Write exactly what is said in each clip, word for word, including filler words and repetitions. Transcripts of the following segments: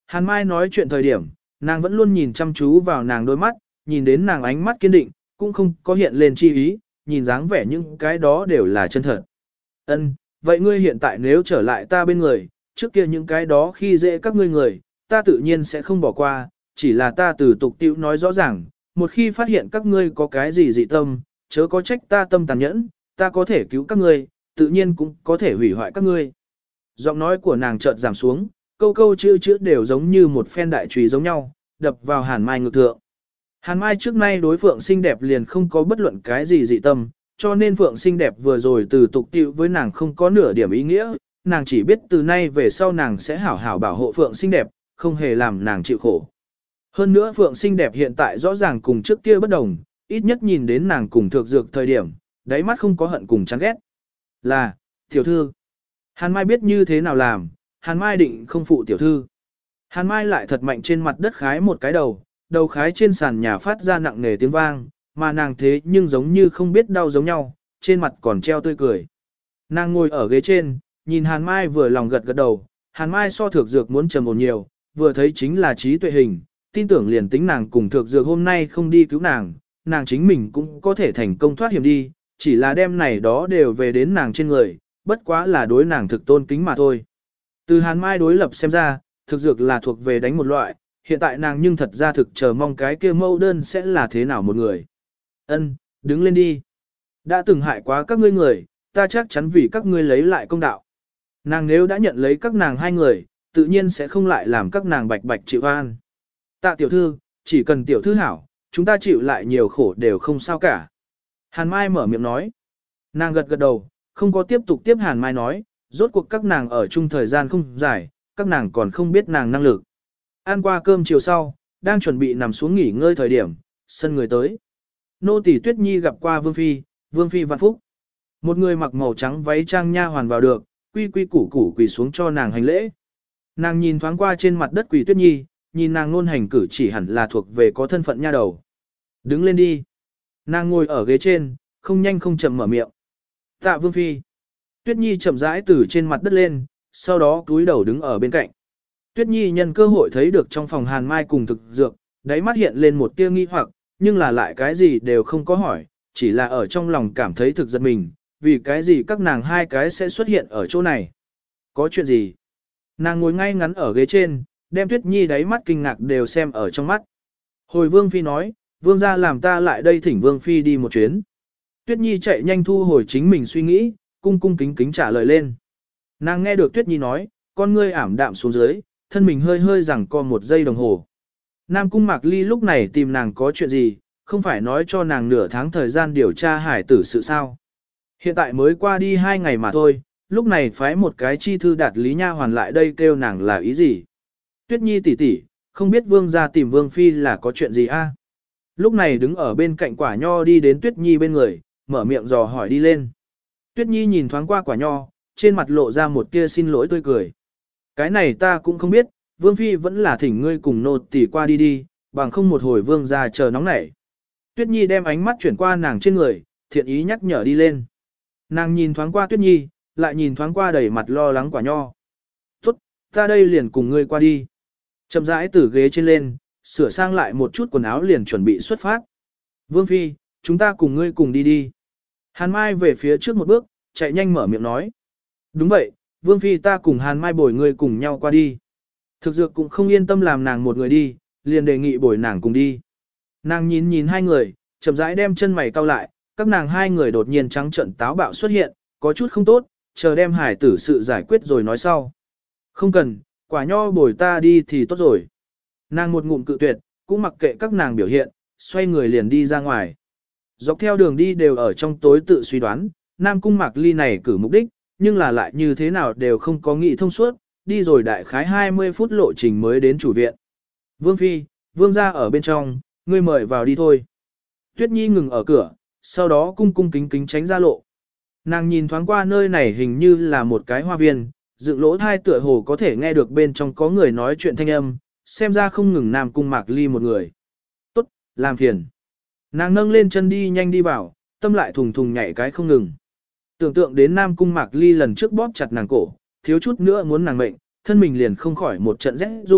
Hàn Mai nói chuyện thời điểm, nàng vẫn luôn nhìn chăm chú vào nàng đôi mắt, nhìn đến nàng ánh mắt kiên định, cũng không có hiện lên chi ý, nhìn dáng vẻ những cái đó đều là chân thật. Ân, vậy ngươi hiện tại nếu trở lại ta bên người, trước kia những cái đó khi dễ các ngươi người, ta tự nhiên sẽ không bỏ qua, chỉ là ta từ tục tiễu nói rõ ràng, một khi phát hiện các ngươi có cái gì dị tâm, chớ có trách ta tâm tàn nhẫn, ta có thể cứu các ngươi, tự nhiên cũng có thể hủy hoại các ngươi. Giọng nói của nàng chợt giảm xuống, câu câu chữ chữ đều giống như một phen đại chùy giống nhau, đập vào Hàn Mai ngực thượng. Hàn Mai trước nay đối Phượng xinh đẹp liền không có bất luận cái gì dị tâm, cho nên Phượng xinh đẹp vừa rồi từ tục tiệu với nàng không có nửa điểm ý nghĩa, nàng chỉ biết từ nay về sau nàng sẽ hảo hảo bảo hộ Phượng xinh đẹp, không hề làm nàng chịu khổ. Hơn nữa Phượng xinh đẹp hiện tại rõ ràng cùng trước kia bất đồng, ít nhất nhìn đến nàng cùng thược dược thời điểm, đáy mắt không có hận cùng chán ghét. Là, tiểu thư. Hàn Mai biết như thế nào làm, Hàn Mai định không phụ tiểu thư. Hàn Mai lại thật mạnh trên mặt đất khái một cái đầu, đầu khái trên sàn nhà phát ra nặng nề tiếng vang, mà nàng thế nhưng giống như không biết đau giống nhau, trên mặt còn treo tươi cười. Nàng ngồi ở ghế trên, nhìn Hàn Mai vừa lòng gật gật đầu, Hàn Mai so thược dược muốn trầm ổn nhiều, vừa thấy chính là trí tuệ hình, tin tưởng liền tính nàng cùng thược dược hôm nay không đi cứu nàng, nàng chính mình cũng có thể thành công thoát hiểm đi, chỉ là đêm này đó đều về đến nàng trên người, bất quá là đối nàng thực tôn kính mà thôi. Từ Hàn Mai đối lập xem ra, thực dược là thuộc về đánh một loại, hiện tại nàng nhưng thật ra thực chờ mong cái kia mẫu đơn sẽ là thế nào một người. Ân, đứng lên đi. Đã từng hại quá các ngươi người, ta chắc chắn vì các ngươi lấy lại công đạo. Nàng nếu đã nhận lấy các nàng hai người, tự nhiên sẽ không lại làm các nàng bạch bạch chịu oan. Tạ tiểu thư, chỉ cần tiểu thư hảo, chúng ta chịu lại nhiều khổ đều không sao cả. Hàn Mai mở miệng nói. Nàng gật gật đầu, không có tiếp tục tiếp Hàn Mai nói, rốt cuộc các nàng ở chung thời gian không dài, các nàng còn không biết nàng năng lực. Ăn qua cơm chiều sau, đang chuẩn bị nằm xuống nghỉ ngơi thời điểm, sân người tới. Nô tỳ Tuyết Nhi gặp qua Vương Phi, Vương Phi vạn phúc. Một người mặc màu trắng váy trang nha hoàn vào được, quy quy củ củ quỳ xuống cho nàng hành lễ. Nàng nhìn thoáng qua trên mặt đất quỳ Tuyết Nhi, nhìn nàng luôn hành cử chỉ hẳn là thuộc về có thân phận nha đầu. Đứng lên đi. Nàng ngồi ở ghế trên, không nhanh không chậm mở miệng. Tạ Vương Phi. Tuyết Nhi chậm rãi từ trên mặt đất lên, sau đó cúi đầu đứng ở bên cạnh. Tuyết Nhi nhân cơ hội thấy được trong phòng Hàn Mai cùng thực dược, đáy mắt hiện lên một tia nghi hoặc, nhưng là lại cái gì đều không có hỏi, chỉ là ở trong lòng cảm thấy thực giật mình, vì cái gì các nàng hai cái sẽ xuất hiện ở chỗ này. Có chuyện gì? Nàng ngồi ngay ngắn ở ghế trên, đem Tuyết Nhi đáy mắt kinh ngạc đều xem ở trong mắt. Hồi Vương Phi nói, Vương gia làm ta lại đây thỉnh Vương Phi đi một chuyến. Tuyết Nhi chạy nhanh thu hồi chính mình suy nghĩ, cung cung kính kính trả lời lên. Nàng nghe được Tuyết Nhi nói, con ngươi ảm đạm xuống dưới, thân mình hơi hơi rằng co một giây đồng hồ. Nam Cung Mạc Ly lúc này tìm nàng có chuyện gì, không phải nói cho nàng nửa tháng thời gian điều tra hải tử sự sao. Hiện tại mới qua đi hai ngày mà thôi, lúc này phái một cái chi thư đạt lý nha hoàn lại đây kêu nàng là ý gì. Tuyết Nhi tỷ tỷ, không biết Vương gia tìm Vương Phi là có chuyện gì a? Lúc này đứng ở bên cạnh quả nho đi đến Tuyết Nhi bên người, mở miệng dò hỏi đi lên. Tuyết Nhi nhìn thoáng qua quả nho, trên mặt lộ ra một tia xin lỗi tươi cười. Cái này ta cũng không biết, Vương Phi vẫn là thỉnh ngươi cùng nô tỳ qua đi đi, bằng không một hồi Vương gia chờ nóng nảy. Tuyết Nhi đem ánh mắt chuyển qua nàng trên người, thiện ý nhắc nhở đi lên. Nàng nhìn thoáng qua Tuyết Nhi, lại nhìn thoáng qua đầy mặt lo lắng quả nho. Tốt, ta đây liền cùng ngươi qua đi. Chậm rãi từ ghế trên lên, sửa sang lại một chút quần áo liền chuẩn bị xuất phát. Vương Phi, chúng ta cùng ngươi cùng đi đi. Hàn Mai về phía trước một bước, chạy nhanh mở miệng nói. Đúng vậy, Vương Phi ta cùng Hàn Mai bồi ngươi cùng nhau qua đi. Thực dược cũng không yên tâm làm nàng một người đi, liền đề nghị bồi nàng cùng đi. Nàng nhìn nhìn hai người, chậm rãi đem chân mày cau lại, các nàng hai người đột nhiên trắng trợn táo bạo xuất hiện, có chút không tốt, chờ đem hải tử sự giải quyết rồi nói sau. Không cần, quả nho bồi ta đi thì tốt rồi. Nàng một ngụm cự tuyệt, cũng mặc kệ các nàng biểu hiện, xoay người liền đi ra ngoài. Dọc theo đường đi đều ở trong tối tự suy đoán, Nam Cung Mạc Ly này cử mục đích, nhưng là lại như thế nào đều không có nghĩ thông suốt, đi rồi đại khái hai mươi phút lộ trình mới đến chủ viện. Vương Phi, Vương gia ở bên trong, ngươi mời vào đi thôi. Tuyết Nhi ngừng ở cửa, sau đó cung cung kính kính tránh ra lộ. Nàng nhìn thoáng qua nơi này hình như là một cái hoa viên, dựng lỗ thai tựa hồ có thể nghe được bên trong có người nói chuyện thanh âm, xem ra không ngừng Nam Cung Mạc Ly một người. Tốt, làm phiền. Nàng nâng lên chân đi nhanh đi vào, tâm lại thùng thùng nhảy cái không ngừng. Tưởng tượng đến Nam Cung Mạc Ly lần trước bóp chặt nàng cổ, thiếu chút nữa muốn nàng mệnh, thân mình liền không khỏi một trận rét run,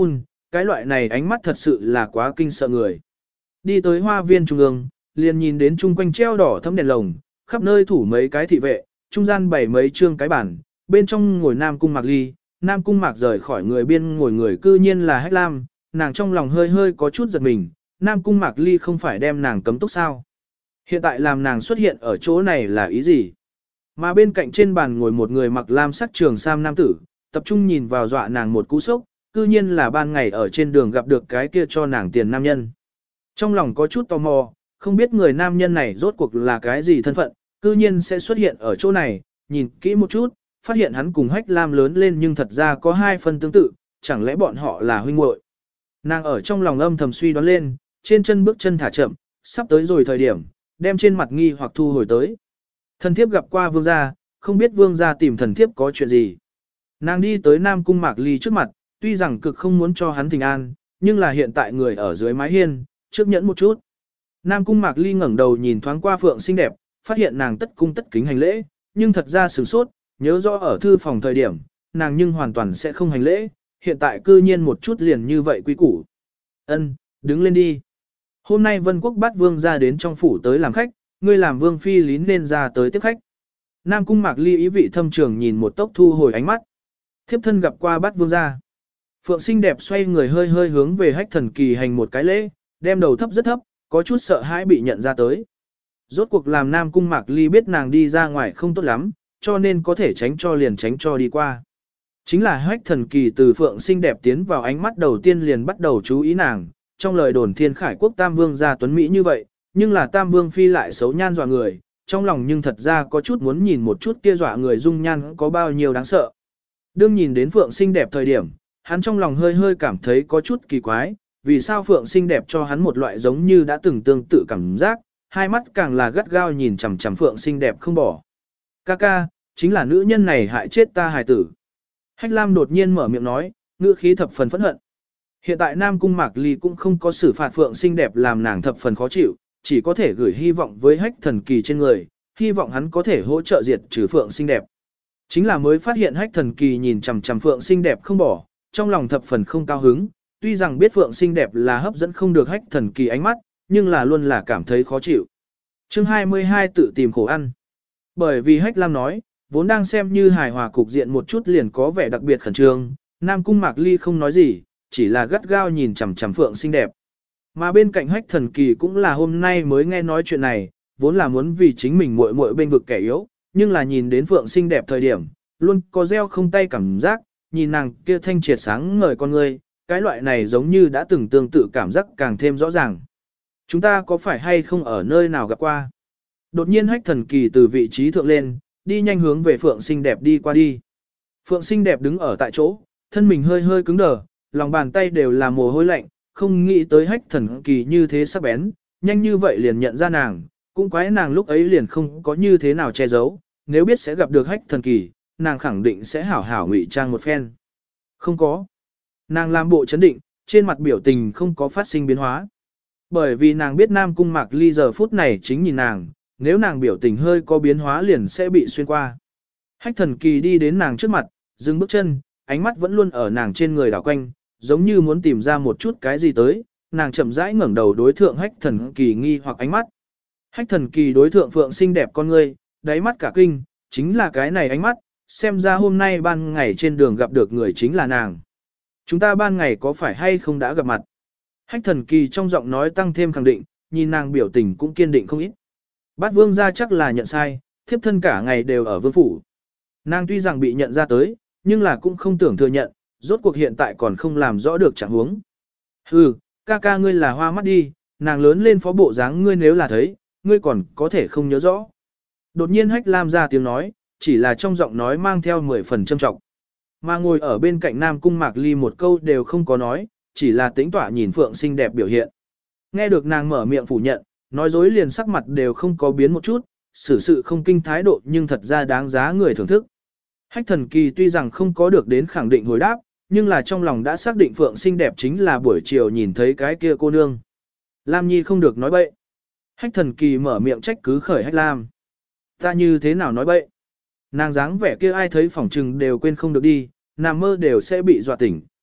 cái loại này ánh mắt thật sự là quá kinh sợ người. Đi tới hoa viên trung ương, liền nhìn đến chung quanh treo đỏ thấm đèn lồng, khắp nơi thủ mấy cái thị vệ, trung gian bày mấy trương cái bản, bên trong ngồi Nam Cung Mạc Ly, Nam Cung Mạc rời khỏi người biên ngồi người cư nhiên là Hách Lam, nàng trong lòng hơi hơi có chút giật mình, Nam Cung Mạc Ly không phải đem nàng cấm túc sao. Hiện tại làm nàng xuất hiện ở chỗ này là ý gì? Mà bên cạnh trên bàn ngồi một người mặc lam sắc trường sam nam tử, tập trung nhìn vào dọa nàng một cú sốc, cư nhiên là ban ngày ở trên đường gặp được cái kia cho nàng tiền nam nhân. Trong lòng có chút tò mò, không biết người nam nhân này rốt cuộc là cái gì thân phận, cư nhiên sẽ xuất hiện ở chỗ này, nhìn kỹ một chút, phát hiện hắn cùng Hách Lam lớn lên nhưng thật ra có hai phần tương tự, chẳng lẽ bọn họ là huynh muội? Nàng ở trong lòng âm thầm suy đoán lên, trên chân bước chân thả chậm, sắp tới rồi thời điểm, đem trên mặt nghi hoặc thu hồi tới. Thần thiếp gặp qua vương gia, không biết vương gia tìm thần thiếp có chuyện gì. Nàng đi tới Nam Cung Mạc Ly trước mặt, tuy rằng cực không muốn cho hắn thỉnh an, nhưng là hiện tại người ở dưới mái hiên, trước nhẫn một chút. Nam Cung Mạc Ly ngẩng đầu nhìn thoáng qua Phượng xinh đẹp, phát hiện nàng tất cung tất kính hành lễ, nhưng thật ra sửng sốt, nhớ rõ ở thư phòng thời điểm, nàng nhưng hoàn toàn sẽ không hành lễ, hiện tại cư nhiên một chút liền như vậy quý củ. Ân, đứng lên đi. Hôm nay Vân Quốc bắt vương ra đến trong phủ tới làm khách, ngươi làm vương phi lín nên ra tới tiếp khách. Nam Cung Mạc Ly ý vị thâm trường nhìn một tốc thu hồi ánh mắt. Thiếp thân gặp qua bắt vương ra. Phượng xinh đẹp xoay người hơi hơi hướng về Hách Thần Kỳ hành một cái lễ, đem đầu thấp rất thấp, có chút sợ hãi bị nhận ra tới. Rốt cuộc làm Nam Cung Mạc Ly biết nàng đi ra ngoài không tốt lắm, cho nên có thể tránh cho liền tránh cho đi qua. Chính là Hách Thần Kỳ từ Phượng xinh đẹp tiến vào ánh mắt đầu tiên liền bắt đầu chú ý nàng, trong lời đồn thiên khải quốc Tam Vương gia tuấn Mỹ như vậy, nhưng là Tam Vương phi lại xấu nhan dọa người, trong lòng nhưng thật ra có chút muốn nhìn một chút kia dọa người dung nhan có bao nhiêu đáng sợ. Đương nhìn đến Phượng xinh đẹp thời điểm, hắn trong lòng hơi hơi cảm thấy có chút kỳ quái, vì sao Phượng xinh đẹp cho hắn một loại giống như đã từng tương tự cảm giác, hai mắt càng là gắt gao nhìn chằm chằm Phượng xinh đẹp không bỏ. Ca ca, chính là nữ nhân này hại chết ta hài tử. Hách Lam đột nhiên mở miệng nói, ngữ khí thập phần phẫn hận. Hiện tại Nam Cung Mạc Ly cũng không có xử phạt Phượng xinh đẹp làm nàng thập phần khó chịu, chỉ có thể gửi hy vọng với Hách Thần Kỳ trên người, hy vọng hắn có thể hỗ trợ diệt trừ Phượng xinh đẹp. Chính là mới phát hiện Hách Thần Kỳ nhìn chằm chằm Phượng xinh đẹp không bỏ, trong lòng thập phần không cao hứng, tuy rằng biết Phượng xinh đẹp là hấp dẫn không được Hách Thần Kỳ ánh mắt, nhưng là luôn là cảm thấy khó chịu. Chương hai mươi hai tự tìm khổ ăn. Bởi vì Hách Lam nói, vốn đang xem như hài hòa cục diện một chút liền có vẻ đặc biệt khẩn trương, Nam Cung Mạc Ly không nói gì, chỉ là gắt gao nhìn chằm chằm Phượng xinh đẹp. Mà bên cạnh Hách Thần Kỳ cũng là hôm nay mới nghe nói chuyện này, vốn là muốn vì chính mình muội muội bên vực kẻ yếu, nhưng là nhìn đến Phượng xinh đẹp thời điểm, luôn có gieo không tay cảm giác, nhìn nàng kia thanh triệt sáng ngời con ngươi, cái loại này giống như đã từng tương tự cảm giác càng thêm rõ ràng. Chúng ta có phải hay không ở nơi nào gặp qua? Đột nhiên Hách Thần Kỳ từ vị trí thượng lên, đi nhanh hướng về Phượng xinh đẹp đi qua đi. Phượng xinh đẹp đứng ở tại chỗ, thân mình hơi hơi cứng đờ, lòng bàn tay đều là mồ hôi lạnh, không nghĩ tới Hách Thần Kỳ như thế sắc bén, nhanh như vậy liền nhận ra nàng, cũng quái nàng lúc ấy liền không có như thế nào che giấu, nếu biết sẽ gặp được Hách Thần Kỳ, nàng khẳng định sẽ hảo hảo ngụy trang một phen. Không có. Nàng làm bộ chấn định, trên mặt biểu tình không có phát sinh biến hóa. Bởi vì nàng biết Nam Cung Mạc Ly giờ phút này chính nhìn nàng, nếu nàng biểu tình hơi có biến hóa liền sẽ bị xuyên qua. Hách Thần Kỳ đi đến nàng trước mặt, dừng bước chân, ánh mắt vẫn luôn ở nàng trên người đảo quanh, giống như muốn tìm ra một chút cái gì tới, nàng chậm rãi ngẩng đầu đối thượng Hách Thần Kỳ nghi hoặc ánh mắt. Hách Thần Kỳ đối thượng Phượng xinh đẹp con ngươi, đáy mắt cả kinh, chính là cái này ánh mắt, xem ra hôm nay ban ngày trên đường gặp được người chính là nàng. Chúng ta ban ngày có phải hay không đã gặp mặt? Hách Thần Kỳ trong giọng nói tăng thêm khẳng định, nhìn nàng biểu tình cũng kiên định không ít. Bát vương gia chắc là nhận sai, thiếp thân cả ngày đều ở vương phủ. Nàng tuy rằng bị nhận ra tới, nhưng là cũng không tưởng thừa nhận, rốt cuộc hiện tại còn không làm rõ được trạng huống. Hừ, ca ca ngươi là hoa mắt đi, nàng lớn lên phó bộ dáng ngươi nếu là thấy, ngươi còn có thể không nhớ rõ. Đột nhiên Hách Lam ra tiếng nói, chỉ là trong giọng nói mang theo mười phần châm trọng. Mà ngồi ở bên cạnh Nam Cung Mạc Ly một câu đều không có nói, chỉ là tĩnh tỏa nhìn Phượng xinh đẹp biểu hiện. Nghe được nàng mở miệng phủ nhận, nói dối liền sắc mặt đều không có biến một chút, xử sự không kinh thái độ nhưng thật ra đáng giá người thưởng thức. Hách Thần Kỳ tuy rằng không có được đến khẳng định hồi đáp, nhưng là trong lòng đã xác định Phượng xinh đẹp chính là buổi chiều nhìn thấy cái kia cô nương. Lam Nhi không được nói bậy. Hách Thần Kỳ mở miệng trách cứ khởi Hách Lam. Ta như thế nào nói bậy? Nàng dáng vẻ kia ai thấy phỏng trừng đều quên không được đi, nằm mơ đều sẽ bị dọa tỉnh.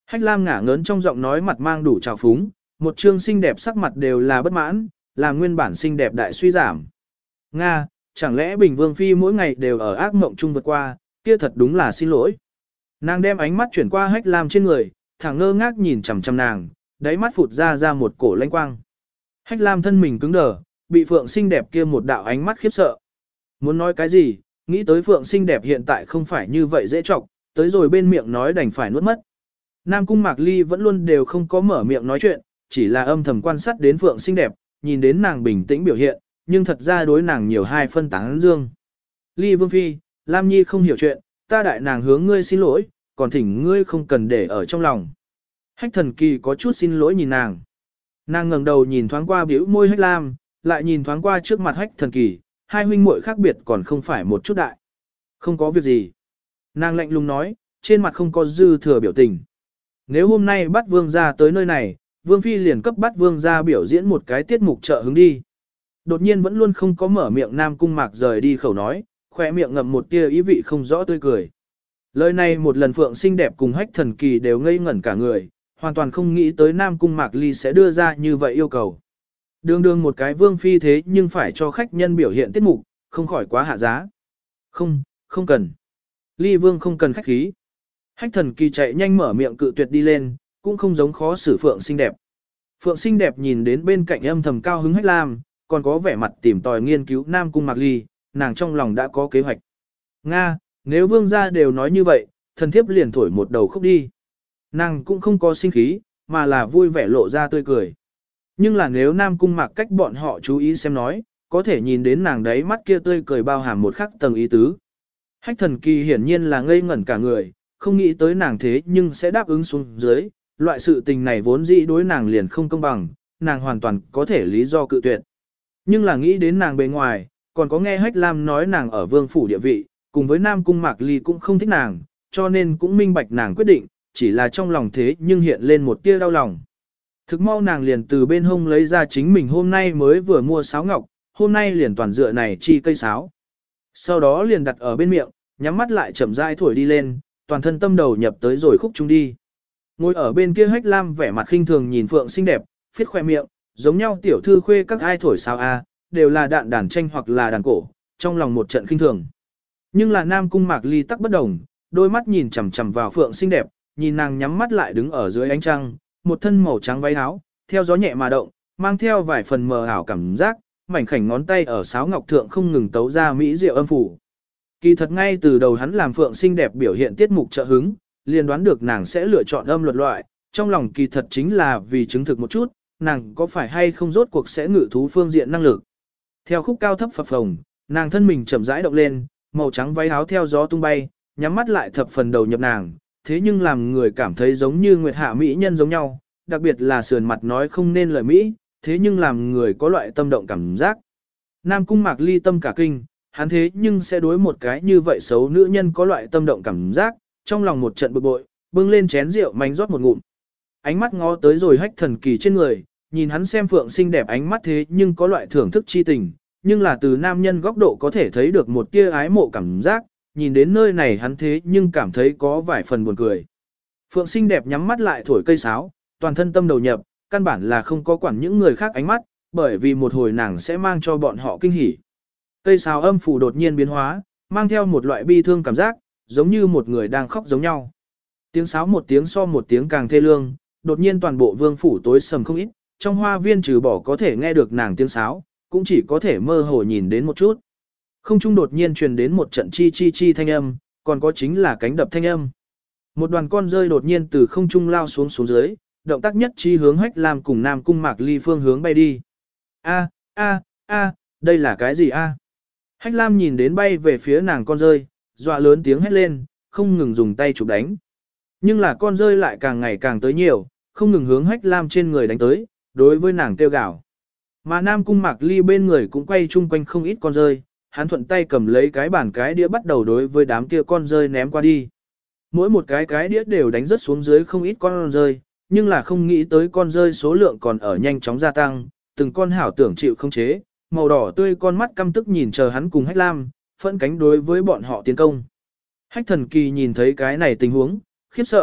Hách Lam ngả ngớn trong giọng nói mặt mang đủ trào phúng, một trương xinh đẹp sắc mặt đều là bất mãn, làm nguyên bản xinh đẹp đại suy giảm. Nga, chẳng lẽ Bình Vương Phi mỗi ngày đều ở ác mộng chung vượt qua, kia thật đúng là xin lỗi. Nàng đem ánh mắt chuyển qua Hách Lam trên người, thẳng ngơ ngác nhìn chằm chằm nàng, đáy mắt phụt ra ra một cổ lanh quang. Hách Lam thân mình cứng đờ, bị Phượng xinh đẹp kia một đạo ánh mắt khiếp sợ. Muốn nói cái gì, nghĩ tới Phượng xinh đẹp hiện tại không phải như vậy dễ trọng, tới rồi bên miệng nói đành phải nuốt mất. Nam Cung Mạc Ly vẫn luôn đều không có mở miệng nói chuyện, chỉ là âm thầm quan sát đến Phượng xinh đẹp, nhìn đến nàng bình tĩnh biểu hiện, nhưng thật ra đối nàng nhiều hai phân tán dương. Ly Vương Phi, Lam Nhi không hiểu chuyện, ta đại nàng hướng ngươi xin lỗi, còn thỉnh ngươi không cần để ở trong lòng. Hách Thần Kỳ có chút xin lỗi nhìn nàng. Nàng ngẩng đầu nhìn thoáng qua biểu môi Hách Lam, lại nhìn thoáng qua trước mặt Hách Thần Kỳ, hai huynh muội khác biệt còn không phải một chút đại. Không có việc gì. Nàng lạnh lùng nói, trên mặt không có dư thừa biểu tình. Nếu hôm nay bắt vương gia tới nơi này, vương phi liền cấp bắt vương gia biểu diễn một cái tiết mục trợ hứng đi. Đột nhiên vẫn luôn không có mở miệng Nam Cung Mạc rời đi khẩu nói, khỏe miệng ngậm một tia ý vị không rõ tươi cười. Lời này một lần Phượng xinh đẹp cùng Hách Thần Kỳ đều ngây ngẩn cả người, hoàn toàn không nghĩ tới Nam Cung Mạc Ly sẽ đưa ra như vậy yêu cầu. Đường đường một cái vương phi thế nhưng phải cho khách nhân biểu hiện tiết mục, không khỏi quá hạ giá. Không, không cần. Ly vương không cần khách khí. Hách Thần Kỳ chạy nhanh mở miệng cự tuyệt đi lên, cũng không giống khó xử Phượng xinh đẹp. Phượng xinh đẹp nhìn đến bên cạnh âm thầm cao hứng Hách Lam, còn có vẻ mặt tìm tòi nghiên cứu Nam Cung Mạc Ly, nàng trong lòng đã có kế hoạch. Nga, nếu vương gia đều nói như vậy, thần thiếp liền thổi một đầu khúc đi. Nàng cũng không có sinh khí, mà là vui vẻ lộ ra tươi cười. Nhưng là nếu Nam Cung Mạc cách bọn họ chú ý xem nói, có thể nhìn đến nàng đấy mắt kia tươi cười bao hàm một khắc tầng ý tứ. Hách Thần Kỳ hiển nhiên là ngây ngẩn cả người, không nghĩ tới nàng thế nhưng sẽ đáp ứng xuống dưới, loại sự tình này vốn dĩ đối nàng liền không công bằng, nàng hoàn toàn có thể lý do cự tuyệt. Nhưng là nghĩ đến nàng bề ngoài, còn có nghe Hách Lam nói nàng ở vương phủ địa vị, cùng với Nam Cung Mạc Ly cũng không thích nàng, cho nên cũng minh bạch nàng quyết định, chỉ là trong lòng thế nhưng hiện lên một tia đau lòng. Thực mau nàng liền từ bên hông lấy ra chính mình hôm nay mới vừa mua sáo ngọc, hôm nay liền toàn dựa này chi cây sáo. Sau đó liền đặt ở bên miệng, nhắm mắt lại chậm rãi thổi đi lên, toàn thân tâm đầu nhập tới rồi khúc chung đi. Ngồi ở bên kia Hách Lam vẻ mặt khinh thường nhìn Phượng xinh đẹp, phiết khoe miệng, giống nhau tiểu thư khuê các ai thổi sao a, đều là đạn đàn tranh hoặc là đàn cổ, trong lòng một trận khinh thường. Nhưng là Nam Cung Mạc Ly tắc bất đồng, đôi mắt nhìn chằm chằm vào Phượng xinh đẹp, nhìn nàng nhắm mắt lại đứng ở dưới ánh trăng, một thân màu trắng váy áo, theo gió nhẹ mà động, mang theo vài phần mờ ảo cảm giác, mảnh khảnh ngón tay ở sáo ngọc thượng không ngừng tấu ra mỹ diệu âm phủ. Kỳ thật ngay từ đầu hắn làm Phượng xinh đẹp biểu hiện tiết mục trợ hứng, liền đoán được nàng sẽ lựa chọn âm luật loại, trong lòng kỳ thật chính là vì chứng thực một chút, nàng có phải hay không rốt cuộc sẽ ngự thú phương diện năng lực. Theo khúc cao thấp phập phồng, nàng thân mình chậm rãi động lên, màu trắng váy áo theo gió tung bay, nhắm mắt lại thập phần đầu nhập nàng, thế nhưng làm người cảm thấy giống như nguyệt hạ mỹ nhân giống nhau, đặc biệt là sườn mặt nói không nên lời mỹ, thế nhưng làm người có loại tâm động cảm giác. Nam Cung Mạc Ly tâm cả kinh, hắn thế nhưng sẽ đối một cái như vậy xấu nữ nhân có loại tâm động cảm giác, trong lòng một trận bực bội, bưng lên chén rượu mánh rót một ngụm. Ánh mắt ngó tới rồi Hách Thần Kỳ trên người, nhìn hắn xem Phượng xinh đẹp ánh mắt thế nhưng có loại thưởng thức chi tình, nhưng là từ nam nhân góc độ có thể thấy được một tia ái mộ cảm giác, nhìn đến nơi này hắn thế nhưng cảm thấy có vài phần buồn cười. Phượng xinh đẹp nhắm mắt lại thổi cây sáo, toàn thân tâm đầu nhập, căn bản là không có quản những người khác ánh mắt, bởi vì một hồi nàng sẽ mang cho bọn họ kinh hỉ. Cây sáo âm phủ đột nhiên biến hóa, mang theo một loại bi thương cảm giác, giống như một người đang khóc giống nhau. Tiếng sáo một tiếng so một tiếng càng thê lương, đột nhiên toàn bộ vương phủ tối sầm không ít, trong hoa viên trừ bỏ có thể nghe được nàng tiếng sáo, cũng chỉ có thể mơ hồ nhìn đến một chút. Không trung đột nhiên truyền đến một trận chi chi chi thanh âm, còn có chính là cánh đập thanh âm. Một đoàn con rơi đột nhiên từ không trung lao xuống xuống dưới, động tác nhất chi hướng Hách Lam cùng Nam Cung Mạc Ly phương hướng bay đi. A, a, a, đây là cái gì a? Hách Lam nhìn đến bay về phía nàng con rơi, dọa lớn tiếng hét lên, không ngừng dùng tay chụp đánh. Nhưng là con rơi lại càng ngày càng tới nhiều, không ngừng hướng Hách Lam trên người đánh tới, đối với nàng kêu gào. Mà Nam Cung Mạc Ly bên người cũng quay chung quanh không ít con rơi, hắn thuận tay cầm lấy cái bàn cái đĩa bắt đầu đối với đám kia con rơi ném qua đi. Mỗi một cái cái đĩa đều đánh rất xuống dưới không ít con rơi, nhưng là không nghĩ tới con rơi số lượng còn ở nhanh chóng gia tăng, từng con hảo tưởng chịu không chế, màu đỏ tươi con mắt căm tức nhìn chờ hắn cùng Hách Lam, phẫn cánh đối với bọn họ tiến công. Hách Thần Kỳ nhìn thấy cái này tình huống, khiếp sợ,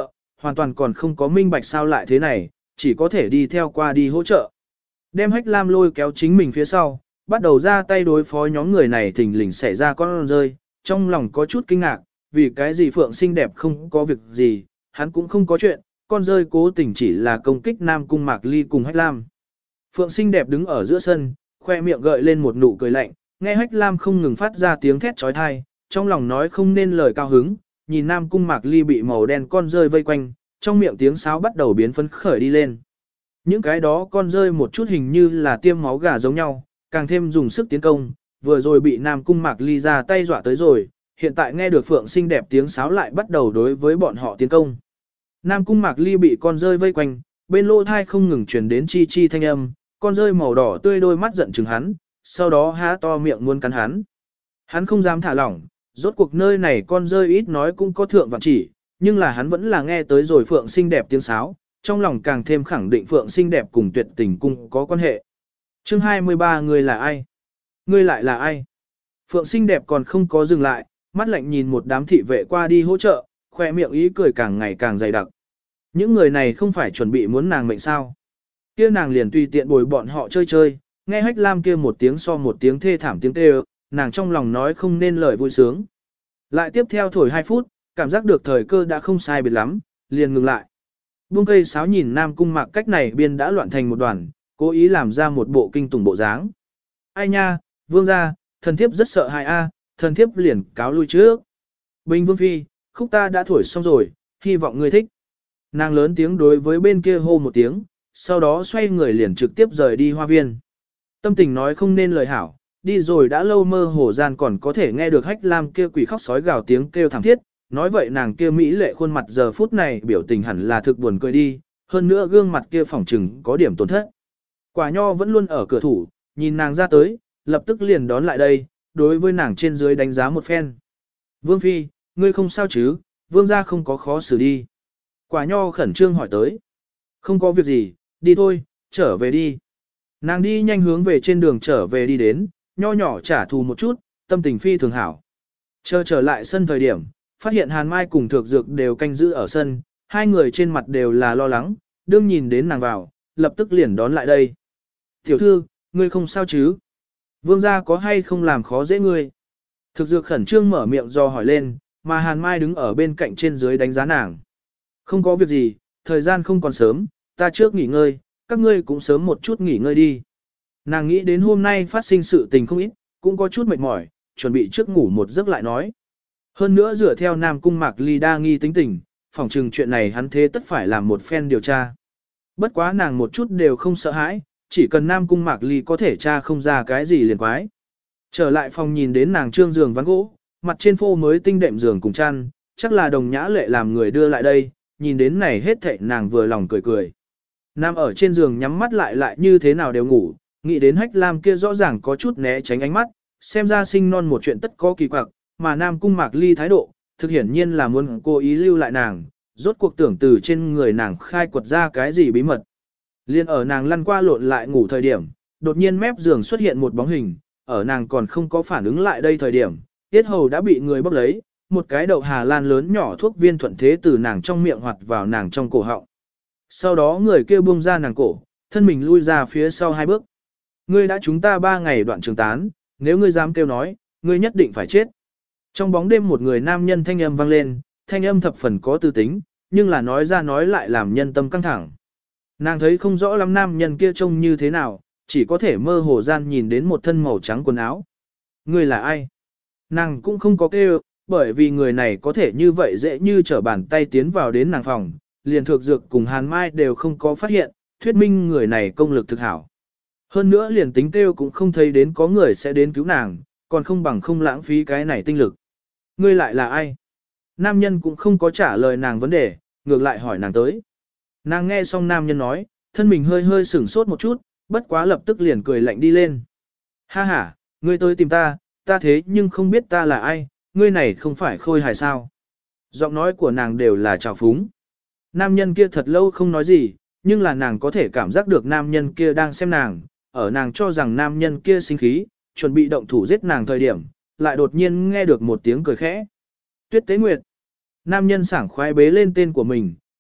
hoàn toàn còn không có minh bạch sao lại thế này, chỉ có thể đi theo qua đi hỗ trợ. Đem Hách Lam lôi kéo chính mình phía sau, bắt đầu ra tay đối phó nhóm người này thình lình xảy ra con rơi, trong lòng có chút kinh ngạc, vì cái gì Phượng xinh đẹp không có việc gì, hắn cũng không có chuyện, con rơi cố tình chỉ là công kích Nam Cung Mạc Ly cùng Hách Lam. Phượng xinh đẹp đứng ở giữa sân, khoe miệng gợi lên một nụ cười lạnh, nghe Hách Lam không ngừng phát ra tiếng thét trói thai, trong lòng nói không nên lời cao hứng, nhìn Nam Cung Mạc Ly bị màu đen con rơi vây quanh, trong miệng tiếng sáo bắt đầu biến phấn khởi đi lên. Những cái đó con rơi một chút hình như là tiêm máu gà giống nhau, càng thêm dùng sức tiến công, vừa rồi bị Nam Cung Mạc Ly ra tay dọa tới rồi, hiện tại nghe được Phượng xinh đẹp tiếng sáo lại bắt đầu đối với bọn họ tiến công. Nam Cung Mạc Ly bị con rơi vây quanh, bên lỗ thai không ngừng truyền đến chi chi thanh âm, con rơi màu đỏ tươi đôi mắt giận chừng hắn, sau đó há to miệng muốn cắn hắn. Hắn không dám thả lỏng, rốt cuộc nơi này con rơi ít nói cũng có thượng vạn chỉ, nhưng là hắn vẫn là nghe tới rồi Phượng xinh đẹp tiếng sáo, trong lòng càng thêm khẳng định Phượng xinh đẹp cùng Tuyệt Tình cung có quan hệ. Chương hai mươi ba người là ai? Ngươi lại là ai? Phượng xinh đẹp còn không có dừng lại, mắt lạnh nhìn một đám thị vệ qua đi hỗ trợ, khoe miệng ý cười càng ngày càng dày đặc. Những người này không phải chuẩn bị muốn nàng mệnh sao? Kia nàng liền tùy tiện bồi bọn họ chơi chơi, nghe Hách Lam kia một tiếng so một tiếng thê thảm tiếng kêu, nàng trong lòng nói không nên lời vui sướng. Lại tiếp theo thổi hai phút, cảm giác được thời cơ đã không sai biệt lắm, liền ngừng lại. Buông cây sáo nhìn Nam Cung Mạc cách này biên đã loạn thành một đoàn, cố ý làm ra một bộ kinh tủng bộ dáng. Ai nha, vương gia, thần thiếp rất sợ hại a, thần thiếp liền cáo lui trước. Bình vương phi, khúc ta đã thổi xong rồi, hy vọng ngươi thích. Nàng lớn tiếng đối với bên kia hô một tiếng, sau đó xoay người liền trực tiếp rời đi hoa viên. Tâm tình nói không nên lời hảo, đi rồi đã lâu mơ hồ gian còn có thể nghe được Hách Lam kia quỷ khóc sói gào tiếng kêu thảm thiết, nói vậy nàng kia mỹ lệ khuôn mặt giờ phút này biểu tình hẳn là thực buồn cười đi, hơn nữa gương mặt kia phỏng trừng có điểm tổn thất. Quả nho vẫn luôn ở cửa thủ, nhìn nàng ra tới, lập tức liền đón lại đây, đối với nàng trên dưới đánh giá một phen. Vương phi, ngươi không sao chứ, vương gia không có khó xử đi. Quả nho khẩn trương hỏi tới. Không có việc gì, đi thôi, trở về đi. Nàng đi nhanh hướng về trên đường trở về đi đến, nho nhỏ trả thù một chút, tâm tình phi thường hảo. Chờ trở lại sân thời điểm, phát hiện Hàn Mai cùng Thược Dược đều canh giữ ở sân, hai người trên mặt đều là lo lắng, đương nhìn đến nàng vào, lập tức liền đón lại đây. Tiểu thư, ngươi không sao chứ? Vương gia có hay không làm khó dễ ngươi? Thực Dược khẩn trương mở miệng do hỏi lên, mà Hàn Mai đứng ở bên cạnh trên dưới đánh giá nàng. Không có việc gì, thời gian không còn sớm, ta trước nghỉ ngơi, các ngươi cũng sớm một chút nghỉ ngơi đi. Nàng nghĩ đến hôm nay phát sinh sự tình không ít, cũng có chút mệt mỏi, chuẩn bị trước ngủ một giấc lại nói. Hơn nữa dựa theo Nam Cung Mạc Ly đa nghi tính tình, phỏng chừng chuyện này hắn thế tất phải làm một phen điều tra. Bất quá nàng một chút đều không sợ hãi, chỉ cần Nam Cung Mạc Ly có thể tra không ra cái gì liền quái. Trở lại phòng nhìn đến nàng trương giường ván gỗ, mặt trên phô mới tinh đệm giường cùng chăn, chắc là Đồng Nhã Lệ làm người đưa lại đây, nhìn đến này hết thảy nàng vừa lòng cười cười. Nam ở trên giường nhắm mắt lại lại như thế nào đều ngủ, nghĩ đến Hách Lam kia rõ ràng có chút né tránh ánh mắt, xem ra sinh non một chuyện tất có kỳ quặc, mà Nam Cung Mạc Ly thái độ, thực hiển nhiên là muốn cố ý lưu lại nàng, rốt cuộc tưởng từ trên người nàng khai quật ra cái gì bí mật. Liên ở nàng lăn qua lộn lại ngủ thời điểm, đột nhiên mép giường xuất hiện một bóng hình, ở nàng còn không có phản ứng lại đây thời điểm, tiết hầu đã bị người bóp lấy, một cái đậu Hà Lan lớn nhỏ thuốc viên thuận thế từ nàng trong miệng hoạt vào nàng trong cổ họng. Sau đó người kia buông ra nàng cổ, thân mình lui ra phía sau hai bước. Ngươi đã chúng ta ba ngày đoạn trường tán, nếu ngươi dám kêu nói, ngươi nhất định phải chết. Trong bóng đêm một người nam nhân thanh âm vang lên, thanh âm thập phần có tư tính, nhưng là nói ra nói lại làm nhân tâm căng thẳng. Nàng thấy không rõ lắm nam nhân kia trông như thế nào, chỉ có thể mơ hồ gian nhìn đến một thân màu trắng quần áo. Ngươi là ai? Nàng cũng không có kêu, bởi vì người này có thể như vậy dễ như trở bàn tay tiến vào đến nàng phòng, liền Thược Dược cùng Hàn Mai đều không có phát hiện, thuyết minh người này công lực thực hảo. Hơn nữa liền tính kêu cũng không thấy đến có người sẽ đến cứu nàng, còn không bằng không lãng phí cái này tinh lực. Ngươi lại là ai? Nam nhân cũng không có trả lời nàng vấn đề, ngược lại hỏi nàng tới. Nàng nghe xong nam nhân nói, thân mình hơi hơi sửng sốt một chút, bất quá lập tức liền cười lạnh đi lên. Ha ha, ngươi tới tìm ta, ta thế nhưng không biết ta là ai, ngươi này không phải Khôi Hài sao? Giọng nói của nàng đều là trào phúng. Nam nhân kia thật lâu không nói gì, nhưng là nàng có thể cảm giác được nam nhân kia đang xem nàng, ở nàng cho rằng nam nhân kia sinh khí, chuẩn bị động thủ giết nàng thời điểm, lại đột nhiên nghe được một tiếng cười khẽ. Tuyết Tế Nguyệt. Nam nhân sảng khoái bế lên tên của mình,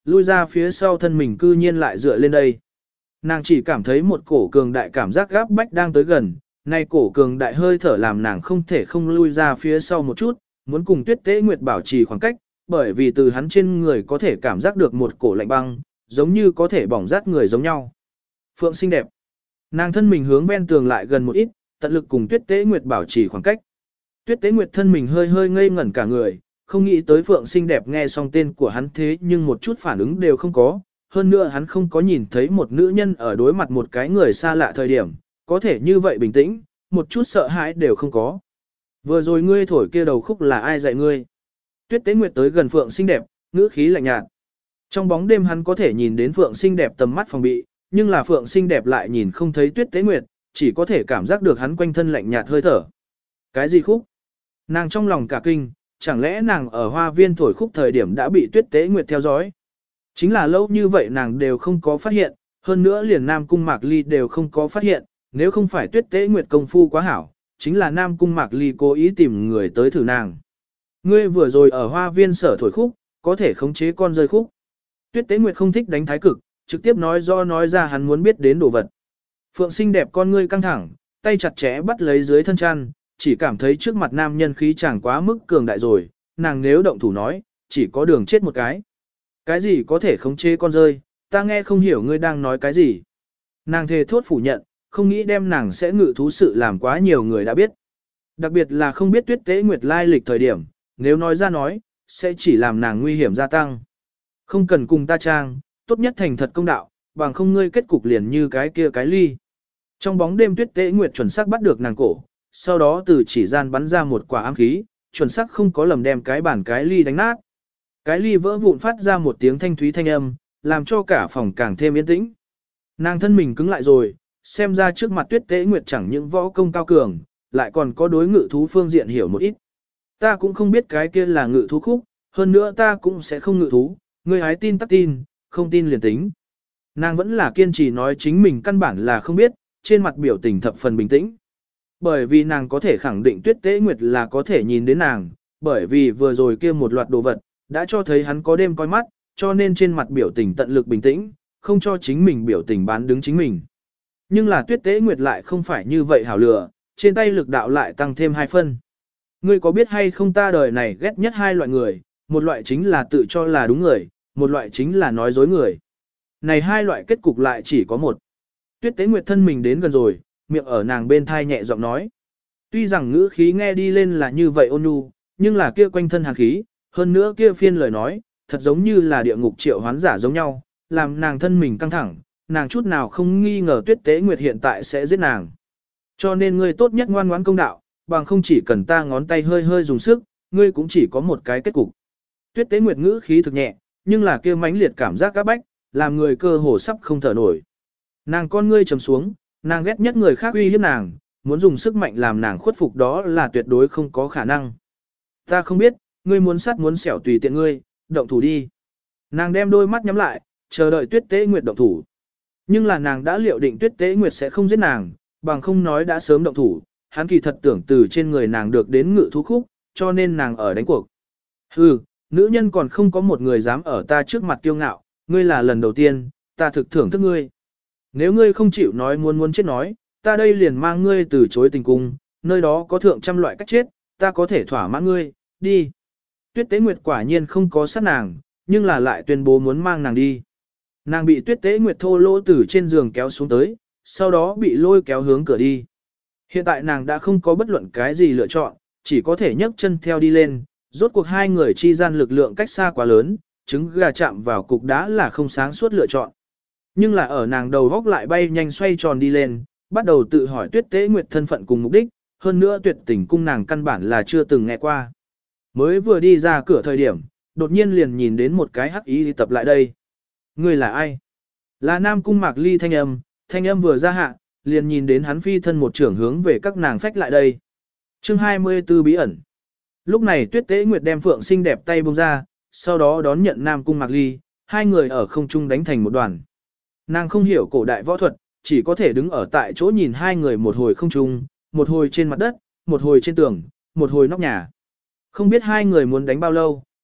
lui ra phía sau thân mình cư nhiên lại dựa lên đây. Nàng chỉ cảm thấy một cổ cường đại cảm giác gáp bách đang tới gần, nay cổ cường đại hơi thở làm nàng không thể không lui ra phía sau một chút, muốn cùng Tuyết Tế Nguyệt bảo trì khoảng cách, bởi vì từ hắn trên người có thể cảm giác được một cổ lạnh băng, giống như có thể bỏng rát người giống nhau. Phượng xinh đẹp. Nàng thân mình hướng ven tường lại gần một ít, tận lực cùng Tuyết Tế Nguyệt bảo trì khoảng cách. Tuyết Tế Nguyệt thân mình hơi hơi ngây ngẩn cả người, không nghĩ tới Phượng xinh đẹp nghe xong tên của hắn thế nhưng một chút phản ứng đều không có. Hơn nữa hắn không có nhìn thấy một nữ nhân ở đối mặt một cái người xa lạ thời điểm, có thể như vậy bình tĩnh, một chút sợ hãi đều không có. Vừa rồi ngươi thổi kia đầu khúc là ai dạy ngươi? Tuyết Tế Nguyệt tới gần Phượng xinh đẹp, ngữ khí lạnh nhạt. Trong bóng đêm hắn có thể nhìn đến Phượng xinh đẹp tầm mắt phòng bị, nhưng là Phượng xinh đẹp lại nhìn không thấy Tuyết Tế Nguyệt, chỉ có thể cảm giác được hắn quanh thân lạnh nhạt hơi thở. Cái gì khúc? Nàng trong lòng cả kinh, chẳng lẽ nàng ở hoa viên thổi khúc thời điểm đã bị Tuyết Tế Nguyệt theo dõi? Chính là lâu như vậy nàng đều không có phát hiện, hơn nữa liền Nam Cung Mạc Ly đều không có phát hiện, nếu không phải Tuyết Tế Nguyệt công phu quá hảo, chính là Nam Cung Mạc Ly cố ý tìm người tới thử nàng. Ngươi vừa rồi ở hoa viên sở thổi khúc, có thể khống chế con rơi khúc. Tuyết Tế Nguyệt không thích đánh thái cực, trực tiếp nói do nói ra hắn muốn biết đến đồ vật. Phượng xinh đẹp con ngươi căng thẳng, tay chặt chẽ bắt lấy dưới thân chăn, chỉ cảm thấy trước mặt nam nhân khí chẳng quá mức cường đại rồi, nàng nếu động thủ nói, chỉ có đường chết một cái. Cái gì có thể khống chế con rơi, ta nghe không hiểu ngươi đang nói cái gì. Nàng thề thốt phủ nhận, không nghĩ đem nàng sẽ ngự thú sự làm quá nhiều người đã biết. Đặc biệt là không biết Tuyết Tế Nguyệt lai lịch thời điểm, nếu nói ra nói, sẽ chỉ làm nàng nguy hiểm gia tăng. Không cần cùng ta trang, tốt nhất thành thật công đạo, bằng không ngươi kết cục liền như cái kia cái ly. Trong bóng đêm Tuyết Tế Nguyệt chuẩn xác bắt được nàng cổ, sau đó từ chỉ gian bắn ra một quả ám khí, chuẩn xác không có lầm đem cái bản cái ly đánh nát. Cái ly vỡ vụn phát ra một tiếng thanh thúy thanh âm, làm cho cả phòng càng thêm yên tĩnh. Nàng thân mình cứng lại rồi, xem ra trước mặt Tuyết Tế Nguyệt chẳng những võ công cao cường, lại còn có đối ngự thú phương diện hiểu một ít. Ta cũng không biết cái kia là ngự thú khúc, hơn nữa ta cũng sẽ không ngự thú, ngươi hái tin tắc tin, không tin liền tính. Nàng vẫn là kiên trì nói chính mình căn bản là không biết, trên mặt biểu tình thập phần bình tĩnh. Bởi vì nàng có thể khẳng định Tuyết Tế Nguyệt là có thể nhìn đến nàng, bởi vì vừa rồi kia một loạt đồ vật, đã cho thấy hắn có đêm coi mắt, cho nên trên mặt biểu tình tận lực bình tĩnh, không cho chính mình biểu tình bán đứng chính mình. Nhưng là Tuyết Tế Nguyệt lại không phải như vậy hảo lừa, trên tay lực đạo lại tăng thêm hai phân. Ngươi có biết hay không ta đời này ghét nhất hai loại người, một loại chính là tự cho là đúng người, một loại chính là nói dối người. Này hai loại kết cục lại chỉ có một. Tuyết Tế Nguyệt thân mình đến gần rồi, miệng ở nàng bên thai nhẹ giọng nói. Tuy rằng ngữ khí nghe đi lên là như vậy ôn nhu, nhưng là kia quanh thân hàn khí, hơn nữa kia phiên lời nói, thật giống như là địa ngục triệu hoán giả giống nhau, làm nàng thân mình căng thẳng, nàng chút nào không nghi ngờ Tuyết Tế Nguyệt hiện tại sẽ giết nàng. Cho nên ngươi tốt nhất ngoan ngoãn công đạo, bằng không chỉ cần ta ngón tay hơi hơi dùng sức, ngươi cũng chỉ có một cái kết cục. Tuyết Tế Nguyệt ngữ khí thực nhẹ, nhưng là kia mãnh liệt cảm giác áp bách, làm người cơ hồ sắp không thở nổi. Nàng con ngươi trầm xuống, nàng ghét nhất người khác uy hiếp nàng, muốn dùng sức mạnh làm nàng khuất phục đó là tuyệt đối không có khả năng. Ta không biết, ngươi muốn sát muốn xẻo tùy tiện ngươi, động thủ đi. Nàng đem đôi mắt nhắm lại, chờ đợi Tuyết Tế Nguyệt động thủ. Nhưng là nàng đã liệu định Tuyết Tế Nguyệt sẽ không giết nàng, bằng không nói đã sớm động thủ, hắn kỳ thật tưởng từ trên người nàng được đến ngự thú khúc, cho nên nàng ở đánh cuộc. Hừ, nữ nhân còn không có một người dám ở ta trước mặt kiêu ngạo, ngươi là lần đầu tiên, ta thực thưởng thức ngươi. Nếu ngươi không chịu nói muốn muốn chết nói, ta đây liền mang ngươi từ chối tình cung, nơi đó có thượng trăm loại cách chết, ta có thể thỏa mãn ngươi, đi. Tuyết Tế Nguyệt quả nhiên không có sát nàng, nhưng là lại tuyên bố muốn mang nàng đi. Nàng bị Tuyết Tế Nguyệt thô lỗ từ trên giường kéo xuống tới, sau đó bị lôi kéo hướng cửa đi. Hiện tại nàng đã không có bất luận cái gì lựa chọn, chỉ có thể nhấc chân theo đi lên, rốt cuộc hai người chi gian lực lượng cách xa quá lớn, trứng gà chạm vào cục đá là không sáng suốt lựa chọn. Nhưng là ở nàng đầu góc lại bay nhanh xoay tròn đi lên, bắt đầu tự hỏi Tuyết Tế Nguyệt thân phận cùng mục đích, hơn nữa tuyệt tình cung nàng căn bản là chưa từng nghe qua. Mới vừa đi ra cửa thời điểm, đột nhiên liền nhìn đến một cái hắc y tập lại đây. Người là ai? Là Nam Cung Mạc Ly thanh âm, thanh âm vừa ra hạ, liền nhìn đến hắn phi thân một trưởng hướng về các nàng phách lại đây. Chương hai mươi tư bí ẩn. Lúc này Tuyết Tế Nguyệt đem Phượng xinh đẹp tay buông ra, sau đó đón nhận Nam Cung Mạc Ly, hai người ở không trung đánh thành một đoàn. Nàng không hiểu cổ đại võ thuật, chỉ có thể đứng ở tại chỗ nhìn hai người một hồi không trung, một hồi trên mặt đất, một hồi trên tường, một hồi nóc nhà. Không biết hai người muốn đánh bao lâu,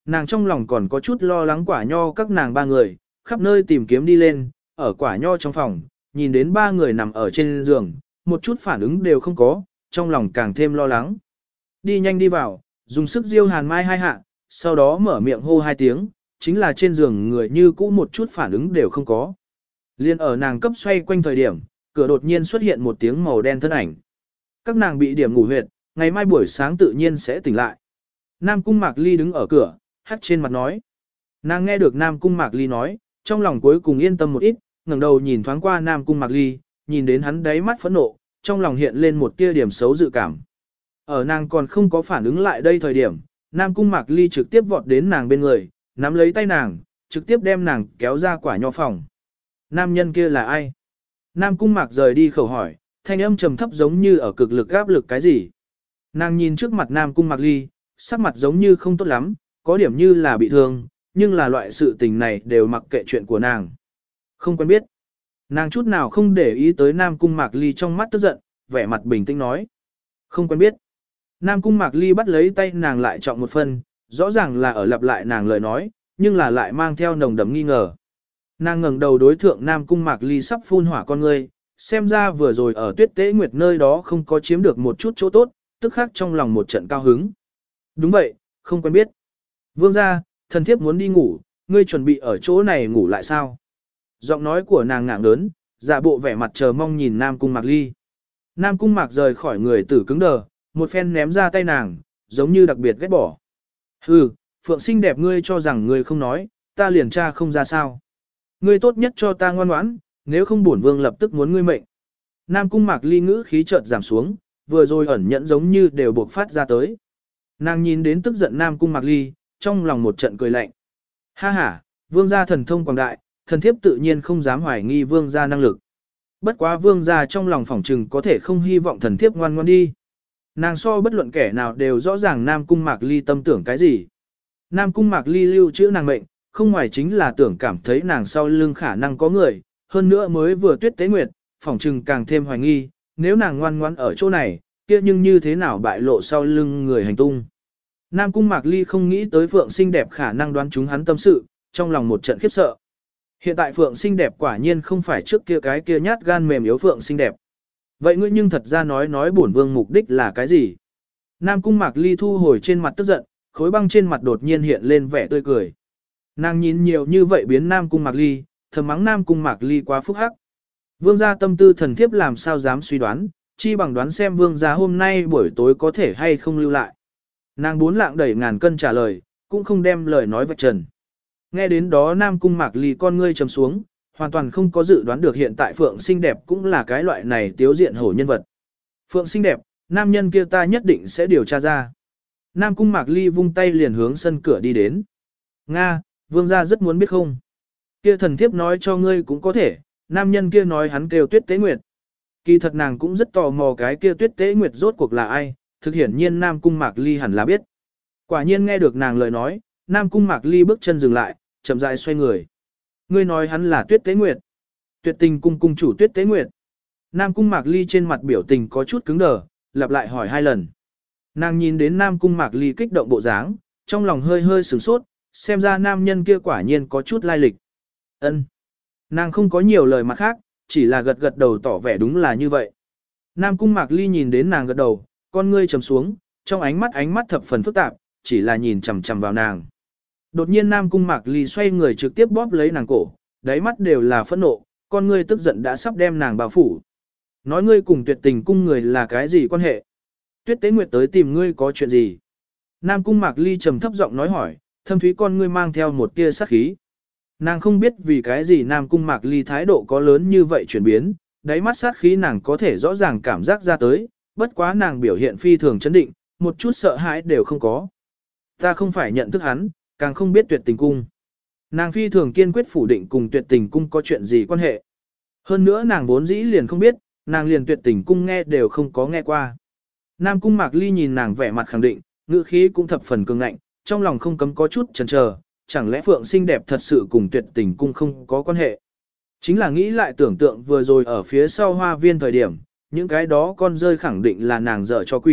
Nàng trong lòng còn có chút lo lắng quả nho các nàng ba người, khắp nơi tìm kiếm đi lên, ở quả nho trong phòng, nhìn đến ba người nằm ở trên giường, một chút phản ứng đều không có, trong lòng càng thêm lo lắng. Đi nhanh đi vào, dùng sức diêu Hàn Mai hai hạ, sau đó mở miệng hô hai tiếng, chính là trên giường người như cũ một chút phản ứng đều không có. Liên ở nàng cấp xoay quanh thời điểm, cửa đột nhiên xuất hiện một tiếng màu đen thân ảnh. Các nàng bị điểm ngủ huyệt, ngày mai buổi sáng tự nhiên sẽ tỉnh lại. Nam Cung Mạc Ly đứng ở cửa, hắt trên mặt nói. Nàng nghe được Nam Cung Mạc Ly nói, trong lòng cuối cùng yên tâm một ít, ngẩng đầu nhìn thoáng qua Nam Cung Mạc Ly, nhìn đến hắn đáy mắt phẫn nộ, trong lòng hiện lên một tia điểm xấu dự cảm. Ở nàng còn không có phản ứng lại đây thời điểm, Nam Cung Mạc Ly trực tiếp vọt đến nàng bên người, nắm lấy tay nàng, trực tiếp đem nàng kéo ra quả nho phòng. Nam nhân kia là ai? Nam Cung Mạc rời đi khẩu hỏi, thanh âm trầm thấp giống như ở cực lực áp lực cái gì. Nàng nhìn trước mặt Nam Cung Mạc Ly, sắc mặt giống như không tốt lắm, có điểm như là bị thương, nhưng là loại sự tình này đều mặc kệ chuyện của nàng. Không quen biết. Nàng chút nào không để ý tới Nam Cung Mạc Ly trong mắt tức giận, vẻ mặt bình tĩnh nói. Không quen biết. Nam Cung Mạc Ly bắt lấy tay nàng lại trọng một phân, rõ ràng là ở lặp lại nàng lời nói, nhưng là lại mang theo nồng đậm nghi ngờ. Nàng ngẩng đầu đối thượng Nam Cung Mạc Ly sắp phun hỏa con ngươi, xem ra vừa rồi ở Tuyết Tế Nguyệt nơi đó không có chiếm được một chút chỗ tốt, tức khắc trong lòng một trận cao hứng. Đúng vậy, không quen biết. Vương gia, thần thiếp muốn đi ngủ, ngươi chuẩn bị ở chỗ này ngủ lại sao? Giọng nói của nàng ngạng lớn, giả bộ vẻ mặt chờ mong nhìn Nam Cung Mạc Ly. Nam Cung Mạc rời khỏi người tử cứng đờ, một phen ném ra tay nàng, giống như đặc biệt ghét bỏ. Hừ, Phượng xinh đẹp ngươi cho rằng ngươi không nói, ta liền tra không ra sao. Ngươi tốt nhất cho ta ngoan ngoãn, nếu không bổn vương lập tức muốn ngươi mệnh. Nam Cung Mạc Ly ngữ khí chợt giảm xuống, vừa rồi ẩn nhẫn giống như đều bộc phát ra tới. Nàng nhìn đến tức giận Nam Cung Mạc Ly, trong lòng một trận cười lạnh. Ha ha, vương gia thần thông quảng đại, thần thiếp tự nhiên không dám hoài nghi vương gia năng lực. Bất quá vương gia trong lòng phỏng trừng có thể không hy vọng thần thiếp ngoan ngoan đi. Nàng so bất luận kẻ nào đều rõ ràng Nam Cung Mạc Ly tâm tưởng cái gì. Nam Cung Mạc Ly lưu trữ nàng mệnh, không ngoài chính là tưởng cảm thấy nàng sau lưng khả năng có người, hơn nữa mới vừa Tuyết Tế Nguyệt, phỏng trừng càng thêm hoài nghi, nếu nàng ngoan ngoãn ở chỗ này, kia nhưng như thế nào bại lộ sau lưng người hành tung. Nam Cung Mạc Ly không nghĩ tới Phượng xinh đẹp khả năng đoán chúng hắn tâm sự, trong lòng một trận khiếp sợ. Hiện tại Phượng xinh đẹp quả nhiên không phải trước kia cái kia nhát gan mềm yếu Phượng xinh đẹp. Vậy ngươi nhưng thật ra nói nói bổn vương mục đích là cái gì? Nam Cung Mạc Ly thu hồi trên mặt tức giận, khối băng trên mặt đột nhiên hiện lên vẻ tươi cười. Nàng nhìn nhiều như vậy biến Nam Cung Mạc Ly, thầm mắng Nam Cung Mạc Ly quá phúc hắc. Vương gia tâm tư thần thiếp làm sao dám suy đoán, chi bằng đoán xem vương gia hôm nay buổi tối có thể hay không lưu lại. Nàng bốn lạng đẩy ngàn cân trả lời, cũng không đem lời nói vạch trần. Nghe đến đó Nam Cung Mạc Ly con ngươi trầm xuống, hoàn toàn không có dự đoán được hiện tại Phượng xinh đẹp cũng là cái loại này tiếu diện hổ nhân vật. Phượng xinh đẹp, nam nhân kia ta nhất định sẽ điều tra ra. Nam Cung Mạc Ly vung tay liền hướng sân cửa đi đến. Nga, vương gia rất muốn biết không? Kia thần thiếp nói cho ngươi cũng có thể, nam nhân kia nói hắn kêu Tuyết Tế Nguyệt. Kỳ thật nàng cũng rất tò mò cái kia Tuyết Tế Nguyệt rốt cuộc là ai, thực hiển nhiên Nam Cung Mạc Ly hẳn là biết. Quả nhiên nghe được nàng lời nói, Nam Cung Mạc Ly bước chân dừng lại, chậm rãi xoay người. Ngươi nói hắn là Tuyết Tế Nguyệt. Tuyệt Tình cung cung chủ Tuyết Tế Nguyệt. Nam Cung Mạc Ly trên mặt biểu tình có chút cứng đờ, lặp lại hỏi hai lần. Nàng nhìn đến Nam Cung Mạc Ly kích động bộ dáng, trong lòng hơi hơi sửng sốt, xem ra nam nhân kia quả nhiên có chút lai lịch. Ân. Nàng không có nhiều lời mặt khác, chỉ là gật gật đầu tỏ vẻ đúng là như vậy. Nam Cung Mạc Ly nhìn đến nàng gật đầu, con ngươi trầm xuống, trong ánh mắt ánh mắt thập phần phức tạp, chỉ là nhìn chằm chằm vào nàng. Đột nhiên Nam Cung Mạc Ly xoay người trực tiếp bóp lấy nàng cổ, đáy mắt đều là phẫn nộ, con ngươi tức giận đã sắp đem nàng bao phủ. Nói ngươi cùng Tuyệt Tình cung người là cái gì quan hệ? Tuyết Tế Nguyệt tới tìm ngươi có chuyện gì? Nam Cung Mạc Ly trầm thấp giọng nói hỏi, thâm thúy con ngươi mang theo một tia sát khí. Nàng không biết vì cái gì Nam Cung Mạc Ly thái độ có lớn như vậy chuyển biến, đáy mắt sát khí nàng có thể rõ ràng cảm giác ra tới, bất quá nàng biểu hiện phi thường chấn định, một chút sợ hãi đều không có. Ta không phải nhận thức hắn, càng không biết Tuyệt Tình cung. Nàng phi thường kiên quyết phủ định cùng Tuyệt Tình cung có chuyện gì quan hệ. Hơn nữa nàng vốn dĩ liền không biết, nàng liền Tuyệt Tình cung nghe đều không có nghe qua. Nam Cung Mạc Ly nhìn nàng vẻ mặt khẳng định, ngữ khí cũng thập phần cường ngạnh, trong lòng không cấm có chút chần chờ, chẳng lẽ Phượng xinh đẹp thật sự cùng Tuyệt Tình cung không có quan hệ. Chính là nghĩ lại tưởng tượng vừa rồi ở phía sau hoa viên thời điểm, những cái đó con rơi khẳng định là nàng dở cho quỷ,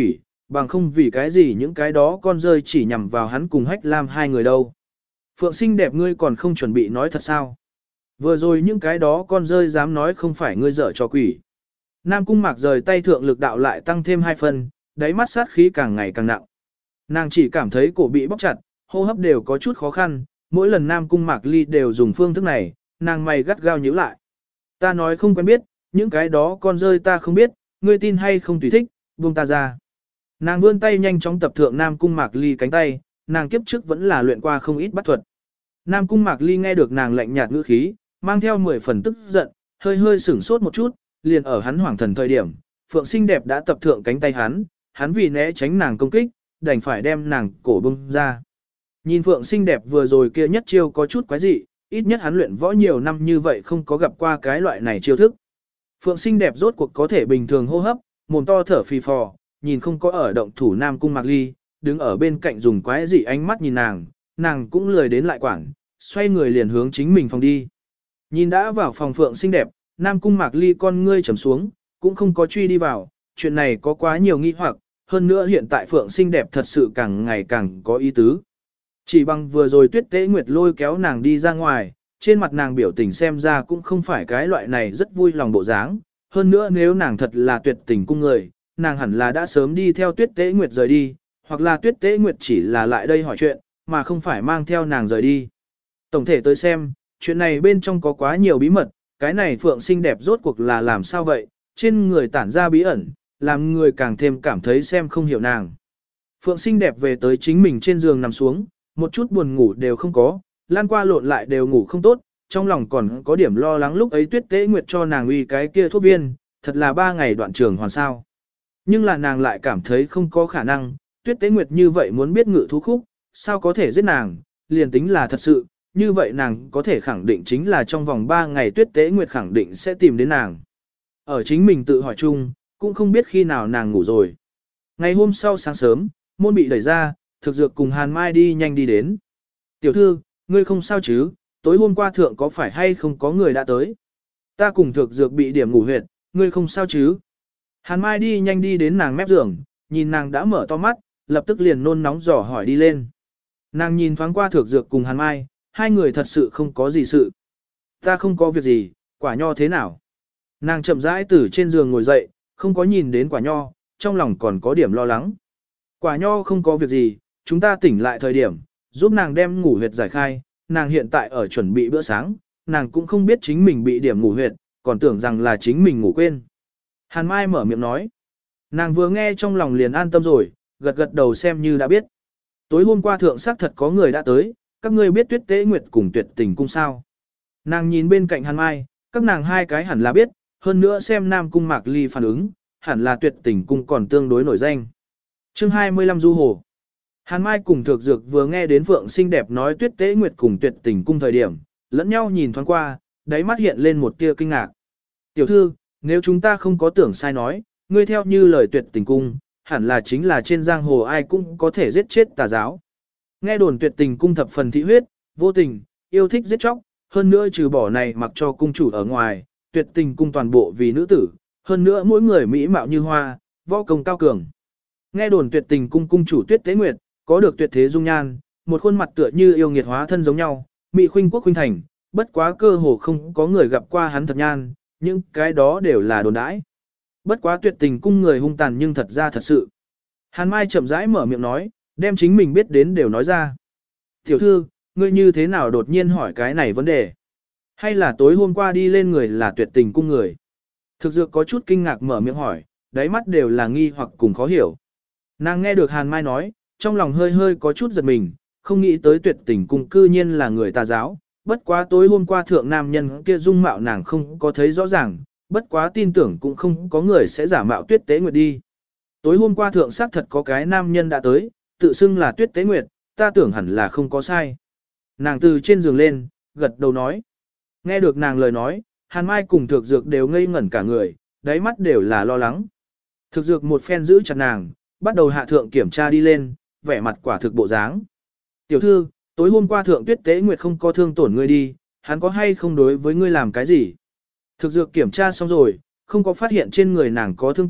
bằng không vì cái gì những cái đó con rơi chỉ nhằm vào hắn cùng Hách Lam hai người đâu. Phượng xinh đẹp ngươi còn không chuẩn bị nói thật sao? Vừa rồi những cái đó con rơi dám nói không phải ngươi dở cho quỷ. Nam Cung Mạc rời tay thượng lực đạo lại tăng thêm hai phần, đáy mắt sát khí càng ngày càng nặng. Nàng chỉ cảm thấy cổ bị bóc chặt, hô hấp đều có chút khó khăn, mỗi lần Nam Cung Mạc Ly đều dùng phương thức này, nàng mày gắt gao nhíu lại. Ta nói không quen biết, những cái đó con rơi ta không biết, ngươi tin hay không tùy thích, buông ta ra. Nàng vươn tay nhanh chóng tập thượng Nam Cung Mạc Ly cánh tay, nàng kiếp trước vẫn là luyện qua không ít bắt thuật. Nam Cung Mạc Ly nghe được nàng lạnh nhạt ngữ khí, mang theo mười phần tức giận, hơi hơi sửng sốt một chút, liền ở hắn hoảng thần thời điểm, Phượng xinh đẹp đã tập thượng cánh tay hắn, hắn vì né tránh nàng công kích, đành phải đem nàng cổ bung ra. Nhìn Phượng xinh đẹp vừa rồi kia nhất chiêu có chút quái dị, ít nhất hắn luyện võ nhiều năm như vậy không có gặp qua cái loại này chiêu thức. Phượng xinh đẹp rốt cuộc có thể bình thường hô hấp, mồm to thở phì phò, nhìn không có ở động thủ Nam Cung Mạc Ly, đứng ở bên cạnh dùng quái dị ánh mắt nhìn nàng, nàng cũng lười đến lại quảng, xoay người liền hướng chính mình phòng đi. Nhìn đã vào phòng Phượng xinh đẹp, Nam Cung Mạc Ly con ngươi trầm xuống, cũng không có truy đi vào, chuyện này có quá nhiều nghi hoặc, hơn nữa hiện tại Phượng xinh đẹp thật sự càng ngày càng có ý tứ. Chỉ bằng vừa rồi Tuyết Tế Nguyệt lôi kéo nàng đi ra ngoài, trên mặt nàng biểu tình xem ra cũng không phải cái loại này rất vui lòng bộ dáng, hơn nữa nếu nàng thật là tuyệt tình cung người, nàng hẳn là đã sớm đi theo Tuyết Tế Nguyệt rời đi, hoặc là Tuyết Tế Nguyệt chỉ là lại đây hỏi chuyện, mà không phải mang theo nàng rời đi. Tổng thể tới xem, chuyện này bên trong có quá nhiều bí mật, cái này Phượng xinh đẹp rốt cuộc là làm sao vậy, trên người tản ra bí ẩn, làm người càng thêm cảm thấy xem không hiểu nàng. Phượng xinh đẹp về tới chính mình trên giường nằm xuống, một chút buồn ngủ đều không có, lan qua lộn lại đều ngủ không tốt, trong lòng còn có điểm lo lắng lúc ấy Tuyết Tế Nguyệt cho nàng uy cái kia thuốc viên, thật là ba ngày đoạn trường hoàn sao. Nhưng là nàng lại cảm thấy không có khả năng, Tuyết Tế Nguyệt như vậy muốn biết ngự thú khúc, sao có thể giết nàng, liền tính là thật sự, như vậy nàng có thể khẳng định chính là trong vòng ba ngày Tuyết Tế Nguyệt khẳng định sẽ tìm đến nàng. Ở chính mình tự hỏi chung, cũng không biết khi nào nàng ngủ rồi. Ngày hôm sau sáng sớm, môn bị đẩy ra, thực dược cùng Hàn Mai đi nhanh đi đến. Tiểu thư, ngươi không sao chứ, tối hôm qua thượng có phải hay không có người đã tới? Ta cùng thực dược bị điểm ngủ huyệt, ngươi không sao chứ? Hàn Mai đi nhanh đi đến nàng mép giường, nhìn nàng đã mở to mắt, lập tức liền nôn nóng dò hỏi đi lên. Nàng nhìn thoáng qua thực dược cùng Hàn Mai, hai người thật sự không có gì sự. Ta không có việc gì, quả nho thế nào? Nàng chậm rãi từ trên giường ngồi dậy, không có nhìn đến quả nho, trong lòng còn có điểm lo lắng. Quả nho không có việc gì, chúng ta tỉnh lại thời điểm, giúp nàng đem ngủ huyệt giải khai, nàng hiện tại ở chuẩn bị bữa sáng, nàng cũng không biết chính mình bị điểm ngủ huyệt, còn tưởng rằng là chính mình ngủ quên. Hàn Mai mở miệng nói. Nàng vừa nghe trong lòng liền an tâm rồi, gật gật đầu xem như đã biết. Tối hôm qua thượng xác thật có người đã tới, các ngươi biết Tuyết Tế Nguyệt cùng Tuyệt Tình cung sao. Nàng nhìn bên cạnh Hàn Mai, các nàng hai cái hẳn là biết, hơn nữa xem Nam Cung Mạc Ly phản ứng, hẳn là Tuyệt Tình cung còn tương đối nổi danh. Chương hai mươi lăm Du Hồ. Hàn Mai cùng Thược Dược vừa nghe đến Phượng xinh đẹp nói Tuyết Tế Nguyệt cùng Tuyệt Tình cung thời điểm, lẫn nhau nhìn thoáng qua, đáy mắt hiện lên một tia kinh ngạc. Tiểu thư, nếu chúng ta không có tưởng sai nói, ngươi theo như lời Tuyệt Tình cung, hẳn là chính là trên giang hồ ai cũng có thể giết chết tà giáo. Nghe đồn Tuyệt Tình cung thập phần thị huyết, vô tình, yêu thích giết chóc, hơn nữa trừ bỏ này mặc cho cung chủ ở ngoài, Tuyệt Tình cung toàn bộ vì nữ tử, hơn nữa mỗi người mỹ mạo như hoa, võ công cao cường. Nghe đồn Tuyệt Tình cung cung chủ Tuyết Tế Nguyệt, có được tuyệt thế dung nhan, một khuôn mặt tựa như yêu nghiệt hóa thân giống nhau, mỹ khuynh quốc khuynh thành, bất quá cơ hồ không có người gặp qua hắn thật nhan, những cái đó đều là đồn đãi. Bất quá Tuyệt Tình cung người hung tàn nhưng thật ra thật sự. Hàn Mai chậm rãi mở miệng nói, đem chính mình biết đến đều nói ra. Tiểu thư, ngươi như thế nào đột nhiên hỏi cái này vấn đề? Hay là tối hôm qua đi lên người là Tuyệt Tình cung người? Thực dược có chút kinh ngạc mở miệng hỏi, đáy mắt đều là nghi hoặc cùng khó hiểu. Nàng nghe được Hàn Mai nói, trong lòng hơi hơi có chút giật mình, không nghĩ tới Tuyệt Tình cung cư nhiên là người tà giáo. Bất quá tối hôm qua thượng nam nhân kia dung mạo nàng không có thấy rõ ràng, bất quá tin tưởng cũng không có người sẽ giả mạo Tuyết Tế Nguyệt đi. Tối hôm qua thượng xác thật có cái nam nhân đã tới, tự xưng là Tuyết Tế Nguyệt, ta tưởng hẳn là không có sai. Nàng từ trên giường lên, gật đầu nói. Nghe được nàng lời nói, Hàn Mai cùng Thực Dược đều ngây ngẩn cả người, đáy mắt đều là lo lắng. Thực Dược một phen giữ chặt nàng, bắt đầu hạ thượng kiểm tra đi lên, vẻ mặt quả thực bộ dáng. Tiểu thư, tối hôm qua thượng Tuyết Tế Nguyệt không có thương tổn ngươi đi, hắn có hay không đối với ngươi làm cái gì? Thực Dược kiểm tra xong rồi, không có phát hiện trên người nàng có thương tích,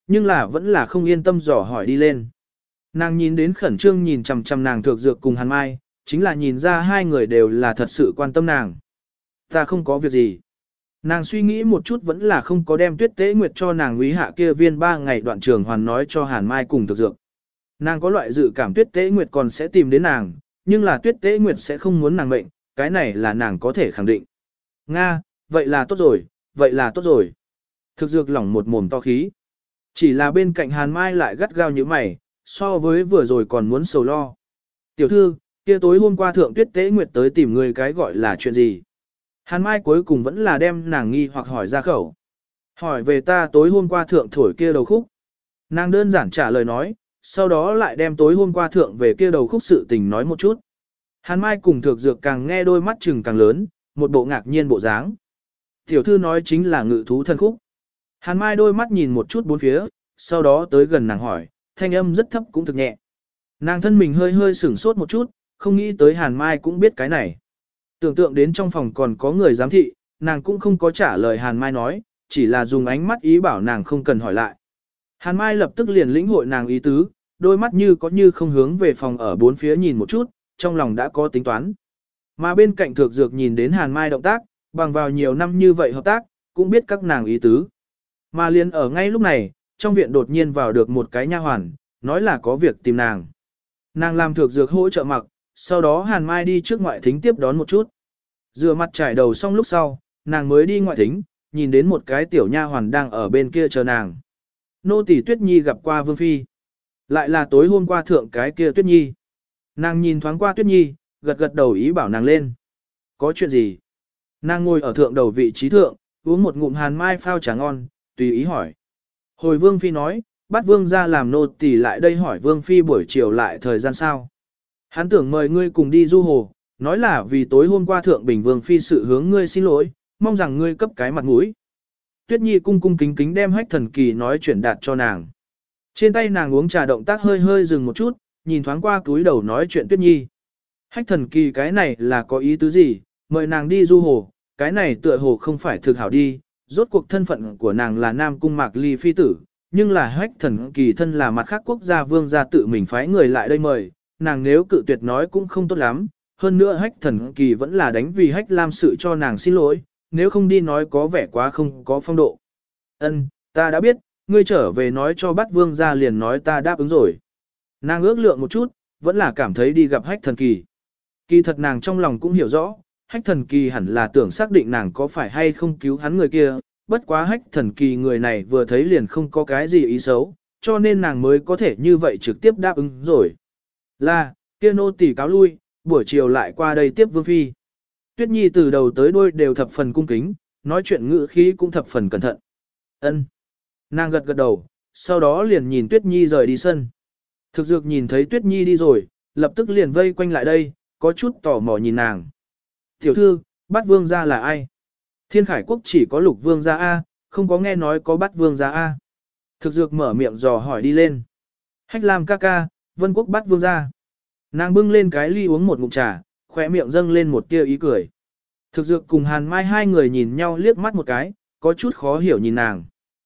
nhưng là vẫn là không yên tâm dò hỏi đi lên. Nàng nhìn đến khẩn trương nhìn chằm chằm nàng Thược Dược cùng Hàn Mai, chính là nhìn ra hai người đều là thật sự quan tâm nàng. Ta không có việc gì. Nàng suy nghĩ một chút vẫn là không có đem Tuyết Tế Nguyệt cho nàng úy hạ kia viên ba ngày đoạn trường hoàn nói cho Hàn Mai cùng Thược Dược. Nàng có loại dự cảm Tuyết Tế Nguyệt còn sẽ tìm đến nàng, nhưng là Tuyết Tế Nguyệt sẽ không muốn nàng mệnh, cái này là nàng có thể khẳng định. Nga, vậy là tốt rồi, vậy là tốt rồi. Thược Dược lỏng một mồm to khí. Chỉ là bên cạnh Hàn Mai lại gắt gao như mày, so với vừa rồi còn muốn sầu lo. Tiểu thư, kia tối hôm qua Thượng Tuyết Tế Nguyệt tới tìm người cái gọi là chuyện gì? Hàn Mai cuối cùng vẫn là đem nàng nghi hoặc hỏi ra khẩu. Hỏi về ta tối hôm qua Thượng thổi kia đầu khúc. Nàng đơn giản trả lời nói, sau đó lại đem tối hôm qua Thượng về kia đầu khúc sự tình nói một chút. Hàn Mai cùng Thược Dược càng nghe đôi mắt chừng càng lớn, một bộ ngạc nhiên bộ dáng. Tiểu thư nói chính là ngự thú thân khúc. Hàn Mai đôi mắt nhìn một chút bốn phía, sau đó tới gần nàng hỏi, thanh âm rất thấp cũng thực nhẹ. Nàng thân mình hơi hơi sửng sốt một chút, không nghĩ tới Hàn Mai cũng biết cái này. Tưởng tượng đến trong phòng còn có người giám thị, nàng cũng không có trả lời Hàn Mai nói, chỉ là dùng ánh mắt ý bảo nàng không cần hỏi lại. Hàn Mai lập tức liền lĩnh hội nàng ý tứ, đôi mắt như có như không hướng về phòng ở bốn phía nhìn một chút, trong lòng đã có tính toán. Mà bên cạnh Thược Dược nhìn đến Hàn Mai động tác, bằng vào nhiều năm như vậy hợp tác, cũng biết các nàng ý tứ. Mà liền ở ngay lúc này, trong viện đột nhiên vào được một cái nha hoàn, nói là có việc tìm nàng. Nàng làm Thược Dược hỗ trợ mặc, sau đó Hàn Mai đi trước ngoại thính tiếp đón một chút. Rửa mặt trải đầu xong lúc sau, nàng mới đi ngoại thính, nhìn đến một cái tiểu nha hoàn đang ở bên kia chờ nàng. Nô tỳ Tuyết Nhi gặp qua Vương Phi. Lại là tối hôm qua thượng cái kia Tuyết Nhi. Nàng nhìn thoáng qua Tuyết Nhi, gật gật đầu ý bảo nàng lên. Có chuyện gì? Nàng ngồi ở thượng đầu vị trí thượng, uống một ngụm Hàn Mai phao trà ngon, tùy ý hỏi. Hồi Vương Phi nói, bắt Vương ra làm nô tỳ lại đây hỏi Vương Phi buổi chiều lại thời gian sao. Hắn tưởng mời ngươi cùng đi du hồ, nói là vì tối hôm qua thượng bình Vương Phi sự hướng ngươi xin lỗi, mong rằng ngươi cấp cái mặt mũi. Tuyết Nhi cung cung kính kính đem hách thần kỳ nói chuyển đạt cho nàng. Trên tay nàng uống trà động tác hơi hơi dừng một chút, nhìn thoáng qua túi đầu nói chuyện Tuyết Nhi. Hách thần kỳ cái này là có ý tứ gì, mời nàng đi du hồ, cái này tựa hồ không phải thực hảo đi, rốt cuộc thân phận của nàng là Nam Cung Mạc Ly phi tử, nhưng là hách thần kỳ thân là mặt khác quốc gia vương gia tự mình phái người lại đây mời, nàng nếu cự tuyệt nói cũng không tốt lắm, hơn nữa hách thần kỳ vẫn là đánh vì hách lam sự cho nàng xin lỗi, nếu không đi nói có vẻ quá không có phong độ. Ân, ta đã biết, ngươi trở về nói cho bắt vương gia liền nói ta đáp ứng rồi. Nàng ước lượng một chút, vẫn là cảm thấy đi gặp hách thần kỳ. Kỳ thật nàng trong lòng cũng hiểu rõ, hách thần kỳ hẳn là tưởng xác định nàng có phải hay không cứu hắn người kia, bất quá hách thần kỳ người này vừa thấy liền không có cái gì ý xấu, cho nên nàng mới có thể như vậy trực tiếp đáp ứng rồi. Là, kia nô tỳ cáo lui, buổi chiều lại qua đây tiếp Vương Phi. Tuyết Nhi từ đầu tới đuôi đều thập phần cung kính, nói chuyện ngữ khí cũng thập phần cẩn thận. Ân. Nàng gật gật đầu, sau đó liền nhìn Tuyết Nhi rời đi sân. Thực dược nhìn thấy Tuyết Nhi đi rồi, lập tức liền vây quanh lại đây, có chút tò mò nhìn nàng. Tiểu thư, bát vương gia là ai? Thiên Khải Quốc chỉ có lục vương gia A, không có nghe nói có bát vương gia A. Thực dược mở miệng dò hỏi đi lên. Hách Lam ca ca, Vân Quốc bát vương gia. Nàng bưng lên cái ly uống một ngụm trà, khỏe miệng dâng lên một tia ý cười. Thực dược cùng Hàn Mai hai người nhìn nhau liếc mắt một cái, có chút khó hiểu nhìn nàng.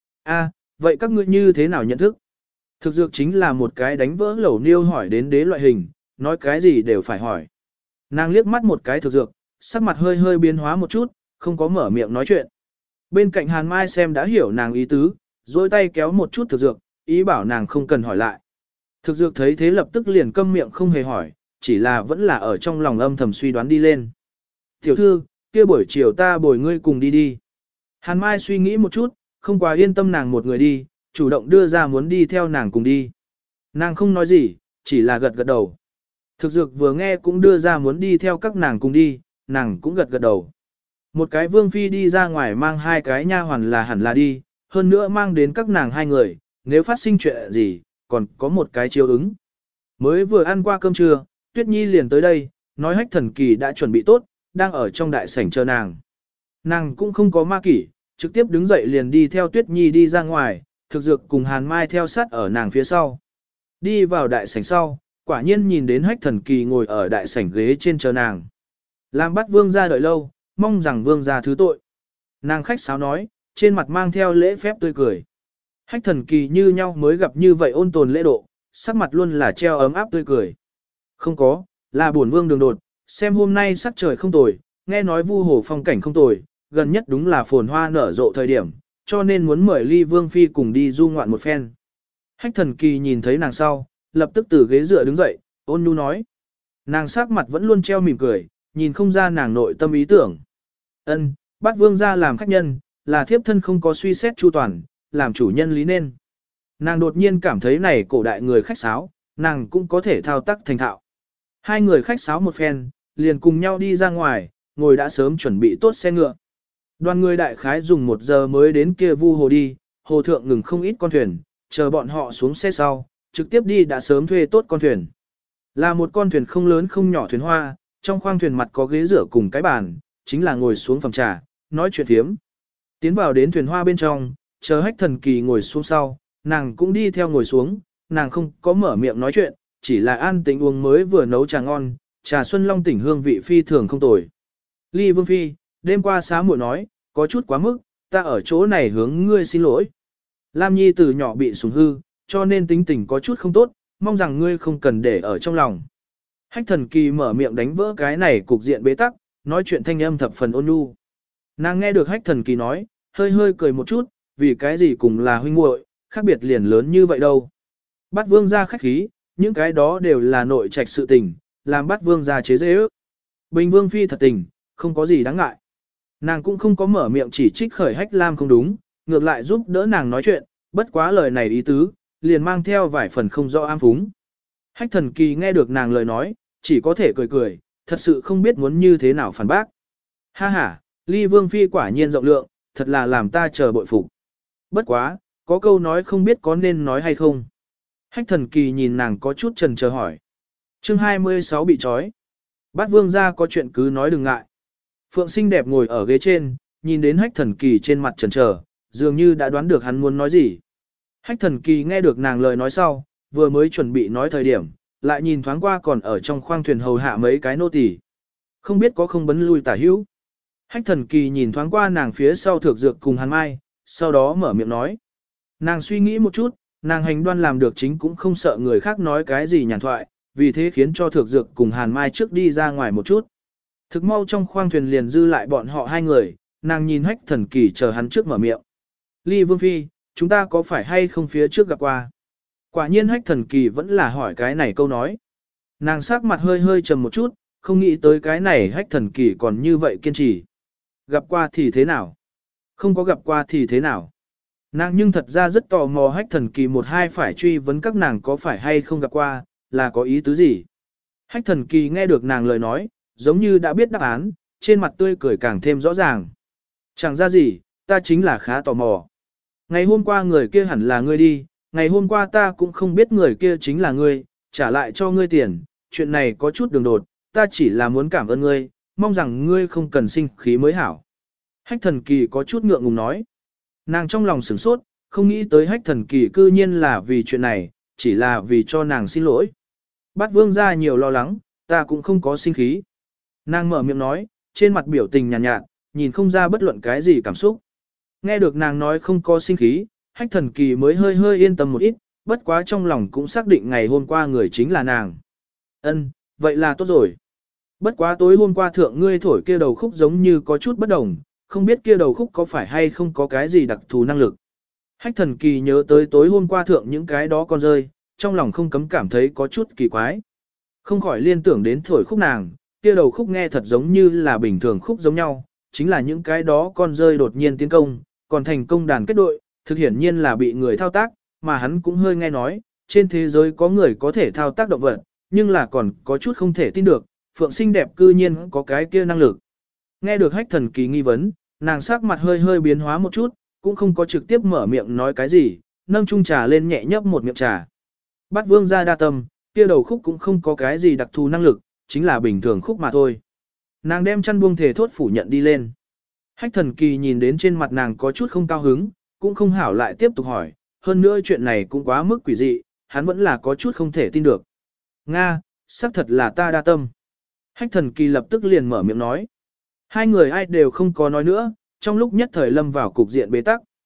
A, vậy các ngươi như thế nào nhận thức? Thực dược chính là một cái đánh vỡ lẩu niêu hỏi đến đế loại hình, nói cái gì đều phải hỏi. Nàng liếc mắt một cái thực dược, sắc mặt hơi hơi biến hóa một chút, không có mở miệng nói chuyện. Bên cạnh Hàn Mai xem đã hiểu nàng ý tứ, dôi tay kéo một chút thực dược, ý bảo nàng không cần hỏi lại. Thực dược thấy thế lập tức liền câm miệng không hề hỏi, chỉ là vẫn là ở trong lòng âm thầm suy đoán đi lên. Tiểu thư, kia buổi chiều ta bồi ngươi cùng đi đi. Hàn Mai suy nghĩ một chút, không quá yên tâm nàng một người đi, chủ động đưa ra muốn đi theo nàng cùng đi. Nàng không nói gì, chỉ là gật gật đầu. Thực dược vừa nghe cũng đưa ra muốn đi theo các nàng cùng đi, nàng cũng gật gật đầu. Một cái vương phi đi ra ngoài mang hai cái nha hoàn là hẳn là đi, hơn nữa mang đến các nàng hai người, nếu phát sinh chuyện gì, còn có một cái chiếu ứng. Mới vừa ăn qua cơm trưa, Tuyết Nhi liền tới đây, nói hách thần kỳ đã chuẩn bị tốt, đang ở trong đại sảnh chờ nàng. Nàng cũng không có ma kỷ, trực tiếp đứng dậy liền đi theo Tuyết Nhi đi ra ngoài, thực dược cùng Hàn Mai theo sát ở nàng phía sau. Đi vào đại sảnh sau, quả nhiên nhìn đến hách thần kỳ ngồi ở đại sảnh ghế trên chờ nàng. Làm bắt vương gia đợi lâu, mong rằng vương gia thứ tội. Nàng khách sáo nói, trên mặt mang theo lễ phép tươi cười. Hách thần kỳ như nhau mới gặp như vậy ôn tồn lễ độ, sắc mặt luôn là treo ấm áp tươi cười. Không có, là bổn vương đường đột, xem hôm nay sắc trời không tồi, nghe nói vu hồ phong cảnh không tồi, gần nhất đúng là phồn hoa nở rộ thời điểm, cho nên muốn mời ly vương phi cùng đi du ngoạn một phen. Hách thần kỳ nhìn thấy nàng sau, lập tức từ ghế dựa đứng dậy, ôn nhu nói. Nàng sắc mặt vẫn luôn treo mỉm cười, nhìn không ra nàng nội tâm ý tưởng. Ân, bắt vương ra làm khách nhân, là thiếp thân không có suy xét chu toàn, làm chủ nhân lý nên. Nàng đột nhiên cảm thấy này cổ đại người khách sáo, nàng cũng có thể thao tác thành thạo. Hai người khách sáo một phen, liền cùng nhau đi ra ngoài, ngồi đã sớm chuẩn bị tốt xe ngựa. Đoàn người đại khái dùng một giờ mới đến kia vu hồ đi, hồ thượng ngừng không ít con thuyền, chờ bọn họ xuống xe sau, trực tiếp đi đã sớm thuê tốt con thuyền. Là một con thuyền không lớn không nhỏ thuyền hoa, trong khoang thuyền mặt có ghế rửa cùng cái bàn, chính là ngồi xuống phòng trà, nói chuyện thiếm. Tiến vào đến thuyền hoa bên trong, chờ hách thần kỳ ngồi xuống sau, nàng cũng đi theo ngồi xuống, nàng không có mở miệng nói chuyện, chỉ là an tĩnh uống mới vừa nấu trà ngon, trà xuân long tỉnh hương vị phi thường không tồi. Ly vương phi, đêm qua xá muội nói, có chút quá mức, ta ở chỗ này hướng ngươi xin lỗi. Lam Nhi từ nhỏ bị sủng hư, cho nên tính tình có chút không tốt, mong rằng ngươi không cần để ở trong lòng. Hách thần kỳ mở miệng đánh vỡ cái này cục diện bế tắc, nói chuyện thanh âm thập phần ôn nhu. Nàng nghe được hách thần kỳ nói, hơi hơi cười một chút, vì cái gì cùng là huynh muội, khác biệt liền lớn như vậy đâu. Bắt vương gia khách khí, những cái đó đều là nội trạch sự tình, làm bắt vương gia chế dễ ước. Bình vương phi thật tình, không có gì đáng ngại. Nàng cũng không có mở miệng chỉ trích khởi hách lam không đúng, ngược lại giúp đỡ nàng nói chuyện, bất quá lời này ý tứ, liền mang theo vài phần không rõ am phúng. Hách thần kỳ nghe được nàng lời nói, chỉ có thể cười cười, thật sự không biết muốn như thế nào phản bác. Ha ha, ly vương phi quả nhiên rộng lượng, thật là làm ta chờ bội phục. Bất quá, có câu nói không biết có nên nói hay không. Hách thần kỳ nhìn nàng có chút chần chờ hỏi. Chương hai mươi sáu bị trói. Bát vương gia có chuyện cứ nói đừng ngại. Phượng xinh đẹp ngồi ở ghế trên, nhìn đến hách thần kỳ trên mặt chần chờ, dường như đã đoán được hắn muốn nói gì. Hách thần kỳ nghe được nàng lời nói sau, vừa mới chuẩn bị nói thời điểm, lại nhìn thoáng qua còn ở trong khoang thuyền hầu hạ mấy cái nô tỳ, không biết có không bấn lui tả hữu. Hách thần kỳ nhìn thoáng qua nàng phía sau thược dược cùng hàn mai, sau đó mở miệng nói. Nàng suy nghĩ một chút, nàng hành đoan làm được chính cũng không sợ người khác nói cái gì nhàn thoại, vì thế khiến cho thược dược cùng hàn mai trước đi ra ngoài một chút. Thực mau trong khoang thuyền liền dư lại bọn họ hai người, nàng nhìn hách thần kỳ chờ hắn trước mở miệng. Ly vương phi, chúng ta có phải hay không phía trước gặp qua? Quả nhiên hách thần kỳ vẫn là hỏi cái này câu nói. Nàng sắc mặt hơi hơi trầm một chút, không nghĩ tới cái này hách thần kỳ còn như vậy kiên trì. Gặp qua thì thế nào? Không có gặp qua thì thế nào? Nàng nhưng thật ra rất tò mò hách thần kỳ một hai phải truy vấn các nàng có phải hay không gặp qua, là có ý tứ gì? Hách thần kỳ nghe được nàng lời nói, giống như đã biết đáp án, trên mặt tươi cười càng thêm rõ ràng. Chẳng ra gì, ta chính là khá tò mò. Ngày hôm qua người kia hẳn là ngươi đi, ngày hôm qua ta cũng không biết người kia chính là ngươi, trả lại cho ngươi tiền, chuyện này có chút đường đột, ta chỉ là muốn cảm ơn ngươi, mong rằng ngươi không cần sinh khí mới hảo. Hách thần kỳ có chút ngượng ngùng nói. Nàng trong lòng sửng sốt, không nghĩ tới hách thần kỳ cư nhiên là vì chuyện này, chỉ là vì cho nàng xin lỗi. Bát vương ra nhiều lo lắng, ta cũng không có sinh khí. Nàng mở miệng nói, trên mặt biểu tình nhàn nhạt, nhạt, nhìn không ra bất luận cái gì cảm xúc. Nghe được nàng nói không có sinh khí, hách thần kỳ mới hơi hơi yên tâm một ít, bất quá trong lòng cũng xác định ngày hôm qua người chính là nàng. Ân, vậy là tốt rồi. Bất quá tối hôm qua thượng ngươi thổi kia đầu khúc giống như có chút bất đồng, không biết kia đầu khúc có phải hay không có cái gì đặc thù năng lực. Hách thần kỳ nhớ tới tối hôm qua thượng những cái đó con rơi, trong lòng không cấm cảm thấy có chút kỳ quái. Không khỏi liên tưởng đến thổi khúc nàng, kia đầu khúc nghe thật giống như là bình thường khúc giống nhau, chính là những cái đó con rơi đột nhiên tiến công, còn thành công đàn kết đội, thực hiển nhiên là bị người thao tác, mà hắn cũng hơi nghe nói, trên thế giới có người có thể thao tác động vật, nhưng là còn có chút không thể tin được, Phượng xinh đẹp cư nhiên có cái kia năng lực. Nghe được hách thần kỳ nghi vấn, nàng sắc mặt hơi hơi biến hóa một chút, cũng không có trực tiếp mở miệng nói cái gì, nâng chung trà lên nhẹ nhấp một miệng trà. Bát vương ra đa tâm, kia đầu khúc cũng không có cái gì đặc thù năng lực, chính là bình thường khúc mà thôi. Nàng đem chăn buông thể thốt phủ nhận đi lên. Hách thần kỳ nhìn đến trên mặt nàng có chút không cao hứng, cũng không hảo lại tiếp tục hỏi, hơn nữa chuyện này cũng quá mức quỷ dị, hắn vẫn là có chút không thể tin được. Nga, xác thật là ta đa tâm. Hách thần kỳ lập tức liền mở miệng nói. Hai người ai đều không có nói nữa, trong lúc nhất thời lâm vào cục diện bế tắc.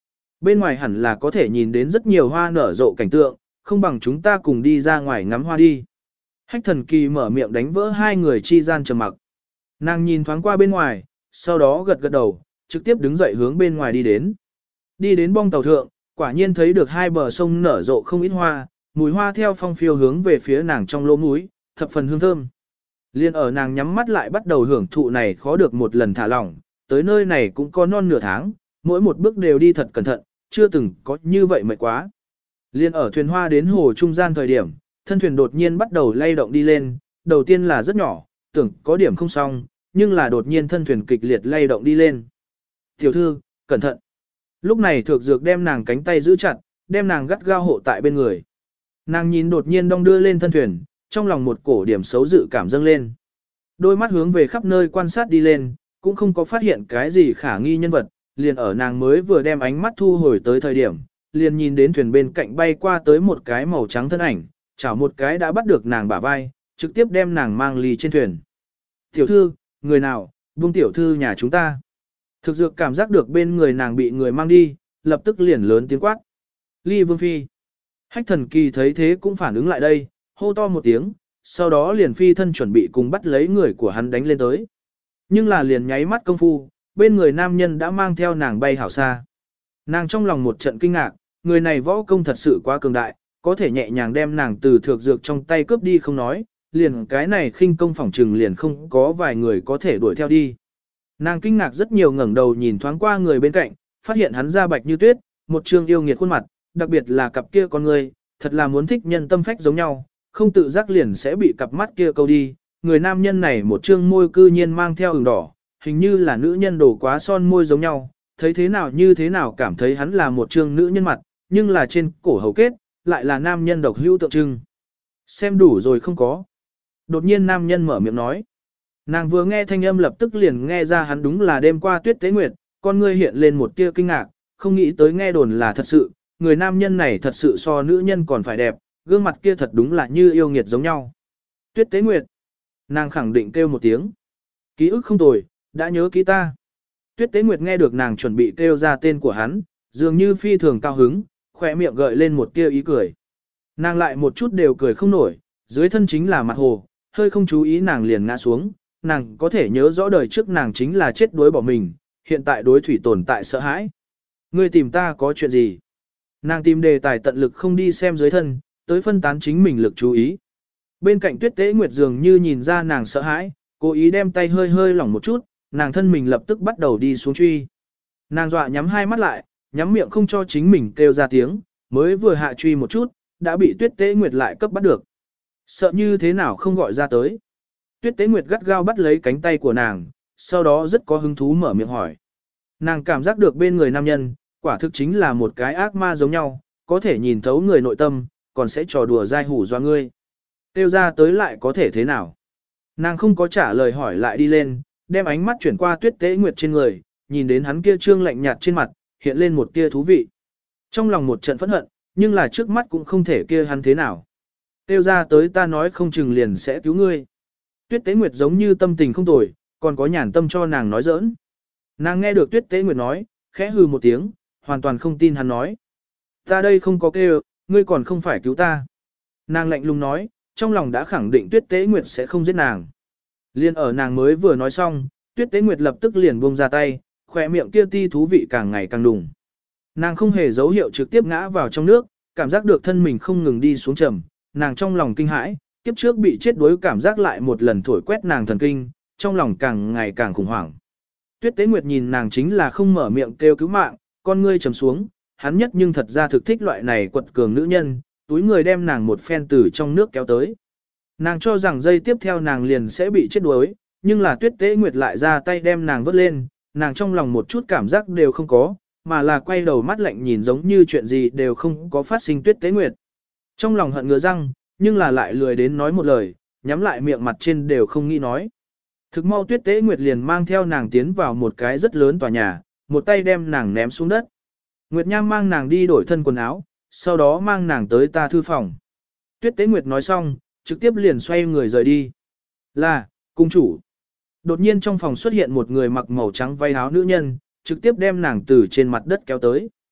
bên ngoài hẳn là có thể nhìn đến rất nhiều hoa nở rộ cảnh tượng, không bằng chúng ta cùng đi ra ngoài ngắm hoa đi. Hách thần kỳ mở miệng đánh vỡ hai người chi gian trầm mặc. Nàng nhìn thoáng qua bên ngoài, sau đó gật gật đầu, trực tiếp đứng dậy hướng bên ngoài đi đến. Đi đến bong tàu thượng, quả nhiên thấy được hai bờ sông nở rộ không ít hoa, mùi hoa theo phong phiêu hướng về phía nàng trong lỗ mũi, thập phần hương thơm. Liên ở nàng nhắm mắt lại bắt đầu hưởng thụ này khó được một lần thả lỏng, tới nơi này cũng có non nửa tháng, mỗi một bước đều đi thật cẩn thận, chưa từng có như vậy mệt quá. Liên ở thuyền hoa đến hồ trung gian thời điểm, thân thuyền đột nhiên bắt đầu lay động đi lên, đầu tiên là rất nhỏ, tưởng có điểm không xong, nhưng là đột nhiên thân thuyền kịch liệt lay động đi lên. Tiểu thư, cẩn thận. Lúc này thược dược đem nàng cánh tay giữ chặt, đem nàng gắt gao hộ tại bên người. Nàng nhìn đột nhiên đong đưa lên thân thuyền, trong lòng một cổ điểm xấu dự cảm dâng lên. Đôi mắt hướng về khắp nơi quan sát đi lên, cũng không có phát hiện cái gì khả nghi nhân vật, liền ở nàng mới vừa đem ánh mắt thu hồi tới thời điểm, liền nhìn đến thuyền bên cạnh bay qua tới một cái màu trắng thân ảnh, chảo một cái đã bắt được nàng bả vai, trực tiếp đem nàng mang ly trên thuyền. Tiểu thư, người nào, buông tiểu thư nhà chúng ta. Thực dược cảm giác được bên người nàng bị người mang đi, lập tức liền lớn tiếng quát. Ly Vương Phi. Hách thần kỳ thấy thế cũng phản ứng lại đây, hô to một tiếng, sau đó liền phi thân chuẩn bị cùng bắt lấy người của hắn đánh lên tới. Nhưng là liền nháy mắt công phu, bên người nam nhân đã mang theo nàng bay hảo xa. Nàng trong lòng một trận kinh ngạc, người này võ công thật sự quá cường đại, có thể nhẹ nhàng đem nàng từ thược dược trong tay cướp đi không nói, liền cái này khinh công phỏng trừng liền không có vài người có thể đuổi theo đi. Nàng kinh ngạc rất nhiều ngẩng đầu nhìn thoáng qua người bên cạnh, phát hiện hắn da bạch như tuyết, một trương yêu nghiệt khuôn mặt, đặc biệt là cặp kia con người, thật là muốn thích nhân tâm phách giống nhau, không tự giác liền sẽ bị cặp mắt kia câu đi. Người nam nhân này một trương môi cư nhiên mang theo ửng đỏ, hình như là nữ nhân đổ quá son môi giống nhau, thấy thế nào như thế nào cảm thấy hắn là một trương nữ nhân mặt, nhưng là trên cổ hầu kết, lại là nam nhân độc hữu tượng trưng. Xem đủ rồi không có. Đột nhiên nam nhân mở miệng nói. Nàng vừa nghe thanh âm lập tức liền nghe ra hắn đúng là đêm qua Tuyết Tế Nguyệt, con ngươi hiện lên một tia kinh ngạc, không nghĩ tới nghe đồn là thật sự, người nam nhân này thật sự so nữ nhân còn phải đẹp, gương mặt kia thật đúng là như yêu nghiệt giống nhau. Tuyết Tế Nguyệt. Nàng khẳng định kêu một tiếng. Ký ức không tồi, đã nhớ ký ta. Tuyết Tế Nguyệt nghe được nàng chuẩn bị kêu ra tên của hắn, dường như phi thường cao hứng, khỏe miệng gợi lên một tia ý cười. Nàng lại một chút đều cười không nổi, dưới thân chính là mặt hồ, hơi không chú ý nàng liền ngã xuống, nàng có thể nhớ rõ đời trước nàng chính là chết đuối bỏ mình, hiện tại đối thủy tồn tại sợ hãi. Ngươi tìm ta có chuyện gì? Nàng tìm đề tài tận lực không đi xem dưới thân, tới phân tán chính mình lực chú ý. Bên cạnh Tuyết Tế Nguyệt dường như nhìn ra nàng sợ hãi, cố ý đem tay hơi hơi lỏng một chút, nàng thân mình lập tức bắt đầu đi xuống truy. Nàng dọa nhắm hai mắt lại, nhắm miệng không cho chính mình kêu ra tiếng, mới vừa hạ truy một chút, đã bị Tuyết Tế Nguyệt lại cấp bắt được. Sợ như thế nào không gọi ra tới. Tuyết Tế Nguyệt gắt gao bắt lấy cánh tay của nàng, sau đó rất có hứng thú mở miệng hỏi. Nàng cảm giác được bên người nam nhân, quả thực chính là một cái ác ma giống nhau, có thể nhìn thấu người nội tâm, còn sẽ trò đùa dai hủ doa ngươi. Tiêu ra tới lại có thể thế nào? Nàng không có trả lời hỏi lại đi lên, đem ánh mắt chuyển qua Tuyết Tế Nguyệt trên người, nhìn đến hắn kia trương lạnh nhạt trên mặt, hiện lên một tia thú vị. Trong lòng một trận phẫn hận, nhưng là trước mắt cũng không thể kia hắn thế nào. Tiêu ra tới ta nói không chừng liền sẽ cứu ngươi. Tuyết Tế Nguyệt giống như tâm tình không tồi, còn có nhàn tâm cho nàng nói giỡn. Nàng nghe được Tuyết Tế Nguyệt nói, khẽ hừ một tiếng, hoàn toàn không tin hắn nói. Ta đây không có kêu, ngươi còn không phải cứu ta. Nàng lạnh lùng nói, trong lòng đã khẳng định Tuyết Tế Nguyệt sẽ không giết nàng. Liên ở nàng mới vừa nói xong, Tuyết Tế Nguyệt lập tức liền buông ra tay, khỏe miệng kia ti thú vị càng ngày càng đùng. Nàng không hề dấu hiệu trực tiếp ngã vào trong nước, cảm giác được thân mình không ngừng đi xuống trầm, nàng trong lòng kinh hãi, kiếp trước bị chết đuối cảm giác lại một lần thổi quét nàng thần kinh, trong lòng càng ngày càng khủng hoảng. Tuyết Tế Nguyệt nhìn nàng chính là không mở miệng kêu cứu mạng, con ngươi trầm xuống, hắn nhất nhưng thật ra thực thích loại này quật cường nữ nhân, túi người đem nàng một phen từ trong nước kéo tới. Nàng cho rằng dây tiếp theo nàng liền sẽ bị chết đuối, nhưng là Tuyết Tế Nguyệt lại ra tay đem nàng vớt lên, nàng trong lòng một chút cảm giác đều không có, mà là quay đầu mắt lạnh nhìn giống như chuyện gì đều không có phát sinh Tuyết Tế Nguyệt. Trong lòng hận ngứa răng, nhưng là lại lười đến nói một lời, nhắm lại miệng mặt trên đều không nghĩ nói. Thực mau Tuyết Tế Nguyệt liền mang theo nàng tiến vào một cái rất lớn tòa nhà, một tay đem nàng ném xuống đất. Nguyệt Nham mang nàng đi đổi thân quần áo, sau đó mang nàng tới ta thư phòng. Tuyết Tế Nguyệt nói xong, trực tiếp liền xoay người rời đi. Là, cung chủ. Đột nhiên trong phòng xuất hiện một người mặc màu trắng váy áo nữ nhân, trực tiếp đem nàng từ trên mặt đất kéo tới.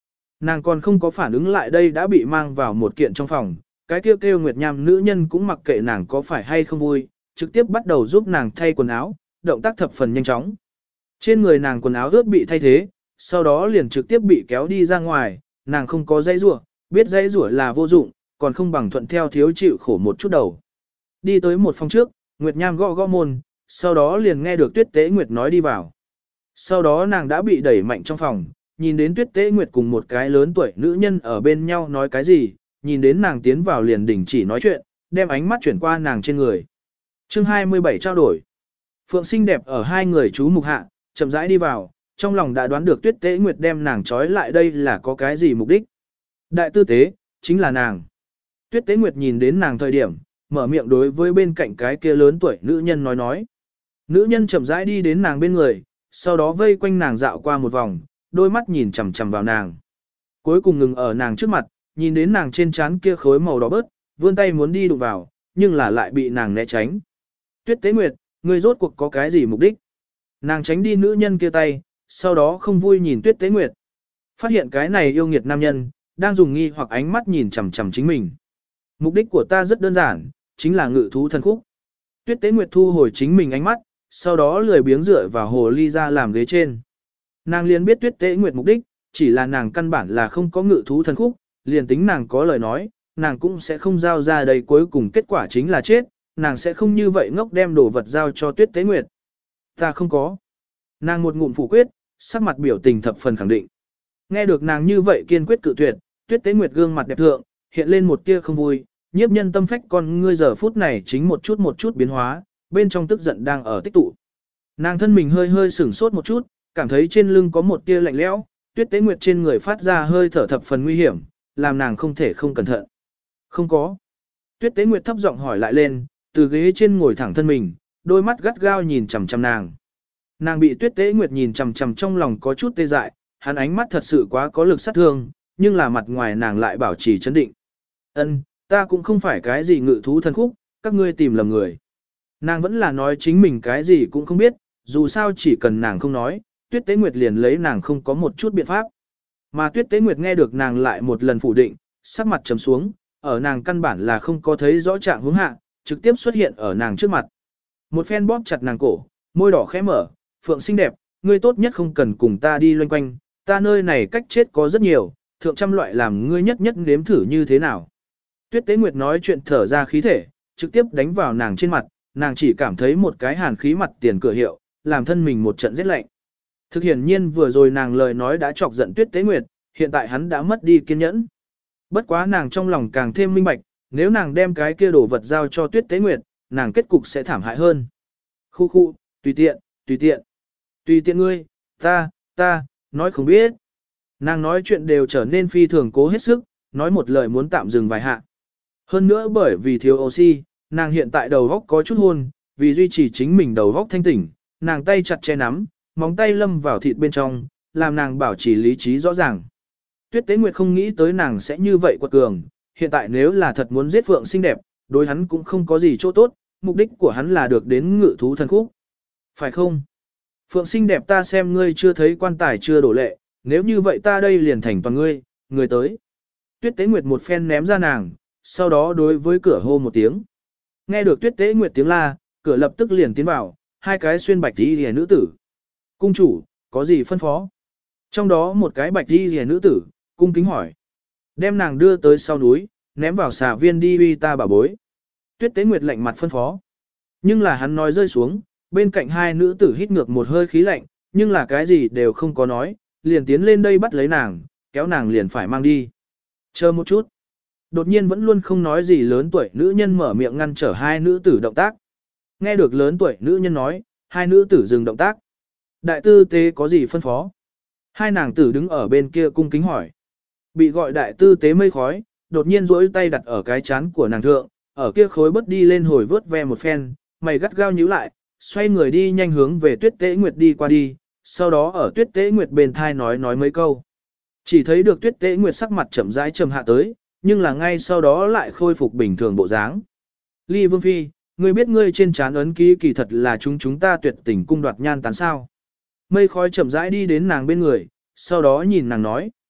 Nàng còn không có phản ứng lại đây đã bị mang vào một kiện trong phòng, cái kêu kêu Nguyệt Nham nữ nhân cũng mặc kệ nàng có phải hay không vui, trực tiếp bắt đầu giúp nàng thay quần áo, động tác thập phần nhanh chóng. Trên người nàng quần áo ướt bị thay thế, sau đó liền trực tiếp bị kéo đi ra ngoài, nàng không có dây rủa, biết dây rủa là vô dụng, còn không bằng thuận theo thiếu chịu khổ một chút đầu. Đi tới một phòng trước, Nguyệt Nham gõ gõ môn, sau đó liền nghe được Tuyết Tế Nguyệt nói đi vào. Sau đó nàng đã bị đẩy mạnh trong phòng, nhìn đến Tuyết Tế Nguyệt cùng một cái lớn tuổi nữ nhân ở bên nhau nói cái gì, nhìn đến nàng tiến vào liền đình chỉ nói chuyện, đem ánh mắt chuyển qua nàng trên người. Chương hai mươi bảy trao đổi. Phượng xinh đẹp ở hai người chú mục hạ, chậm rãi đi vào, trong lòng đã đoán được Tuyết Tế Nguyệt đem nàng trói lại đây là có cái gì mục đích. Đại tư tế, chính là nàng. Tuyết Tế Nguyệt nhìn đến nàng thời điểm, mở miệng đối với bên cạnh cái kia lớn tuổi nữ nhân nói nói. Nữ nhân chậm rãi đi đến nàng bên người, sau đó vây quanh nàng dạo qua một vòng, đôi mắt nhìn chằm chằm vào nàng. Cuối cùng ngừng ở nàng trước mặt, nhìn đến nàng trên trán kia khối màu đỏ bớt, vươn tay muốn đi đụng vào, nhưng là lại bị nàng né tránh. Tuyết Tế Nguyệt, ngươi rốt cuộc có cái gì mục đích? Nàng tránh đi nữ nhân kia tay, sau đó không vui nhìn Tuyết Tế Nguyệt. Phát hiện cái này yêu nghiệt nam nhân, đang dùng nghi hoặc ánh mắt nhìn chằm chằm chính mình. Mục đích của ta rất đơn giản, chính là ngự thú thần khúc. Tuyết Tế Nguyệt thu hồi chính mình ánh mắt, sau đó lười biếng dựa vào hồ ly ra làm ghế trên. Nàng liền biết Tuyết Tế Nguyệt mục đích, chỉ là nàng căn bản là không có ngự thú thần khúc, liền tính nàng có lời nói, nàng cũng sẽ không giao ra đây, cuối cùng kết quả chính là chết, nàng sẽ không như vậy ngốc đem đồ vật giao cho Tuyết Tế Nguyệt. Ta không có. Nàng một ngụm phủ quyết, sắc mặt biểu tình thập phần khẳng định. Nghe được nàng như vậy kiên quyết cự tuyệt, Tuyết Tế Nguyệt gương mặt đẹp thượng, hiện lên một tia không vui, nhiếp nhân tâm phách con ngươi giờ phút này chính một chút một chút biến hóa, bên trong tức giận đang ở tích tụ. Nàng thân mình hơi hơi sửng sốt một chút, cảm thấy trên lưng có một tia lạnh lẽo, Tuyết Tế Nguyệt trên người phát ra hơi thở thập phần nguy hiểm, làm nàng không thể không cẩn thận. Không có. Tuyết Tế Nguyệt thấp giọng hỏi lại lên, từ ghế trên ngồi thẳng thân mình, đôi mắt gắt gao nhìn chằm chằm nàng. Nàng bị Tuyết Tế Nguyệt nhìn chằm chằm trong lòng có chút tê dại, hắn ánh mắt thật sự quá có lực sát thương, nhưng là mặt ngoài nàng lại bảo trì chấn định. Ân, ta cũng không phải cái gì ngự thú thần khúc, các ngươi tìm lầm người. Nàng vẫn là nói chính mình cái gì cũng không biết, dù sao chỉ cần nàng không nói, Tuyết Tế Nguyệt liền lấy nàng không có một chút biện pháp. Mà Tuyết Tế Nguyệt nghe được nàng lại một lần phủ định, sắc mặt trầm xuống, ở nàng căn bản là không có thấy rõ trạng hướng hạ, trực tiếp xuất hiện ở nàng trước mặt. Một phen bóp chặt nàng cổ, môi đỏ khẽ mở, Phượng xinh đẹp, ngươi tốt nhất không cần cùng ta đi loanh quanh, ta nơi này cách chết có rất nhiều, thượng trăm loại làm ngươi nhất nhất nếm thử như thế nào. Tuyết Tế Nguyệt nói chuyện thở ra khí thể, trực tiếp đánh vào nàng trên mặt, nàng chỉ cảm thấy một cái hàn khí mặt tiền cửa hiệu, làm thân mình một trận rét lạnh. Thực hiển nhiên vừa rồi nàng lời nói đã chọc giận Tuyết Tế Nguyệt, hiện tại hắn đã mất đi kiên nhẫn. Bất quá nàng trong lòng càng thêm minh bạch, nếu nàng đem cái kia đồ vật giao cho Tuyết Tế Nguyệt, nàng kết cục sẽ thảm hại hơn. Khu khu, tùy tiện, tùy tiện. Tùy tiện ngươi, ta, ta, nói không biết. Nàng nói chuyện đều trở nên phi thường cố hết sức, nói một lời muốn tạm dừng vài hạ. Hơn nữa bởi vì thiếu oxy, nàng hiện tại đầu góc có chút hôn, vì duy trì chính mình đầu góc thanh tỉnh, nàng tay chặt che nắm, móng tay lâm vào thịt bên trong, làm nàng bảo trì lý trí rõ ràng. Tuyết Tế Nguyệt không nghĩ tới nàng sẽ như vậy quật cường, hiện tại nếu là thật muốn giết Phượng xinh đẹp, đối hắn cũng không có gì chỗ tốt, mục đích của hắn là được đến ngự thú thần khúc. Phải không? Phượng xinh đẹp, ta xem ngươi chưa thấy quan tài chưa đổ lệ, nếu như vậy ta đây liền thành toàn ngươi, người tới. Tuyết Tế Nguyệt một phen ném ra nàng, sau đó đối với cửa hô một tiếng. Nghe được Tuyết Tế Nguyệt tiếng la, cửa lập tức liền tiến vào, hai cái xuyên bạch y liễu nữ tử. Cung chủ, có gì phân phó? Trong đó một cái bạch y liễu nữ tử, cung kính hỏi. Đem nàng đưa tới sau núi, ném vào xà viên đi uy ta bảo bối. Tuyết Tế Nguyệt lạnh mặt phân phó. Nhưng là hắn nói rơi xuống, bên cạnh hai nữ tử hít ngược một hơi khí lạnh, nhưng là cái gì đều không có nói, liền tiến lên đây bắt lấy nàng, kéo nàng liền phải mang đi. Chờ một chút. Đột nhiên vẫn luôn không nói gì lớn tuổi nữ nhân mở miệng ngăn trở hai nữ tử động tác. Nghe được lớn tuổi nữ nhân nói, hai nữ tử dừng động tác. Đại tư tế có gì phân phó? Hai nàng tử đứng ở bên kia cung kính hỏi. Bị gọi đại tư tế mây khói, đột nhiên duỗi tay đặt ở cái chán của nàng thượng, ở kia khối bớt đi lên hồi vớt ve một phen, mày gắt gao nhíu lại, xoay người đi nhanh hướng về Tuyết Tế Nguyệt đi qua đi, sau đó ở Tuyết Tế Nguyệt bên thai nói nói mấy câu. Chỉ thấy được Tuyết Tế Nguyệt sắc mặt chậm rãi trầm hạ tới, nhưng là ngay sau đó lại khôi phục bình thường bộ dáng. Ly Vương Phi, ngươi biết ngươi trên trán ấn ký kỳ thật là chúng chúng ta tuyệt tình cung đoạt nhan tán sao. Mây khói chậm rãi đi đến nàng bên người, sau đó nhìn nàng nói.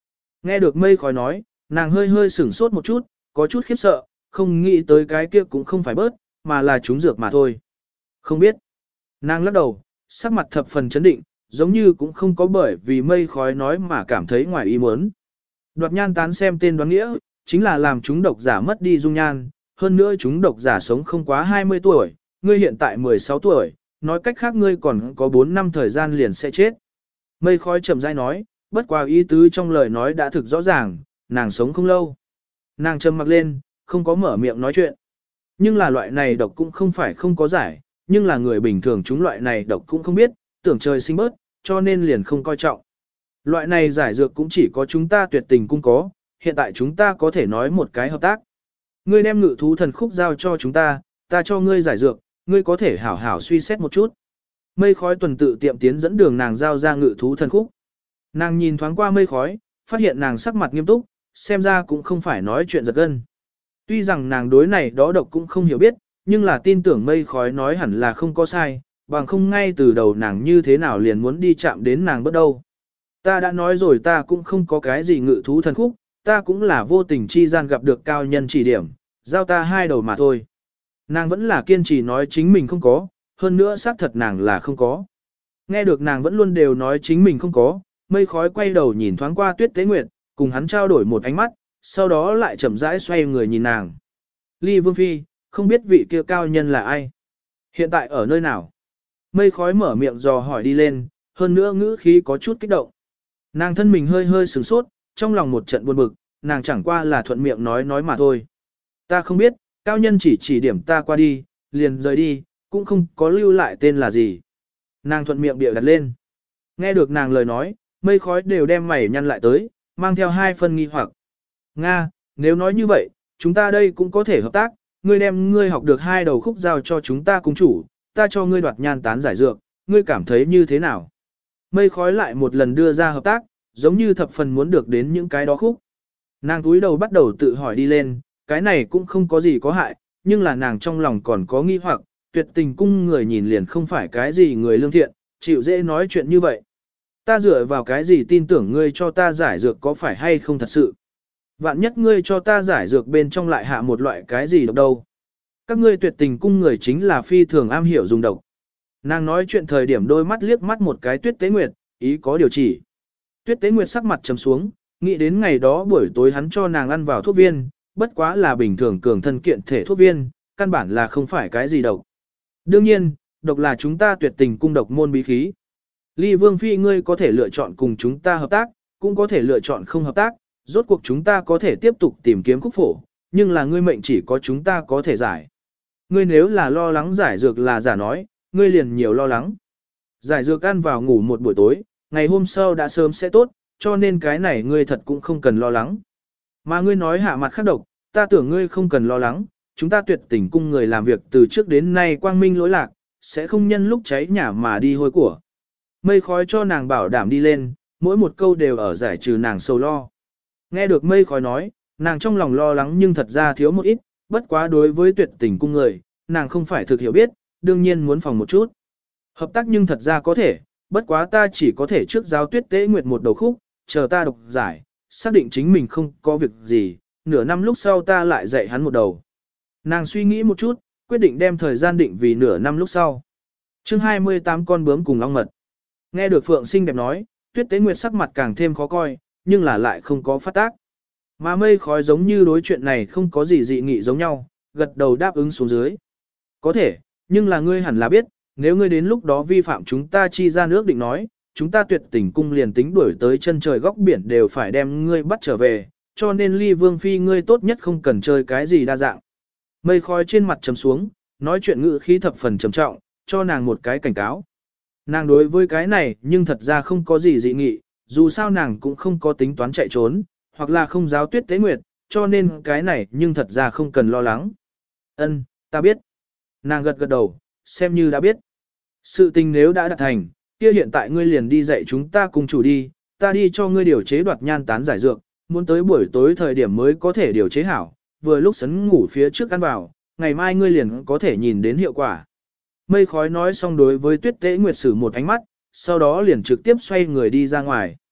Nghe được mây khói nói, nàng hơi hơi sửng sốt một chút, có chút khiếp sợ, không nghĩ tới cái kia cũng không phải bớt, mà là trúng dược mà thôi. Không biết. Nàng lắc đầu, sắc mặt thập phần chấn định, giống như cũng không có bởi vì mây khói nói mà cảm thấy ngoài ý muốn. Đoạt nhan tán xem tên đoán nghĩa, chính là làm chúng độc giả mất đi dung nhan, hơn nữa chúng độc giả sống không quá hai mươi tuổi, ngươi hiện tại mười sáu tuổi, nói cách khác ngươi còn có bốn năm thời gian liền sẽ chết. Mây khói chậm rãi nói, bất quá ý tứ trong lời nói đã thực rõ ràng, nàng sống không lâu. Nàng trầm mặc lên, không có mở miệng nói chuyện. Nhưng là loại này độc cũng không phải không có giải, nhưng là người bình thường chúng loại này độc cũng không biết, tưởng trời sinh bớt, cho nên liền không coi trọng. Loại này giải dược cũng chỉ có chúng ta tuyệt tình cung có, hiện tại chúng ta có thể nói một cái hợp tác. Ngươi đem ngự thú thần khúc giao cho chúng ta, ta cho ngươi giải dược, ngươi có thể hảo hảo suy xét một chút. Mây khói tuần tự tiệm tiến dẫn đường nàng giao ra ngự thú thần khúc. Nàng nhìn thoáng qua mây khói, phát hiện nàng sắc mặt nghiêm túc, xem ra cũng không phải nói chuyện giật gân. Tuy rằng nàng đối này đó độc cũng không hiểu biết, nhưng là tin tưởng mây khói nói hẳn là không có sai, bằng không ngay từ đầu nàng như thế nào liền muốn đi chạm đến nàng bất đâu. Ta đã nói rồi ta cũng không có cái gì ngự thú thần khúc, ta cũng là vô tình chi gian gặp được cao nhân chỉ điểm, giao ta hai đầu mà thôi. Nàng vẫn là kiên trì nói chính mình không có, hơn nữa xác thật nàng là không có. Nghe được nàng vẫn luôn đều nói chính mình không có, mây khói quay đầu nhìn thoáng qua Tuyết Tế Nguyệt, cùng hắn trao đổi một ánh mắt, sau đó lại chậm rãi xoay người nhìn nàng. Ly Vương Phi, không biết vị kia cao nhân là ai? Hiện tại ở nơi nào? Mây khói mở miệng dò hỏi đi lên, hơn nữa ngữ khí có chút kích động. Nàng thân mình hơi hơi sửng sốt, trong lòng một trận buồn bực, nàng chẳng qua là thuận miệng nói nói mà thôi. Ta không biết, cao nhân chỉ chỉ điểm ta qua đi, liền rời đi, cũng không có lưu lại tên là gì. Nàng thuận miệng bịa đặt lên. Nghe được nàng lời nói, mây khói đều đem mày nhăn lại tới, mang theo hai phân nghi hoặc. Nga, nếu nói như vậy, chúng ta đây cũng có thể hợp tác, ngươi đem ngươi học được hai đầu khúc giao cho chúng ta cùng chủ, ta cho ngươi đoạt nhan tán giải dược, ngươi cảm thấy như thế nào? Mây khói lại một lần đưa ra hợp tác, giống như thập phần muốn được đến những cái đó khúc. Nàng túi đầu bắt đầu tự hỏi đi lên, cái này cũng không có gì có hại, nhưng là nàng trong lòng còn có nghi hoặc, tuyệt tình cung người nhìn liền không phải cái gì người lương thiện, chịu dễ nói chuyện như vậy. Ta dựa vào cái gì tin tưởng ngươi cho ta giải dược có phải hay không thật sự? Vạn nhất ngươi cho ta giải dược bên trong lại hạ một loại cái gì độc đâu. Các ngươi tuyệt tình cung người chính là phi thường am hiểu dùng độc. Nàng nói chuyện thời điểm đôi mắt liếc mắt một cái Tuyết Tế Nguyệt, ý có điều chỉ. Tuyết Tế Nguyệt sắc mặt trầm xuống, nghĩ đến ngày đó buổi tối hắn cho nàng ăn vào thuốc viên, bất quá là bình thường cường thân kiện thể thuốc viên, căn bản là không phải cái gì độc. Đương nhiên, độc là chúng ta tuyệt tình cung độc môn bí khí. Ly Vương Phi ngươi có thể lựa chọn cùng chúng ta hợp tác, cũng có thể lựa chọn không hợp tác, rốt cuộc chúng ta có thể tiếp tục tìm kiếm khúc phổ, nhưng là ngươi mệnh chỉ có chúng ta có thể giải. Ngươi nếu là lo lắng giải dược là giả nói, ngươi liền nhiều lo lắng. Giải dược ăn vào ngủ một buổi tối, ngày hôm sau đã sớm sẽ tốt, cho nên cái này ngươi thật cũng không cần lo lắng. Mà ngươi nói hạ mặt khắc độc, ta tưởng ngươi không cần lo lắng, chúng ta tuyệt tình cung người làm việc từ trước đến nay quang minh lỗi lạc, sẽ không nhân lúc cháy nhà mà đi hôi của. Mây khói cho nàng bảo đảm đi lên, mỗi một câu đều ở giải trừ nàng sầu lo. Nghe được mây khói nói, nàng trong lòng lo lắng nhưng thật ra thiếu một ít, bất quá đối với tuyệt tình cung người, nàng không phải thực hiểu biết, đương nhiên muốn phòng một chút. Hợp tác nhưng thật ra có thể, bất quá ta chỉ có thể trước giáo Tuyết Tế Nguyệt một đầu khúc, chờ ta độc giải, xác định chính mình không có việc gì, nửa năm lúc sau ta lại dạy hắn một đầu. Nàng suy nghĩ một chút, quyết định đem thời gian định vì nửa năm lúc sau. chương hai mươi tám con bướm cùng ong mật. Nghe được Phượng Sinh đẹp nói, Tuyết Tế Nguyệt sắc mặt càng thêm khó coi, nhưng là lại không có phát tác. Mà mây khói giống như đối chuyện này không có gì dị nghị giống nhau, gật đầu đáp ứng xuống dưới. Có thể, nhưng là ngươi hẳn là biết, nếu ngươi đến lúc đó vi phạm chúng ta chi ra nước định nói, chúng ta tuyệt tình cung liền tính đuổi tới chân trời góc biển đều phải đem ngươi bắt trở về, cho nên Ly Vương Phi ngươi tốt nhất không cần chơi cái gì đa dạng. Mây khói trên mặt trầm xuống, nói chuyện ngữ khí thập phần trầm trọng, cho nàng một cái cảnh cáo. Nàng đối với cái này nhưng thật ra không có gì dị nghị, dù sao nàng cũng không có tính toán chạy trốn, hoặc là không giáo Tuyết Tế Nguyệt, cho nên cái này nhưng thật ra không cần lo lắng. Ân, ta biết. Nàng gật gật đầu, xem như đã biết. Sự tình nếu đã đạt thành, kia hiện tại ngươi liền đi dạy chúng ta cùng chủ đi, ta đi cho ngươi điều chế đoạt nhan tán giải dược, muốn tới buổi tối thời điểm mới có thể điều chế hảo, vừa lúc sấn ngủ phía trước ăn vào, ngày mai ngươi liền có thể nhìn đến hiệu quả. Mây khói nói xong đối với Tuyết Tế Nguyệt sử một ánh mắt, sau đó liền trực tiếp xoay người đi ra ngoài.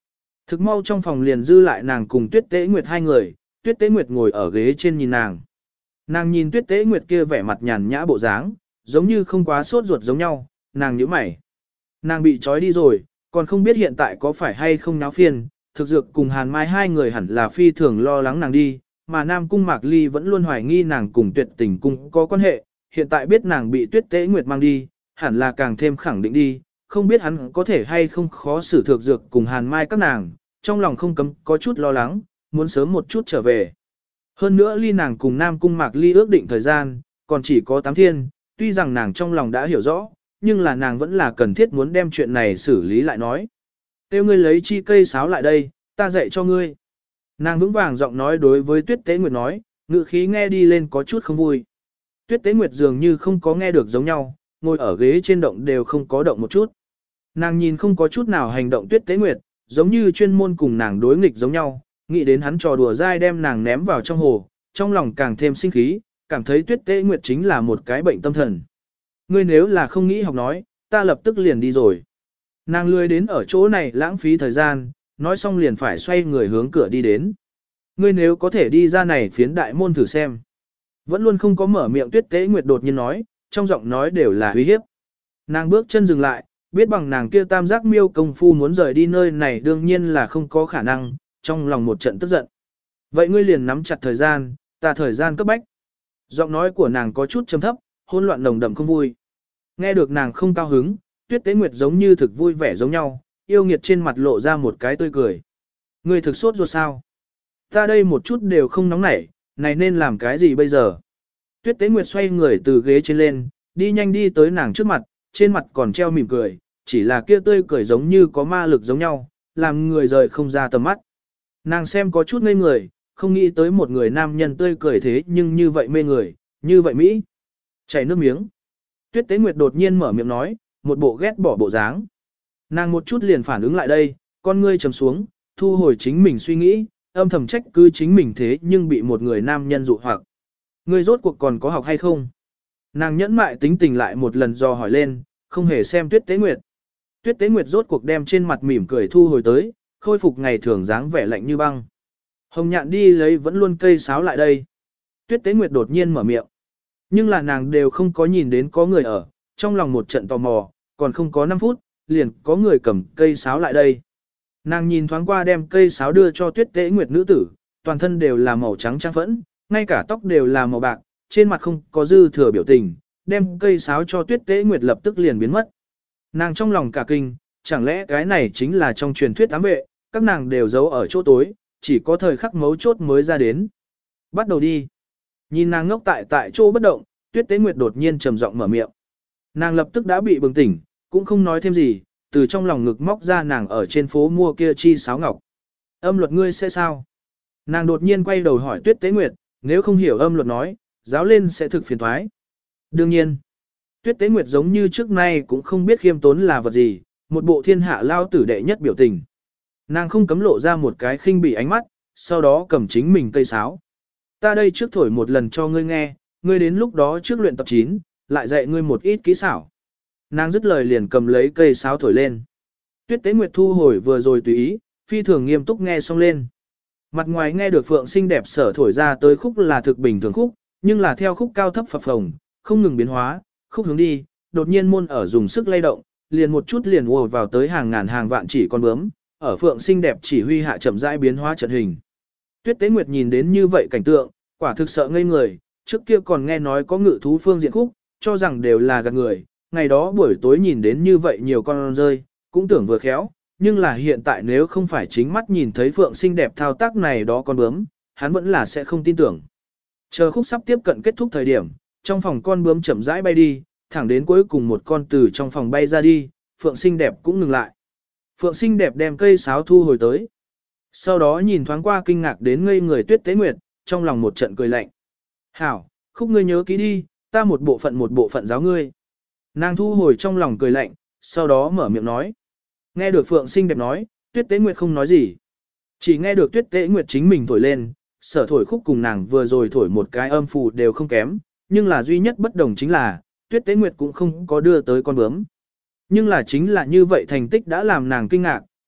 Thực mau trong phòng liền dư lại nàng cùng Tuyết Tế Nguyệt hai người, Tuyết Tế Nguyệt ngồi ở ghế trên nhìn nàng. Nàng nhìn Tuyết Tế Nguyệt kia vẻ mặt nhàn nhã bộ dáng, giống như không quá sốt ruột giống nhau, nàng nhíu mày. Nàng bị trói đi rồi, còn không biết hiện tại có phải hay không náo phiền, thực dược cùng Hàn Mai hai người hẳn là phi thường lo lắng nàng đi, mà Nam Cung Mạc Ly vẫn luôn hoài nghi nàng cùng Tuyệt Tình Cung có quan hệ, hiện tại biết nàng bị Tuyết Tế Nguyệt mang đi, hẳn là càng thêm khẳng định đi, không biết hắn có thể hay không khó xử thực dược cùng Hàn Mai các nàng, trong lòng không cấm có chút lo lắng, muốn sớm một chút trở về. Hơn nữa ly nàng cùng Nam Cung Mạc Ly ước định thời gian, còn chỉ có tám thiên, tuy rằng nàng trong lòng đã hiểu rõ, nhưng là nàng vẫn là cần thiết muốn đem chuyện này xử lý lại nói. Tiêu ngươi lấy chi cây sáo lại đây, ta dạy cho ngươi. Nàng vững vàng giọng nói đối với Tuyết Tế Nguyệt nói, ngữ khí nghe đi lên có chút không vui. Tuyết Tế Nguyệt dường như không có nghe được giống nhau, ngồi ở ghế trên động đều không có động một chút. Nàng nhìn không có chút nào hành động Tuyết Tế Nguyệt, giống như chuyên môn cùng nàng đối nghịch giống nhau, nghĩ đến hắn trò đùa dai đem nàng ném vào trong hồ, trong lòng càng thêm sinh khí, cảm thấy Tuyết Tế Nguyệt chính là một cái bệnh tâm thần. Ngươi nếu là không nghĩ học nói, ta lập tức liền đi rồi. Nàng lười đến ở chỗ này lãng phí thời gian, nói xong liền phải xoay người hướng cửa đi đến. Ngươi nếu có thể đi ra này phiến đại môn thử xem. Vẫn luôn không có mở miệng Tuyết Tế Nguyệt đột nhiên nói, trong giọng nói đều là uy hiếp. Nàng bước chân dừng lại, biết bằng nàng kia tam giác miêu công phu muốn rời đi nơi này đương nhiên là không có khả năng, trong lòng một trận tức giận. Vậy ngươi liền nắm chặt thời gian, ta thời gian cấp bách. Giọng nói của nàng có chút trầm thấp, hỗn loạn nồng đậm không vui. Nghe được nàng không cao hứng, Tuyết Tế Nguyệt giống như thực vui vẻ giống nhau, yêu nghiệt trên mặt lộ ra một cái tươi cười. Ngươi thực sốt ruột sao? Ta đây một chút đều không nóng nảy, này nên làm cái gì bây giờ? Tuyết Tế Nguyệt xoay người từ ghế trên lên, đi nhanh đi tới nàng trước mặt, trên mặt còn treo mỉm cười, chỉ là kia tươi cười giống như có ma lực giống nhau, làm người rời không ra tầm mắt. Nàng xem có chút ngây người, không nghĩ tới một người nam nhân tươi cười thế nhưng như vậy mê người, như vậy Mỹ. Chảy nước miếng. Tuyết Tế Nguyệt đột nhiên mở miệng nói, một bộ ghét bỏ bộ dáng. Nàng một chút liền phản ứng lại đây, con ngươi trầm xuống, thu hồi chính mình suy nghĩ, âm thầm trách cứ chính mình thế nhưng bị một người nam nhân dụ hoặc. Ngươi rốt cuộc còn có học hay không? Nàng nhẫn mại tính tình lại một lần dò hỏi lên, không hề xem Tuyết Tế Nguyệt. Tuyết Tế Nguyệt rốt cuộc đem trên mặt mỉm cười thu hồi tới, khôi phục ngày thường dáng vẻ lạnh như băng. Hồng Nhạn đi lấy vẫn luôn cây sáo lại đây. Tuyết Tế Nguyệt đột nhiên mở miệng. Nhưng là nàng đều không có nhìn đến có người ở, trong lòng một trận tò mò, còn không có năm phút, liền có người cầm cây sáo lại đây. Nàng nhìn thoáng qua đem cây sáo đưa cho Tuyết Tế Nguyệt nữ tử, toàn thân đều là màu trắng trang phẫn, ngay cả tóc đều là màu bạc, trên mặt không có dư thừa biểu tình, đem cây sáo cho Tuyết Tế Nguyệt lập tức liền biến mất. Nàng trong lòng cả kinh, chẳng lẽ cái này chính là trong truyền thuyết ám vệ, các nàng đều giấu ở chỗ tối, chỉ có thời khắc mấu chốt mới ra đến. Bắt đầu đi. Nhìn nàng ngốc tại tại chỗ bất động, Tuyết Tế Nguyệt đột nhiên trầm giọng mở miệng. Nàng lập tức đã bị bừng tỉnh, cũng không nói thêm gì, từ trong lòng ngực móc ra nàng ở trên phố mua kia chi sáo ngọc. Âm luật ngươi sẽ sao? Nàng đột nhiên quay đầu hỏi Tuyết Tế Nguyệt, nếu không hiểu âm luật nói, giáo lên sẽ thực phiền thoái. Đương nhiên, Tuyết Tế Nguyệt giống như trước nay cũng không biết khiêm tốn là vật gì, một bộ thiên hạ lao tử đệ nhất biểu tình. Nàng không cấm lộ ra một cái khinh bỉ ánh mắt, sau đó cầm chính mình cây sáo. Ta đây trước thổi một lần cho ngươi nghe, ngươi đến lúc đó trước luyện tập chín, lại dạy ngươi một ít kỹ xảo. Nàng dứt lời liền cầm lấy cây sáo thổi lên. Tuyết Tế Nguyệt thu hồi vừa rồi tùy ý, phi thường nghiêm túc nghe xong lên. Mặt ngoài nghe được Phượng xinh đẹp sở thổi ra tới khúc là thực bình thường khúc, nhưng là theo khúc cao thấp phập phồng, không ngừng biến hóa, khúc hướng đi, đột nhiên môn ở dùng sức lay động, liền một chút liền ùa vào tới hàng ngàn hàng vạn chỉ con bướm, ở Phượng xinh đẹp chỉ huy hạ chậm rãi biến hóa trận hình. Tuyết Tế Nguyệt nhìn đến như vậy cảnh tượng, quả thực sợ ngây người, trước kia còn nghe nói có ngự thú phương diện khúc, cho rằng đều là gạt người, ngày đó buổi tối nhìn đến như vậy nhiều con rơi, cũng tưởng vừa khéo, nhưng là hiện tại nếu không phải chính mắt nhìn thấy Phượng xinh đẹp thao tác này đó con bướm, hắn vẫn là sẽ không tin tưởng. Chờ khúc sắp tiếp cận kết thúc thời điểm, trong phòng con bướm chậm rãi bay đi, thẳng đến cuối cùng một con từ trong phòng bay ra đi, Phượng xinh đẹp cũng ngừng lại. Phượng xinh đẹp đem cây sáo thu hồi tới. Sau đó nhìn thoáng qua kinh ngạc đến ngây người Tuyết Tế Nguyệt, trong lòng một trận cười lạnh. Hảo, khúc ngươi nhớ kỹ đi, ta một bộ phận một bộ phận giáo ngươi. Nàng thu hồi trong lòng cười lạnh, sau đó mở miệng nói. Nghe được Phượng xinh đẹp nói, Tuyết Tế Nguyệt không nói gì. Chỉ nghe được Tuyết Tế Nguyệt chính mình thổi lên, sở thổi khúc cùng nàng vừa rồi thổi một cái âm phù đều không kém, nhưng là duy nhất bất đồng chính là, Tuyết Tế Nguyệt cũng không có đưa tới con bướm. Nhưng là chính là như vậy thành tích đã làm nàng kinh ngạc,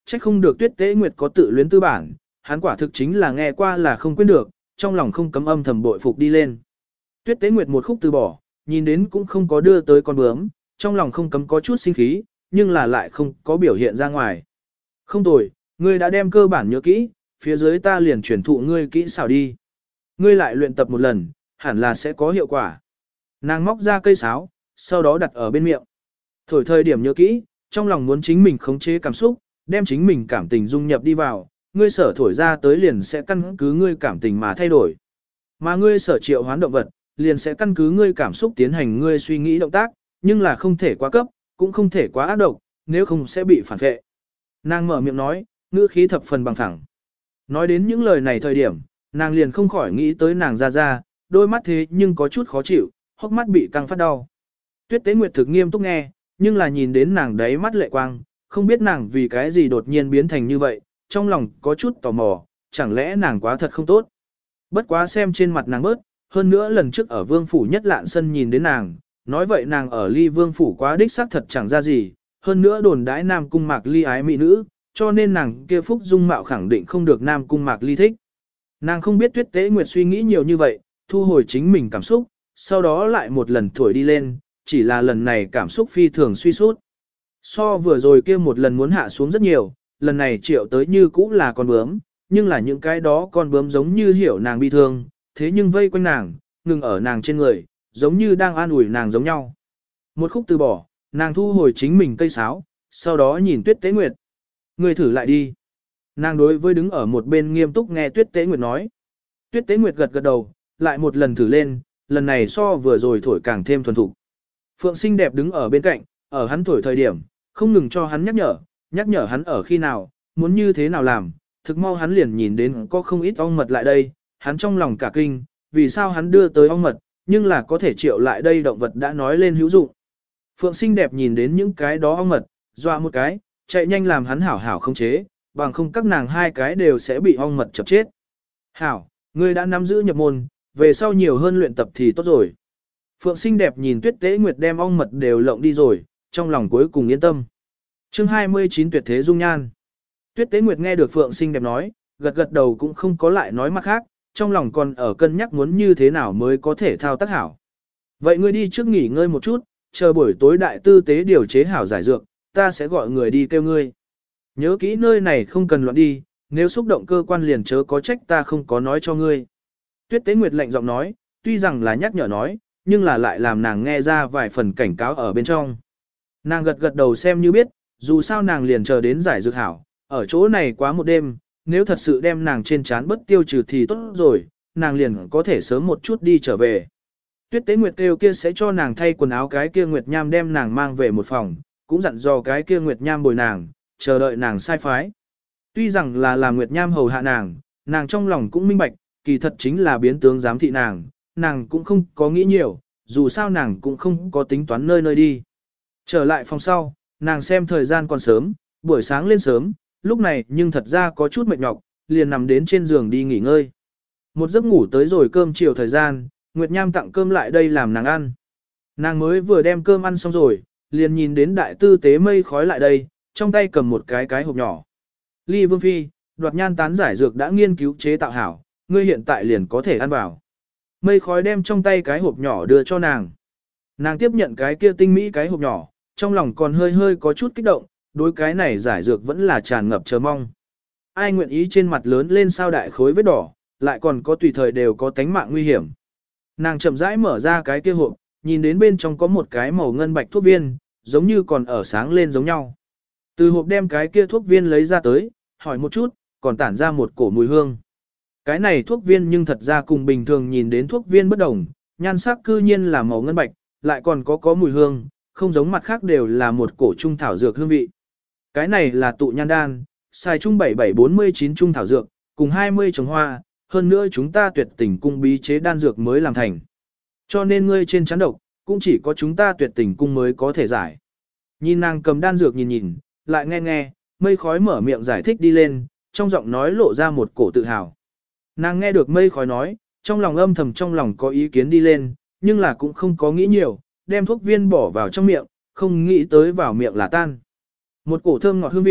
trách không được Tuyết Tế Nguyệt có tự luyến tư bản, hắn quả thực chính là nghe qua là không quên được, trong lòng không cấm âm thầm bội phục đi lên. Tuyết Tế Nguyệt một khúc từ bỏ, nhìn đến cũng không có đưa tới con bướm, trong lòng không cấm có chút sinh khí, nhưng là lại không có biểu hiện ra ngoài. Không tồi, ngươi đã đem cơ bản nhớ kỹ, phía dưới ta liền chuyển thụ ngươi kỹ xảo đi. Ngươi lại luyện tập một lần, hẳn là sẽ có hiệu quả. Nàng móc ra cây sáo, sau đó đặt ở bên miệng. Thổi thời điểm nhớ kỹ, trong lòng muốn chính mình khống chế cảm xúc, đem chính mình cảm tình dung nhập đi vào, ngươi sở thổi ra tới liền sẽ căn cứ ngươi cảm tình mà thay đổi. Mà ngươi sở triệu hoán động vật, liền sẽ căn cứ ngươi cảm xúc tiến hành ngươi suy nghĩ động tác, nhưng là không thể quá cấp, cũng không thể quá ác độc, nếu không sẽ bị phản vệ. Nàng mở miệng nói, ngữ khí thập phần bằng phẳng. Nói đến những lời này thời điểm, nàng liền không khỏi nghĩ tới nàng ra ra, đôi mắt thế nhưng có chút khó chịu, hốc mắt bị căng phát đau. Tuyết Tế Nguyệt thực nghiêm túc nghe, nhưng là nhìn đến nàng đấy mắt lệ quang, không biết nàng vì cái gì đột nhiên biến thành như vậy, trong lòng có chút tò mò, chẳng lẽ nàng quá thật không tốt. Bất quá xem trên mặt nàng bớt, hơn nữa lần trước ở vương phủ nhất lạn sân nhìn đến nàng, nói vậy nàng ở ly vương phủ quá đích xác thật chẳng ra gì, hơn nữa đồn đãi nam cung mạc ly ái mỹ nữ, cho nên nàng kia phúc dung mạo khẳng định không được nam cung mạc ly thích. Nàng không biết Tuyết Tế Nguyệt suy nghĩ nhiều như vậy, thu hồi chính mình cảm xúc, sau đó lại một lần thổi đi lên, chỉ là lần này cảm xúc phi thường suy sút. So vừa rồi kia một lần muốn hạ xuống rất nhiều, lần này triệu tới như cũ là con bướm, nhưng là những cái đó con bướm giống như hiểu nàng bi thương, thế nhưng vây quanh nàng, ngừng ở nàng trên người, giống như đang an ủi nàng giống nhau. Một khúc từ bỏ, nàng thu hồi chính mình cây sáo, sau đó nhìn Tuyết Tế Nguyệt. Ngươi thử lại đi. Nàng đối với đứng ở một bên nghiêm túc nghe Tuyết Tế Nguyệt nói. Tuyết Tế Nguyệt gật gật đầu, lại một lần thử lên, lần này so vừa rồi thổi càng thêm thuần thục. Phượng xinh đẹp đứng ở bên cạnh, ở hắn thổi thời điểm, không ngừng cho hắn nhắc nhở, nhắc nhở hắn ở khi nào, muốn như thế nào làm, thực mau hắn liền nhìn đến có không ít ong mật lại đây, hắn trong lòng cả kinh, vì sao hắn đưa tới ong mật, nhưng là có thể triệu lại đây động vật đã nói lên hữu dụng. Phượng xinh đẹp nhìn đến những cái đó ong mật, dọa một cái, chạy nhanh làm hắn hảo hảo không chế, bằng không các nàng hai cái đều sẽ bị ong mật chập chết. Hảo, ngươi đã nắm giữ nhập môn, về sau nhiều hơn luyện tập thì tốt rồi. Phượng xinh đẹp nhìn Tuyết Tế Nguyệt đem ong mật đều lộng đi rồi, trong lòng cuối cùng yên tâm. Chương hai mươi chín Tuyệt thế dung nhan. Tuyết Tế Nguyệt nghe được Phượng xinh đẹp nói, gật gật đầu cũng không có lại nói mặt khác, trong lòng còn ở cân nhắc muốn như thế nào mới có thể thao tác hảo. Vậy ngươi đi trước nghỉ ngơi một chút, chờ buổi tối đại tư tế điều chế hảo giải dược, ta sẽ gọi người đi kêu ngươi. Nhớ kỹ nơi này không cần loạn đi, nếu xúc động cơ quan liền chớ có trách ta không có nói cho ngươi. Tuyết Tế Nguyệt lạnh giọng nói, tuy rằng là nhắc nhở nói, nhưng là lại làm nàng nghe ra vài phần cảnh cáo ở bên trong. Nàng gật gật đầu xem như biết, dù sao nàng liền chờ đến giải dược hảo, ở chỗ này quá một đêm, nếu thật sự đem nàng trên trán bất tiêu trừ thì tốt rồi, nàng liền có thể sớm một chút đi trở về. Tuyết Tế Nguyệt kêu kia sẽ cho nàng thay quần áo, cái kia Nguyệt Nham đem nàng mang về một phòng, cũng dặn dò cái kia Nguyệt Nham bồi nàng, chờ đợi nàng sai phái. Tuy rằng là làm Nguyệt Nham hầu hạ nàng, nàng trong lòng cũng minh bạch, kỳ thật chính là biến tướng giám thị nàng, nàng cũng không có nghĩ nhiều, dù sao nàng cũng không có tính toán nơi nơi đi. Trở lại phòng sau, nàng xem thời gian còn sớm, buổi sáng lên sớm, lúc này nhưng thật ra có chút mệt nhọc, liền nằm đến trên giường đi nghỉ ngơi. Một giấc ngủ tới rồi cơm chiều thời gian, Nguyệt Nham tặng cơm lại đây làm nàng ăn. Nàng mới vừa đem cơm ăn xong rồi, liền nhìn đến đại tư tế mây khói lại đây, trong tay cầm một cái cái hộp nhỏ. Ly Vương Phi, đoạt nhan tán giải dược đã nghiên cứu chế tạo hảo, ngươi hiện tại liền có thể ăn vào. Mây khói đem trong tay cái hộp nhỏ đưa cho nàng. Nàng tiếp nhận cái kia tinh mỹ cái hộp nhỏ, trong lòng còn hơi hơi có chút kích động, đối cái này giải dược vẫn là tràn ngập chờ mong. Ai nguyện ý trên mặt lớn lên sao đại khối vết đỏ, lại còn có tùy thời đều có tánh mạng nguy hiểm. Nàng chậm rãi mở ra cái kia hộp, nhìn đến bên trong có một cái màu ngân bạch thuốc viên, giống như còn ở sáng lên giống nhau. Từ hộp đem cái kia thuốc viên lấy ra tới, hỏi một chút, còn tản ra một cổ mùi hương. Cái này thuốc viên nhưng thật ra cùng bình thường nhìn đến thuốc viên bất đồng, nhan sắc cư nhiên là màu ngân bạch, lại còn có có mùi hương, không giống mặt khác đều là một cổ trung thảo dược hương vị. Cái này là tụ nhan đan, xài chung bảy bảy bốn mươi chín trung thảo dược, cùng hai mươi trồng hoa, hơn nữa chúng ta tuyệt tình cung bí chế đan dược mới làm thành. Cho nên ngươi trên chán độc, cũng chỉ có chúng ta tuyệt tình cung mới có thể giải. Nhìn nàng cầm đan dược nhìn nhìn, lại nghe nghe, mây khói mở miệng giải thích đi lên, trong giọng nói lộ ra một cổ tự hào. Nàng nghe được mây khói nói, trong lòng âm thầm trong lòng có ý kiến đi lên, nhưng là cũng không có nghĩ nhiều, đem thuốc viên bỏ vào trong miệng, không nghĩ tới vào miệng là tan. Một cổ thơm ngọt hương vị,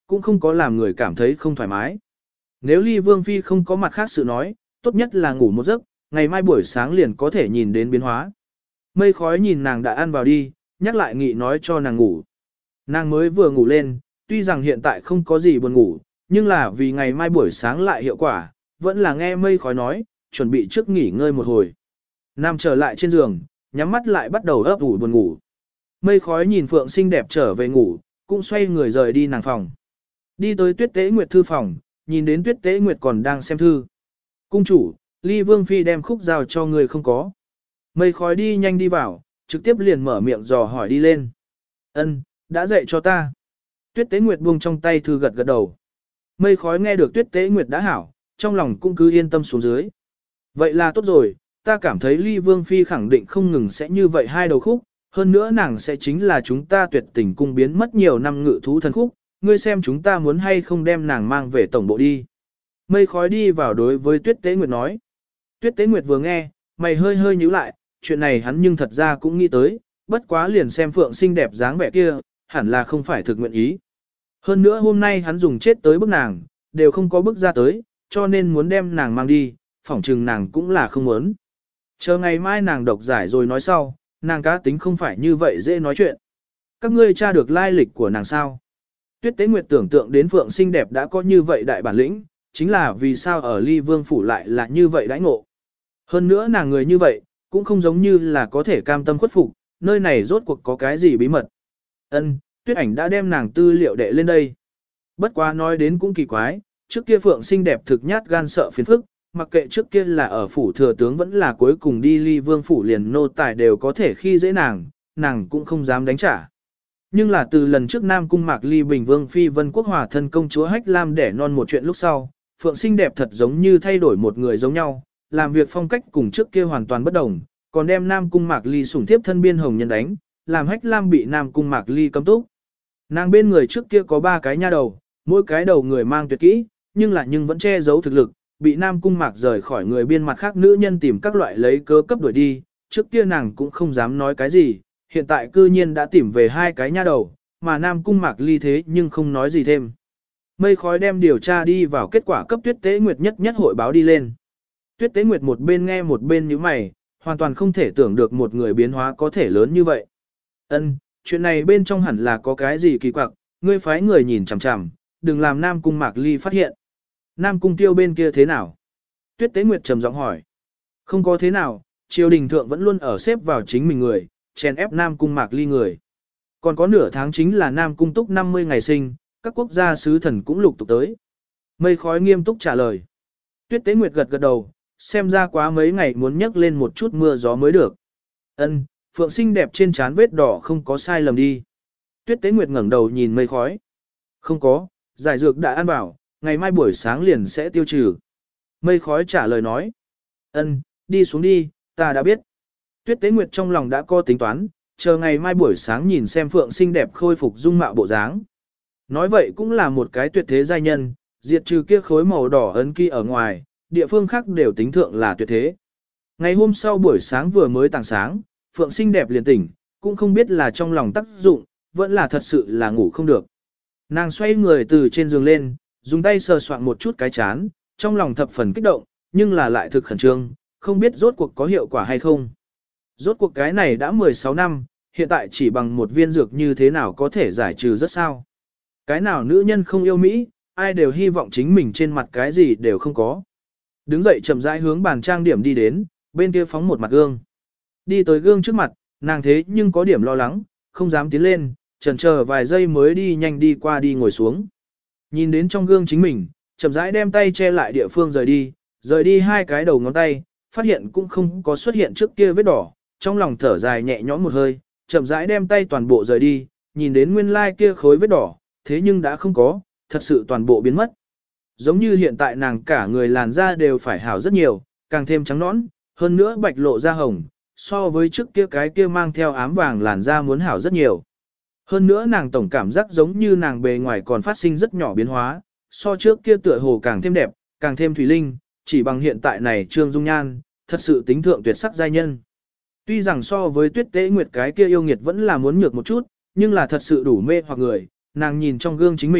cũng không có làm người cảm thấy không thoải mái. Nếu Ly Vương Phi không có mặt khác sự nói, tốt nhất là ngủ một giấc, ngày mai buổi sáng liền có thể nhìn đến biến hóa. Mây khói nhìn nàng đã ăn vào đi, nhắc lại nghị nói cho nàng ngủ. Nàng mới vừa ngủ lên, tuy rằng hiện tại không có gì buồn ngủ, nhưng là vì ngày mai buổi sáng lại hiệu quả, vẫn là nghe mây khói nói, chuẩn bị trước nghỉ ngơi một hồi. Nam trở lại trên giường, nhắm mắt lại bắt đầu ấp ủ buồn ngủ. Mây khói nhìn Phượng xinh đẹp trở về ngủ, cũng xoay người rời đi nàng phòng. Đi tới Tuyết Tế Nguyệt thư phòng, nhìn đến Tuyết Tế Nguyệt còn đang xem thư. Cung chủ, Ly Vương Phi đem khúc giao cho người không có. Mây khói đi nhanh đi vào, trực tiếp liền mở miệng dò hỏi đi lên. Ân, đã dạy cho ta. Tuyết Tế Nguyệt buông trong tay thư gật gật đầu. Mây khói nghe được Tuyết Tế Nguyệt đã hảo, trong lòng cũng cứ yên tâm xuống dưới. Vậy là tốt rồi, ta cảm thấy Ly Vương Phi khẳng định không ngừng sẽ như vậy hai đầu khúc, hơn nữa nàng sẽ chính là chúng ta tuyệt tình cung biến mất nhiều năm ngự thú thần khúc, ngươi xem chúng ta muốn hay không đem nàng mang về tổng bộ đi. Mây khói đi vào đối với Tuyết Tế Nguyệt nói. Tuyết Tế Nguyệt vừa nghe, mày hơi hơi nhíu lại, chuyện này hắn nhưng thật ra cũng nghĩ tới, bất quá liền xem Phượng xinh đẹp dáng vẻ kia, hẳn là không phải thực nguyện ý. Hơn nữa hôm nay hắn dùng chết tới bức nàng, đều không có bức ra tới, cho nên muốn đem nàng mang đi, phỏng chừng nàng cũng là không muốn. Chờ ngày mai nàng độc giải rồi nói sau, nàng cá tính không phải như vậy dễ nói chuyện. Các ngươi tra được lai lịch của nàng sao? Tuyết Tế Nguyệt tưởng tượng đến Phượng xinh đẹp đã có như vậy đại bản lĩnh, chính là vì sao ở Ly Vương phủ lại là như vậy đãi ngộ. Hơn nữa nàng người như vậy, cũng không giống như là có thể cam tâm khuất phục, nơi này rốt cuộc có cái gì bí mật. Ân, Tuyết ảnh đã đem nàng tư liệu đệ lên đây. Bất quá nói đến cũng kỳ quái, trước kia Phượng xinh đẹp thực nhát gan sợ phiền phức, mặc kệ trước kia là ở phủ thừa tướng vẫn là cuối cùng đi Ly Vương phủ liền nô tài đều có thể khi dễ nàng, nàng cũng không dám đánh trả. Nhưng là từ lần trước Nam Cung Mạc Ly Bình Vương Phi Vân Quốc Hòa thân công chúa Hách Lam đẻ non một chuyện lúc sau, Phượng xinh đẹp thật giống như thay đổi một người giống nhau, làm việc phong cách cùng trước kia hoàn toàn bất đồng, còn đem Nam Cung Mạc Ly sủng thiếp thân biên hồng nhân đánh, làm Hách Lam bị Nam Cung Mạc Ly cấm túc. Nàng bên người trước kia có ba cái nha đầu, mỗi cái đầu người mang tuyệt kỹ, nhưng là nhưng vẫn che giấu thực lực, bị Nam Cung Mạc rời khỏi người biên mặt khác nữ nhân tìm các loại lấy cớ cấp đuổi đi, trước kia nàng cũng không dám nói cái gì, hiện tại cư nhiên đã tìm về hai cái nha đầu, mà Nam Cung Mạc Ly thế nhưng không nói gì thêm. Mây khói đem điều tra đi vào kết quả cấp Tuyết Tế Nguyệt nhất nhất hội báo đi lên. Tuyết Tế Nguyệt một bên nghe một bên nhíu mày, hoàn toàn không thể tưởng được một người biến hóa có thể lớn như vậy. Ân, chuyện này bên trong hẳn là có cái gì kỳ quặc, ngươi phái người nhìn chằm chằm, đừng làm Nam Cung Mạc Ly phát hiện. Nam Cung Tiêu bên kia thế nào? Tuyết Tế Nguyệt trầm giọng hỏi. Không có thế nào, triều đình thượng vẫn luôn ở xếp vào chính mình người, chèn ép Nam Cung Mạc Ly người. Còn có nửa tháng chính là Nam Cung Túc năm mươi ngày sinh, các quốc gia sứ thần cũng lục tục tới. Mây khói nghiêm túc trả lời. Tuyết Tế Nguyệt gật gật đầu, xem ra quá mấy ngày muốn nhấc lên một chút mưa gió mới được. Ân, Phượng xinh đẹp trên trán vết đỏ không có sai lầm đi. Tuyết Tế Nguyệt ngẩng đầu nhìn mây khói. Không có, giải dược đã ăn vào, ngày mai buổi sáng liền sẽ tiêu trừ. Mây khói trả lời nói. Ân, đi xuống đi, ta đã biết. Tuyết Tế Nguyệt trong lòng đã có tính toán, chờ ngày mai buổi sáng nhìn xem Phượng xinh đẹp khôi phục dung mạo bộ dáng. Nói vậy cũng là một cái tuyệt thế giai nhân, diệt trừ kia khối màu đỏ ấn ký ở ngoài, địa phương khác đều tính thượng là tuyệt thế. Ngày hôm sau buổi sáng vừa mới tảng sáng, Phượng xinh đẹp liền tỉnh, cũng không biết là trong lòng tác dụng, vẫn là thật sự là ngủ không được. Nàng xoay người từ trên giường lên, dùng tay sờ soạn một chút cái chán, trong lòng thập phần kích động, nhưng là lại thực khẩn trương, không biết rốt cuộc có hiệu quả hay không. Rốt cuộc cái này đã mười sáu năm, hiện tại chỉ bằng một viên dược như thế nào có thể giải trừ rất sao. Cái nào nữ nhân không yêu Mỹ, ai đều hy vọng chính mình trên mặt cái gì đều không có. Đứng dậy chậm rãi hướng bàn trang điểm đi đến, bên kia phóng một mặt gương. Đi tới gương trước mặt, nàng thế nhưng có điểm lo lắng, không dám tiến lên, chần chờ vài giây mới đi nhanh đi qua đi ngồi xuống. Nhìn đến trong gương chính mình, chậm rãi đem tay che lại địa phương rời đi, rời đi hai cái đầu ngón tay, phát hiện cũng không có xuất hiện trước kia vết đỏ, trong lòng thở dài nhẹ nhõm một hơi, chậm rãi đem tay toàn bộ rời đi, nhìn đến nguyên lai kia khối vết đỏ, thế nhưng đã không có, thật sự toàn bộ biến mất. Giống như hiện tại nàng cả người làn da đều phải hảo rất nhiều, càng thêm trắng nõn, hơn nữa bạch lộ da hồng, so với trước kia cái kia mang theo ám vàng làn da muốn hảo rất nhiều. Hơn nữa nàng tổng cảm giác giống như nàng bề ngoài còn phát sinh rất nhỏ biến hóa, so trước kia tựa hồ càng thêm đẹp, càng thêm thủy linh, chỉ bằng hiện tại này trương dung nhan, thật sự tính thượng tuyệt sắc giai nhân. Tuy rằng so với Tuyết Tế Nguyệt cái kia yêu nghiệt vẫn là muốn nhược một chút, nhưng là thật sự đủ mê hoặc người, nàng nhìn trong gương chính mình,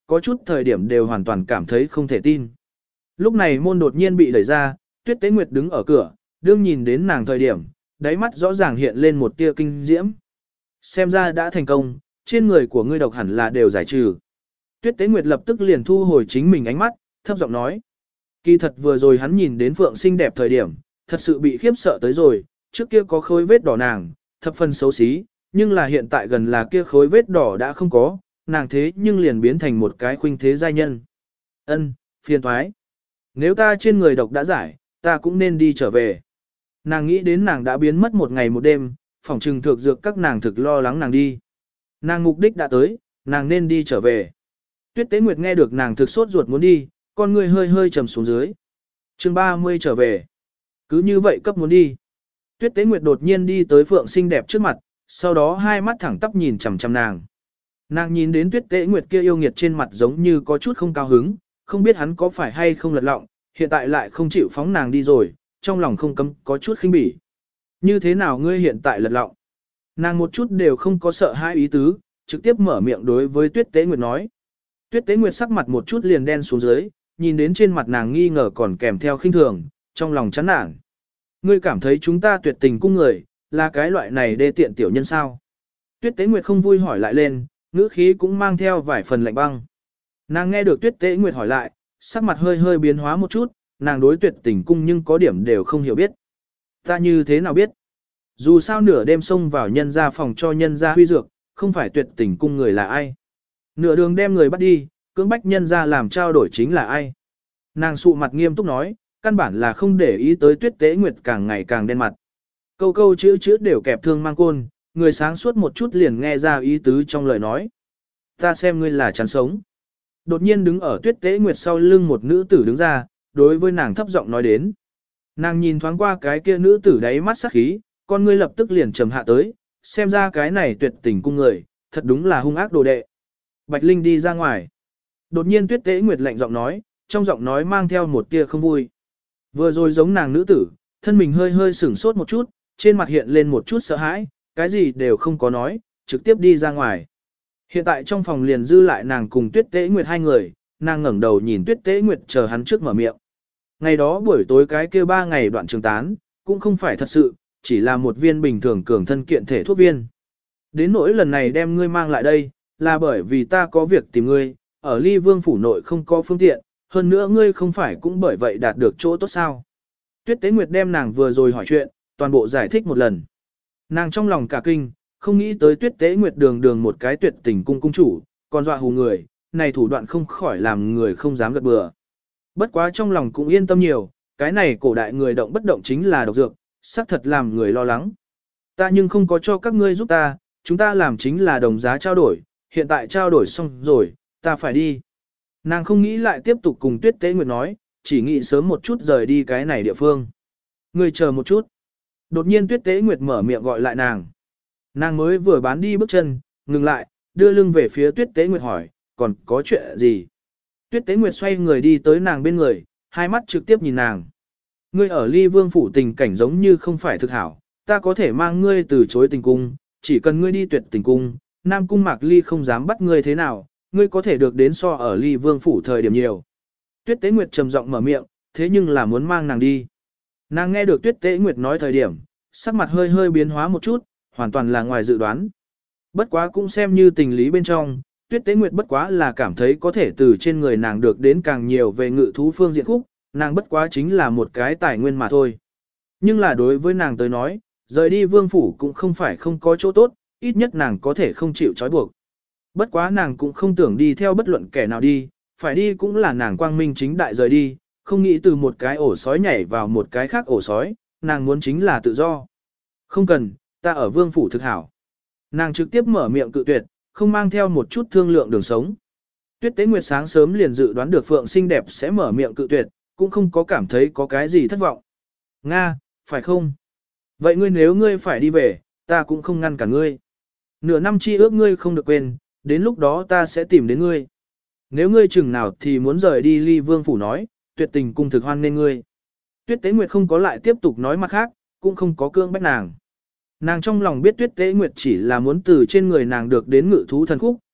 có chút thời điểm đều hoàn toàn cảm thấy không thể tin. Lúc này môn đột nhiên bị đẩy ra, Tuyết Tế Nguyệt đứng ở cửa, đương nhìn đến nàng thời điểm, đáy mắt rõ ràng hiện lên một tia kinh diễm. Xem ra đã thành công, trên người của ngươi độc hẳn là đều giải trừ. Tuyết Tế Nguyệt lập tức liền thu hồi chính mình ánh mắt, thấp giọng nói. Kỳ thật vừa rồi hắn nhìn đến Phượng xinh đẹp thời điểm, thật sự bị khiếp sợ tới rồi, trước kia có khối vết đỏ nàng, thập phần xấu xí, nhưng là hiện tại gần là kia khối vết đỏ đã không có, nàng thế nhưng liền biến thành một cái khuynh thế giai nhân. Ân, phiền thoái. Nếu ta trên người độc đã giải, ta cũng nên đi trở về. Nàng nghĩ đến nàng đã biến mất một ngày một đêm, phỏng trừng thực dược các nàng thực lo lắng nàng đi. Nàng mục đích đã tới, nàng nên đi trở về. Tuyết Tế Nguyệt nghe được nàng thực sốt ruột muốn đi, con người hơi hơi trầm xuống dưới. chương ba mươi trở về. Cứ như vậy cấp muốn đi. Tuyết Tế Nguyệt đột nhiên đi tới Phượng xinh đẹp trước mặt, sau đó hai mắt thẳng tắp nhìn chằm chằm nàng. Nàng nhìn đến Tuyết Tế Nguyệt kia yêu nghiệt trên mặt giống như có chút không cao hứng, không biết hắn có phải hay không lật lọng, hiện tại lại không chịu phóng nàng đi rồi, trong lòng không cấm có chút khinh bỉ. Như thế nào ngươi hiện tại lật lọng? Nàng một chút đều không có sợ hai ý tứ, trực tiếp mở miệng đối với Tuyết Tế Nguyệt nói. Tuyết Tế Nguyệt sắc mặt một chút liền đen xuống dưới, nhìn đến trên mặt nàng nghi ngờ còn kèm theo khinh thường, trong lòng chán nản. Ngươi cảm thấy chúng ta tuyệt tình cung người, là cái loại này đê tiện tiểu nhân sao? Tuyết Tế Nguyệt không vui hỏi lại lên, ngữ khí cũng mang theo vài phần lạnh băng. Nàng nghe được Tuyết Tế Nguyệt hỏi lại, sắc mặt hơi hơi biến hóa một chút, nàng đối tuyệt tình cung nhưng có điểm đều không hiểu biết. Ta như thế nào biết? Dù sao nửa đêm xông vào nhân gia phòng cho nhân gia huy dược, không phải tuyệt tình cung người là ai? Nửa đường đem người bắt đi, cưỡng bách nhân gia làm trao đổi chính là ai? Nàng sụ mặt nghiêm túc nói, căn bản là không để ý tới Tuyết Tế Nguyệt càng ngày càng đen mặt. Câu câu chữ chữ đều kẹp thương mang côn, người sáng suốt một chút liền nghe ra ý tứ trong lời nói. Ta xem ngươi là chán sống. Đột nhiên đứng ở Tuyết Tế Nguyệt sau lưng một nữ tử đứng ra, đối với nàng thấp giọng nói đến. Nàng nhìn thoáng qua cái kia nữ tử đáy mắt sắc khí, con ngươi lập tức liền trầm hạ tới, xem ra cái này tuyệt tình cung người, thật đúng là hung ác đồ đệ. Bạch Linh đi ra ngoài. Đột nhiên Tuyết Tế Nguyệt lạnh giọng nói, trong giọng nói mang theo một tia không vui. Vừa rồi giống nàng nữ tử, thân mình hơi hơi sửng sốt một chút, trên mặt hiện lên một chút sợ hãi, cái gì đều không có nói, trực tiếp đi ra ngoài. Hiện tại trong phòng liền dư lại nàng cùng Tuyết Tế Nguyệt hai người, nàng ngẩng đầu nhìn Tuyết Tế Nguyệt chờ hắn trước mở miệng. Ngày đó buổi tối cái kia ba ngày đoạn trường tán, cũng không phải thật sự, chỉ là một viên bình thường cường thân kiện thể thuốc viên. Đến nỗi lần này đem ngươi mang lại đây, là bởi vì ta có việc tìm ngươi, ở Ly Vương phủ nội không có phương tiện, hơn nữa ngươi không phải cũng bởi vậy đạt được chỗ tốt sao. Tuyết Tế Nguyệt đem nàng vừa rồi hỏi chuyện, toàn bộ giải thích một lần. Nàng trong lòng cả kinh, không nghĩ tới Tuyết Tế Nguyệt đường đường một cái tuyệt tình cung cung chủ, còn dọa hù người, này thủ đoạn không khỏi làm người không dám gật bừa. Bất quá trong lòng cũng yên tâm nhiều, cái này cổ đại người động bất động chính là độc dược, xác thật làm người lo lắng. Ta nhưng không có cho các ngươi giúp ta, chúng ta làm chính là đồng giá trao đổi, hiện tại trao đổi xong rồi, ta phải đi. Nàng không nghĩ lại tiếp tục cùng Tuyết Tế Nguyệt nói, chỉ nghĩ sớm một chút rời đi cái này địa phương. Ngươi chờ một chút. Đột nhiên Tuyết Tế Nguyệt mở miệng gọi lại nàng. Nàng mới vừa bán đi bước chân, ngừng lại, đưa lưng về phía Tuyết Tế Nguyệt hỏi, còn có chuyện gì? Tuyết Tế Nguyệt xoay người đi tới nàng bên người, hai mắt trực tiếp nhìn nàng. Ngươi ở Ly Vương phủ tình cảnh giống như không phải thực hảo, ta có thể mang ngươi từ chối tình cung, chỉ cần ngươi đi tuyệt tình cung, Nam cung Mạc Ly không dám bắt ngươi thế nào, ngươi có thể được đến so ở Ly Vương phủ thời điểm nhiều. Tuyết Tế Nguyệt trầm giọng mở miệng, thế nhưng là muốn mang nàng đi. Nàng nghe được Tuyết Tế Nguyệt nói thời điểm, sắc mặt hơi hơi biến hóa một chút, hoàn toàn là ngoài dự đoán. Bất quá cũng xem như tình lý bên trong, Tuyết Tế Nguyệt bất quá là cảm thấy có thể từ trên người nàng được đến càng nhiều về ngự thú phương diện khúc, nàng bất quá chính là một cái tài nguyên mà thôi. Nhưng là đối với nàng tới nói, rời đi vương phủ cũng không phải không có chỗ tốt, ít nhất nàng có thể không chịu trói buộc. Bất quá nàng cũng không tưởng đi theo bất luận kẻ nào đi, phải đi cũng là nàng quang minh chính đại rời đi, không nghĩ từ một cái ổ sói nhảy vào một cái khác ổ sói, nàng muốn chính là tự do. Không cần, ta ở vương phủ thực hảo. Nàng trực tiếp mở miệng cự tuyệt, không mang theo một chút thương lượng đường sống. Tuyết Tế Nguyệt sáng sớm liền dự đoán được Phượng xinh đẹp sẽ mở miệng cự tuyệt, cũng không có cảm thấy có cái gì thất vọng. Nga, phải không? Vậy ngươi nếu ngươi phải đi về, ta cũng không ngăn cả ngươi. Nửa năm chi ước ngươi không được quên, đến lúc đó ta sẽ tìm đến ngươi. Nếu ngươi chừng nào thì muốn rời đi Ly Vương phủ nói, tuyệt tình cung thực hoan nên ngươi. Tuyết Tế Nguyệt không có lại tiếp tục nói mặt khác, cũng không có cưỡng bách nàng. Nàng trong lòng biết Tuyết Tế Nguyệt chỉ là muốn từ trên người nàng được đến ngự thú thần khúc,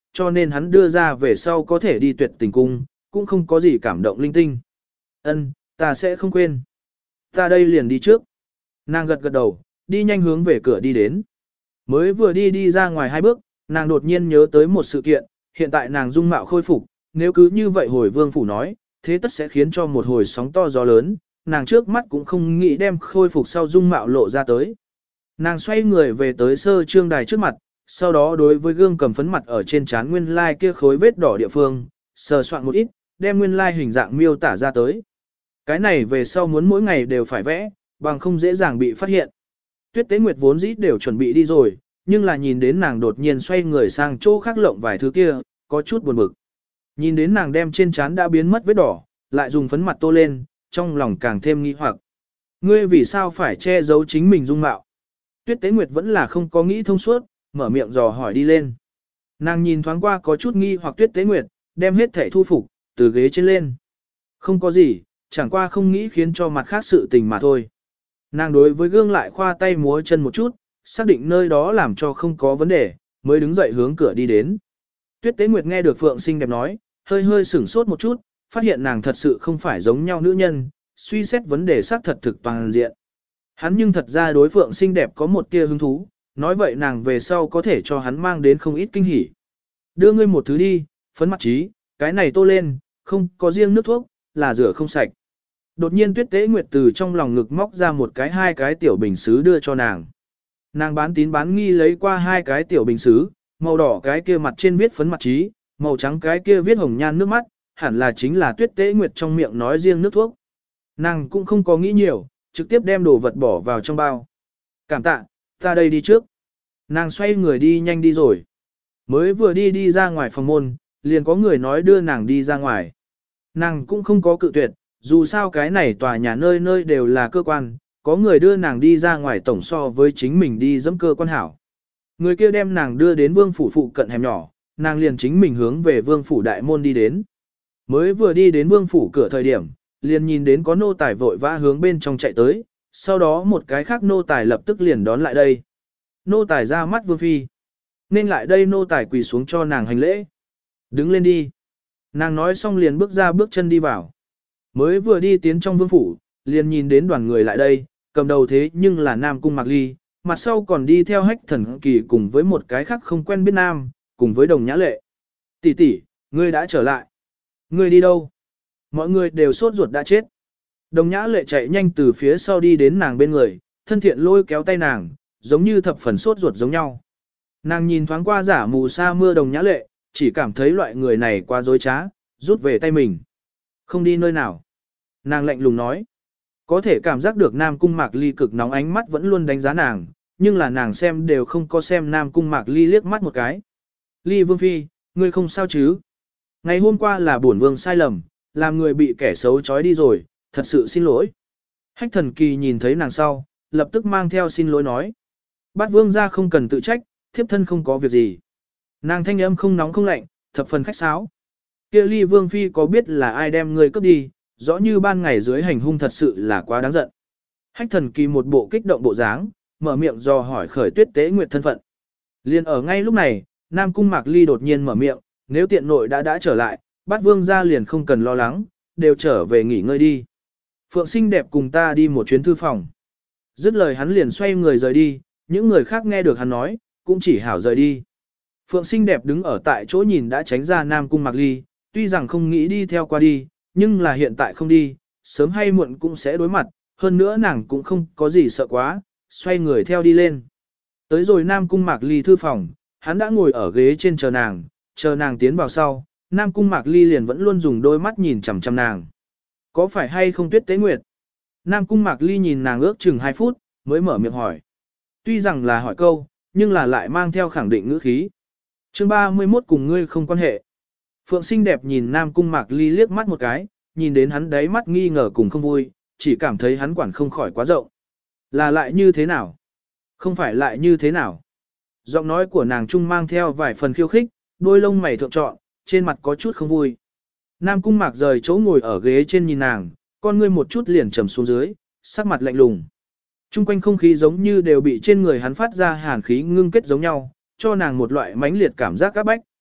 cho nên hắn đưa ra về sau có thể đi tuyệt tình cung, cũng không có gì cảm động linh tinh. Ân, ta sẽ không quên. Ta đây liền đi trước. Nàng gật gật đầu, đi nhanh hướng về cửa đi đến. Mới vừa đi đi ra ngoài hai bước, nàng đột nhiên nhớ tới một sự kiện, hiện tại nàng dung mạo khôi phục, nếu cứ như vậy hồi vương phủ nói, thế tất sẽ khiến cho một hồi sóng to gió lớn, nàng trước mắt cũng không nghĩ đem khôi phục sau dung mạo lộ ra tới. Nàng xoay người về tới sơ trương đài trước mặt, sau đó đối với gương cầm phấn mặt ở trên trán nguyên lai kia khối vết đỏ địa phương, sờ soạn một ít, đem nguyên lai hình dạng miêu tả ra tới. Cái này về sau muốn mỗi ngày đều phải vẽ, bằng không dễ dàng bị phát hiện. Tuyết Tế Nguyệt vốn dĩ đều chuẩn bị đi rồi, nhưng là nhìn đến nàng đột nhiên xoay người sang chỗ khác lộng vài thứ kia, có chút buồn bực. Nhìn đến nàng đem trên trán đã biến mất vết đỏ, lại dùng phấn mặt tô lên, trong lòng càng thêm nghi hoặc. Ngươi vì sao phải che giấu chính mình dung mạo? Tuyết Tế Nguyệt vẫn là không có nghĩ thông suốt, mở miệng dò hỏi đi lên. Nàng nhìn thoáng qua có chút nghi hoặc Tuyết Tế Nguyệt, đem hết thảy thu phục, từ ghế trên lên. Không có gì, chẳng qua không nghĩ khiến cho mặt khác sự tình mà thôi. Nàng đối với gương lại khoa tay múa chân một chút, xác định nơi đó làm cho không có vấn đề, mới đứng dậy hướng cửa đi đến. Tuyết Tế Nguyệt nghe được Phượng Xinh đẹp nói, hơi hơi sửng sốt một chút, phát hiện nàng thật sự không phải giống nhau nữ nhân, suy xét vấn đề xác thật thực toàn diện. Hắn nhưng thật ra đối Phượng Xinh đẹp có một tia hứng thú, nói vậy nàng về sau có thể cho hắn mang đến không ít kinh hỉ. Đưa ngươi một thứ đi, phấn mặt trí, cái này tô lên, không có riêng nước thuốc, là rửa không sạch. Đột nhiên Tuyết Tế Nguyệt từ trong lòng ngực móc ra một cái hai cái tiểu bình sứ đưa cho nàng. Nàng bán tín bán nghi lấy qua hai cái tiểu bình sứ, màu đỏ cái kia mặt trên viết phấn mặt trí, màu trắng cái kia viết hồng nhan nước mắt, hẳn là chính là Tuyết Tế Nguyệt trong miệng nói riêng nước thuốc. Nàng cũng không có nghĩ nhiều, trực tiếp đem đồ vật bỏ vào trong bao. Cảm tạ, ta đây đi trước. Nàng xoay người đi nhanh đi rồi. Mới vừa đi đi ra ngoài phòng môn, liền có người nói đưa nàng đi ra ngoài. Nàng cũng không có cự tuyệt, dù sao cái này tòa nhà nơi nơi đều là cơ quan, có người đưa nàng đi ra ngoài tổng so với chính mình đi dẫm cơ quan hảo. Người kia đem nàng đưa đến vương phủ phụ cận hẻm nhỏ, nàng liền chính mình hướng về vương phủ đại môn đi đến. Mới vừa đi đến vương phủ cửa thời điểm, liền nhìn đến có nô tài vội vã hướng bên trong chạy tới, sau đó một cái khác nô tài lập tức liền đón lại đây. Nô tài ra mắt vương phi. Nên lại đây nô tài quỳ xuống cho nàng hành lễ. Đứng lên đi. Nàng nói xong liền bước ra bước chân đi vào. Mới vừa đi tiến trong vương phủ, liền nhìn đến đoàn người lại đây, cầm đầu thế nhưng là Nam Cung Mạc Ly, mặt sau còn đi theo Hách Thần Kỳ cùng với một cái khác không quen biết nam, cùng với Đồng Nhã Lệ. Tỷ tỷ, ngươi đã trở lại. Ngươi đi đâu? Mọi người đều sốt ruột đã chết. Đồng Nhã Lệ chạy nhanh từ phía sau đi đến nàng bên người, thân thiện lôi kéo tay nàng, giống như thập phần sốt ruột giống nhau. Nàng nhìn thoáng qua giả mù sa mưa Đồng Nhã Lệ, chỉ cảm thấy loại người này quá dối trá, rút về tay mình. Không đi nơi nào. Nàng lạnh lùng nói. Có thể cảm giác được Nam Cung Mạc Ly cực nóng ánh mắt vẫn luôn đánh giá nàng, nhưng là nàng xem đều không có xem Nam Cung Mạc Ly liếc mắt một cái. Ly Vương Phi, ngươi không sao chứ? Ngày hôm qua là bổn vương sai lầm, làm người bị kẻ xấu trói đi rồi, thật sự xin lỗi. Hách Thần Kỳ nhìn thấy nàng sau, lập tức mang theo xin lỗi nói. Bát vương ra không cần tự trách, thiếp thân không có việc gì. Nàng thanh âm không nóng không lạnh, thập phần khách sáo. Kia Ly Vương Phi có biết là ai đem ngươi cướp đi, rõ như ban ngày dưới hành hung thật sự là quá đáng giận. Hách Thần Kỳ một bộ kích động bộ dáng, mở miệng dò hỏi khởi Tuyết Tế Nguyệt thân phận. Liên ở ngay lúc này, Nam Cung Mạc Ly đột nhiên mở miệng, nếu tiện nội đã đã trở lại, Bát vương ra liền không cần lo lắng, đều trở về nghỉ ngơi đi. Phượng Xinh đẹp cùng ta đi một chuyến thư phòng. Dứt lời hắn liền xoay người rời đi, những người khác nghe được hắn nói, cũng chỉ hảo rời đi. Phượng Xinh đẹp đứng ở tại chỗ nhìn đã tránh ra Nam Cung Mạc Ly, tuy rằng không nghĩ đi theo qua đi, nhưng là hiện tại không đi, sớm hay muộn cũng sẽ đối mặt, hơn nữa nàng cũng không có gì sợ quá, xoay người theo đi lên. Tới rồi Nam Cung Mạc Ly thư phòng, hắn đã ngồi ở ghế trên chờ nàng, chờ nàng tiến vào sau, Nam Cung Mạc Ly liền vẫn luôn dùng đôi mắt nhìn chằm chằm nàng. Có phải hay không Tuyết Tế Nguyệt? Nam Cung Mạc Ly nhìn nàng ước chừng hai phút, mới mở miệng hỏi. Tuy rằng là hỏi câu, nhưng là lại mang theo khẳng định ngữ khí. Chương ba mươi mốt cùng ngươi không quan hệ. Phượng Xinh đẹp nhìn Nam Cung Mạc Ly liếc mắt một cái, nhìn đến hắn đáy mắt nghi ngờ cùng không vui, chỉ cảm thấy hắn quản không khỏi quá rộng. Là lại như thế nào? Không phải lại như thế nào? Giọng nói của nàng trung mang theo vài phần khiêu khích, đôi lông mày thượng trọn, trên mặt có chút không vui. Nam Cung Mạc rời chỗ ngồi ở ghế trên nhìn nàng, con ngươi một chút liền trầm xuống dưới, sắc mặt lạnh lùng. Trung quanh không khí giống như đều bị trên người hắn phát ra hàn khí ngưng kết giống nhau, cho nàng một loại mãnh liệt cảm giác áp bách.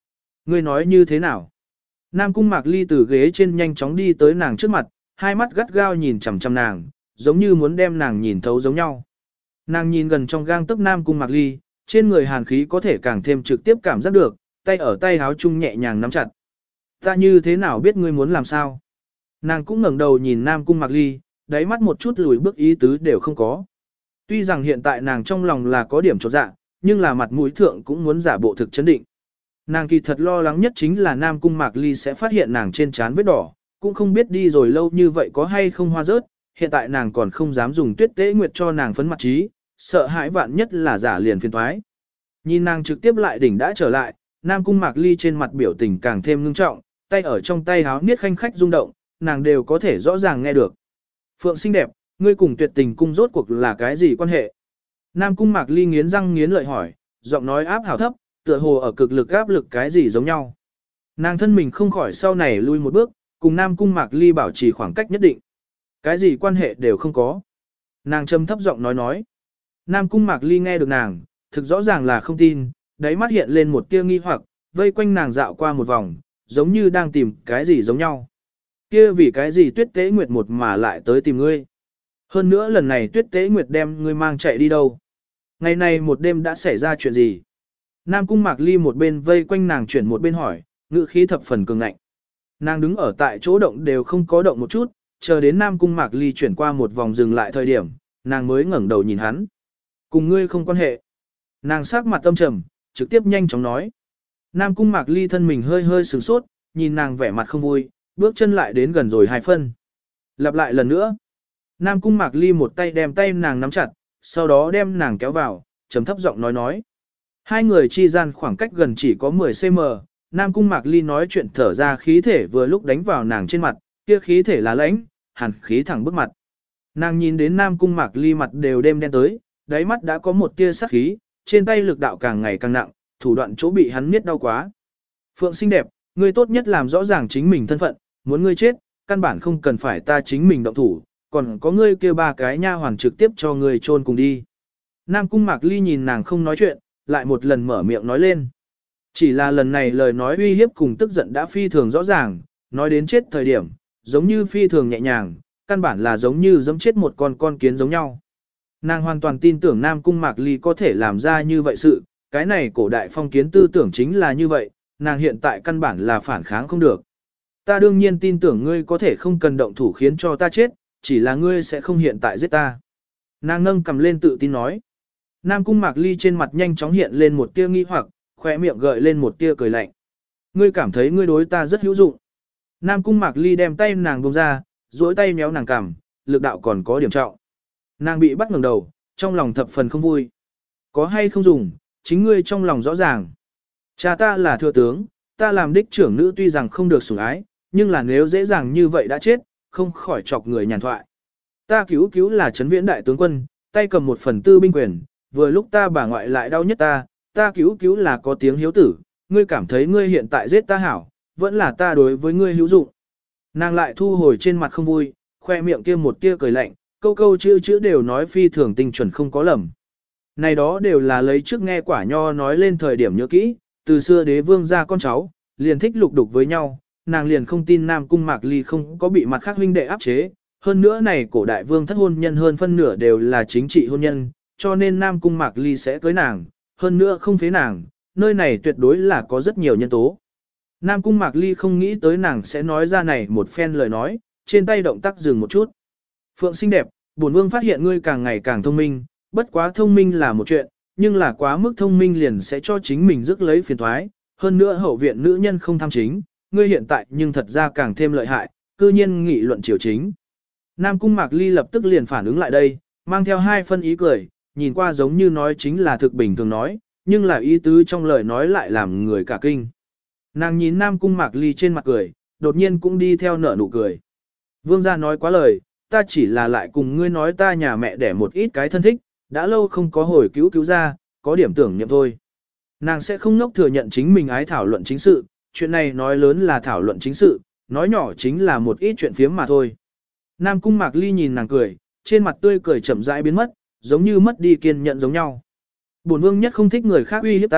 Ngươi nói như thế nào? Nam Cung Mạc Ly từ ghế trên nhanh chóng đi tới nàng trước mặt, hai mắt gắt gao nhìn chằm chằm nàng, giống như muốn đem nàng nhìn thấu giống nhau. Nàng nhìn gần trong gang tấc Nam Cung Mạc Ly, trên người hàn khí có thể càng thêm trực tiếp cảm giác được, tay ở tay háo chung nhẹ nhàng nắm chặt. Ta như thế nào biết ngươi muốn làm sao? Nàng cũng ngẩng đầu nhìn Nam Cung Mạc Ly, đáy mắt một chút lùi bước ý tứ đều không có. Tuy rằng hiện tại nàng trong lòng là có điểm chột dạ, nhưng là mặt mũi thượng cũng muốn giả bộ thực chấn định. Nàng kỳ thật lo lắng nhất chính là Nam Cung Mạc Ly sẽ phát hiện nàng trên trán vết đỏ, cũng không biết đi rồi lâu như vậy có hay không hoa rớt, hiện tại nàng còn không dám dùng Tuyết Tế Nguyệt cho nàng phấn mặt trí, sợ hãi vạn nhất là giả liền phiền toái. Nhìn nàng trực tiếp lại đỉnh đã trở lại, Nam Cung Mạc Ly trên mặt biểu tình càng thêm ngưng trọng, tay ở trong tay háo niết khanh khách rung động, nàng đều có thể rõ ràng nghe được. Phượng xinh đẹp, ngươi cùng Tuyệt Tình cung rốt cuộc là cái gì quan hệ? Nam Cung Mạc Ly nghiến răng nghiến lợi hỏi, giọng nói áp hào thấp, tựa hồ ở cực lực áp lực cái gì giống nhau. Nàng thân mình không khỏi sau này lui một bước, cùng Nam Cung Mạc Ly bảo trì khoảng cách nhất định. Cái gì quan hệ đều không có. Nàng trầm thấp giọng nói nói. Nam Cung Mạc Ly nghe được nàng, thực rõ ràng là không tin, đáy mắt hiện lên một tia nghi hoặc, vây quanh nàng dạo qua một vòng, giống như đang tìm cái gì giống nhau. Kia vì cái gì Tuyết Tế Nguyệt một mà lại tới tìm ngươi. Hơn nữa lần này Tuyết Tế Nguyệt đem ngươi mang chạy đi đâu. Ngày này một đêm đã xảy ra chuyện gì. Nam Cung Mạc Ly một bên vây quanh nàng chuyển một bên hỏi, ngữ khí thập phần cường ngạnh. Nàng đứng ở tại chỗ động đều không có động một chút, chờ đến Nam Cung Mạc Ly chuyển qua một vòng dừng lại thời điểm, nàng mới ngẩng đầu nhìn hắn. Cùng ngươi không quan hệ. Nàng sắc mặt tâm trầm, trực tiếp nhanh chóng nói. Nam Cung Mạc Ly thân mình hơi hơi sửng sốt, nhìn nàng vẻ mặt không vui, bước chân lại đến gần rồi hai phân. Lặp lại lần nữa. Nam Cung Mạc Ly một tay đem tay nàng nắm chặt, sau đó đem nàng kéo vào, trầm thấp giọng nói nói. Hai người chi gian khoảng cách gần chỉ có mười xăng-ti-mét, Nam Cung Mạc Ly nói chuyện thở ra khí thể vừa lúc đánh vào nàng trên mặt, kia khí thể là lãnh, hàn khí thẳng bức mặt. Nàng nhìn đến Nam Cung Mạc Ly mặt đều đêm đen tới, đáy mắt đã có một tia sát khí, trên tay lực đạo càng ngày càng nặng, thủ đoạn chỗ bị hắn miết đau quá. Phượng xinh đẹp, ngươi tốt nhất làm rõ ràng chính mình thân phận, muốn ngươi chết, căn bản không cần phải ta chính mình động thủ, còn có ngươi kia ba cái nha hoàn trực tiếp cho ngươi chôn cùng đi. Nam Cung Mạc Ly nhìn nàng không nói chuyện, lại một lần mở miệng nói lên. Chỉ là lần này lời nói uy hiếp cùng tức giận đã phi thường rõ ràng, nói đến chết thời điểm, giống như phi thường nhẹ nhàng, căn bản là giống như giẫm chết một con con kiến giống nhau. Nàng hoàn toàn tin tưởng Nam Cung Mạc Ly có thể làm ra như vậy sự, cái này cổ đại phong kiến tư tưởng chính là như vậy, nàng hiện tại căn bản là phản kháng không được. Ta đương nhiên tin tưởng ngươi có thể không cần động thủ khiến cho ta chết, chỉ là ngươi sẽ không hiện tại giết ta. Nàng nâng cầm lên tự tin nói. Nam Cung Mạc Ly trên mặt nhanh chóng hiện lên một tia nghi hoặc, khóe miệng gợi lên một tia cười lạnh. Ngươi cảm thấy ngươi đối ta rất hữu dụng. Nam Cung Mạc Ly đem tay nàng buông ra, duỗi tay méo nàng cằm, lực đạo còn có điểm trọng. Nàng bị bắt ngẩng đầu, trong lòng thập phần không vui. Có hay không dùng, chính ngươi trong lòng rõ ràng. Cha ta là thừa tướng, ta làm đích trưởng nữ tuy rằng không được sủng ái, nhưng là nếu dễ dàng như vậy đã chết, không khỏi chọc người nhàn thoại. Ta cứu cứu là Trấn Viễn đại tướng quân, tay cầm một phần tư binh quyền, vừa lúc ta bà ngoại lại đau nhất ta, ta cứu cứu là có tiếng hiếu tử, ngươi cảm thấy ngươi hiện tại giết ta hảo, vẫn là ta đối với ngươi hữu dụng. Nàng lại thu hồi trên mặt không vui, khoe miệng kia một tia cười lạnh, câu câu chữ chữ đều nói phi thường tinh chuẩn không có lầm. Này đó đều là lấy trước nghe quả nho nói lên thời điểm nhớ kỹ, từ xưa đế vương ra con cháu, liền thích lục đục với nhau, nàng liền không tin Nam Cung Mạc Ly không có bị mặt khác huynh đệ áp chế, hơn nữa này cổ đại vương thất hôn nhân hơn phân nửa đều là chính trị hôn nhân, cho nên Nam Cung Mạc Ly sẽ cưới nàng, hơn nữa không phế nàng, nơi này tuyệt đối là có rất nhiều nhân tố. Nam Cung Mạc Ly không nghĩ tới nàng sẽ nói ra này một phen lời nói, trên tay động tác dừng một chút. Phượng xinh đẹp, bổn vương phát hiện ngươi càng ngày càng thông minh, bất quá thông minh là một chuyện, nhưng là quá mức thông minh liền sẽ cho chính mình rước lấy phiền toái, hơn nữa hậu viện nữ nhân không tham chính, ngươi hiện tại nhưng thật ra càng thêm lợi hại, cư nhiên nghị luận triều chính. Nam Cung Mạc Ly lập tức liền phản ứng lại đây, mang theo hai phân ý cười, nhìn qua giống như nói chính là thực bình thường nói, nhưng là ý tứ trong lời nói lại làm người cả kinh. Nàng nhìn Nam Cung Mạc Ly trên mặt cười, đột nhiên cũng đi theo nở nụ cười. Vương gia nói quá lời, ta chỉ là lại cùng ngươi nói ta nhà mẹ đẻ một ít cái thân thích, đã lâu không có hồi cứu cứu ra, có điểm tưởng niệm thôi. Nàng sẽ không ngốc thừa nhận chính mình ái thảo luận chính sự, chuyện này nói lớn là thảo luận chính sự, nói nhỏ chính là một ít chuyện phiếm mà thôi. Nam Cung Mạc Ly nhìn nàng cười, trên mặt tươi cười chậm rãi biến mất, giống như mất đi kiên nhẫn giống nhau. Bổn vương nhất không thích người khác uy hiếp ta,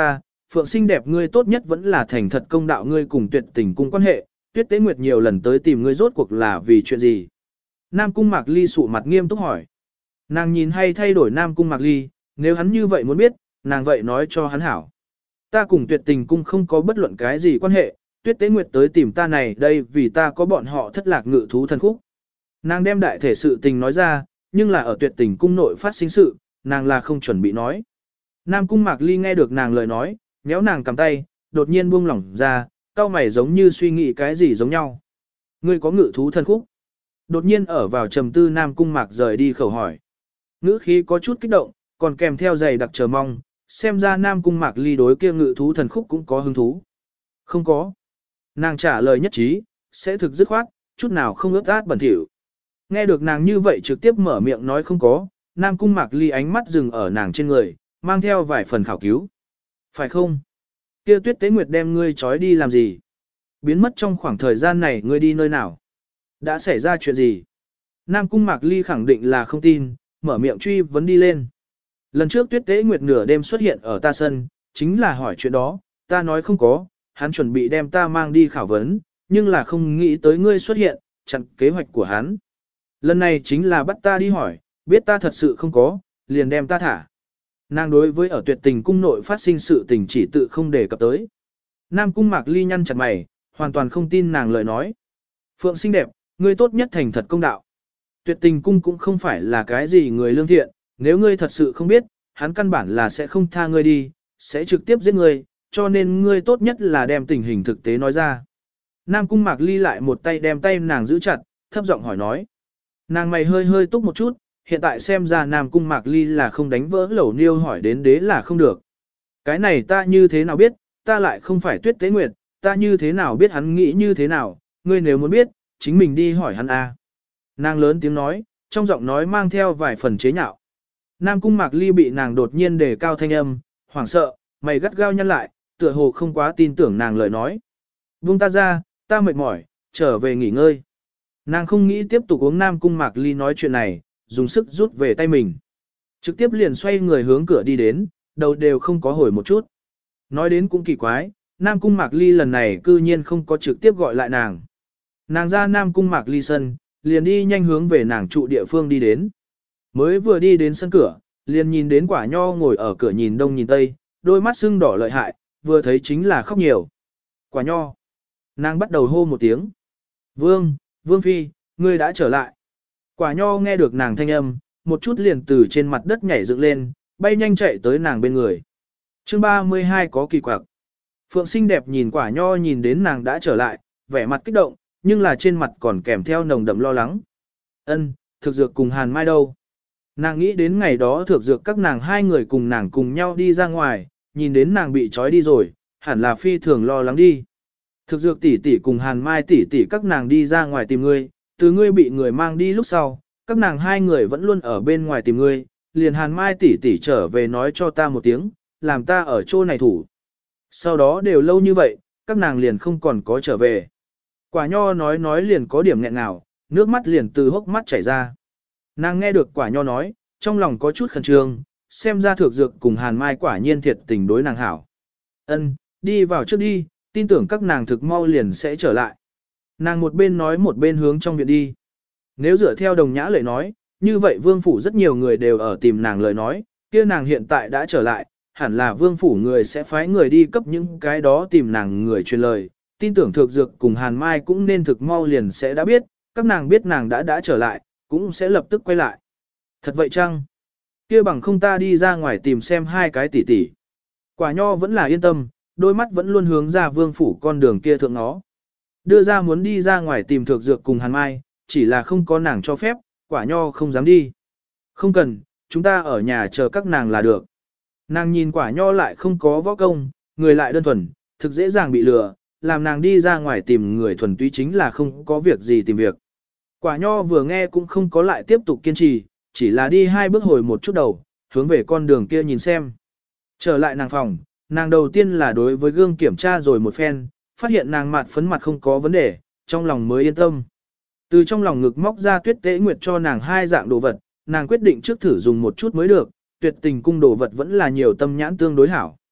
Phượng xinh đẹp ngươi tốt nhất vẫn là thành thật công đạo ngươi cùng tuyệt tình cung quan hệ, Tuyết Tế Nguyệt nhiều lần tới tìm ngươi rốt cuộc là vì chuyện gì. Nam Cung Mạc Ly sụ mặt nghiêm túc hỏi. Nàng nhìn hay thay đổi Nam Cung Mạc Ly, nếu hắn như vậy muốn biết, nàng vậy nói cho hắn hảo. Ta cùng tuyệt tình cung không có bất luận cái gì quan hệ, Tuyết Tế Nguyệt tới tìm ta này đây vì ta có bọn họ thất lạc ngự thú thần khúc. Nàng đem đại thể sự tình nói ra, nhưng là ở tuyệt tình cung nội phát sinh sự, nàng là không chuẩn bị nói. Nam Cung Mạc Ly nghe được nàng lời nói, nhéo nàng cầm tay, đột nhiên buông lỏng ra, cau mày giống như suy nghĩ cái gì giống nhau. Ngươi có ngự thú thần khúc? Đột nhiên ở vào trầm tư Nam Cung Mạc rời đi khẩu hỏi. Ngữ khí có chút kích động, còn kèm theo dày đặc chờ mong, xem ra Nam Cung Mạc Ly đối kia ngự thú thần khúc cũng có hứng thú. Không có. Nàng trả lời nhất trí, sẽ thực dứt khoát, chút nào không ướt át bẩn thỉu. Nghe được nàng như vậy trực tiếp mở miệng nói không có, Nam Cung Mạc Ly ánh mắt dừng ở nàng trên người, mang theo vài phần khảo cứu. Phải không? Kia Tuyết Tế Nguyệt đem ngươi trói đi làm gì? Biến mất trong khoảng thời gian này ngươi đi nơi nào? Đã xảy ra chuyện gì? Nam Cung Mạc Ly khẳng định là không tin, mở miệng truy vấn đi lên. Lần trước Tuyết Tế Nguyệt nửa đêm xuất hiện ở ta sân, chính là hỏi chuyện đó, ta nói không có, hắn chuẩn bị đem ta mang đi khảo vấn, nhưng là không nghĩ tới ngươi xuất hiện, chặn kế hoạch của hắn. Lần này chính là bắt ta đi hỏi, biết ta thật sự không có, liền đem ta thả. Nàng đối với ở tuyệt tình cung nội phát sinh sự tình chỉ tự không đề cập tới. Nam Cung Mạc Ly nhăn chặt mày, hoàn toàn không tin nàng lời nói. Phượng xinh đẹp, ngươi tốt nhất thành thật công đạo. Tuyệt tình cung cũng không phải là cái gì người lương thiện, nếu ngươi thật sự không biết, hắn căn bản là sẽ không tha ngươi đi, sẽ trực tiếp giết ngươi, cho nên ngươi tốt nhất là đem tình hình thực tế nói ra. Nam Cung Mạc Ly lại một tay đem tay nàng giữ chặt, thấp giọng hỏi nói. Nàng mày hơi hơi túc một chút, hiện tại xem ra Nam Cung Mạc Ly là không đánh vỡ lẩu niêu hỏi đến đế là không được. Cái này ta như thế nào biết, ta lại không phải Tuyết Tế Nguyệt, ta như thế nào biết hắn nghĩ như thế nào, ngươi nếu muốn biết, chính mình đi hỏi hắn a. Nàng lớn tiếng nói, trong giọng nói mang theo vài phần chế nhạo. Nam Cung Mạc Ly bị nàng đột nhiên đề cao thanh âm, hoảng sợ, mày gắt gao nhăn lại, tựa hồ không quá tin tưởng nàng lời nói. Buông ta ra, ta mệt mỏi, trở về nghỉ ngơi. Nàng không nghĩ tiếp tục uống Nam Cung Mạc Ly nói chuyện này, dùng sức rút về tay mình. Trực tiếp liền xoay người hướng cửa đi đến, đầu đều không có hồi một chút. Nói đến cũng kỳ quái, Nam Cung Mạc Ly lần này cư nhiên không có trực tiếp gọi lại nàng. Nàng ra Nam Cung Mạc Ly sân, liền đi nhanh hướng về nàng trụ địa phương đi đến. Mới vừa đi đến sân cửa, liền nhìn đến Quả Nho ngồi ở cửa nhìn đông nhìn tây, đôi mắt sưng đỏ lợi hại, vừa thấy chính là khóc nhiều. Quả Nho. Nàng bắt đầu hô một tiếng. Vương, Vương Phi, ngươi đã trở lại. Quả Nho nghe được nàng thanh âm, một chút liền từ trên mặt đất nhảy dựng lên, bay nhanh chạy tới nàng bên người. Chương ba mươi hai có kỳ quặc. Phượng xinh đẹp nhìn Quả Nho nhìn đến nàng đã trở lại, vẻ mặt kích động, nhưng là trên mặt còn kèm theo nồng đậm lo lắng. Ân, thực dược cùng Hàn Mai đâu? Nàng nghĩ đến ngày đó thực dược các nàng hai người cùng nàng cùng nhau đi ra ngoài, nhìn đến nàng bị trói đi rồi, hẳn là phi thường lo lắng đi. Thực dược tỷ tỷ cùng Hàn Mai tỷ tỷ các nàng đi ra ngoài tìm ngươi, từ ngươi bị người mang đi lúc sau, các nàng hai người vẫn luôn ở bên ngoài tìm ngươi, liền Hàn Mai tỷ tỷ trở về nói cho ta một tiếng, làm ta ở chỗ này thủ. Sau đó đều lâu như vậy, các nàng liền không còn có trở về. Quả Nho nói nói liền có điểm nghẹn ngào, nước mắt liền từ hốc mắt chảy ra. Nàng nghe được Quả Nho nói, trong lòng có chút khẩn trương, xem ra Thược Dược cùng Hàn Mai quả nhiên thiệt tình đối nàng hảo. Ân, đi vào trước đi, tin tưởng các nàng thực mau liền sẽ trở lại. Nàng một bên nói một bên hướng trong viện đi. Nếu dựa theo Đồng Nhã lời nói, như vậy Vương phủ rất nhiều người đều ở tìm nàng lời nói, kia nàng hiện tại đã trở lại, hẳn là Vương phủ người sẽ phái người đi cấp những cái đó tìm nàng người truyền lời. Tin tưởng Thược Dược cùng Hàn Mai cũng nên thực mau liền sẽ đã biết, các nàng biết nàng đã đã trở lại, cũng sẽ lập tức quay lại. Thật vậy chăng? Kia bằng không ta đi ra ngoài tìm xem hai cái tỷ tỷ. Quả Nho vẫn là yên tâm, đôi mắt vẫn luôn hướng ra Vương phủ con đường kia thượng nó. Đưa ra muốn đi ra ngoài tìm Thược Dược cùng Hàn Mai, chỉ là không có nàng cho phép, Quả Nho không dám đi. Không cần, chúng ta ở nhà chờ các nàng là được. Nàng nhìn Quả Nho lại không có võ công, người lại đơn thuần, thực dễ dàng bị lừa, làm nàng đi ra ngoài tìm người thuần túy chính là không có việc gì tìm việc. Quả Nho vừa nghe cũng không có lại tiếp tục kiên trì, chỉ là đi hai bước hồi một chút đầu, hướng về con đường kia nhìn xem. Trở lại nàng phòng, nàng đầu tiên là đối với gương kiểm tra rồi một phen, phát hiện nàng mặt phấn mặt không có vấn đề, trong lòng mới yên tâm. Từ trong lòng ngực móc ra Tuyết Tế Nguyệt cho nàng hai dạng đồ vật, nàng quyết định trước thử dùng một chút mới được, tuyệt tình cung đồ vật vẫn là nhiều tâm nhãn tương đối hảo.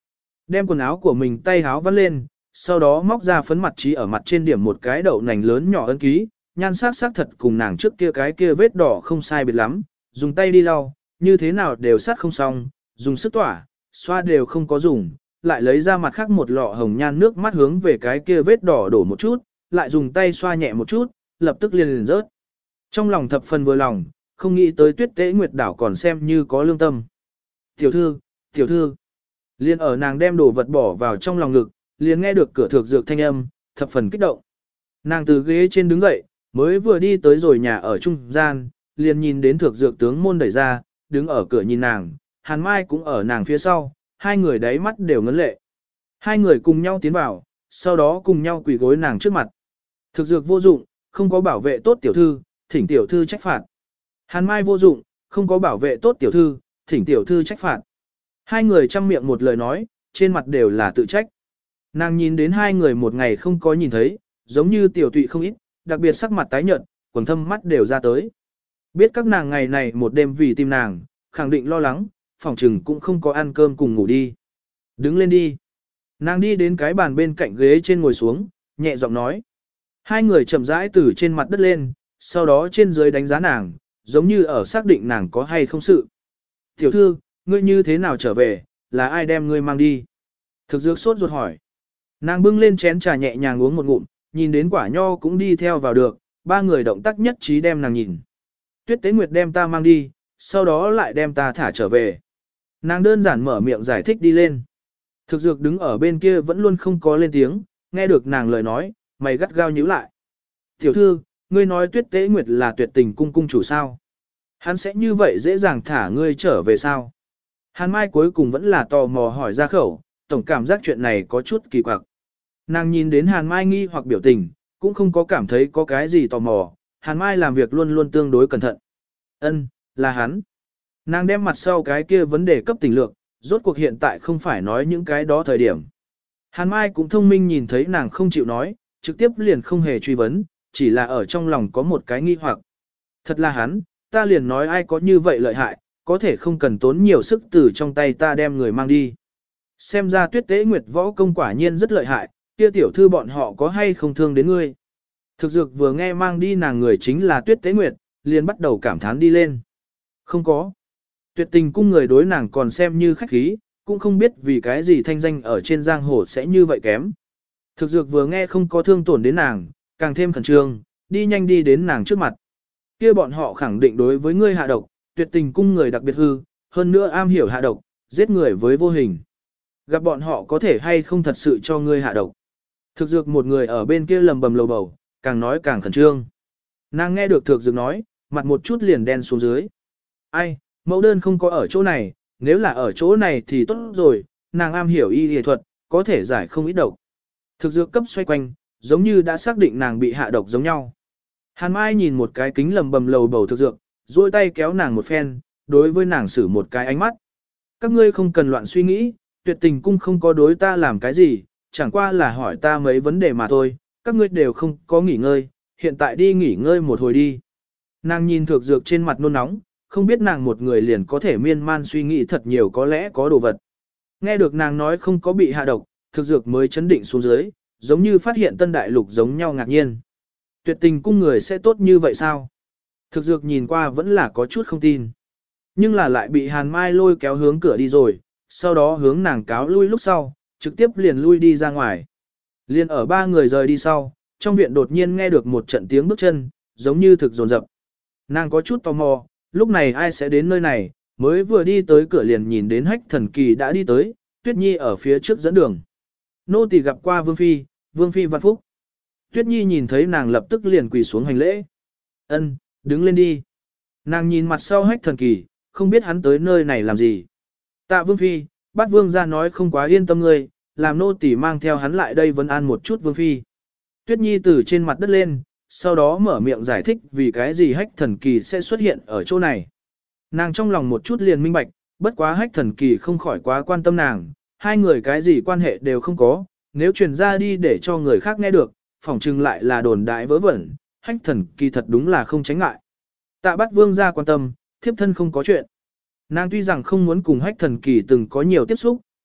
Đem quần áo của mình tay háo vắt lên, sau đó móc ra phấn mặt trí ở mặt trên điểm một cái đậu nành lớn nhỏ ấn ký, nhan sắc sắc thật cùng nàng trước kia cái kia vết đỏ không sai biệt lắm, dùng tay đi lau, như thế nào đều sát không xong, dùng sức tỏa, xoa đều không có dùng, lại lấy ra mặt khác một lọ hồng nhan nước mắt hướng về cái kia vết đỏ đổ một chút, lại dùng tay xoa nhẹ một chút, lập tức liền liền rớt. Trong lòng thập phần vừa lòng, không nghĩ tới Tuyết Tế Nguyệt đảo còn xem như có lương tâm. Tiểu thư, tiểu thư, liền ở nàng đem đồ vật bỏ vào trong lòng ngực, liền nghe được cửa thược dược thanh âm, thập phần kích động. Nàng từ ghế trên đứng dậy, mới vừa đi tới rồi nhà ở trung gian, liền nhìn đến thược dược tướng môn đẩy ra, đứng ở cửa nhìn nàng, Hàn Mai cũng ở nàng phía sau, hai người đáy mắt đều ngấn lệ. Hai người cùng nhau tiến vào, sau đó cùng nhau quỳ gối nàng trước mặt. Thực dược vô dụng, không có bảo vệ tốt tiểu thư, thỉnh tiểu thư trách phạt. Hàn Mai vô dụng, không có bảo vệ tốt tiểu thư, thỉnh tiểu thư trách phạt. Hai người chăm miệng một lời nói, trên mặt đều là tự trách. Nàng nhìn đến hai người một ngày không có nhìn thấy, giống như tiểu tụy không ít, đặc biệt sắc mặt tái nhợt, quầng thâm mắt đều ra tới. Biết các nàng ngày này một đêm vì tìm nàng, khẳng định lo lắng, phòng trừng cũng không có ăn cơm cùng ngủ đi. Đứng lên đi. Nàng đi đến cái bàn bên cạnh ghế trên ngồi xuống, nhẹ giọng nói. Hai người chậm rãi từ trên mặt đất lên, sau đó trên dưới đánh giá nàng, giống như ở xác định nàng có hay không sự. Tiểu thư, ngươi như thế nào trở về, là ai đem ngươi mang đi? Thực dược sốt ruột hỏi. Nàng bưng lên chén trà nhẹ nhàng uống một ngụm, nhìn đến quả nho cũng đi theo vào được, ba người động tác nhất trí đem nàng nhìn. Tuyết Tế Nguyệt đem ta mang đi, sau đó lại đem ta thả trở về. Nàng đơn giản mở miệng giải thích đi lên. Thực dược đứng ở bên kia vẫn luôn không có lên tiếng, nghe được nàng lời nói, mày gắt gao nhíu lại. Tiểu thư, ngươi nói Tuyết Tế Nguyệt là tuyệt tình cung cung chủ sao? Hắn sẽ như vậy dễ dàng thả ngươi trở về sao? Hàn Mai cuối cùng vẫn là tò mò hỏi ra khẩu, tổng cảm giác chuyện này có chút kỳ quặc. Nàng nhìn đến Hàn Mai nghi hoặc biểu tình, cũng không có cảm thấy có cái gì tò mò, Hàn Mai làm việc luôn luôn tương đối cẩn thận. Ân, là hắn. Nàng đem mặt sau cái kia vấn đề cấp tình lượng, rốt cuộc hiện tại không phải nói những cái đó thời điểm. Hàn Mai cũng thông minh nhìn thấy nàng không chịu nói, trực tiếp liền không hề truy vấn, chỉ là ở trong lòng có một cái nghi hoặc. Thật là hắn, ta liền nói ai có như vậy lợi hại, có thể không cần tốn nhiều sức từ trong tay ta đem người mang đi. Xem ra Tuyết Tế Nguyệt võ công quả nhiên rất lợi hại, kia tiểu thư bọn họ có hay không thương đến ngươi. Thực dược vừa nghe mang đi nàng người chính là Tuyết Tế Nguyệt, liền bắt đầu cảm thán đi lên. Không có. Tuyệt tình cung người đối nàng còn xem như khách khí, cũng không biết vì cái gì thanh danh ở trên giang hồ sẽ như vậy kém. Thực dược vừa nghe không có thương tổn đến nàng, càng thêm khẩn trương, đi nhanh đi đến nàng trước mặt. Kia bọn họ khẳng định đối với ngươi hạ độc, tuyệt tình cung người đặc biệt hư, hơn nữa am hiểu hạ độc, giết người với vô hình. Gặp bọn họ có thể hay không thật sự cho ngươi hạ độc. Thực dược một người ở bên kia lầm bầm lầu bầu, càng nói càng khẩn trương. Nàng nghe được thực dược nói, mặt một chút liền đen xuống dưới. Ai, mẫu đơn không có ở chỗ này, nếu là ở chỗ này thì tốt rồi, nàng am hiểu y y thuật, có thể giải không ít độc. Thực dược cấp xoay quanh, giống như đã xác định nàng bị hạ độc giống nhau. Hàn Mai nhìn một cái kính lầm bầm lầu bầu thực dược, duỗi tay kéo nàng một phen, đối với nàng xử một cái ánh mắt. Các ngươi không cần loạn suy nghĩ, tuyệt tình cung không có đối ta làm cái gì, chẳng qua là hỏi ta mấy vấn đề mà thôi, các ngươi đều không có nghỉ ngơi, hiện tại đi nghỉ ngơi một hồi đi. Nàng nhìn thực dược trên mặt nôn nóng, không biết nàng một người liền có thể miên man suy nghĩ thật nhiều có lẽ có đồ vật. Nghe được nàng nói không có bị hạ độc, thực dược mới chấn định xuống dưới, giống như phát hiện tân đại lục giống nhau ngạc nhiên. Tuyệt tình cung người sẽ tốt như vậy sao? Thực dược nhìn qua vẫn là có chút không tin. Nhưng là lại bị Hàn Mai lôi kéo hướng cửa đi rồi, sau đó hướng nàng cáo lui lúc sau, trực tiếp liền lui đi ra ngoài. Liền ở ba người rời đi sau, trong viện đột nhiên nghe được một trận tiếng bước chân, giống như thực dồn dập. Nàng có chút tò mò, lúc này ai sẽ đến nơi này, mới vừa đi tới cửa liền nhìn đến Hách Thần Kỳ đã đi tới, Tuyết Nhi ở phía trước dẫn đường. Nô tỳ gặp qua Vương Phi, Vương Phi văn phúc. Tuyết Nhi nhìn thấy nàng lập tức liền quỳ xuống hành lễ. Ân, đứng lên đi. Nàng nhìn mặt sau Hách Thần Kỳ, không biết hắn tới nơi này làm gì. Tạ Vương Phi, bát Vương ra nói không quá yên tâm ngươi, làm nô tỳ mang theo hắn lại đây vấn an một chút Vương Phi. Tuyết Nhi từ trên mặt đất lên, sau đó mở miệng giải thích vì cái gì Hách Thần Kỳ sẽ xuất hiện ở chỗ này. Nàng trong lòng một chút liền minh bạch, bất quá Hách Thần Kỳ không khỏi quá quan tâm nàng, hai người cái gì quan hệ đều không có, nếu truyền ra đi để cho người khác nghe được, phỏng chừng lại là đồn đại vớ vẩn, Hách Thần Kỳ thật đúng là không tránh ngại. Tạ Bát Vương ra quan tâm, thiếp thân không có chuyện. Nàng tuy rằng không muốn cùng Hách Thần Kỳ từng có nhiều tiếp xúc,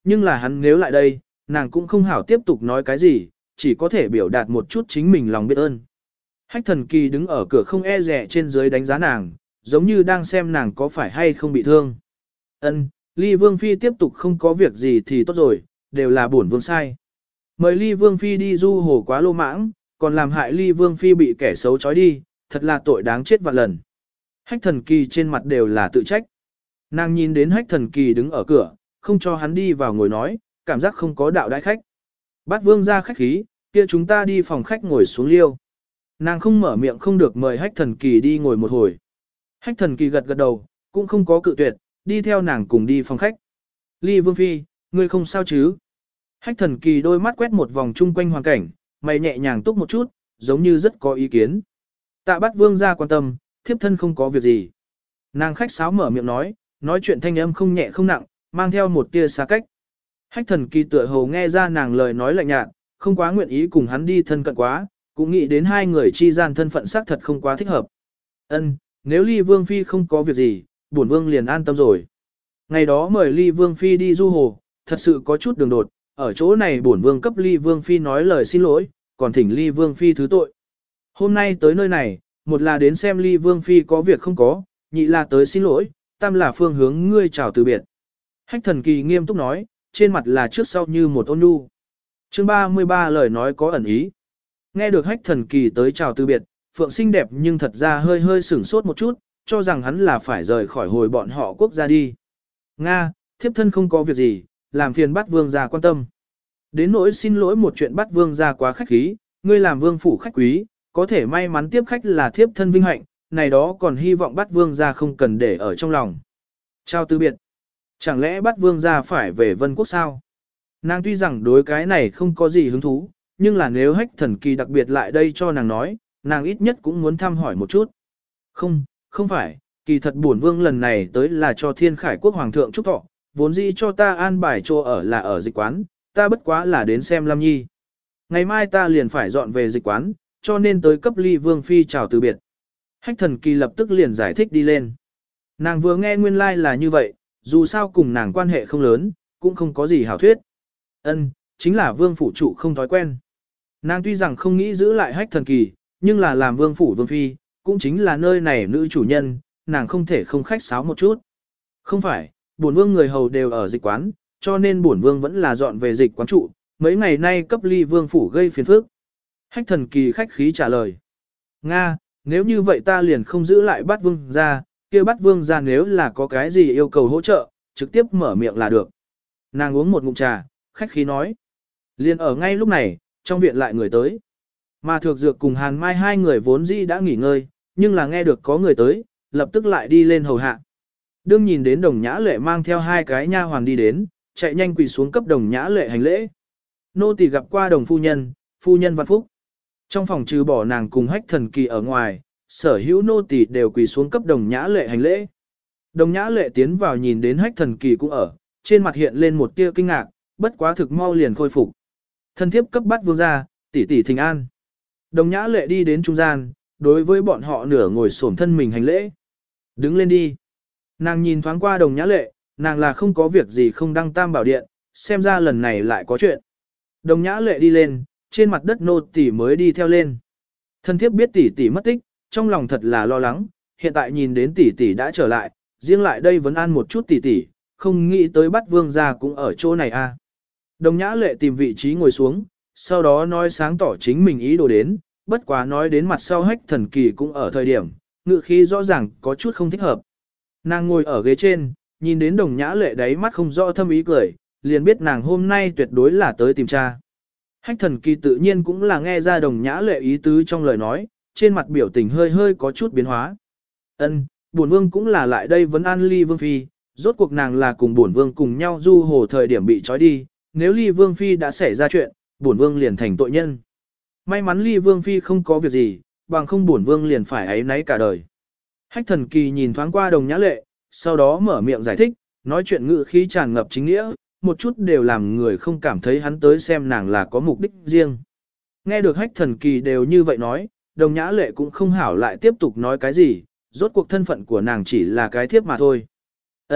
Nhưng là hắn nếu lại đây, nàng cũng không hảo tiếp tục nói cái gì, chỉ có thể biểu đạt một chút chính mình lòng biết ơn. Hách thần kỳ đứng ở cửa không e rẻ trên dưới đánh giá nàng, giống như đang xem nàng có phải hay không bị thương. Ân, Ly Vương Phi tiếp tục không có việc gì thì tốt rồi, đều là bổn vương sai. Mời Ly Vương Phi đi du hồ quá lô mãng, còn làm hại Ly Vương Phi bị kẻ xấu trói đi, thật là tội đáng chết vạn lần. Hách thần kỳ trên mặt đều là tự trách. Nàng nhìn đến hách thần kỳ đứng ở cửa, không cho hắn đi vào ngồi nói, cảm giác không có đạo đãi khách. Bát vương ra khách khí, kia chúng ta đi phòng khách ngồi xuống liêu. Nàng không mở miệng không được mời hách thần kỳ đi ngồi một hồi. Hách thần kỳ gật gật đầu, cũng không có cự tuyệt, đi theo nàng cùng đi phòng khách. Ly Vương Phi, ngươi không sao chứ? Hách thần kỳ đôi mắt quét một vòng chung quanh hoàn cảnh, mày nhẹ nhàng túc một chút, giống như rất có ý kiến. Tạ Bát vương ra quan tâm, thiếp thân không có việc gì. Nàng khách sáo mở miệng nói, nói chuyện thanh âm không nhẹ không nặng, mang theo một tia xa cách. Hách thần kỳ tựa hồ nghe ra nàng lời nói lạnh nhạt, không quá nguyện ý cùng hắn đi thân cận quá, cũng nghĩ đến hai người chi gian thân phận xác thật không quá thích hợp. Ân, nếu Ly Vương Phi không có việc gì, bổn vương liền an tâm rồi. Ngày đó mời Ly Vương Phi đi du hồ, thật sự có chút đường đột, ở chỗ này bổn vương cấp Ly Vương Phi nói lời xin lỗi, còn thỉnh Ly Vương Phi thứ tội. Hôm nay tới nơi này, một là đến xem Ly Vương Phi có việc không có, nhị là tới xin lỗi, tam là phương hướng ngươi chào từ biệt. Hách thần kỳ nghiêm túc nói, trên mặt là trước sau như một ôn nhu. Chương ba mươi ba lời nói có ẩn ý. Nghe được hách thần kỳ tới chào từ biệt, Phượng xinh đẹp nhưng thật ra hơi hơi sửng sốt một chút, cho rằng hắn là phải rời khỏi hồi bọn họ quốc gia đi. Nga, thiếp thân không có việc gì, làm phiền bắt vương gia quan tâm. Đến nỗi xin lỗi một chuyện bắt vương gia quá khách khí, ngươi làm vương phủ khách quý, có thể may mắn tiếp khách là thiếp thân vinh hạnh, này đó còn hy vọng bắt vương gia không cần để ở trong lòng. Chào từ biệt. Chẳng lẽ bắt vương gia phải về Vân Quốc sao? Nàng tuy rằng đối cái này không có gì hứng thú, nhưng là nếu hách thần kỳ đặc biệt lại đây cho nàng nói, nàng ít nhất cũng muốn thăm hỏi một chút. Không, không phải, kỳ thật bổn vương lần này tới là cho thiên khải quốc hoàng thượng chúc thọ, vốn dĩ cho ta an bài chỗ ở là ở dịch quán, ta bất quá là đến xem Lam Nhi. Ngày mai ta liền phải dọn về dịch quán, cho nên tới cấp Ly Vương Phi chào từ biệt. Hách thần kỳ lập tức liền giải thích đi lên. Nàng vừa nghe nguyên lai like là như vậy, dù sao cùng nàng quan hệ không lớn, cũng không có gì hảo thuyết. Ân, chính là vương phủ trụ không thói quen. Nàng tuy rằng không nghĩ giữ lại hách thần kỳ, nhưng là làm vương phủ vương phi, cũng chính là nơi này nữ chủ nhân, nàng không thể không khách sáo một chút. Không phải, bổn vương người hầu đều ở dịch quán, cho nên bổn vương vẫn là dọn về dịch quán trụ, mấy ngày nay cấp Ly vương phủ gây phiền phức. Hách thần kỳ khách khí trả lời. Nga, nếu như vậy ta liền không giữ lại bắt vương ra, kia bắt vương ra nếu là có cái gì yêu cầu hỗ trợ, trực tiếp mở miệng là được. Nàng uống một ngụm trà, khách khí nói. Liền ở ngay lúc này, trong viện lại người tới. Mà Thược Dược cùng Hàn Mai hai người vốn dĩ đã nghỉ ngơi, nhưng là nghe được có người tới, lập tức lại đi lên hầu hạ. Đương nhìn đến Đồng Nhã Lệ mang theo hai cái nha hoàn đi đến, chạy nhanh quỳ xuống cấp Đồng Nhã Lệ hành lễ. Nô tỳ gặp qua Đồng phu nhân, phu nhân văn phúc. Trong phòng trừ bỏ nàng cùng hách thần kỳ ở ngoài, sở hữu nô tỳ đều quỳ xuống cấp Đồng Nhã Lệ hành lễ. Đồng Nhã Lệ tiến vào nhìn đến hách thần kỳ cũng ở, trên mặt hiện lên một tia kinh ngạc, bất quá thực mau liền khôi phục. Thân thiếp cấp bắt vương gia, tỷ tỷ thình an. Đồng Nhã Lệ đi đến trung gian, đối với bọn họ nửa ngồi xổm thân mình hành lễ. Đứng lên đi. Nàng nhìn thoáng qua Đồng Nhã Lệ, nàng là không có việc gì không đăng tam bảo điện, xem ra lần này lại có chuyện. Đồng Nhã Lệ đi lên, trên mặt đất nô tỷ mới đi theo lên. Thân thiếp biết tỷ tỷ mất tích, trong lòng thật là lo lắng, hiện tại nhìn đến tỷ tỷ đã trở lại, riêng lại đây vẫn ăn một chút tỷ tỷ, không nghĩ tới bắt vương gia cũng ở chỗ này a. À. Đồng Nhã Lệ tìm vị trí ngồi xuống, sau đó nói sáng tỏ chính mình ý đồ đến, bất quá nói đến mặt sau hách thần kỳ cũng ở thời điểm, ngự khí rõ ràng có chút không thích hợp. Nàng ngồi ở ghế trên, nhìn đến Đồng Nhã Lệ đáy mắt không rõ thâm ý cười, liền biết nàng hôm nay tuyệt đối là tới tìm cha. Hách thần kỳ tự nhiên cũng là nghe ra Đồng Nhã Lệ ý tứ trong lời nói, trên mặt biểu tình hơi hơi có chút biến hóa. Ân, bổn vương cũng là lại đây vấn an Ly Vương Phi, rốt cuộc nàng là cùng bổn vương cùng nhau du hồ thời điểm bị trói đi, nếu Ly Vương Phi đã xảy ra chuyện, bổn vương liền thành tội nhân. May mắn Ly Vương Phi không có việc gì, bằng không bổn vương liền phải áy náy cả đời. Hách thần kỳ nhìn thoáng qua Đồng Nhã Lệ, sau đó mở miệng giải thích, nói chuyện ngữ khí tràn ngập chính nghĩa, một chút đều làm người không cảm thấy hắn tới xem nàng là có mục đích riêng. Nghe được hách thần kỳ đều như vậy nói, Đồng Nhã Lệ cũng không hảo lại tiếp tục nói cái gì, rốt cuộc thân phận của nàng chỉ là cái thiếp mà thôi. Ân,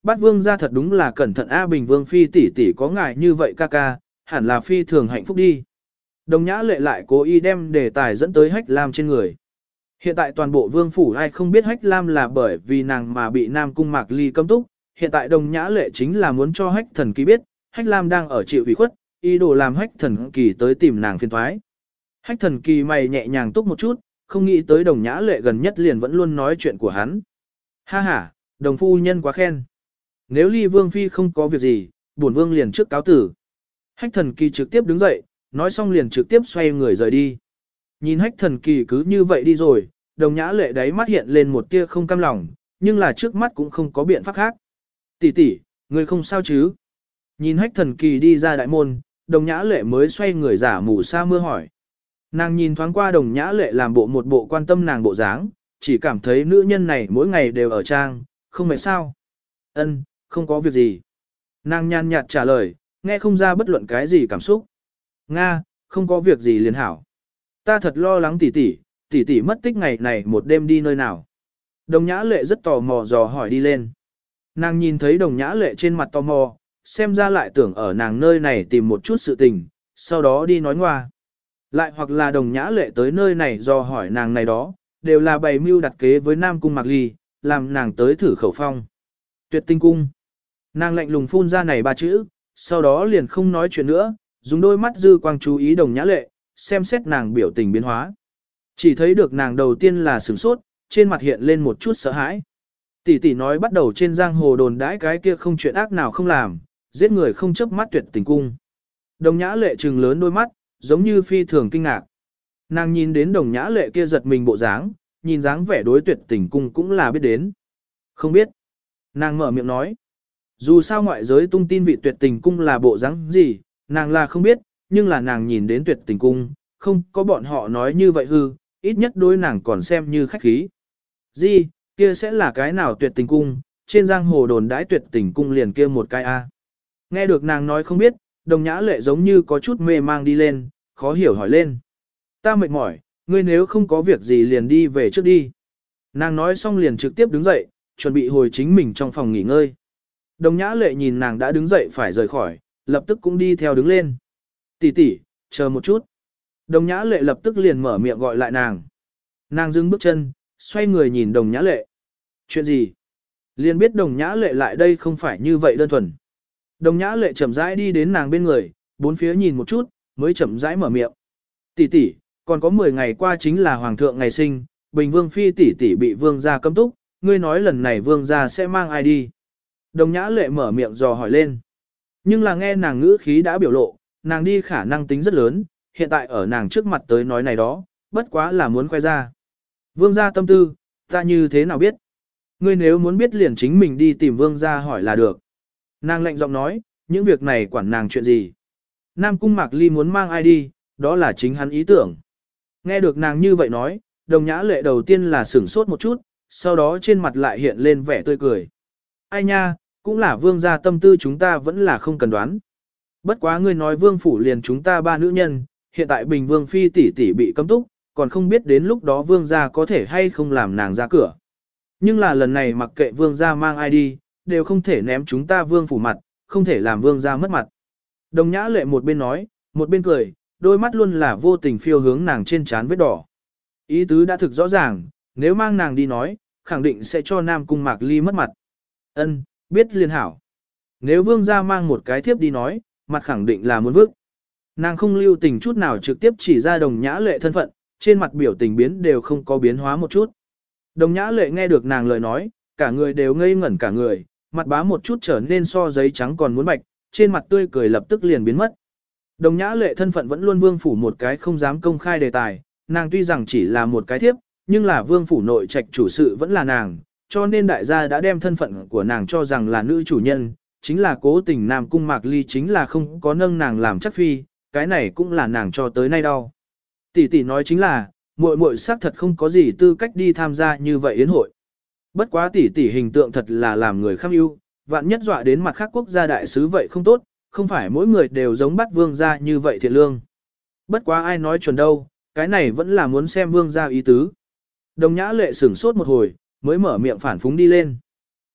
bát vương gia thật đúng là cẩn thận A Bình Vương phi tỷ tỷ có ngài như vậy ca ca, hẳn là phi thường hạnh phúc đi. Đồng Nhã Lệ lại cố ý đem đề tài dẫn tới Hách Lam trên người. Hiện tại toàn bộ vương phủ ai không biết Hách Lam là bởi vì nàng mà bị Nam Cung Mạc Ly cấm túc, hiện tại Đồng Nhã Lệ chính là muốn cho Hách Thần Kỳ biết, Hách Lam đang ở chịu ủy khuất, ý đồ làm Hách Thần Kỳ tới tìm nàng phiền toái. Hách Thần Kỳ mày nhẹ nhàng túc một chút, không nghĩ tới Đồng Nhã Lệ gần nhất liền vẫn luôn nói chuyện của hắn. Ha ha, Đồng phu nhân quá khen. Nếu Ly Vương phi không có việc gì, bổn vương liền trước cáo tử. Hách Thần Kỳ trực tiếp đứng dậy, nói xong liền trực tiếp xoay người rời đi. Nhìn Hách Thần Kỳ cứ như vậy đi rồi, Đồng Nhã Lệ đáy mắt hiện lên một tia không cam lòng, nhưng là trước mắt cũng không có biện pháp khác. Tỷ tỷ, người không sao chứ? Nhìn Hách Thần Kỳ đi ra đại môn, Đồng Nhã Lệ mới xoay người giả mù sa mưa hỏi. Nàng nhìn thoáng qua Đồng Nhã Lệ làm bộ một bộ quan tâm nàng bộ dáng, chỉ cảm thấy nữ nhân này mỗi ngày đều ở trang, không mệt sao? Ân, không có việc gì. Nàng nhàn nhạt trả lời, nghe không ra bất luận cái gì cảm xúc. Nga, không có việc gì liền hảo. Ta thật lo lắng tỷ tỷ, tỷ tỷ mất tích ngày này một đêm đi nơi nào. Đồng Nhã Lệ rất tò mò dò hỏi đi lên. Nàng nhìn thấy Đồng Nhã Lệ trên mặt tò mò, xem ra lại tưởng ở nàng nơi này tìm một chút sự tình, sau đó đi nói ngoa. Lại hoặc là Đồng Nhã Lệ tới nơi này dò hỏi nàng này đó, đều là bày mưu đặt kế với Nam Cung Mạc Ly, làm nàng tới thử khẩu phong. Tuyệt tinh cung. Nàng lạnh lùng phun ra này ba chữ, sau đó liền không nói chuyện nữa, dùng đôi mắt dư quang chú ý Đồng Nhã Lệ, xem xét nàng biểu tình biến hóa. Chỉ thấy được nàng đầu tiên là sửng sốt, trên mặt hiện lên một chút sợ hãi. Tỷ tỷ nói bắt đầu trên giang hồ đồn đãi cái kia không chuyện ác nào không làm, giết người không chớp mắt tuyệt tình cung. Đồng Nhã Lệ trừng lớn đôi mắt, giống như phi thường kinh ngạc. Nàng nhìn đến Đồng Nhã Lệ kia giật mình bộ dáng, nhìn dáng vẻ đối tuyệt tình cung cũng là biết đến. Không biết. Nàng mở miệng nói. Dù sao ngoại giới tung tin vị tuyệt tình cung là bộ dáng gì, nàng là không biết, nhưng là nàng nhìn đến tuyệt tình cung, không có bọn họ nói như vậy hư, ít nhất đối nàng còn xem như khách khí. Gì, kia sẽ là cái nào tuyệt tình cung, trên giang hồ đồn đãi tuyệt tình cung liền kia một cái A. Nghe được nàng nói không biết, Đồng Nhã Lệ giống như có chút mê mang đi lên, khó hiểu hỏi lên. Ta mệt mỏi, ngươi nếu không có việc gì liền đi về trước đi. Nàng nói xong liền trực tiếp đứng dậy, chuẩn bị hồi chính mình trong phòng nghỉ ngơi. Đồng Nhã Lệ nhìn nàng đã đứng dậy phải rời khỏi, lập tức cũng đi theo đứng lên. Tỷ tỷ, chờ một chút. Đồng Nhã Lệ lập tức liền mở miệng gọi lại nàng. Nàng dừng bước chân, xoay người nhìn Đồng Nhã Lệ. Chuyện gì? Liền biết Đồng Nhã Lệ lại đây không phải như vậy đơn thuần. Đồng Nhã Lệ chậm rãi đi đến nàng bên người, bốn phía nhìn một chút, mới chậm rãi mở miệng. Tỷ tỷ, còn có mười ngày qua chính là hoàng thượng ngày sinh, Bình Vương phi tỷ tỷ bị vương gia cấm túc, ngươi nói lần này vương gia sẽ mang ai đi? Đồng Nhã Lệ mở miệng dò hỏi lên. Nhưng là nghe nàng ngữ khí đã biểu lộ, nàng đi khả năng tính rất lớn, hiện tại ở nàng trước mặt tới nói này đó, bất quá là muốn khoe ra. Vương gia tâm tư, ta như thế nào biết? Ngươi nếu muốn biết liền chính mình đi tìm vương gia hỏi là được. Nàng lạnh giọng nói, những việc này quản nàng chuyện gì? Nam Cung Mạc Ly muốn mang ai đi, đó là chính hắn ý tưởng. Nghe được nàng như vậy nói, Đồng Nhã Lệ đầu tiên là sửng sốt một chút, sau đó trên mặt lại hiện lên vẻ tươi cười. Ai nha, cũng là vương gia tâm tư chúng ta vẫn là không cần đoán. Bất quá ngươi nói vương phủ liền chúng ta ba nữ nhân, hiện tại Bình Vương phi tỷ tỷ bị cấm túc, còn không biết đến lúc đó vương gia có thể hay không làm nàng ra cửa. Nhưng là lần này mặc kệ vương gia mang ai đi, đều không thể ném chúng ta vương phủ mặt, không thể làm vương gia mất mặt. Đồng Nhã Lệ một bên nói, một bên cười, đôi mắt luôn là vô tình phiêu hướng nàng trên trán vết đỏ. Ý tứ đã thực rõ ràng, nếu mang nàng đi nói, khẳng định sẽ cho Nam Cung Mạc Ly mất mặt. Ân, biết liên hảo. Nếu vương gia mang một cái thiếp đi nói, mặt khẳng định là muốn vước. Nàng không lưu tình chút nào trực tiếp chỉ ra Đồng Nhã Lệ thân phận, trên mặt biểu tình biến đều không có biến hóa một chút. Đồng Nhã Lệ nghe được nàng lời nói, cả người đều ngây ngẩn cả người, mặt bá một chút trở nên so giấy trắng còn muốn bạch, trên mặt tươi cười lập tức liền biến mất. Đồng Nhã Lệ thân phận vẫn luôn vương phủ một cái không dám công khai đề tài, nàng tuy rằng chỉ là một cái thiếp, nhưng là vương phủ nội trạch chủ sự vẫn là nàng, cho nên đại gia đã đem thân phận của nàng cho rằng là nữ chủ nhân, chính là cố tình Nam Cung Mạc Ly chính là không có nâng nàng làm chắc phi, cái này cũng là nàng cho tới nay đau. Tỷ tỷ nói chính là, muội muội xác thật không có gì tư cách đi tham gia như vậy yến hội. Bất quá tỷ tỷ hình tượng thật là làm người kham ưu, vạn nhất dọa đến mặt khác quốc gia đại sứ vậy không tốt, không phải mỗi người đều giống bắt vương gia như vậy thiện lương. Bất quá ai nói chuẩn đâu, cái này vẫn là muốn xem vương gia ý tứ. Đồng Nhã Lệ sửng sốt một hồi, mới mở miệng phản phúng đi lên.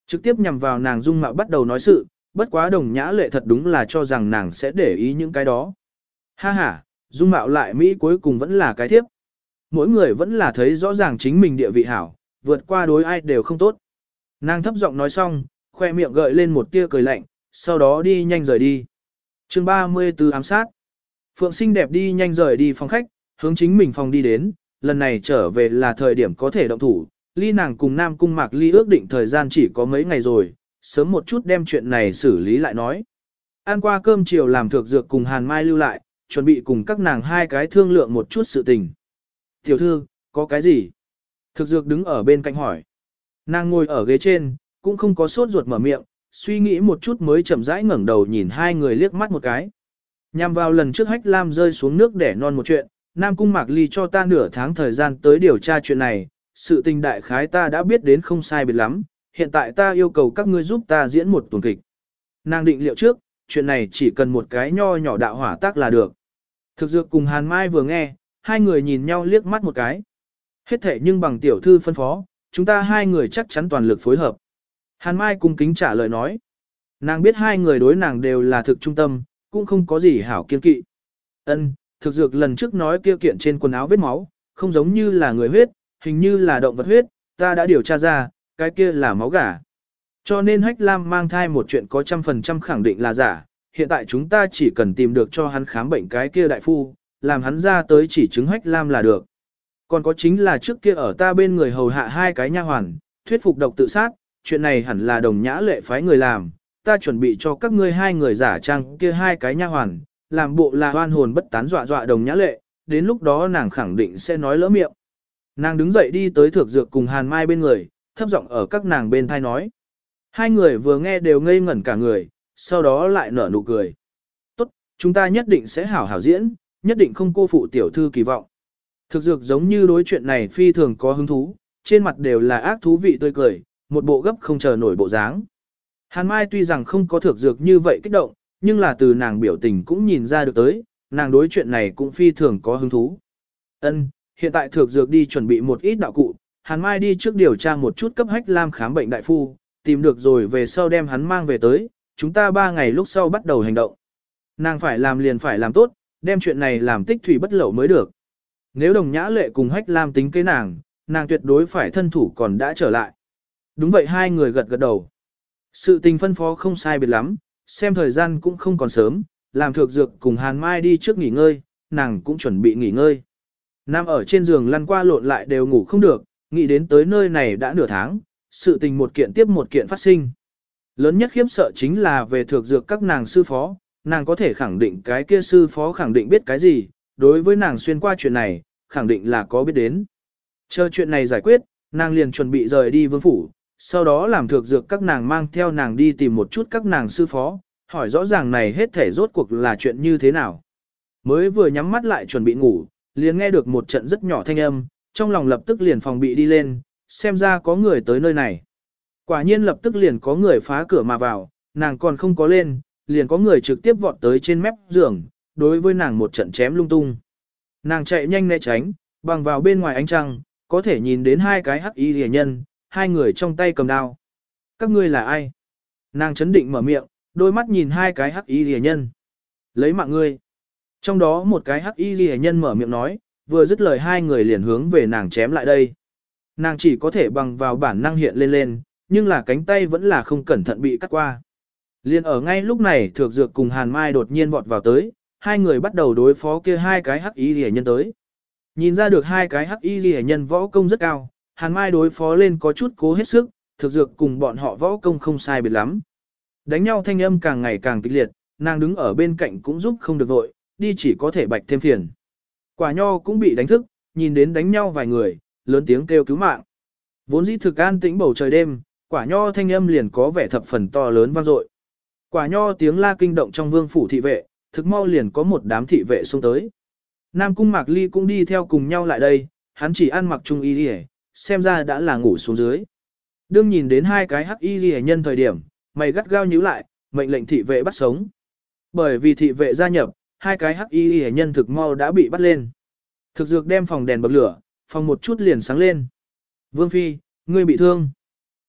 Trực tiếp nhằm vào nàng dung mạo bắt đầu nói sự, bất quá Đồng Nhã Lệ thật đúng là cho rằng nàng sẽ để ý những cái đó. Ha ha, dung mạo lại Mỹ cuối cùng vẫn là cái thiếp. Mỗi người vẫn là thấy rõ ràng chính mình địa vị hảo, vượt qua đối ai đều không tốt. Nàng thấp giọng nói xong, khoe miệng gợi lên một tia cười lạnh, sau đó đi nhanh rời đi. chương ba mươi tư ám sát. Phượng xinh đẹp đi nhanh rời đi phòng khách, hướng chính mình phòng đi đến, lần này trở về là thời điểm có thể động thủ, ly nàng cùng Nam Cung Mạc Ly ước định thời gian chỉ có mấy ngày rồi, sớm một chút đem chuyện này xử lý lại nói. Ăn qua cơm chiều làm thược dược cùng Hàn Mai lưu lại, chuẩn bị cùng các nàng hai cái thương lượng một chút sự tình. Tiểu thư, có cái gì? Thực dược đứng ở bên cạnh hỏi. Nàng ngồi ở ghế trên, cũng không có sốt ruột mở miệng, suy nghĩ một chút mới chậm rãi ngẩng đầu nhìn hai người liếc mắt một cái. Nhằm vào lần trước Hách Lam rơi xuống nước để non một chuyện, Nam Cung Mạc Ly cho ta nửa tháng thời gian tới điều tra chuyện này, sự tình đại khái ta đã biết đến không sai biệt lắm, hiện tại ta yêu cầu các ngươi giúp ta diễn một tuần kịch. Nàng định liệu trước, chuyện này chỉ cần một cái nho nhỏ đạo hỏa tác là được. Thực dược cùng Hàn Mai vừa nghe, hai người nhìn nhau liếc mắt một cái. Hết thể nhưng bằng tiểu thư phân phó, chúng ta hai người chắc chắn toàn lực phối hợp. Hàn Mai cung kính trả lời nói. Nàng biết hai người đối nàng đều là thực trung tâm, cũng không có gì hảo kiên kỵ. Ân, thực dược lần trước nói kia kiện trên quần áo vết máu, không giống như là người huyết, hình như là động vật huyết, ta đã điều tra ra, cái kia là máu gà. Cho nên Hách Lam mang thai một chuyện có trăm phần trăm khẳng định là giả, hiện tại chúng ta chỉ cần tìm được cho hắn khám bệnh cái kia đại phu, làm hắn ra tới chỉ chứng Hách Lam là được. Còn có chính là trước kia ở ta bên người hầu hạ hai cái nha hoàn, thuyết phục độc tự sát, chuyện này hẳn là Đồng Nhã Lệ phái người làm, ta chuẩn bị cho các ngươi hai người giả trang kia hai cái nha hoàn, làm bộ là oan hồn bất tán dọa dọa Đồng Nhã Lệ, đến lúc đó nàng khẳng định sẽ nói lỡ miệng. Nàng đứng dậy đi tới Thược Dược cùng Hàn Mai bên người, thấp giọng ở các nàng bên thai nói. Hai người vừa nghe đều ngây ngẩn cả người, sau đó lại nở nụ cười. Tốt, chúng ta nhất định sẽ hảo hảo diễn, nhất định không cô phụ tiểu thư kỳ vọng. Thực Dược giống như đối chuyện này phi thường có hứng thú, trên mặt đều là ác thú vị tươi cười, một bộ gấp không chờ nổi bộ dáng. Hàn Mai tuy rằng không có Thực Dược như vậy kích động, nhưng là từ nàng biểu tình cũng nhìn ra được tới, nàng đối chuyện này cũng phi thường có hứng thú. Ân, hiện tại Thực Dược đi chuẩn bị một ít đạo cụ, Hàn Mai đi trước điều tra một chút cấp Hách Lam khám bệnh đại phu, tìm được rồi về sau đem hắn mang về tới, chúng ta ba ngày lúc sau bắt đầu hành động. Nàng phải làm liền phải làm tốt, đem chuyện này làm tích thủy bất lậu mới được. Nếu Đồng Nhã Lệ cùng Hách Lam tính kế nàng, nàng tuyệt đối phải thân thủ còn đã trở lại. Đúng vậy, hai người gật gật đầu. Sự tình phân phó không sai biệt lắm, xem thời gian cũng không còn sớm, làm Thược Dược cùng Hàn Mai đi trước nghỉ ngơi, nàng cũng chuẩn bị nghỉ ngơi. Nam ở trên giường lăn qua lộn lại đều ngủ không được, nghĩ đến tới nơi này đã nửa tháng, sự tình một kiện tiếp một kiện phát sinh. Lớn nhất khiếp sợ chính là về Thược Dược các nàng sư phó, nàng có thể khẳng định cái kia sư phó khẳng định biết cái gì, đối với nàng xuyên qua chuyện này, khẳng định là có biết đến. Chờ chuyện này giải quyết, nàng liền chuẩn bị rời đi vương phủ, sau đó làm Thược Dược các nàng mang theo nàng đi tìm một chút các nàng sư phó, hỏi rõ ràng này hết thể rốt cuộc là chuyện như thế nào. Mới vừa nhắm mắt lại chuẩn bị ngủ, liền nghe được một trận rất nhỏ thanh âm, trong lòng lập tức liền phòng bị đi lên, xem ra có người tới nơi này. Quả nhiên lập tức liền có người phá cửa mà vào, nàng còn không có lên, liền có người trực tiếp vọt tới trên mép giường, đối với nàng một trận chém lung tung. Nàng chạy nhanh né tránh, bằng vào bên ngoài ánh trăng, có thể nhìn đến hai cái hắc y rìa nhân, hai người trong tay cầm đao. Các ngươi là ai? Nàng chấn định mở miệng, đôi mắt nhìn hai cái hắc y rìa nhân. Lấy mạng ngươi. Trong đó một cái hắc y rìa nhân mở miệng nói, vừa dứt lời hai người liền hướng về nàng chém lại đây. Nàng chỉ có thể bằng vào bản năng hiện lên lên, nhưng là cánh tay vẫn là không cẩn thận bị cắt qua. Liên ở ngay lúc này Thược Dược cùng Hàn Mai đột nhiên vọt vào tới, hai người bắt đầu đối phó kia hai cái hắc y rìa nhân tới. Nhìn ra được hai cái hắc y rìa nhân võ công rất cao, Hàn Mai đối phó lên có chút cố hết sức, Thược Dược cùng bọn họ võ công không sai biệt lắm. Đánh nhau thanh âm càng ngày càng kịch liệt, nàng đứng ở bên cạnh cũng giúp không được vội, đi chỉ có thể bạch thêm phiền. Quả Nho cũng bị đánh thức, nhìn đến đánh nhau vài người, lớn tiếng kêu cứu mạng. Vốn dĩ thực an tĩnh bầu trời đêm, Quả Nho thanh âm liền có vẻ thập phần to lớn vang dội. Quả Nho tiếng la kinh động trong vương phủ thị vệ, thực mau liền có một đám thị vệ xông tới. Nam Cung Mạc Ly cũng đi theo cùng nhau lại đây, hắn chỉ ăn mặc trung y liề, xem ra đã là ngủ xuống dưới. Đương nhìn đến hai cái hắc y liề nhân thời điểm, mày gắt gao nhíu lại, mệnh lệnh thị vệ bắt sống. Bởi vì thị vệ gia nhập, hai cái hắc y liề nhân thực mau đã bị bắt lên. Thực Dược đem phòng đèn bật lửa, phòng một chút liền sáng lên. Vương Phi, ngươi bị thương.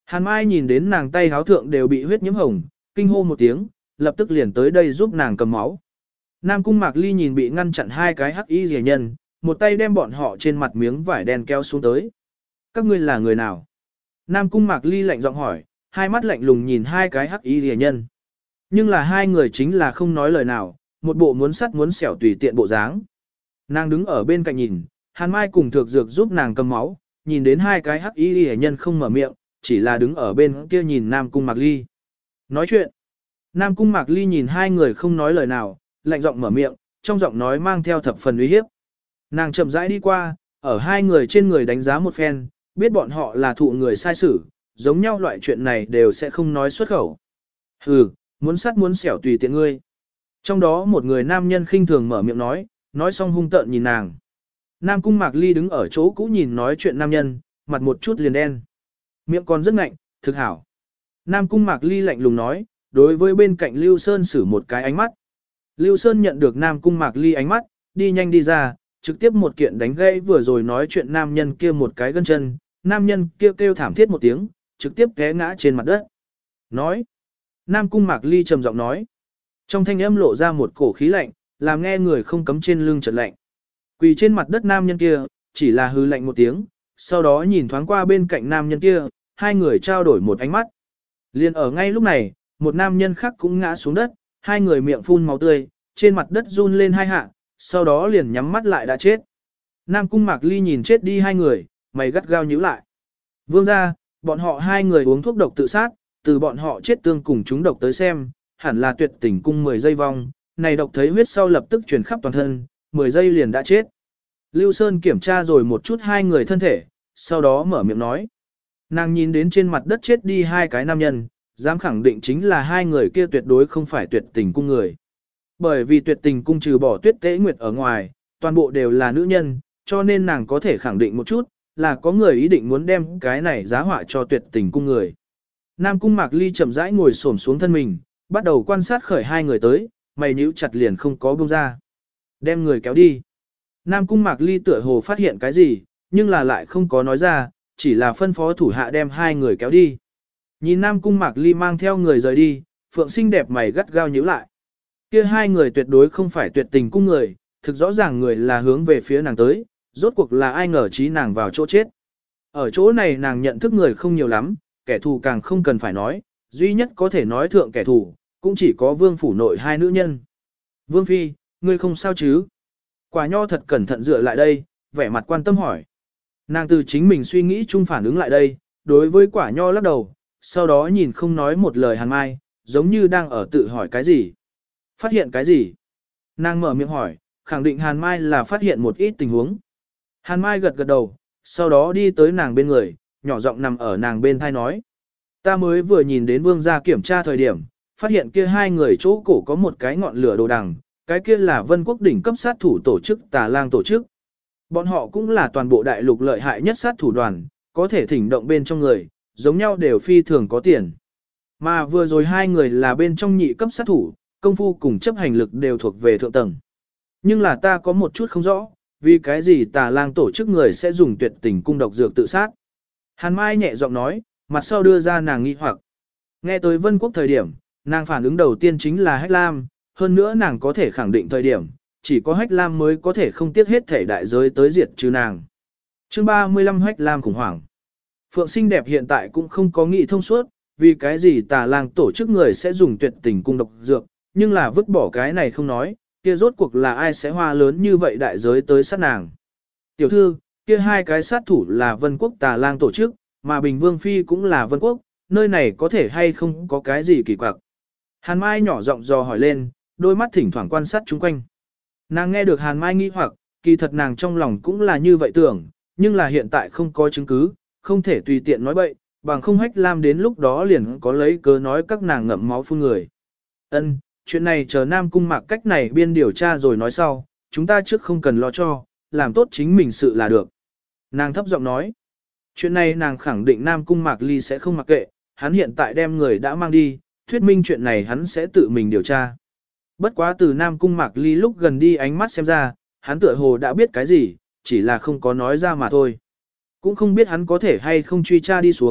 Hàn Mai nhìn đến nàng tay háo thượng đều bị huyết nhiễm hồng, kinh hô một tiếng, lập tức liền tới đây giúp nàng cầm máu. Nam Cung Mạc Ly nhìn bị ngăn chặn hai cái hắc y rẻ nhân, một tay đem bọn họ trên mặt miếng vải đen kéo xuống tới. Các ngươi là người nào? Nam Cung Mạc Ly lạnh giọng hỏi, hai mắt lạnh lùng nhìn hai cái hắc y rẻ nhân. Nhưng là hai người chính là không nói lời nào, một bộ muốn sắt muốn xẻo tùy tiện bộ dáng. Nàng đứng ở bên cạnh nhìn, Hàn Mai cùng Thược Dược giúp nàng cầm máu, nhìn đến hai cái hắc y rẻ nhân không mở miệng, chỉ là đứng ở bên kia nhìn Nam Cung Mạc Ly. Nói chuyện. Nam Cung Mạc Ly nhìn hai người không nói lời nào, lạnh giọng mở miệng, trong giọng nói mang theo thập phần uy hiếp. Nàng chậm rãi đi qua, ở hai người trên người đánh giá một phen, biết bọn họ là thụ người sai xử, giống nhau loại chuyện này đều sẽ không nói xuất khẩu. Hừ, muốn sắt muốn xẻo tùy tiện ngươi. Trong đó một người nam nhân khinh thường mở miệng nói, nói xong hung tợn nhìn nàng. Nam Cung Mạc Ly đứng ở chỗ cũ nhìn nói chuyện nam nhân, mặt một chút liền đen. Miệng còn rất ngạnh, thực hảo. Nam Cung Mạc Ly lạnh lùng nói, đối với bên cạnh Lưu Sơn sử một cái ánh mắt. Lưu Sơn nhận được Nam Cung Mạc Ly ánh mắt, đi nhanh đi ra, trực tiếp một kiện đánh gãy vừa rồi nói chuyện nam nhân kia một cái gân chân, nam nhân kia kêu, kêu thảm thiết một tiếng, trực tiếp té ngã trên mặt đất. Nói. Nam Cung Mạc Ly trầm giọng nói. Trong thanh âm lộ ra một cổ khí lạnh, làm nghe người không cấm trên lưng chợt lạnh. Quỳ trên mặt đất nam nhân kia, chỉ là hư lạnh một tiếng, sau đó nhìn thoáng qua bên cạnh nam nhân kia, hai người trao đổi một ánh mắt. Liên ở ngay lúc này, một nam nhân khác cũng ngã xuống đất, hai người miệng phun máu tươi, trên mặt đất run lên hai hạ, sau đó liền nhắm mắt lại đã chết. Nam Cung Mạc Ly nhìn chết đi hai người, mày gắt gao nhíu lại. Vương gia, bọn họ hai người uống thuốc độc tự sát, từ bọn họ chết tương cùng chúng độc tới xem, hẳn là tuyệt tình cung mười giây vong, này độc thấy huyết sau lập tức truyền khắp toàn thân, mười giây liền đã chết. Lưu Sơn kiểm tra rồi một chút hai người thân thể, sau đó mở miệng nói. Nàng nhìn đến trên mặt đất chết đi hai cái nam nhân, dám khẳng định chính là hai người kia tuyệt đối không phải tuyệt tình cung người. Bởi vì tuyệt tình cung trừ bỏ Tuyết Tế Nguyệt ở ngoài, toàn bộ đều là nữ nhân, cho nên nàng có thể khẳng định một chút, là có người ý định muốn đem cái này giá họa cho tuyệt tình cung người. Nam Cung Mạc Ly chậm rãi ngồi xổm xuống thân mình, bắt đầu quan sát khởi hai người tới, mày nhíu chặt liền không có buông ra. Đem người kéo đi. Nam Cung Mạc Ly tựa hồ phát hiện cái gì, nhưng là lại không có nói ra, chỉ là phân phó thủ hạ đem hai người kéo đi. Nhìn Nam Cung Mạc Ly mang theo người rời đi, Phượng xinh đẹp mày gắt gao nhíu lại. Kia hai người tuyệt đối không phải tuyệt tình cung người, thực rõ ràng người là hướng về phía nàng tới, rốt cuộc là ai ngờ trí nàng vào chỗ chết. Ở chỗ này nàng nhận thức người không nhiều lắm, kẻ thù càng không cần phải nói, duy nhất có thể nói thượng kẻ thù, cũng chỉ có vương phủ nội hai nữ nhân. Vương Phi, ngươi không sao chứ? Quả nho thật cẩn thận dựa lại đây, vẻ mặt quan tâm hỏi. Nàng từ chính mình suy nghĩ chung phản ứng lại đây, đối với quả nho lắc đầu, sau đó nhìn không nói một lời Hàn Mai, giống như đang ở tự hỏi cái gì. Phát hiện cái gì? Nàng mở miệng hỏi, khẳng định Hàn Mai là phát hiện một ít tình huống. Hàn Mai gật gật đầu, sau đó đi tới nàng bên người, nhỏ giọng nằm ở nàng bên thai nói. Ta mới vừa nhìn đến vương gia kiểm tra thời điểm, phát hiện kia hai người chỗ cổ có một cái ngọn lửa đồ đằng, cái kia là Vân Quốc đỉnh cấp sát thủ tổ chức Tà Lang tổ chức. Bọn họ cũng là toàn bộ đại lục lợi hại nhất sát thủ đoàn, có thể thỉnh động bên trong người, giống nhau đều phi thường có tiền. Mà vừa rồi hai người là bên trong nhị cấp sát thủ, công phu cùng chấp hành lực đều thuộc về thượng tầng. Nhưng là ta có một chút không rõ, vì cái gì Tà Lang tổ chức người sẽ dùng tuyệt tình cung độc dược tự sát. Hàn Mai nhẹ giọng nói, mặt sau đưa ra nàng nghi hoặc. Nghe tới Vân Quốc thời điểm, nàng phản ứng đầu tiên chính là Hách Lam, hơn nữa nàng có thể khẳng định thời điểm, chỉ có Hách Lam mới có thể không tiếc hết thể đại giới tới diệt trừ nàng. Chương ba mươi lăm Hách Lam khủng hoảng. Phượng xinh đẹp hiện tại cũng không có nghị thông suốt, vì cái gì Tà Lang tổ chức người sẽ dùng tuyệt tình cung độc dược, nhưng là vứt bỏ cái này không nói, kia rốt cuộc là ai sẽ hoa lớn như vậy đại giới tới sát nàng. Tiểu thư, kia hai cái sát thủ là Vân Quốc Tà Lang tổ chức, mà Bình Vương Phi cũng là Vân Quốc, nơi này có thể hay không có cái gì kỳ quặc. Hàn Mai nhỏ giọng dò hỏi lên, đôi mắt thỉnh thoảng quan sát chung quanh. Nàng nghe được Hàn Mai nghi hoặc, kỳ thật nàng trong lòng cũng là như vậy tưởng, nhưng là hiện tại không có chứng cứ, không thể tùy tiện nói bậy, bằng không Hách Lam đến lúc đó liền có lấy cớ nói các nàng ngậm máu phun người. Ân, chuyện này chờ Nam Cung Mạc cách này biên điều tra rồi nói sau, chúng ta trước không cần lo cho, làm tốt chính mình sự là được. Nàng thấp giọng nói, chuyện này nàng khẳng định Nam Cung Mạc Ly sẽ không mặc kệ, hắn hiện tại đem người đã mang đi, thuyết minh chuyện này hắn sẽ tự mình điều tra. Bất quá từ Nam Cung Mạc Ly lúc gần đi ánh mắt xem ra, hắn tựa hồ đã biết cái gì, chỉ là không có nói ra mà thôi. Cũng không biết hắn có thể hay không truy tra đi xuống,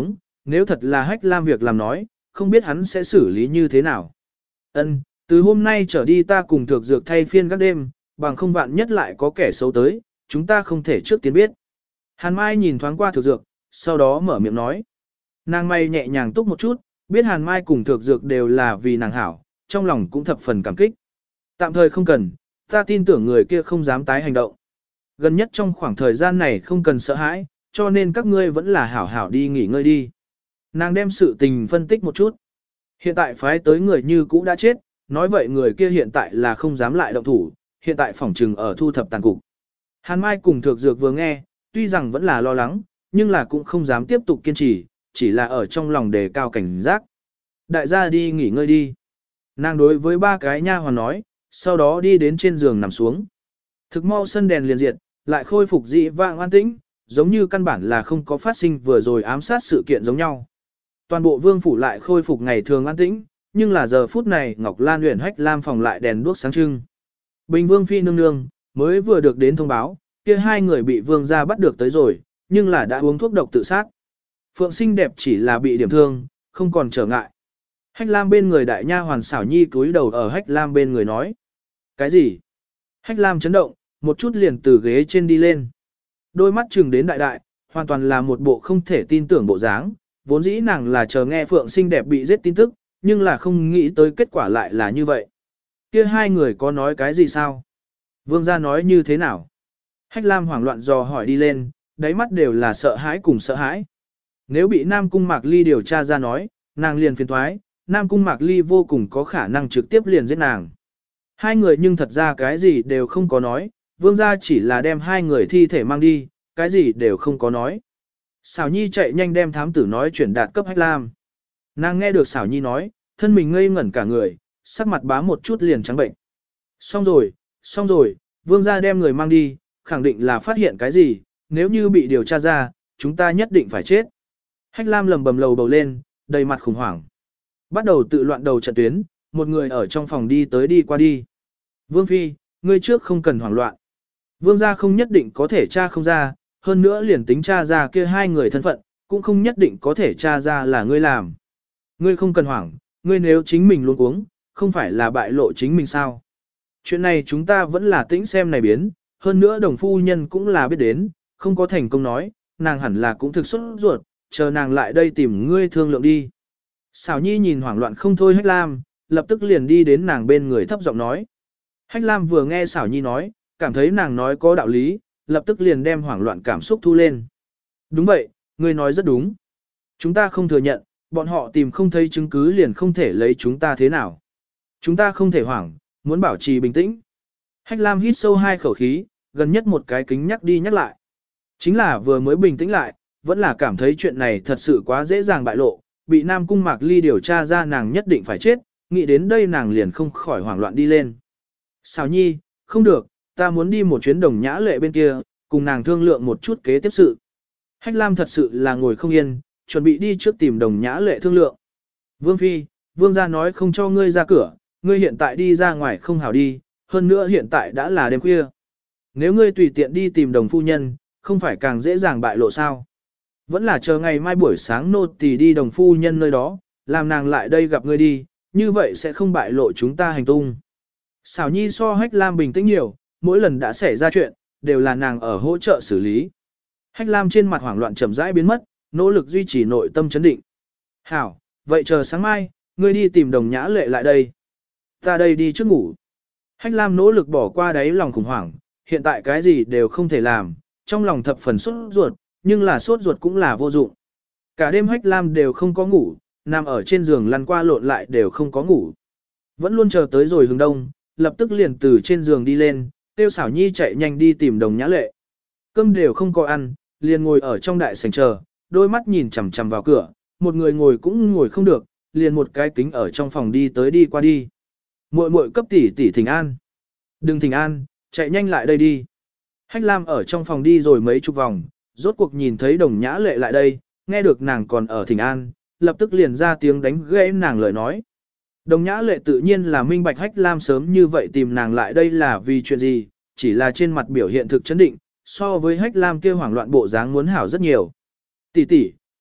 Nếu thật là Hách Lam việc làm nói, không biết hắn sẽ xử lý như thế nào. Ân, từ hôm nay trở đi ta cùng Thược Dược thay phiên các đêm, bằng không vạn nhất lại có kẻ xấu tới, chúng ta không thể trước tiên biết. Hàn Mai nhìn thoáng qua Thược Dược, sau đó mở miệng nói. Nàng Mai nhẹ nhàng túc một chút, biết Hàn Mai cùng Thược Dược đều là vì nàng hảo, trong lòng cũng thập phần cảm kích. Tạm thời không cần, ta tin tưởng người kia không dám tái hành động. Gần nhất trong khoảng thời gian này không cần sợ hãi, cho nên các ngươi vẫn là hảo hảo đi nghỉ ngơi đi. Nàng đem sự tình phân tích một chút. Hiện tại phái tới người như cũ đã chết, nói vậy người kia hiện tại là không dám lại động thủ, hiện tại phỏng trừng ở thu thập tàn cục. Hàn Mai cùng Thược Dược vừa nghe, tuy rằng vẫn là lo lắng, nhưng là cũng không dám tiếp tục kiên trì, chỉ là ở trong lòng đề cao cảnh giác. Đại gia đi nghỉ ngơi đi. Nàng đối với ba cái nha hoàn nói, sau đó đi đến trên giường nằm xuống. Thực mau sân đèn liền diệt, lại khôi phục dị vạng an tĩnh, giống như căn bản là không có phát sinh vừa rồi ám sát sự kiện giống nhau. Toàn bộ vương phủ lại khôi phục ngày thường an tĩnh, nhưng là giờ phút này Ngọc Lan Uyển Hách Lam phòng lại đèn đuốc sáng trưng. Bình Vương phi nương nương mới vừa được đến thông báo, kia hai người bị vương gia bắt được tới rồi, nhưng là đã uống thuốc độc tự sát. Phượng Xinh đẹp chỉ là bị điểm thương, không còn trở ngại. Hách Lam bên người đại nha hoàn xảo nhi cúi đầu ở Hách Lam bên người nói. Cái gì? Hách Lam chấn động, một chút liền từ ghế trên đi lên. Đôi mắt chừng đến đại đại, hoàn toàn là một bộ không thể tin tưởng bộ dáng, vốn dĩ nàng là chờ nghe Phượng Xinh đẹp bị giết tin tức, nhưng là không nghĩ tới kết quả lại là như vậy. Kia hai người có nói cái gì sao? Vương gia nói như thế nào? Hách Lam hoảng loạn dò hỏi đi lên, đáy mắt đều là sợ hãi cùng sợ hãi. Nếu bị Nam Cung Mạc Ly điều tra ra nói, nàng liền phiền thoái, Nam Cung Mạc Ly vô cùng có khả năng trực tiếp liền giết nàng. Hai người nhưng thật ra cái gì đều không có nói, vương gia chỉ là đem hai người thi thể mang đi, cái gì đều không có nói. Xảo Nhi chạy nhanh đem thám tử nói chuyển đạt cấp Hách Lam. Nàng nghe được Xảo Nhi nói, thân mình ngây ngẩn cả người, sắc mặt bá một chút liền trắng bệnh. Xong rồi, xong rồi, vương gia đem người mang đi, khẳng định là phát hiện cái gì, nếu như bị điều tra ra, chúng ta nhất định phải chết. Hách Lam lầm bầm lầu bầu lên, đầy mặt khủng hoảng. Bắt đầu tự loạn đầu trận tuyến, một người ở trong phòng đi tới đi qua đi. Vương Phi, ngươi trước không cần hoảng loạn. Vương gia không nhất định có thể tra không ra, hơn nữa liền tính tra ra kia hai người thân phận, cũng không nhất định có thể tra ra là ngươi làm. Ngươi không cần hoảng, ngươi nếu chính mình luôn uống, không phải là bại lộ chính mình sao. Chuyện này chúng ta vẫn là tĩnh xem này biến, hơn nữa đồng phu nhân cũng là biết đến, không có thành công nói, nàng hẳn là cũng thực xuất ruột, chờ nàng lại đây tìm ngươi thương lượng đi. Xảo Nhi nhìn hoảng loạn không thôi Hách Lam, lập tức liền đi đến nàng bên người thấp giọng nói. Hách Lam vừa nghe Xảo Nhi nói, cảm thấy nàng nói có đạo lý, lập tức liền đem hoảng loạn cảm xúc thu lên. Đúng vậy, ngươi nói rất đúng. Chúng ta không thừa nhận, bọn họ tìm không thấy chứng cứ liền không thể lấy chúng ta thế nào. Chúng ta không thể hoảng, muốn bảo trì bình tĩnh. Hách Lam hít sâu hai khẩu khí, gần nhất một cái kính nhắc đi nhắc lại. Chính là vừa mới bình tĩnh lại, vẫn là cảm thấy chuyện này thật sự quá dễ dàng bại lộ, bị Nam Cung Mạc Ly điều tra ra nàng nhất định phải chết, nghĩ đến đây nàng liền không khỏi hoảng loạn đi lên. Xảo Nhi, không được, ta muốn đi một chuyến Đồng Nhã Lệ bên kia, cùng nàng thương lượng một chút kế tiếp sự. Hách Lam thật sự là ngồi không yên, chuẩn bị đi trước tìm Đồng Nhã Lệ thương lượng. Vương Phi, Vương gia nói không cho ngươi ra cửa, ngươi hiện tại đi ra ngoài không hảo đi, hơn nữa hiện tại đã là đêm khuya. Nếu ngươi tùy tiện đi tìm Đồng phu nhân, không phải càng dễ dàng bại lộ sao? Vẫn là chờ ngày mai buổi sáng nô tỳ đi Đồng phu nhân nơi đó, làm nàng lại đây gặp ngươi đi, như vậy sẽ không bại lộ chúng ta hành tung. Xảo Nhi so Hách Lam bình tĩnh nhiều, mỗi lần đã xảy ra chuyện, đều là nàng ở hỗ trợ xử lý. Hách Lam trên mặt hoảng loạn chậm rãi biến mất, nỗ lực duy trì nội tâm chấn định. Hảo, vậy chờ sáng mai, ngươi đi tìm Đồng Nhã Lệ lại đây. Ta đây đi trước ngủ. Hách Lam nỗ lực bỏ qua đáy lòng khủng hoảng, hiện tại cái gì đều không thể làm, trong lòng thập phần sốt ruột, nhưng là sốt ruột cũng là vô dụng. Cả đêm Hách Lam đều không có ngủ, nằm ở trên giường lăn qua lộn lại đều không có ngủ. Vẫn luôn chờ tới rồi hướng đông, lập tức liền từ trên giường đi lên, Tiêu Xảo Nhi chạy nhanh đi tìm Đồng Nhã Lệ. Cơm đều không có ăn, liền ngồi ở trong đại sảnh chờ, đôi mắt nhìn chằm chằm vào cửa, một người ngồi cũng ngồi không được, liền một cái kính ở trong phòng đi tới đi qua đi. Muội muội cấp tỷ tỷ thỉnh an. Đừng thỉnh an, chạy nhanh lại đây đi. Hách Lam ở trong phòng đi rồi mấy chục vòng, rốt cuộc nhìn thấy Đồng Nhã Lệ lại đây, nghe được nàng còn ở thỉnh an, lập tức liền ra tiếng đánh gãy nàng lời nói. Đồng Nhã Lệ tự nhiên là minh bạch Hách Lam sớm như vậy tìm nàng lại đây là vì chuyện gì, chỉ là trên mặt biểu hiện thực chấn định, so với Hách Lam kia hoảng loạn bộ dáng muốn hảo rất nhiều. Tỷ tỷ,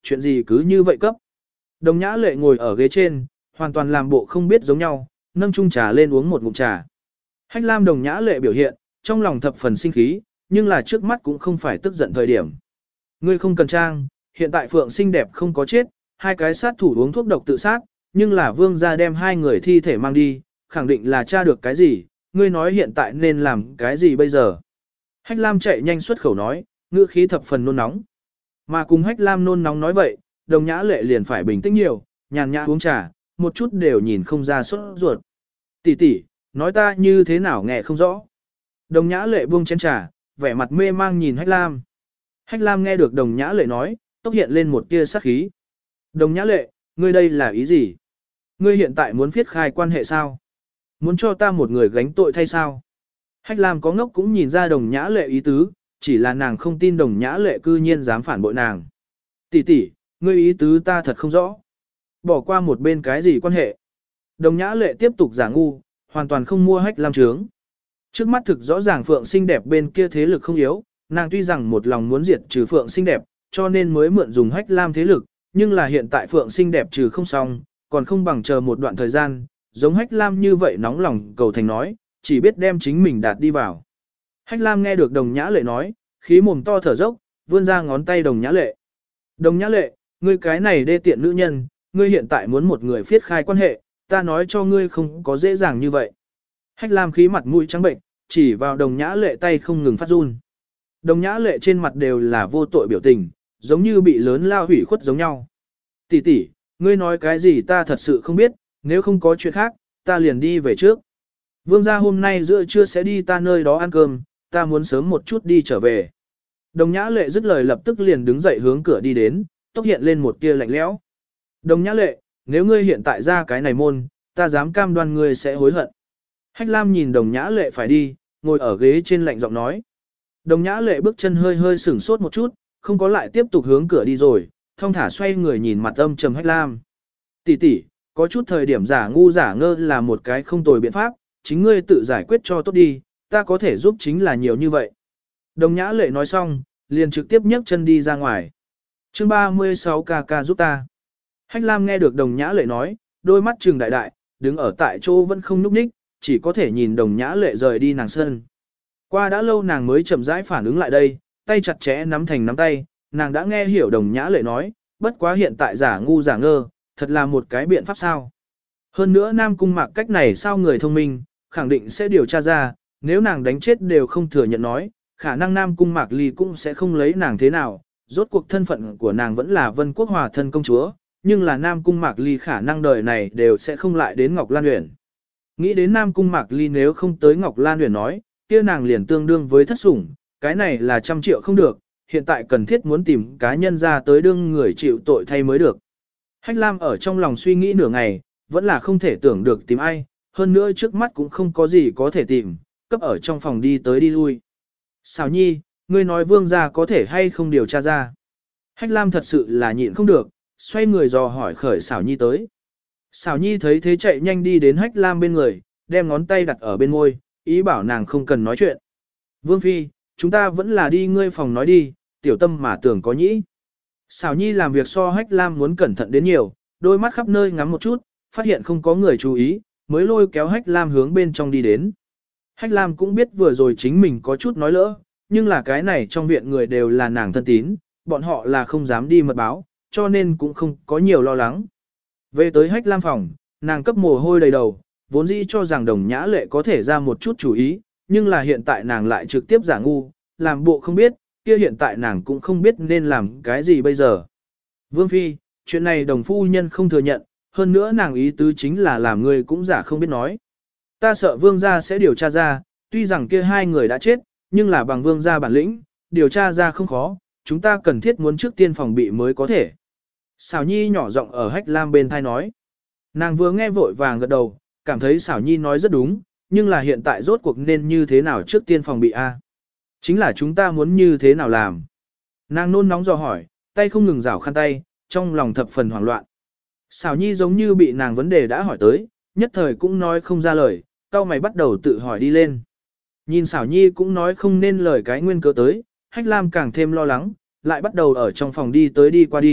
chuyện gì cứ như vậy cấp. Đồng Nhã Lệ ngồi ở ghế trên, hoàn toàn làm bộ không biết giống nhau, nâng chung trà lên uống một ngụm trà. Hách Lam Đồng Nhã Lệ biểu hiện, trong lòng thập phần sinh khí, nhưng là trước mắt cũng không phải tức giận thời điểm. Ngươi không cần trang, hiện tại Phượng xinh đẹp không có chết, hai cái sát thủ uống thuốc độc tự sát, nhưng là vương gia đem hai người thi thể mang đi, khẳng định là tra được cái gì, ngươi nói hiện tại nên làm cái gì bây giờ. Hách Lam chạy nhanh xuất khẩu nói, ngữ khí thập phần nôn nóng. Mà cùng Hách Lam nôn nóng nói vậy, Đồng Nhã Lệ liền phải bình tĩnh nhiều, nhàn nhã uống trà, một chút đều nhìn không ra sốt ruột. Tỷ tỷ, nói ta như thế nào nghe không rõ. Đồng Nhã Lệ buông chén trà, vẻ mặt mê mang nhìn Hách Lam. Hách Lam nghe được Đồng Nhã Lệ nói, tốc hiện lên một tia sát khí. Đồng Nhã Lệ, ngươi đây là ý gì? Ngươi hiện tại muốn phiết khai quan hệ sao? Muốn cho ta một người gánh tội thay sao? Hách Lam có ngốc cũng nhìn ra Đồng Nhã Lệ ý tứ, chỉ là nàng không tin Đồng Nhã Lệ cư nhiên dám phản bội nàng. Tỷ tỷ, ngươi ý tứ ta thật không rõ. Bỏ qua một bên cái gì quan hệ? Đồng Nhã Lệ tiếp tục giả ngu, hoàn toàn không mua Hách Lam trướng. Trước mắt thực rõ ràng Phượng xinh đẹp bên kia thế lực không yếu, nàng tuy rằng một lòng muốn diệt trừ Phượng xinh đẹp, cho nên mới mượn dùng Hách Lam thế lực, nhưng là hiện tại Phượng xinh đẹp trừ không xong, còn không bằng chờ một đoạn thời gian, giống Hách Lam như vậy nóng lòng cầu thành nói, chỉ biết đem chính mình đạt đi vào. Hách Lam nghe được Đồng Nhã Lệ nói, khí mồm to thở dốc, vươn ra ngón tay Đồng Nhã Lệ. Đồng Nhã Lệ, ngươi cái này đê tiện nữ nhân, ngươi hiện tại muốn một người phiết khai quan hệ, ta nói cho ngươi không có dễ dàng như vậy. Hách Lam khí mặt mũi trắng bệnh, chỉ vào Đồng Nhã Lệ tay không ngừng phát run. Đồng Nhã Lệ trên mặt đều là vô tội biểu tình, giống như bị lớn lao hủy khuất giống nhau. Tỷ tỷ, ngươi nói cái gì ta thật sự không biết, nếu không có chuyện khác, ta liền đi về trước. Vương gia hôm nay giữa trưa sẽ đi ta nơi đó ăn cơm, ta muốn sớm một chút đi trở về. Đồng Nhã Lệ dứt lời lập tức liền đứng dậy hướng cửa đi đến, tốc hiện lên một tia lạnh lẽo. Đồng Nhã Lệ, nếu ngươi hiện tại ra cái này môn, ta dám cam đoan ngươi sẽ hối hận. Hách Lam nhìn Đồng Nhã Lệ phải đi, ngồi ở ghế trên lạnh giọng nói. Đồng Nhã Lệ bước chân hơi hơi sửng sốt một chút, không có lại tiếp tục hướng cửa đi rồi, thong thả xoay người nhìn mặt âm trầm Hách Lam. Tỷ tỷ, có chút thời điểm giả ngu giả ngơ là một cái không tồi biện pháp, chính ngươi tự giải quyết cho tốt đi, ta có thể giúp chính là nhiều như vậy. Đồng Nhã Lệ nói xong, liền trực tiếp nhấc chân đi ra ngoài. Chương ba mươi sáu ca ca giúp ta. Hách Lam nghe được Đồng Nhã Lệ nói, đôi mắt trừng đại đại, đứng ở tại chỗ vẫn không nhúc nhích, chỉ có thể nhìn Đồng Nhã Lệ rời đi nàng sân. Qua đã lâu nàng mới chậm rãi phản ứng lại đây, tay chặt chẽ nắm thành nắm tay, nàng đã nghe hiểu Đồng Nhã Lệ nói, bất quá hiện tại giả ngu giả ngơ, thật là một cái biện pháp sao. Hơn nữa Nam Cung Mạc cách này sao người thông minh, khẳng định sẽ điều tra ra, nếu nàng đánh chết đều không thừa nhận nói, khả năng Nam Cung Mạc Ly cũng sẽ không lấy nàng thế nào, rốt cuộc thân phận của nàng vẫn là Vân Quốc Hòa thân công chúa, nhưng là Nam Cung Mạc Ly khả năng đời này đều sẽ không lại đến Ngọc Lan Uyển. Nghĩ đến Nam Cung Mạc Ly nếu không tới Ngọc Lan Uyển nói, kia nàng liền tương đương với thất sủng, cái này là trăm triệu không được, hiện tại cần thiết muốn tìm cá nhân ra tới đương người chịu tội thay mới được. Hách Lam ở trong lòng suy nghĩ nửa ngày, vẫn là không thể tưởng được tìm ai, hơn nữa trước mắt cũng không có gì có thể tìm, cấp ở trong phòng đi tới đi lui. Xảo Nhi, ngươi nói vương gia có thể hay không điều tra ra. Hách Lam thật sự là nhịn không được, xoay người dò hỏi khởi Xảo Nhi tới. Xảo Nhi thấy thế chạy nhanh đi đến Hách Lam bên người, đem ngón tay đặt ở bên môi, ý bảo nàng không cần nói chuyện. Vương Phi, chúng ta vẫn là đi ngươi phòng nói đi, tiểu tâm mà tưởng có nhĩ. Xảo Nhi làm việc so Hách Lam muốn cẩn thận đến nhiều, đôi mắt khắp nơi ngắm một chút, phát hiện không có người chú ý, mới lôi kéo Hách Lam hướng bên trong đi đến. Hách Lam cũng biết vừa rồi chính mình có chút nói lỡ, nhưng là cái này trong viện người đều là nàng thân tín, bọn họ là không dám đi mật báo, cho nên cũng không có nhiều lo lắng. Về tới Hách Lam phòng, nàng cấp mồ hôi đầy đầu, vốn dĩ cho rằng Đồng Nhã Lệ có thể ra một chút chủ ý, nhưng là hiện tại nàng lại trực tiếp giả ngu, làm bộ không biết, kia hiện tại nàng cũng không biết nên làm cái gì bây giờ. Vương Phi, chuyện này Đồng phu nhân không thừa nhận, hơn nữa nàng ý tứ chính là làm người cũng giả không biết nói. Ta sợ vương gia sẽ điều tra ra, tuy rằng kia hai người đã chết, nhưng là bằng vương gia bản lĩnh, điều tra ra không khó, chúng ta cần thiết muốn trước tiên phòng bị mới có thể. Xảo Nhi nhỏ giọng ở Hách Lam bên thai nói. Nàng vừa nghe vội vàng gật đầu, cảm thấy Xảo Nhi nói rất đúng, nhưng là hiện tại rốt cuộc nên như thế nào trước tiên phòng bị a? Chính là chúng ta muốn như thế nào làm? Nàng nôn nóng dò hỏi, tay không ngừng rảo khăn tay, trong lòng thập phần hoảng loạn. Xảo Nhi giống như bị nàng vấn đề đã hỏi tới, nhất thời cũng nói không ra lời, cau mày bắt đầu tự hỏi đi lên. Nhìn Xảo Nhi cũng nói không nên lời cái nguyên cớ tới, Hách Lam càng thêm lo lắng, lại bắt đầu ở trong phòng đi tới đi qua đi,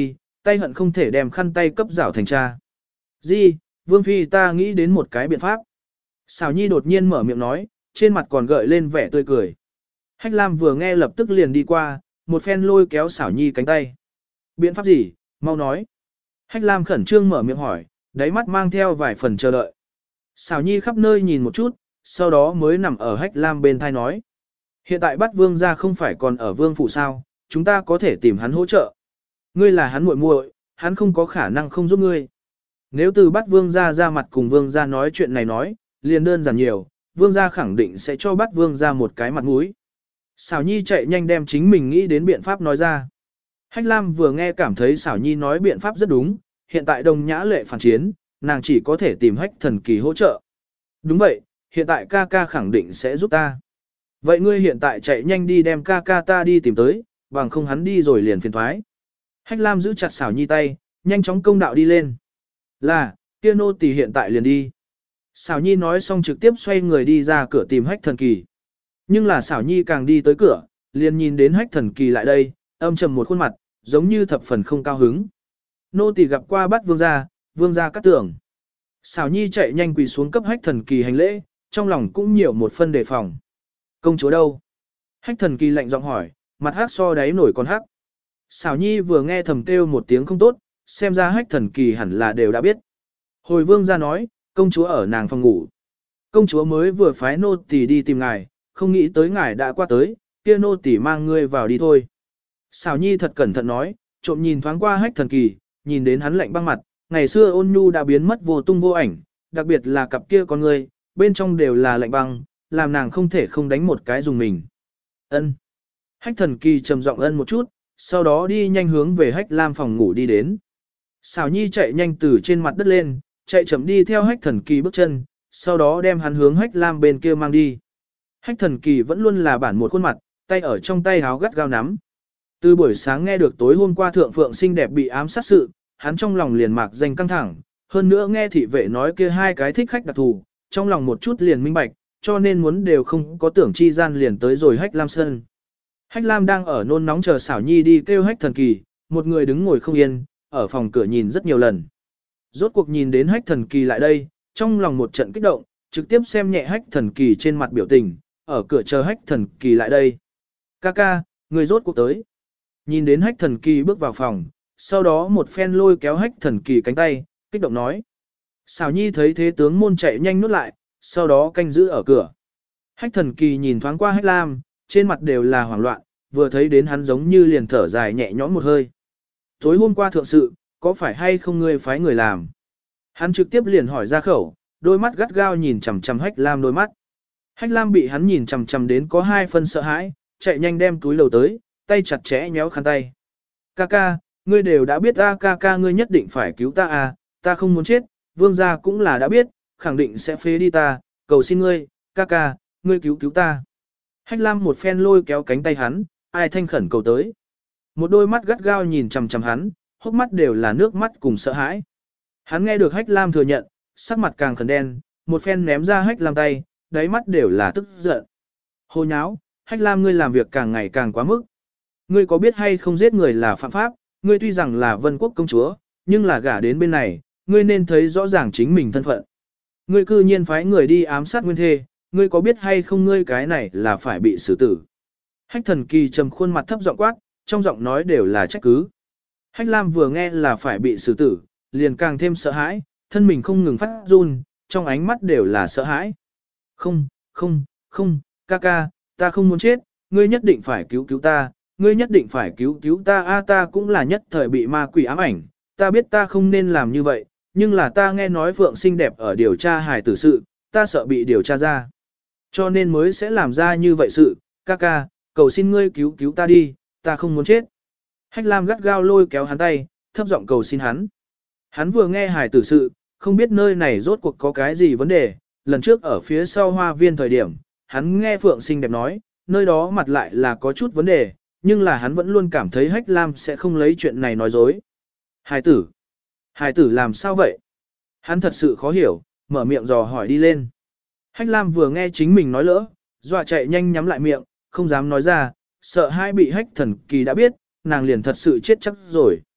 tay hận không thể đem khăn tay cấp rảo thành cha. Di, Vương Phi ta nghĩ đến một cái biện pháp. Xảo Nhi đột nhiên mở miệng nói, trên mặt còn gợi lên vẻ tươi cười. Hách Lam vừa nghe lập tức liền đi qua, một phen lôi kéo Xảo Nhi cánh tay. Biện pháp gì, mau nói. Hách Lam khẩn trương mở miệng hỏi, đáy mắt mang theo vài phần chờ đợi. Xảo Nhi khắp nơi nhìn một chút, sau đó mới nằm ở Hách Lam bên thai nói. Hiện tại bắt Vương gia không phải còn ở Vương phủ sao, chúng ta có thể tìm hắn hỗ trợ. Ngươi là hắn muội muội, hắn không có khả năng không giúp ngươi. Nếu từ bắt Vương gia ra mặt cùng Vương gia nói chuyện này nói, liền đơn giản nhiều, Vương gia khẳng định sẽ cho bắt Vương gia một cái mặt mũi. Xảo Nhi chạy nhanh đem chính mình nghĩ đến biện pháp nói ra. Hách Lam vừa nghe cảm thấy Xảo Nhi nói biện pháp rất đúng, hiện tại Đồng Nhã Lệ phản chiến, nàng chỉ có thể tìm Hách Thần Kỳ hỗ trợ. Đúng vậy, hiện tại ca ca khẳng định sẽ giúp ta. Vậy ngươi hiện tại chạy nhanh đi đem ca ca ta đi tìm tới, bằng không hắn đi rồi liền phiền thoái. Hách Lam giữ chặt Xảo Nhi tay, nhanh chóng công đạo đi lên. Là, kia nô tỳ hiện tại liền đi. Xảo Nhi nói xong trực tiếp xoay người đi ra cửa tìm Hách Thần Kỳ. Nhưng là Xảo Nhi càng đi tới cửa, liền nhìn đến Hách Thần Kỳ lại đây, âm trầm một khuôn mặt, giống như thập phần không cao hứng. Nô tỳ gặp qua bắt vương gia, vương gia cắt tưởng. Xảo Nhi chạy nhanh quỳ xuống cấp Hách Thần Kỳ hành lễ, trong lòng cũng nhiều một phân đề phòng. Công chúa đâu? Hách Thần Kỳ lạnh giọng hỏi, mặt hắc so đáy nổi con hắc. Xảo Nhi vừa nghe thầm kêu một tiếng không tốt, xem ra Hách Thần Kỳ hẳn là đều đã biết. Hồi vương gia nói, công chúa ở nàng phòng ngủ. Công chúa mới vừa phái nô tỳ đi tìm ngài, không nghĩ tới ngài đã qua tới, kia nô tỳ mang ngươi vào đi thôi. Xảo Nhi thật cẩn thận nói, trộm nhìn thoáng qua Hách Thần Kỳ, nhìn đến hắn lạnh băng mặt, ngày xưa ôn nhu đã biến mất vô tung vô ảnh, đặc biệt là cặp kia con ngươi, bên trong đều là lạnh băng, làm nàng không thể không đánh một cái dùng mình. Ân. Hách Thần Kỳ trầm giọng ân một chút, sau đó đi nhanh hướng về Hách Lam phòng ngủ đi đến. Xảo Nhi chạy nhanh từ trên mặt đất lên, chạy chậm đi theo Hách Thần Kỳ bước chân, sau đó đem hắn hướng Hách Lam bên kia mang đi. Hách Thần Kỳ vẫn luôn là bản một khuôn mặt, tay ở trong tay háo gắt gao nắm. Từ buổi sáng nghe được tối hôm qua thượng phượng xinh đẹp bị ám sát sự, hắn trong lòng liền mạc danh căng thẳng, hơn nữa nghe thị vệ nói kia hai cái thích khách đặc thù, trong lòng một chút liền minh bạch, cho nên muốn đều không có tưởng chi gian liền tới rồi Hách Lam sân. Hách Lam đang ở nôn nóng chờ Xảo Nhi đi kêu Hách Thần Kỳ, một người đứng ngồi không yên, ở phòng cửa nhìn rất nhiều lần. Rốt cuộc nhìn đến Hách Thần Kỳ lại đây, trong lòng một trận kích động, trực tiếp xem nhẹ Hách Thần Kỳ trên mặt biểu tình, ở cửa chờ Hách Thần Kỳ lại đây. Ca ca, người rốt cuộc tới. Nhìn đến Hách Thần Kỳ bước vào phòng, sau đó một phen lôi kéo Hách Thần Kỳ cánh tay, kích động nói. Xảo Nhi thấy thế tướng môn chạy nhanh nút lại, sau đó canh giữ ở cửa. Hách Thần Kỳ nhìn thoáng qua Hách Lam, trên mặt đều là hoảng loạn, vừa thấy đến hắn giống như liền thở dài nhẹ nhõm một hơi. Tối hôm qua thượng sự, có phải hay không ngươi phái người làm? Hắn trực tiếp liền hỏi ra khẩu, đôi mắt gắt gao nhìn chằm chằm Hách Lam đôi mắt. Hách Lam bị hắn nhìn chằm chằm đến có hai phân sợ hãi, chạy nhanh đem túi lầu tới, tay chặt chẽ nhéo khăn tay. Ca ca, ngươi đều đã biết ta, ca ca ngươi nhất định phải cứu ta à, ta không muốn chết, vương gia cũng là đã biết, khẳng định sẽ phế đi ta, cầu xin ngươi, ca ca, ngươi cứu cứu ta. Hách Lam một phen lôi kéo cánh tay hắn, ai thanh khẩn cầu tới. Một đôi mắt gắt gao nhìn chằm chằm hắn, hốc mắt đều là nước mắt cùng sợ hãi. Hắn nghe được Hách Lam thừa nhận, sắc mặt càng khẩn đen, một phen ném ra Hách Lam tay, đáy mắt đều là tức giận. Hồ nháo, Hách Lam ngươi làm việc càng ngày càng quá mức. Ngươi có biết hay không giết người là phạm pháp, ngươi tuy rằng là Vân Quốc công chúa, nhưng là gả đến bên này, ngươi nên thấy rõ ràng chính mình thân phận. Ngươi cư nhiên phái người đi ám sát nguyên thê, ngươi có biết hay không ngươi cái này là phải bị xử tử. Hách Thần Kỳ trầm khuôn mặt thấp giọng quát, trong giọng nói đều là trách cứ. Hách Lam vừa nghe là phải bị xử tử, liền càng thêm sợ hãi, thân mình không ngừng phát run, trong ánh mắt đều là sợ hãi. Không, không, không, ca ca, ta không muốn chết, ngươi nhất định phải cứu cứu ta, ngươi nhất định phải cứu cứu ta, a ta cũng là nhất thời bị ma quỷ ám ảnh, ta biết ta không nên làm như vậy, nhưng là ta nghe nói Phượng xinh đẹp ở điều tra hài tử sự, ta sợ bị điều tra ra. Cho nên mới sẽ làm ra như vậy sự, ca ca, cầu xin ngươi cứu cứu ta đi, ta không muốn chết. Hách Lam gắt gao lôi kéo hắn tay, thấp giọng cầu xin hắn. Hắn vừa nghe hài tử sự, không biết nơi này rốt cuộc có cái gì vấn đề, lần trước ở phía sau hoa viên thời điểm, hắn nghe Phượng xinh đẹp nói, nơi đó mặt lại là có chút vấn đề, nhưng là hắn vẫn luôn cảm thấy Hách Lam sẽ không lấy chuyện này nói dối. Hài tử? Hài tử làm sao vậy? Hắn thật sự khó hiểu, mở miệng dò hỏi đi lên. Hách Lam vừa nghe chính mình nói lỡ, dọa chạy nhanh nhắm lại miệng, không dám nói ra, sợ hai bị Hách Thần Kỳ đã biết, nàng liền thật sự chết chắc rồi.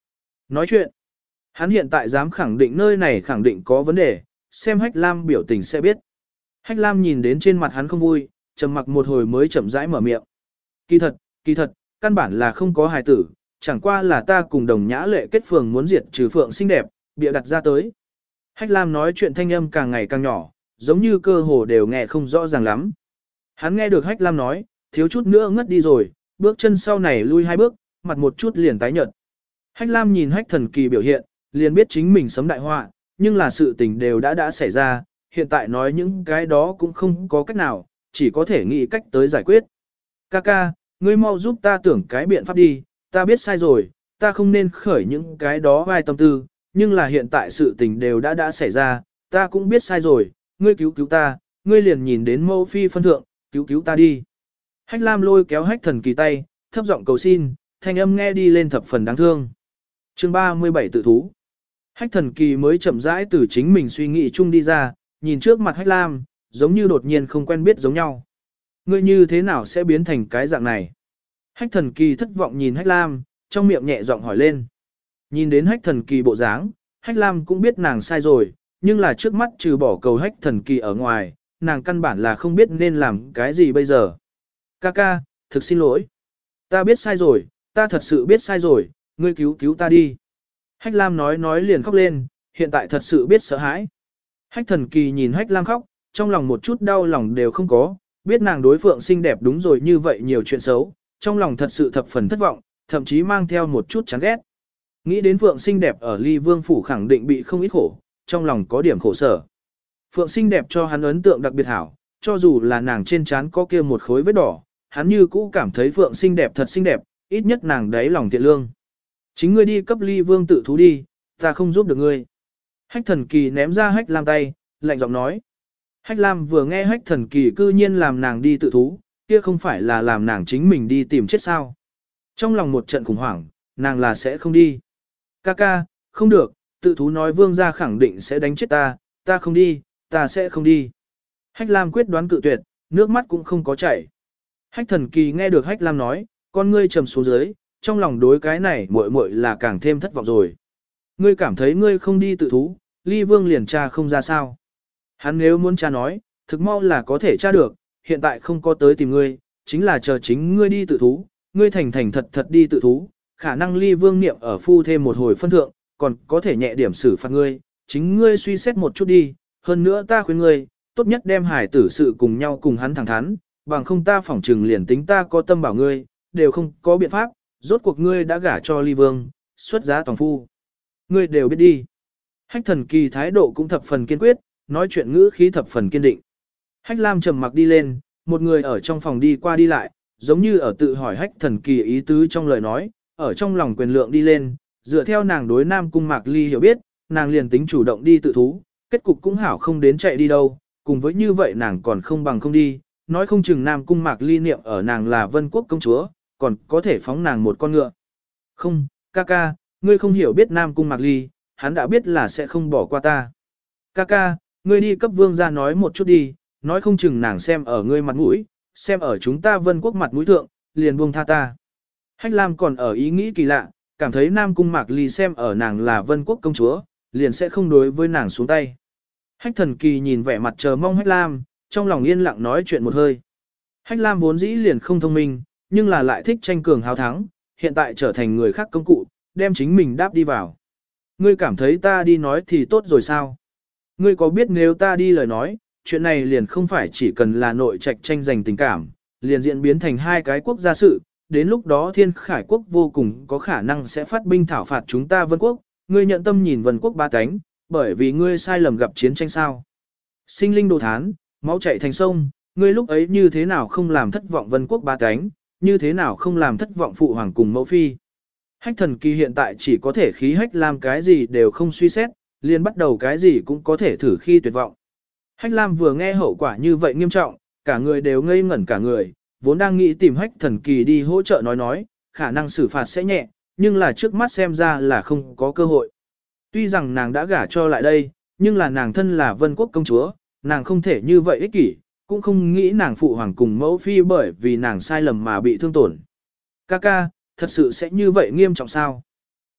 Nói chuyện, hắn hiện tại dám khẳng định nơi này khẳng định có vấn đề, xem Hách Lam biểu tình sẽ biết. Hách Lam nhìn đến trên mặt hắn không vui, trầm mặc một hồi mới chậm rãi mở miệng. Kỳ thật, kỳ thật, căn bản là không có hài tử, chẳng qua là ta cùng đồng nhã lệ kết phường muốn diệt trừ phượng xinh đẹp, bịa đặt ra tới. Hách Lam nói chuyện thanh âm càng ngày càng nhỏ, giống như cơ hồ đều nghe không rõ ràng lắm. Hắn nghe được Hách Lam nói, thiếu chút nữa ngất đi rồi, bước chân sau này lui hai bước, mặt một chút liền tái nhợt. Hách Lam nhìn Hách Thần Kỳ biểu hiện, liền biết chính mình sấm đại họa, nhưng là sự tình đều đã đã xảy ra, hiện tại nói những cái đó cũng không có cách nào, chỉ có thể nghĩ cách tới giải quyết. Kaka, ngươi mau giúp ta tưởng cái biện pháp đi, ta biết sai rồi, ta không nên khởi những cái đó vai tâm tư, nhưng là hiện tại sự tình đều đã đã xảy ra, ta cũng biết sai rồi, ngươi cứu cứu ta, ngươi liền nhìn đến mẫu phi phân thượng, cứu cứu ta đi. Hách Lam lôi kéo Hách Thần Kỳ tay, thấp giọng cầu xin, thanh âm nghe đi lên thập phần đáng thương. Chương ba mươi bảy tự thú. Hách Thần Kỳ mới chậm rãi từ chính mình suy nghĩ chung đi ra, nhìn trước mặt Hách Lam, giống như đột nhiên không quen biết giống nhau. Ngươi như thế nào sẽ biến thành cái dạng này? Hách Thần Kỳ thất vọng nhìn Hách Lam, trong miệng nhẹ giọng hỏi lên. Nhìn đến Hách Thần Kỳ bộ dáng, Hách Lam cũng biết nàng sai rồi, nhưng là trước mắt trừ bỏ cầu Hách Thần Kỳ ở ngoài, nàng căn bản là không biết nên làm cái gì bây giờ. Kaka, thực xin lỗi. Ta biết sai rồi, ta thật sự biết sai rồi, ngươi cứu cứu ta đi. Hách Lam nói nói liền khóc lên, hiện tại thật sự biết sợ hãi. Hách Thần Kỳ nhìn Hách Lam khóc, trong lòng một chút đau lòng đều không có, biết nàng đối phượng xinh đẹp đúng rồi như vậy nhiều chuyện xấu, trong lòng thật sự thập phần thất vọng, thậm chí mang theo một chút chán ghét. Nghĩ đến phượng xinh đẹp ở Ly Vương phủ khẳng định bị không ít khổ, trong lòng có điểm khổ sở. Phượng xinh đẹp cho hắn ấn tượng đặc biệt hảo, cho dù là nàng trên trán có kia một khối vết đỏ, hắn như cũ cảm thấy Phượng xinh đẹp thật xinh đẹp, ít nhất nàng đấy lòng thiện lương. Chính ngươi đi cấp Ly Vương tự thú đi, ta không giúp được ngươi. Hách Thần Kỳ ném ra Hách Lam tay, lạnh giọng nói. Hách Lam vừa nghe Hách Thần Kỳ cư nhiên làm nàng đi tự thú, kia không phải là làm nàng chính mình đi tìm chết sao. Trong lòng một trận khủng hoảng, nàng là sẽ không đi. Kaka, không được, tự thú nói Vương gia khẳng định sẽ đánh chết ta, ta không đi, ta sẽ không đi. Hách Lam quyết đoán cự tuyệt, nước mắt cũng không có chảy. Hách Thần Kỳ nghe được Hách Lam nói, con ngươi trầm xuống dưới, trong lòng đối cái này muội muội là càng thêm thất vọng rồi. Ngươi cảm thấy ngươi không đi tự thú, Ly Vương liền tra không ra sao. Hắn nếu muốn tra nói, thực mau là có thể tra được, hiện tại không có tới tìm ngươi, chính là chờ chính ngươi đi tự thú, ngươi thành thành thật thật đi tự thú, khả năng Ly Vương niệm ở phu thêm một hồi phân thượng, còn có thể nhẹ điểm xử phạt ngươi, chính ngươi suy xét một chút đi, hơn nữa ta khuyên ngươi, tốt nhất đem hải tử sự cùng nhau cùng hắn thẳng thắn, bằng không ta phỏng trừng liền tính ta có tâm bảo ngươi, đều không có biện pháp, rốt cuộc ngươi đã gả cho Ly Vương, xuất giá toàn phu. Ngươi đều biết đi. Hách Thần Kỳ thái độ cũng thập phần kiên quyết, nói chuyện ngữ khí thập phần kiên định. Hách Lam trầm mặc đi lên, một người ở trong phòng đi qua đi lại, giống như ở tự hỏi Hách Thần Kỳ ý tứ trong lời nói, ở trong lòng quyền lượng đi lên, dựa theo nàng đối Nam Cung Mạc Ly hiểu biết, nàng liền tính chủ động đi tự thú, kết cục cũng hảo không đến chạy đi đâu, cùng với như vậy nàng còn không bằng không đi, nói không chừng Nam Cung Mạc Ly niệm ở nàng là Vân Quốc công chúa, còn có thể phóng nàng một con ngựa. Không, Kaka, ngươi không hiểu biết Nam Cung Mạc Ly, hắn đã biết là sẽ không bỏ qua ta. Kaka, ngươi đi cấp vương gia nói một chút đi, nói không chừng nàng xem ở ngươi mặt mũi, xem ở chúng ta Vân Quốc mặt mũi thượng, liền buông tha ta. Hách Lam còn ở ý nghĩ kỳ lạ, cảm thấy Nam Cung Mạc Ly xem ở nàng là Vân Quốc công chúa, liền sẽ không đối với nàng xuống tay. Hách Thần Kỳ nhìn vẻ mặt chờ mong Hách Lam, trong lòng yên lặng nói chuyện một hơi. Hách Lam vốn dĩ liền không thông minh, nhưng là lại thích tranh cường hào thắng, hiện tại trở thành người khác công cụ, đem chính mình đáp đi vào. Ngươi cảm thấy ta đi nói thì tốt rồi sao? Ngươi có biết nếu ta đi lời nói, chuyện này liền không phải chỉ cần là nội trạch tranh giành tình cảm, liền diễn biến thành hai cái quốc gia sự, đến lúc đó Thiên Khải quốc vô cùng có khả năng sẽ phát binh thảo phạt chúng ta Vân Quốc, ngươi nhận tâm nhìn Vân Quốc ba cánh, bởi vì ngươi sai lầm gặp chiến tranh sao. Sinh linh đồ thán, máu chảy thành sông, ngươi lúc ấy như thế nào không làm thất vọng Vân Quốc ba cánh, như thế nào không làm thất vọng phụ hoàng cùng mẫu phi. Hách Thần Kỳ hiện tại chỉ có thể khí Hách Lam cái gì đều không suy xét, liền bắt đầu cái gì cũng có thể thử khi tuyệt vọng. Hách Lam vừa nghe hậu quả như vậy nghiêm trọng, cả người đều ngây ngẩn cả người, vốn đang nghĩ tìm Hách Thần Kỳ đi hỗ trợ nói nói, khả năng xử phạt sẽ nhẹ, nhưng là trước mắt xem ra là không có cơ hội. Tuy rằng nàng đã gả cho lại đây, nhưng là nàng thân là Vân Quốc công chúa, nàng không thể như vậy ích kỷ, cũng không nghĩ nàng phụ hoàng cùng mẫu phi bởi vì nàng sai lầm mà bị thương tổn. Kaka, thật sự sẽ như vậy nghiêm trọng sao?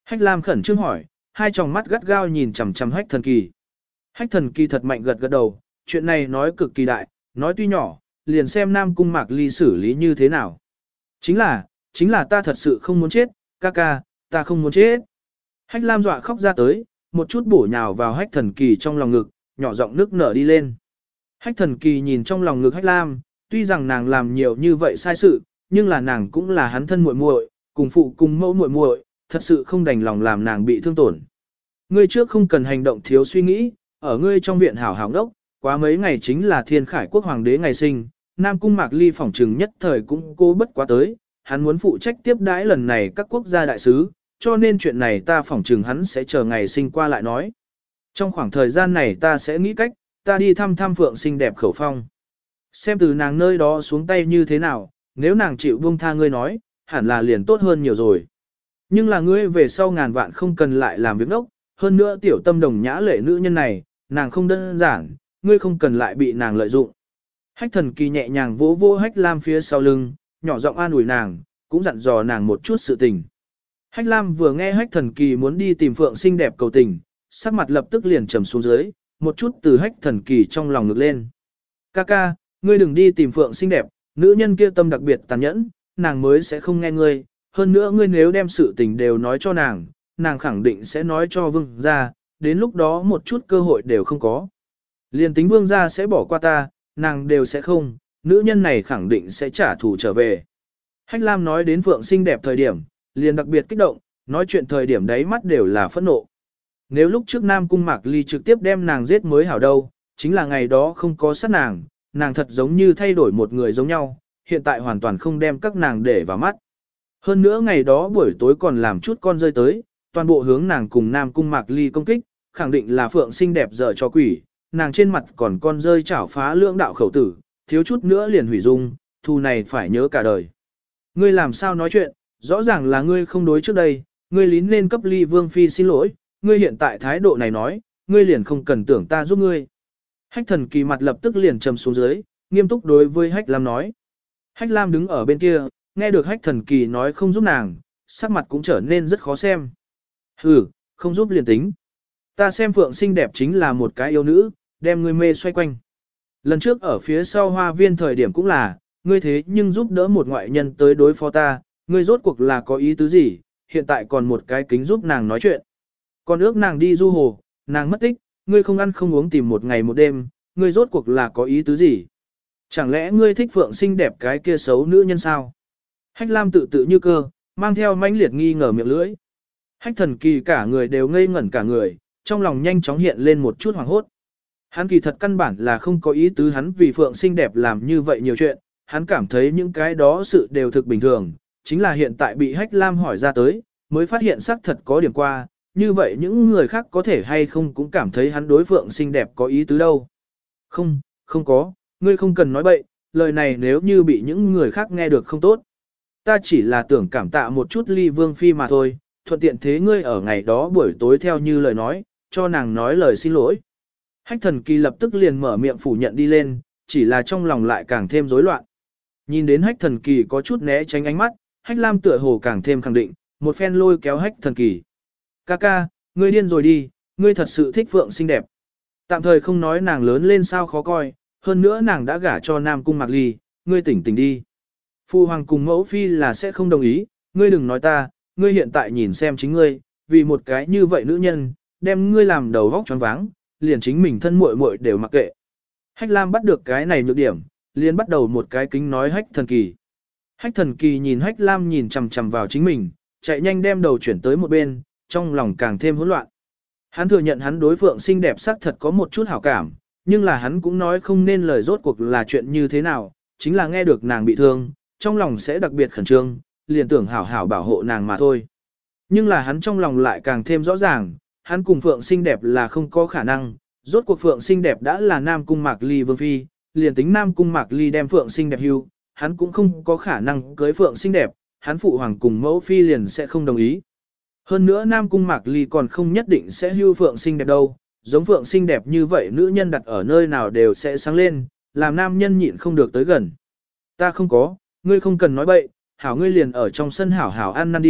Hách Lam khẩn trương hỏi, hai tròng mắt gắt gao nhìn chằm chằm Hách Thần Kỳ. Hách Thần Kỳ thật mạnh gật gật đầu, chuyện này nói cực kỳ đại, nói tuy nhỏ, liền xem Nam Cung Mạc Ly xử lý như thế nào. Chính là, chính là ta thật sự không muốn chết, ca ca, ta không muốn chết. Hách Lam dọa khóc ra tới, một chút bổ nhào vào Hách Thần Kỳ trong lòng ngực, nhỏ giọng nước nở đi lên. Hách Thần Kỳ nhìn trong lòng ngực Hách Lam, tuy rằng nàng làm nhiều như vậy sai sự, nhưng là nàng cũng là hắn thân muội muội, cùng phụ cùng mẫu muội muội, thật sự không đành lòng làm nàng bị thương tổn. Ngươi trước không cần hành động thiếu suy nghĩ, ở ngươi trong viện hảo hảo đốc, quá mấy ngày chính là Thiên Khải quốc hoàng đế ngày sinh, Nam Cung Mạc Ly phỏng trừng nhất thời cũng cố bất quá tới, hắn muốn phụ trách tiếp đãi lần này các quốc gia đại sứ, cho nên chuyện này ta phỏng trừng hắn sẽ chờ ngày sinh qua lại nói. Trong khoảng thời gian này ta sẽ nghĩ cách, ta đi thăm thăm Phượng xinh đẹp khẩu phong. Xem từ nàng nơi đó xuống tay như thế nào, nếu nàng chịu buông tha ngươi nói, hẳn là liền tốt hơn nhiều rồi. Nhưng là ngươi về sau ngàn vạn không cần lại làm việc đốc, hơn nữa tiểu tâm đồng nhã lệ nữ nhân này, nàng không đơn giản, ngươi không cần lại bị nàng lợi dụng. Hách Thần Kỳ nhẹ nhàng vỗ vỗ Hách Lam phía sau lưng, nhỏ giọng an ủi nàng, cũng dặn dò nàng một chút sự tình. Hách Lam vừa nghe Hách Thần Kỳ muốn đi tìm Phượng xinh đẹp cầu tình, sắc mặt lập tức liền trầm xuống dưới, một chút từ Hách Thần Kỳ trong lòng ngực lên. Ca ca, ngươi đừng đi tìm Phượng xinh đẹp, nữ nhân kia tâm đặc biệt tàn nhẫn, nàng mới sẽ không nghe ngươi, hơn nữa ngươi nếu đem sự tình đều nói cho nàng, nàng khẳng định sẽ nói cho vương gia, đến lúc đó một chút cơ hội đều không có. Liên tính vương gia sẽ bỏ qua ta, nàng đều sẽ không, nữ nhân này khẳng định sẽ trả thù trở về. Hách Lam nói đến Phượng xinh đẹp thời điểm, liền đặc biệt kích động, nói chuyện thời điểm đáy mắt đều là phẫn nộ. Nếu lúc trước Nam Cung Mạc Ly trực tiếp đem nàng giết mới hảo đâu, chính là ngày đó không có sát nàng, nàng thật giống như thay đổi một người giống nhau, hiện tại hoàn toàn không đem các nàng để vào mắt. Hơn nữa ngày đó buổi tối còn làm chút con rơi tới, toàn bộ hướng nàng cùng Nam Cung Mạc Ly công kích, khẳng định là Phượng xinh đẹp dở cho quỷ, nàng trên mặt còn con rơi chảo phá lưỡng đạo khẩu tử, thiếu chút nữa liền hủy dung, thù này phải nhớ cả đời. Ngươi làm sao nói chuyện, rõ ràng là ngươi không đối trước đây, ngươi lín lên cấp Ly Vương Phi xin lỗi, ngươi hiện tại thái độ này nói, ngươi liền không cần tưởng ta giúp ngươi. Hách Thần Kỳ mặt lập tức liền trầm xuống dưới, nghiêm túc đối với Hách Lam nói. Hách Lam đứng ở bên kia, nghe được Hách Thần Kỳ nói không giúp nàng, sắc mặt cũng trở nên rất khó xem. Hừ, không giúp liền tính. Ta xem Phượng xinh đẹp chính là một cái yêu nữ, đem ngươi mê xoay quanh. Lần trước ở phía sau hoa viên thời điểm cũng là, ngươi thế nhưng giúp đỡ một ngoại nhân tới đối phó ta, ngươi rốt cuộc là có ý tứ gì, hiện tại còn một cái kính giúp nàng nói chuyện. Còn ước nàng đi du hồ, nàng mất tích, ngươi không ăn không uống tìm một ngày một đêm, ngươi rốt cuộc là có ý tứ gì. Chẳng lẽ ngươi thích Phượng xinh đẹp cái kia xấu nữ nhân sao? Hách Lam tự tự như cơ, mang theo mãnh liệt nghi ngờ miệng lưỡi. Hách Thần Kỳ cả người đều ngây ngẩn cả người, trong lòng nhanh chóng hiện lên một chút hoảng hốt. Hắn kỳ thật căn bản là không có ý tứ hắn vì Phượng xinh đẹp làm như vậy nhiều chuyện, hắn cảm thấy những cái đó sự đều thực bình thường, chính là hiện tại bị Hách Lam hỏi ra tới, mới phát hiện xác thật có điểm qua, như vậy những người khác có thể hay không cũng cảm thấy hắn đối Phượng xinh đẹp có ý tứ đâu. Không, không có, ngươi không cần nói bậy, lời này nếu như bị những người khác nghe được không tốt. Ta chỉ là tưởng cảm tạ một chút Ly Vương Phi mà thôi, thuận tiện thế ngươi ở ngày đó buổi tối theo như lời nói, cho nàng nói lời xin lỗi. Hách Thần Kỳ lập tức liền mở miệng phủ nhận đi lên, chỉ là trong lòng lại càng thêm rối loạn. Nhìn đến Hách Thần Kỳ có chút né tránh ánh mắt, Hách Lam tựa hồ càng thêm khẳng định, một phen lôi kéo Hách Thần Kỳ. Ca ca, ngươi điên rồi đi, ngươi thật sự thích Phượng xinh đẹp. Tạm thời không nói nàng lớn lên sao khó coi, hơn nữa nàng đã gả cho Nam Cung Mạc Ly, ngươi tỉnh tỉnh đi. Phu hoàng cùng mẫu phi là sẽ không đồng ý, ngươi đừng nói ta, ngươi hiện tại nhìn xem chính ngươi, vì một cái như vậy nữ nhân, đem ngươi làm đầu vóc choáng váng, liền chính mình thân muội muội đều mặc kệ. Hách Lam bắt được cái này nhược điểm, liền bắt đầu một cái kính nói Hách Thần Kỳ. Hách Thần Kỳ nhìn Hách Lam nhìn chằm chằm vào chính mình, chạy nhanh đem đầu chuyển tới một bên, trong lòng càng thêm hỗn loạn. Hắn thừa nhận hắn đối Phượng xinh đẹp sắc thật có một chút hảo cảm, nhưng là hắn cũng nói không nên lời rốt cuộc là chuyện như thế nào, chính là nghe được nàng bị thương, trong lòng sẽ đặc biệt khẩn trương, liền tưởng hảo hảo bảo hộ nàng mà thôi. Nhưng là hắn trong lòng lại càng thêm rõ ràng, hắn cùng Phượng xinh đẹp là không có khả năng, rốt cuộc Phượng xinh đẹp đã là Nam Cung Mạc Ly Vương Phi, liền tính Nam Cung Mạc Ly đem Phượng xinh đẹp hưu, hắn cũng không có khả năng cưới Phượng xinh đẹp, hắn phụ hoàng cùng mẫu phi liền sẽ không đồng ý. Hơn nữa Nam Cung Mạc Ly còn không nhất định sẽ hưu Phượng xinh đẹp đâu, giống Phượng xinh đẹp như vậy nữ nhân đặt ở nơi nào đều sẽ sáng lên, làm nam nhân nhịn không được tới gần. Ta không có, ngươi không cần nói bậy, hảo ngươi liền ở trong sân hảo hảo ăn năn đi,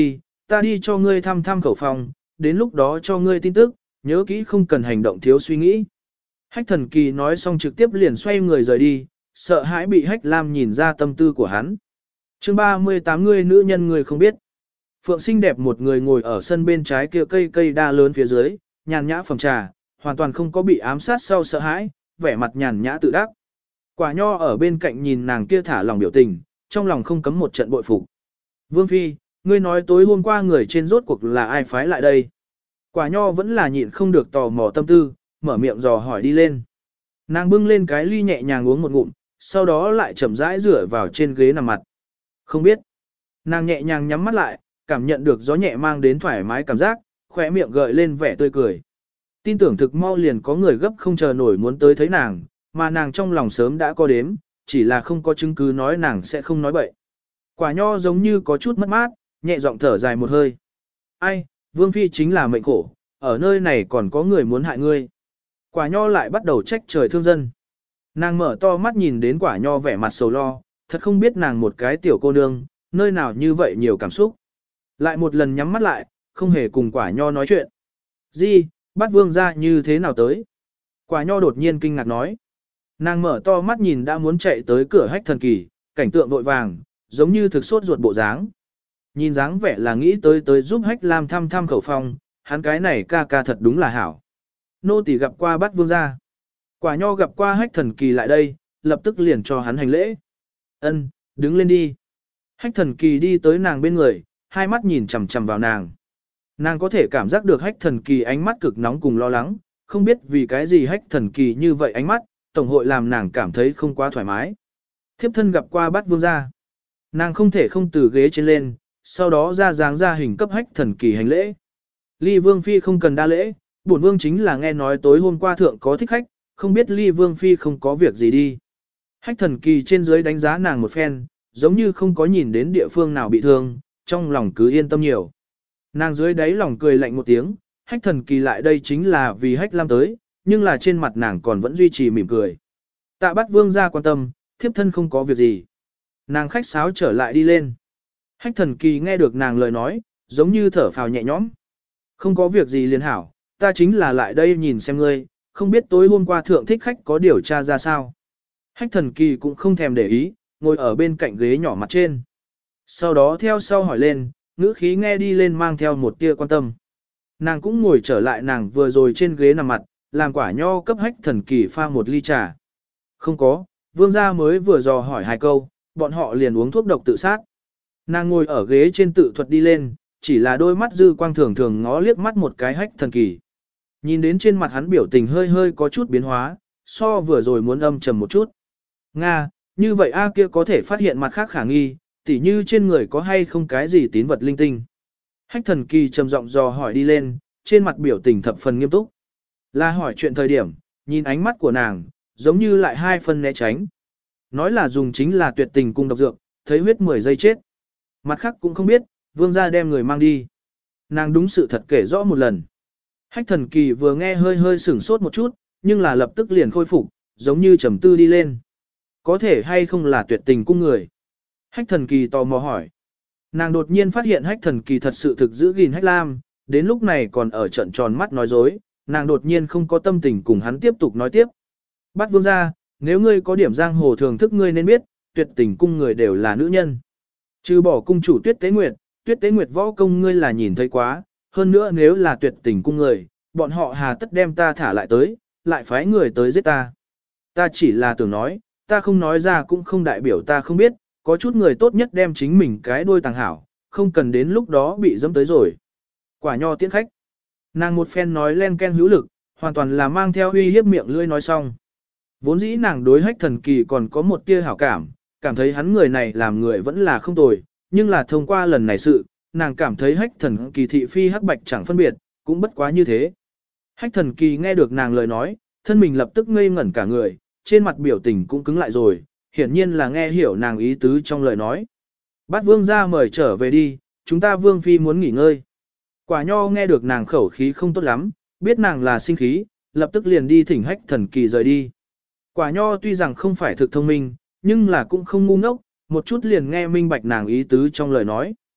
ta đi cho ngươi thăm thăm khẩu phòng, đến lúc đó cho ngươi tin tức, nhớ kỹ không cần hành động thiếu suy nghĩ. Hách thần kỳ nói xong trực tiếp liền xoay người rời đi, sợ hãi bị Hách Lam nhìn ra tâm tư của hắn. chương ba mươi tám ngươi nữ nhân người không biết. Phượng xinh đẹp một người ngồi ở sân bên trái kia cây cây đa lớn phía dưới, nhàn nhã phẩm trà, hoàn toàn không có bị ám sát sau sợ hãi, vẻ mặt nhàn nhã tự đắc. Quả nho ở bên cạnh nhìn nàng kia thả lòng biểu tình, trong lòng không cấm một trận bội phục. Vương Phi, ngươi nói tối hôm qua người trên rốt cuộc là ai phái lại đây? Quả nho vẫn là nhịn không được tò mò tâm tư, mở miệng dò hỏi đi lên. Nàng bưng lên cái ly nhẹ nhàng uống một ngụm, sau đó lại chậm rãi rửa vào trên ghế nằm mặt. Không biết. Nàng nhẹ nhàng nhắm mắt lại, cảm nhận được gió nhẹ mang đến thoải mái cảm giác, khỏe miệng gợi lên vẻ tươi cười. Tin tưởng thực mau liền có người gấp không chờ nổi muốn tới thấy nàng, mà nàng trong lòng sớm đã có đếm, chỉ là không có chứng cứ nói nàng sẽ không nói bậy. Quả nho giống như có chút mất mát, nhẹ giọng thở dài một hơi. Ai, Vương Phi chính là mệnh khổ, ở nơi này còn có người muốn hại ngươi. Quả nho lại bắt đầu trách trời thương dân. Nàng mở to mắt nhìn đến quả nho vẻ mặt sầu lo, thật không biết nàng một cái tiểu cô nương, nơi nào như vậy nhiều cảm xúc. Lại một lần nhắm mắt lại, không hề cùng quả nho nói chuyện. Di, bắt Vương ra như thế nào tới? Quả nho đột nhiên kinh ngạc nói. Nàng mở to mắt nhìn đã muốn chạy tới cửa Hách thần kỳ, cảnh tượng vội vàng, giống như thực sốt ruột bộ dáng. Nhìn dáng vẻ là nghĩ tới tới giúp Hách Lam thăm thăm khẩu phong, hắn cái này ca ca thật đúng là hảo. Nô tỳ gặp qua bắt Vương ra. Quả nho gặp qua Hách thần kỳ lại đây, lập tức liền cho hắn hành lễ. Ân, đứng lên đi. Hách thần kỳ đi tới nàng bên người, hai mắt nhìn chằm chằm vào nàng. Nàng có thể cảm giác được Hách thần kỳ ánh mắt cực nóng cùng lo lắng, không biết vì cái gì Hách thần kỳ như vậy ánh mắt, tổng hội làm nàng cảm thấy không quá thoải mái. Thiếp thân gặp qua bắt Vương ra. Nàng không thể không từ ghế trên lên, sau đó ra dáng ra hình cấp Hách thần kỳ hành lễ. Ly Vương Phi không cần đa lễ, bổn Vương chính là nghe nói tối hôm qua thượng có thích khách, không biết Ly Vương Phi không có việc gì đi. Hách thần kỳ trên dưới đánh giá nàng một phen, giống như không có nhìn đến địa phương nào bị thương, trong lòng cứ yên tâm nhiều. Nàng dưới đáy lòng cười lạnh một tiếng, Hách thần kỳ lại đây chính là vì Hách Lam tới, nhưng là trên mặt nàng còn vẫn duy trì mỉm cười. Tạ bắt Vương ra quan tâm, thiếp thân không có việc gì. Nàng khách sáo trở lại đi lên. Hách thần kỳ nghe được nàng lời nói, giống như thở phào nhẹ nhõm. Không có việc gì liền hảo, ta chính là lại đây nhìn xem ngươi, không biết tối hôm qua thượng thích khách có điều tra ra sao. Hách thần kỳ cũng không thèm để ý, ngồi ở bên cạnh ghế nhỏ mặt trên. Sau đó theo sau hỏi lên, ngữ khí nghe đi lên mang theo một tia quan tâm. Nàng cũng ngồi trở lại nàng vừa rồi trên ghế nằm mặt, làm quả nho cấp Hách thần kỳ pha một ly trà. Không có, Vương gia mới vừa dò hỏi hai câu, bọn họ liền uống thuốc độc tự sát. Nàng ngồi ở ghế trên tự thuật đi lên, chỉ là đôi mắt dư quang thường thường ngó liếc mắt một cái Hách thần kỳ. Nhìn đến trên mặt hắn biểu tình hơi hơi có chút biến hóa, so vừa rồi muốn âm trầm một chút. Nga, như vậy A kia có thể phát hiện mặt khác khả nghi, tỉ như trên người có hay không cái gì tín vật linh tinh. Hách thần kỳ trầm giọng dò hỏi đi lên, trên mặt biểu tình thập phần nghiêm túc. Là hỏi chuyện thời điểm, nhìn ánh mắt của nàng, giống như lại hai phần né tránh. Nói là dùng chính là tuyệt tình cung độc dược, thấy huyết mười giây chết. Mặt khác cũng không biết, vương gia đem người mang đi. Nàng đúng sự thật kể rõ một lần. Hách thần kỳ vừa nghe hơi hơi sửng sốt một chút, nhưng là lập tức liền khôi phục, giống như trầm tư đi lên. Có thể hay không là tuyệt tình cung người? Hách thần kỳ tò mò hỏi. Nàng đột nhiên phát hiện hách thần kỳ thật sự thực giữ gìn Hách Lam, đến lúc này còn ở trận tròn mắt nói dối, nàng đột nhiên không có tâm tình cùng hắn tiếp tục nói tiếp. Bắt vương gia, nếu ngươi có điểm giang hồ thường thức ngươi nên biết, tuyệt tình cung người đều là nữ nhân. Trừ bỏ cung chủ Tuyết Tế Nguyệt, Tuyết Tế Nguyệt võ công ngươi là nhìn thấy quá, hơn nữa nếu là tuyệt tình cung người, bọn họ hà tất đem ta thả lại tới, lại phái người tới giết ta. Ta chỉ là tưởng nói, ta không nói ra cũng không đại biểu ta không biết, có chút người tốt nhất đem chính mình cái đuôi tàng hảo, không cần đến lúc đó bị dẫm tới rồi. Quả nho tiễn khách. Nàng một phen nói len ken hữu lực, hoàn toàn là mang theo uy hiếp miệng lưỡi nói xong. Vốn dĩ nàng đối Hách thần kỳ còn có một tia hảo cảm, cảm thấy hắn người này làm người vẫn là không tồi, nhưng là thông qua lần này sự, nàng cảm thấy Hách thần kỳ thị phi hắc bạch chẳng phân biệt, cũng bất quá như thế. Hách thần kỳ nghe được nàng lời nói, thân mình lập tức ngây ngẩn cả người, trên mặt biểu tình cũng cứng lại rồi, hiển nhiên là nghe hiểu nàng ý tứ trong lời nói. Bát vương ra mời trở về đi, chúng ta vương phi muốn nghỉ ngơi. Quả nho nghe được nàng khẩu khí không tốt lắm, biết nàng là sinh khí, lập tức liền đi thỉnh Hách thần kỳ rời đi. Quả nho tuy rằng không phải thực thông minh, nhưng là cũng không ngu ngốc, một chút liền nghe minh bạch nàng ý tứ trong lời nói.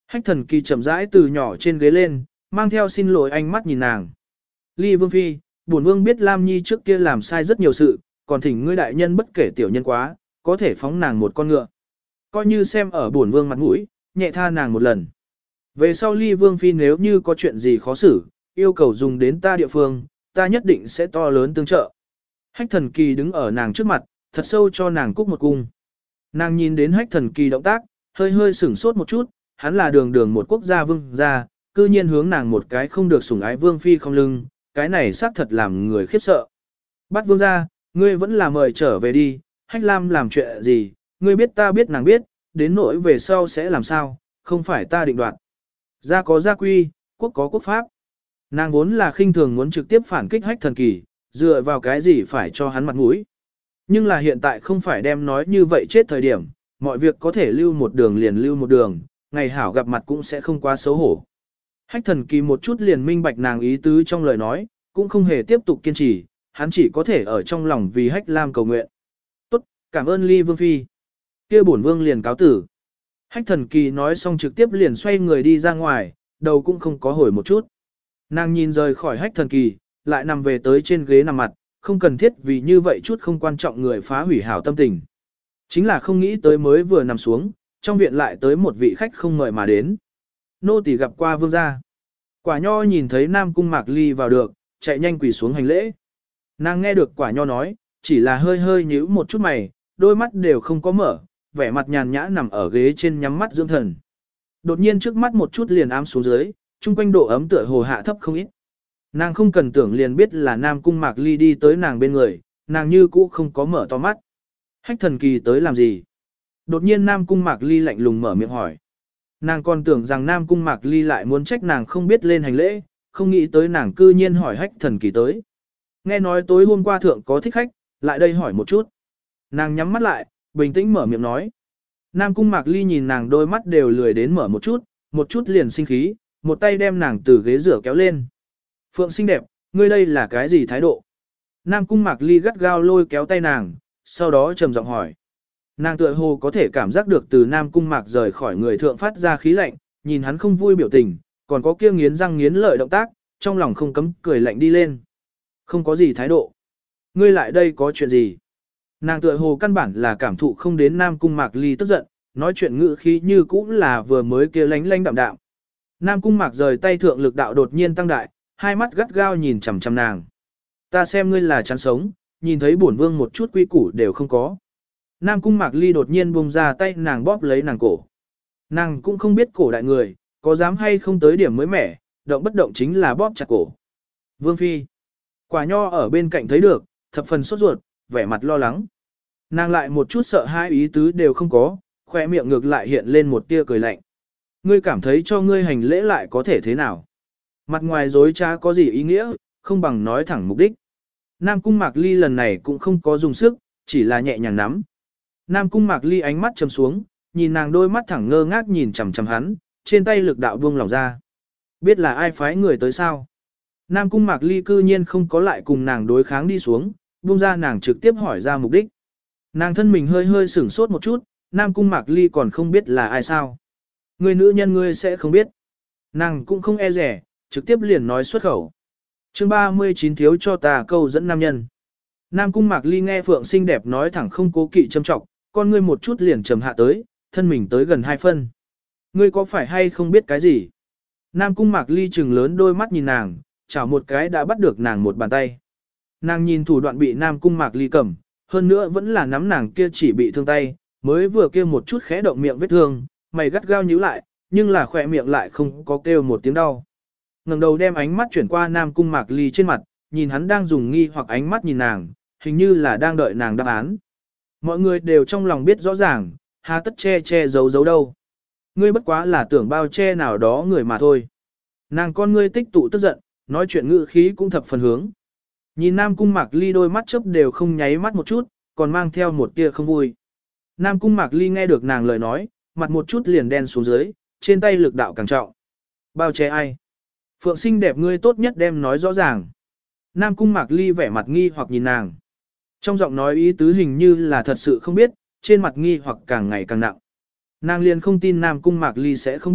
Hách thần kỳ chậm rãi từ nhỏ trên ghế lên, mang theo xin lỗi ánh mắt nhìn nàng. Ly Vương Phi, bổn Vương biết Lam Nhi trước kia làm sai rất nhiều sự, còn thỉnh ngươi đại nhân bất kể tiểu nhân quá, có thể phóng nàng một con ngựa. Coi như xem ở bổn Vương mặt mũi, nhẹ tha nàng một lần. Về sau Ly Vương Phi nếu như có chuyện gì khó xử, yêu cầu dùng đến ta địa phương, ta nhất định sẽ to lớn tương trợ. Hách thần kỳ đứng ở nàng trước mặt, thật sâu cho nàng cúc một cung. Nàng nhìn đến hách thần kỳ động tác, hơi hơi sửng sốt một chút, hắn là đường đường một quốc gia vương gia, cư nhiên hướng nàng một cái không được sủng ái Vương Phi không lưng, cái này xác thật làm người khiếp sợ. Bắt Vương gia, ngươi vẫn là mời trở về đi, Hách Lam làm chuyện gì, ngươi biết ta biết nàng biết, đến nỗi về sau sẽ làm sao, không phải ta định đoạt. Gia có gia quy, quốc có quốc pháp. Nàng vốn là khinh thường muốn trực tiếp phản kích hách thần kỳ, dựa vào cái gì phải cho hắn mặt mũi. Nhưng là hiện tại không phải đem nói như vậy chết thời điểm, mọi việc có thể lưu một đường liền lưu một đường, ngày hảo gặp mặt cũng sẽ không quá xấu hổ. Hách thần kỳ một chút liền minh bạch nàng ý tứ trong lời nói, cũng không hề tiếp tục kiên trì, hắn chỉ có thể ở trong lòng vì Hách Lam cầu nguyện. Tốt, cảm ơn Ly Vương Phi. Kia bổn Vương liền cáo tử. Hách thần kỳ nói xong trực tiếp liền xoay người đi ra ngoài, đầu cũng không có hồi một chút. Nàng nhìn rời khỏi hách thần kỳ, lại nằm về tới trên ghế nằm mặt, không cần thiết vì như vậy chút không quan trọng người phá hủy hảo tâm tình. Chính là không nghĩ tới mới vừa nằm xuống, trong viện lại tới một vị khách không mời mà đến. Nô tỳ gặp qua vương gia. Quả nho nhìn thấy Nam Cung Mạc Ly vào được, chạy nhanh quỳ xuống hành lễ. Nàng nghe được quả nho nói, chỉ là hơi hơi nhíu một chút mày, đôi mắt đều không có mở, vẻ mặt nhàn nhã nằm ở ghế trên nhắm mắt dưỡng thần. Đột nhiên trước mắt một chút liền ám xuống dưới, chung quanh độ ấm tựa hồ hạ thấp không ít. Nàng không cần tưởng liền biết là Nam Cung Mạc Ly đi tới nàng bên người, nàng như cũ không có mở to mắt. Hách thần kỳ tới làm gì? Đột nhiên Nam Cung Mạc Ly lạnh lùng mở miệng hỏi. Nàng còn tưởng rằng Nam Cung Mạc Ly lại muốn trách nàng không biết lên hành lễ, không nghĩ tới nàng cư nhiên hỏi hách thần kỳ tới. Nghe nói tối hôm qua thượng có thích khách, lại đây hỏi một chút. Nàng nhắm mắt lại, bình tĩnh mở miệng nói. Nam Cung Mạc Ly nhìn nàng đôi mắt đều lười đến mở một chút, một chút liền sinh khí, một tay đem nàng từ ghế rửa kéo lên. Phượng xinh đẹp, ngươi đây là cái gì thái độ? Nam Cung Mạc Ly gắt gao lôi kéo tay nàng, sau đó trầm giọng hỏi. Nàng tựa hồ có thể cảm giác được từ Nam Cung Mạc rời khỏi người thượng phát ra khí lạnh, nhìn hắn không vui biểu tình, còn có kia nghiến răng nghiến lợi động tác, trong lòng không cấm cười lạnh đi lên. Không có gì thái độ. Ngươi lại đây có chuyện gì? Nàng tựa hồ căn bản là cảm thụ không đến Nam Cung Mạc Ly tức giận, nói chuyện ngữ khí như cũ là vừa mới kia lánh lánh đạm đạm. Nam Cung Mạc rời tay thượng lực đạo đột nhiên tăng đại, hai mắt gắt gao nhìn chằm chằm nàng. Ta xem ngươi là chán sống, nhìn thấy bổn vương một chút quy củ đều không có. Nam Cung Mạc Ly đột nhiên buông ra tay nàng bóp lấy nàng cổ. Nàng cũng không biết cổ đại người, có dám hay không tới điểm mới mẻ, động bất động chính là bóp chặt cổ. Vương Phi. Quả nho ở bên cạnh thấy được, thập phần sốt ruột, vẻ mặt lo lắng. Nàng lại một chút sợ hai ý tứ đều không có, khoe miệng ngược lại hiện lên một tia cười lạnh. Ngươi cảm thấy cho ngươi hành lễ lại có thể thế nào? Mặt ngoài dối trá có gì ý nghĩa, không bằng nói thẳng mục đích. Nam Cung Mạc Ly lần này cũng không có dùng sức, chỉ là nhẹ nhàng nắm. Nam Cung Mạc Ly ánh mắt trầm xuống, nhìn nàng đôi mắt thẳng ngơ ngác nhìn chằm chằm hắn, trên tay lực đạo buông lỏng ra. Biết là ai phái người tới sao? Nam Cung Mạc Ly cư nhiên không có lại cùng nàng đối kháng đi xuống, buông ra nàng trực tiếp hỏi ra mục đích. Nàng thân mình hơi hơi sửng sốt một chút, Nam Cung Mạc Ly còn không biết là ai sao. Người nữ nhân ngươi sẽ không biết. Nàng cũng không e rẻ, trực tiếp liền nói xuất khẩu. chương ba mươi chín thiếu cho ta câu dẫn nam nhân. Nam Cung Mạc Ly nghe Phượng xinh đẹp nói thẳng không cố kỵ châm trọng, con ngươi một chút liền trầm hạ tới, thân mình tới gần hai phân. Ngươi có phải hay không biết cái gì? Nam Cung Mạc Ly trừng lớn đôi mắt nhìn nàng, chảo một cái đã bắt được nàng một bàn tay. Nàng nhìn thủ đoạn bị Nam Cung Mạc Ly cầm, hơn nữa vẫn là nắm nàng kia chỉ bị thương tay, mới vừa kêu một chút khẽ động miệng vết thương, mày gắt gao nhíu lại, nhưng là khỏe miệng lại không có kêu một tiếng đau. Ngẩng đầu đem ánh mắt chuyển qua Nam Cung Mạc Ly trên mặt, nhìn hắn đang dùng nghi hoặc ánh mắt nhìn nàng, hình như là đang đợi nàng đáp án. Mọi người đều trong lòng biết rõ ràng, hà tất che che giấu giấu đâu. Ngươi bất quá là tưởng bao che nào đó người mà thôi. Nàng con ngươi tích tụ tức giận, nói chuyện ngữ khí cũng thập phần hướng. Nhìn Nam Cung Mạc Ly đôi mắt chớp đều không nháy mắt một chút, còn mang theo một tia không vui. Nam Cung Mạc Ly nghe được nàng lời nói, mặt một chút liền đen xuống dưới, trên tay lực đạo càng trọng. Bao che ai? Phượng xinh đẹp ngươi tốt nhất đem nói rõ ràng. Nam Cung Mạc Ly vẻ mặt nghi hoặc nhìn nàng. Trong giọng nói ý tứ hình như là thật sự không biết, trên mặt nghi hoặc càng ngày càng nặng. Nàng liền không tin Nam Cung Mạc Ly sẽ không biết,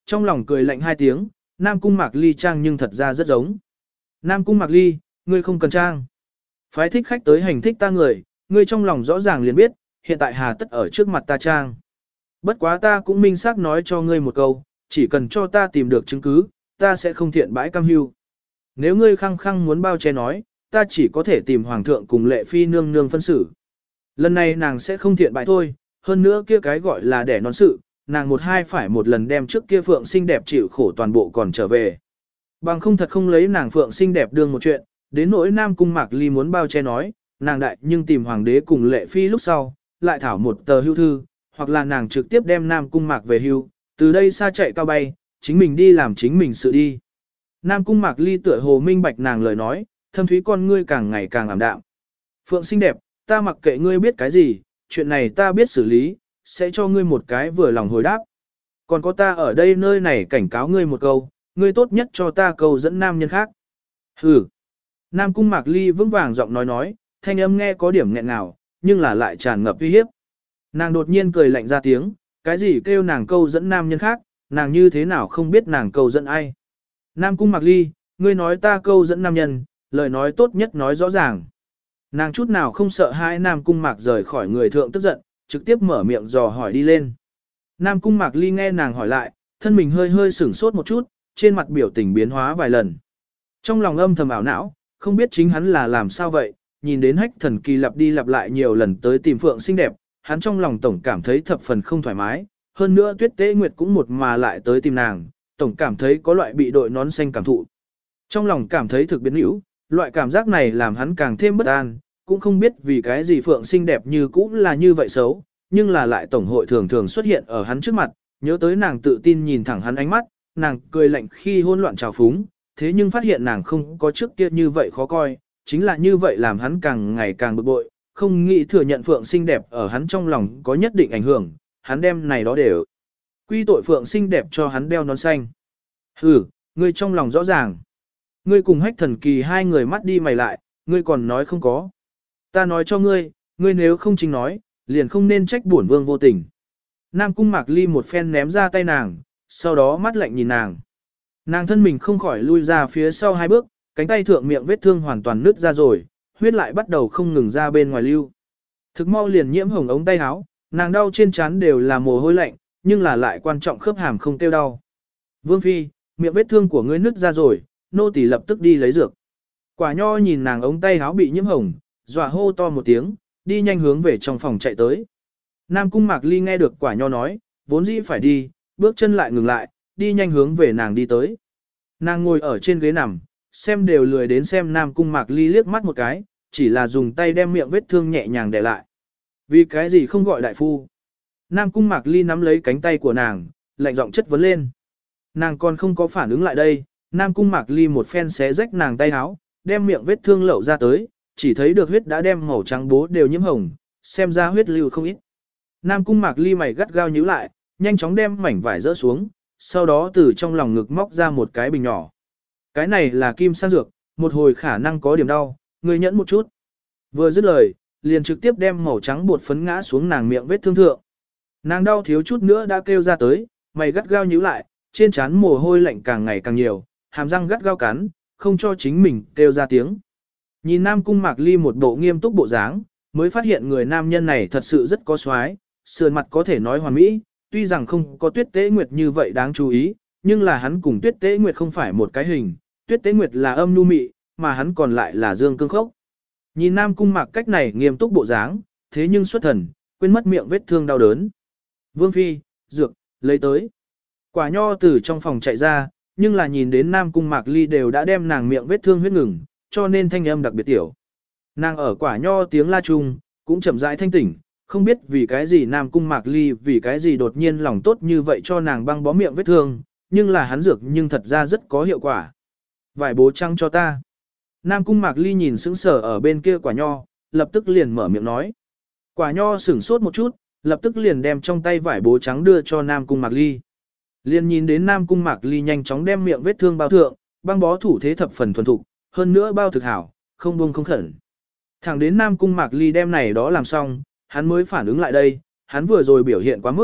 trong lòng cười lạnh hai tiếng, Nam Cung Mạc Ly trang nhưng thật ra rất giống. Nam Cung Mạc Ly, ngươi không cần trang. Phái thích khách tới hành thích ta người, ngươi trong lòng rõ ràng liền biết, hiện tại hà tất ở trước mặt ta trang. Bất quá ta cũng minh xác nói cho ngươi một câu, chỉ cần cho ta tìm được chứng cứ, ta sẽ không thiện bãi cam hưu. Nếu ngươi khăng khăng muốn bao che nói, ta chỉ có thể tìm hoàng thượng cùng lệ phi nương nương phân xử. Lần này nàng sẽ không thiện bại thôi, hơn nữa kia cái gọi là đẻ nón sự, nàng một hai phải một lần đem trước kia phượng xinh đẹp chịu khổ toàn bộ còn trở về. Bằng không thật không lấy nàng phượng xinh đẹp đương một chuyện, đến nỗi Nam Cung Mạc Ly muốn bao che nói, nàng đại nhưng tìm hoàng đế cùng lệ phi lúc sau, lại thảo một tờ hưu thư, hoặc là nàng trực tiếp đem Nam Cung Mạc về hưu, từ đây xa chạy cao bay, chính mình đi làm chính mình sự đi. Nam Cung Mạc Ly tựa hồ minh bạch nàng lời nói, thâm thúy con ngươi càng ngày càng ảm đạm. Phượng xinh đẹp, ta mặc kệ ngươi biết cái gì, chuyện này ta biết xử lý, sẽ cho ngươi một cái vừa lòng hồi đáp. Còn có ta ở đây nơi này cảnh cáo ngươi một câu, ngươi tốt nhất cho ta câu dẫn nam nhân khác. Hừ. Nam Cung Mạc Ly vững vàng giọng nói nói, thanh âm nghe có điểm nghẹn ngào, nhưng là lại tràn ngập uy hiếp. Nàng đột nhiên cười lạnh ra tiếng, cái gì kêu nàng câu dẫn nam nhân khác, nàng như thế nào không biết nàng câu dẫn ai. Nam Cung Mạc Ly, ngươi nói ta câu dẫn nam nhân, lời nói tốt nhất nói rõ ràng. Nàng chút nào không sợ hai Nam Cung Mạc rời khỏi người thượng tức giận, trực tiếp mở miệng dò hỏi đi lên. Nam Cung Mạc Ly nghe nàng hỏi lại, thân mình hơi hơi sửng sốt một chút, trên mặt biểu tình biến hóa vài lần. Trong lòng âm thầm ảo não, không biết chính hắn là làm sao vậy, nhìn đến hách thần kỳ lặp đi lặp lại nhiều lần tới tìm phượng xinh đẹp, hắn trong lòng tổng cảm thấy thập phần không thoải mái, hơn nữa Tuyết Tế Nguyệt cũng một mà lại tới tìm nàng, tổng cảm thấy có loại bị đội nón xanh cảm thụ. Trong lòng cảm thấy thực biến hữu, loại cảm giác này làm hắn càng thêm bất an, cũng không biết vì cái gì phượng xinh đẹp như cũng là như vậy xấu, nhưng là lại tổng hội thường thường xuất hiện ở hắn trước mặt, nhớ tới nàng tự tin nhìn thẳng hắn ánh mắt, nàng cười lạnh khi hỗn loạn trào phúng, thế nhưng phát hiện nàng không có trước kia như vậy khó coi, chính là như vậy làm hắn càng ngày càng bực bội, không nghĩ thừa nhận phượng xinh đẹp ở hắn trong lòng có nhất định ảnh hưởng, hắn đem này đó đều quy tội phượng xinh đẹp cho hắn đeo nón xanh. Hừ, ngươi trong lòng rõ ràng. Ngươi cùng hách thần kỳ hai người mắt đi mày lại, ngươi còn nói không có. Ta nói cho ngươi, ngươi nếu không chính nói, liền không nên trách bổn vương vô tình. Nam Cung Mạc Ly một phen ném ra tay nàng, sau đó mắt lạnh nhìn nàng. Nàng thân mình không khỏi lui ra phía sau hai bước, cánh tay thượng miệng vết thương hoàn toàn nứt ra rồi, huyết lại bắt đầu không ngừng ra bên ngoài lưu. Thực mau liền nhiễm hồng ống tay áo, nàng đau trên trán đều là mồ hôi lạnh, nhưng là lại quan trọng khớp hàm không tiêu đau. Vương Phi, miệng vết thương của ngươi nứt ra rồi, nô tỳ lập tức đi lấy dược. Quả nho nhìn nàng ống tay áo bị nhiễm hồng, dọa hô to một tiếng, đi nhanh hướng về trong phòng chạy tới. Nam Cung Mạc Ly nghe được quả nho nói, vốn dĩ phải đi, bước chân lại ngừng lại, đi nhanh hướng về nàng đi tới. Nàng ngồi ở trên ghế nằm, xem đều lười đến xem Nam Cung Mạc Ly liếc mắt một cái, chỉ là dùng tay đem miệng vết thương nhẹ nhàng để lại. Vì cái gì không gọi đại phu? Nam Cung Mạc Ly nắm lấy cánh tay của nàng, lạnh giọng chất vấn lên. Nàng còn không có phản ứng lại đây, Nam Cung Mạc Ly một phen xé rách nàng tay áo, đem miệng vết thương lậu ra tới, chỉ thấy được huyết đã đem màu trắng bố đều nhiễm hồng, xem ra huyết lưu không ít. Nam Cung Mạc Ly mày gắt gao nhíu lại, nhanh chóng đem mảnh vải rỡ xuống, sau đó từ trong lòng ngực móc ra một cái bình nhỏ. Cái này là kim sang dược, một hồi khả năng có điểm đau, ngươi nhẫn một chút. Vừa dứt lời, liền trực tiếp đem màu trắng bột phấn ngã xuống nàng miệng vết thương thượng. Nàng đau thiếu chút nữa đã kêu ra tới, mày gắt gao nhíu lại, trên trán mồ hôi lạnh càng ngày càng nhiều, hàm răng gắt gao cắn, không cho chính mình kêu ra tiếng. Nhìn Nam Cung Mạc Ly một bộ nghiêm túc bộ dáng, mới phát hiện người nam nhân này thật sự rất có xoái, sườn mặt có thể nói hoàn mỹ, tuy rằng không có Tuyết Tế Nguyệt như vậy đáng chú ý, nhưng là hắn cùng Tuyết Tế Nguyệt không phải một cái hình, Tuyết Tế Nguyệt là âm nhu mị, mà hắn còn lại là dương cương khốc. Nhìn Nam Cung Mạc cách này nghiêm túc bộ dáng, thế nhưng xuất thần, quên mất miệng vết thương đau đớn. Vương Phi, dược, lấy tới. Quả nho từ trong phòng chạy ra, nhưng là nhìn đến Nam Cung Mạc Ly đều đã đem nàng miệng vết thương huyết ngừng, cho nên thanh âm đặc biệt tiểu. Nàng ở quả nho tiếng la chung, cũng chậm rãi thanh tỉnh, không biết vì cái gì Nam Cung Mạc Ly vì cái gì đột nhiên lòng tốt như vậy cho nàng băng bó miệng vết thương, nhưng là hắn dược nhưng thật ra rất có hiệu quả. Vải bố trăng cho ta. Nam Cung Mạc Ly nhìn sững sờ ở bên kia quả nho, lập tức liền mở miệng nói. Quả nho sửng sốt một chút, lập tức liền đem trong tay vải bố trắng đưa cho Nam Cung Mạc Ly. Liền nhìn đến Nam Cung Mạc Ly nhanh chóng đem miệng vết thương bao thượng, băng bó thủ thế thập phần thuần thục, hơn nữa bao thực hảo, không buông không khẩn. Thẳng đến Nam Cung Mạc Ly đem này đó làm xong, hắn mới phản ứng lại đây, hắn vừa rồi biểu hiện quá mức,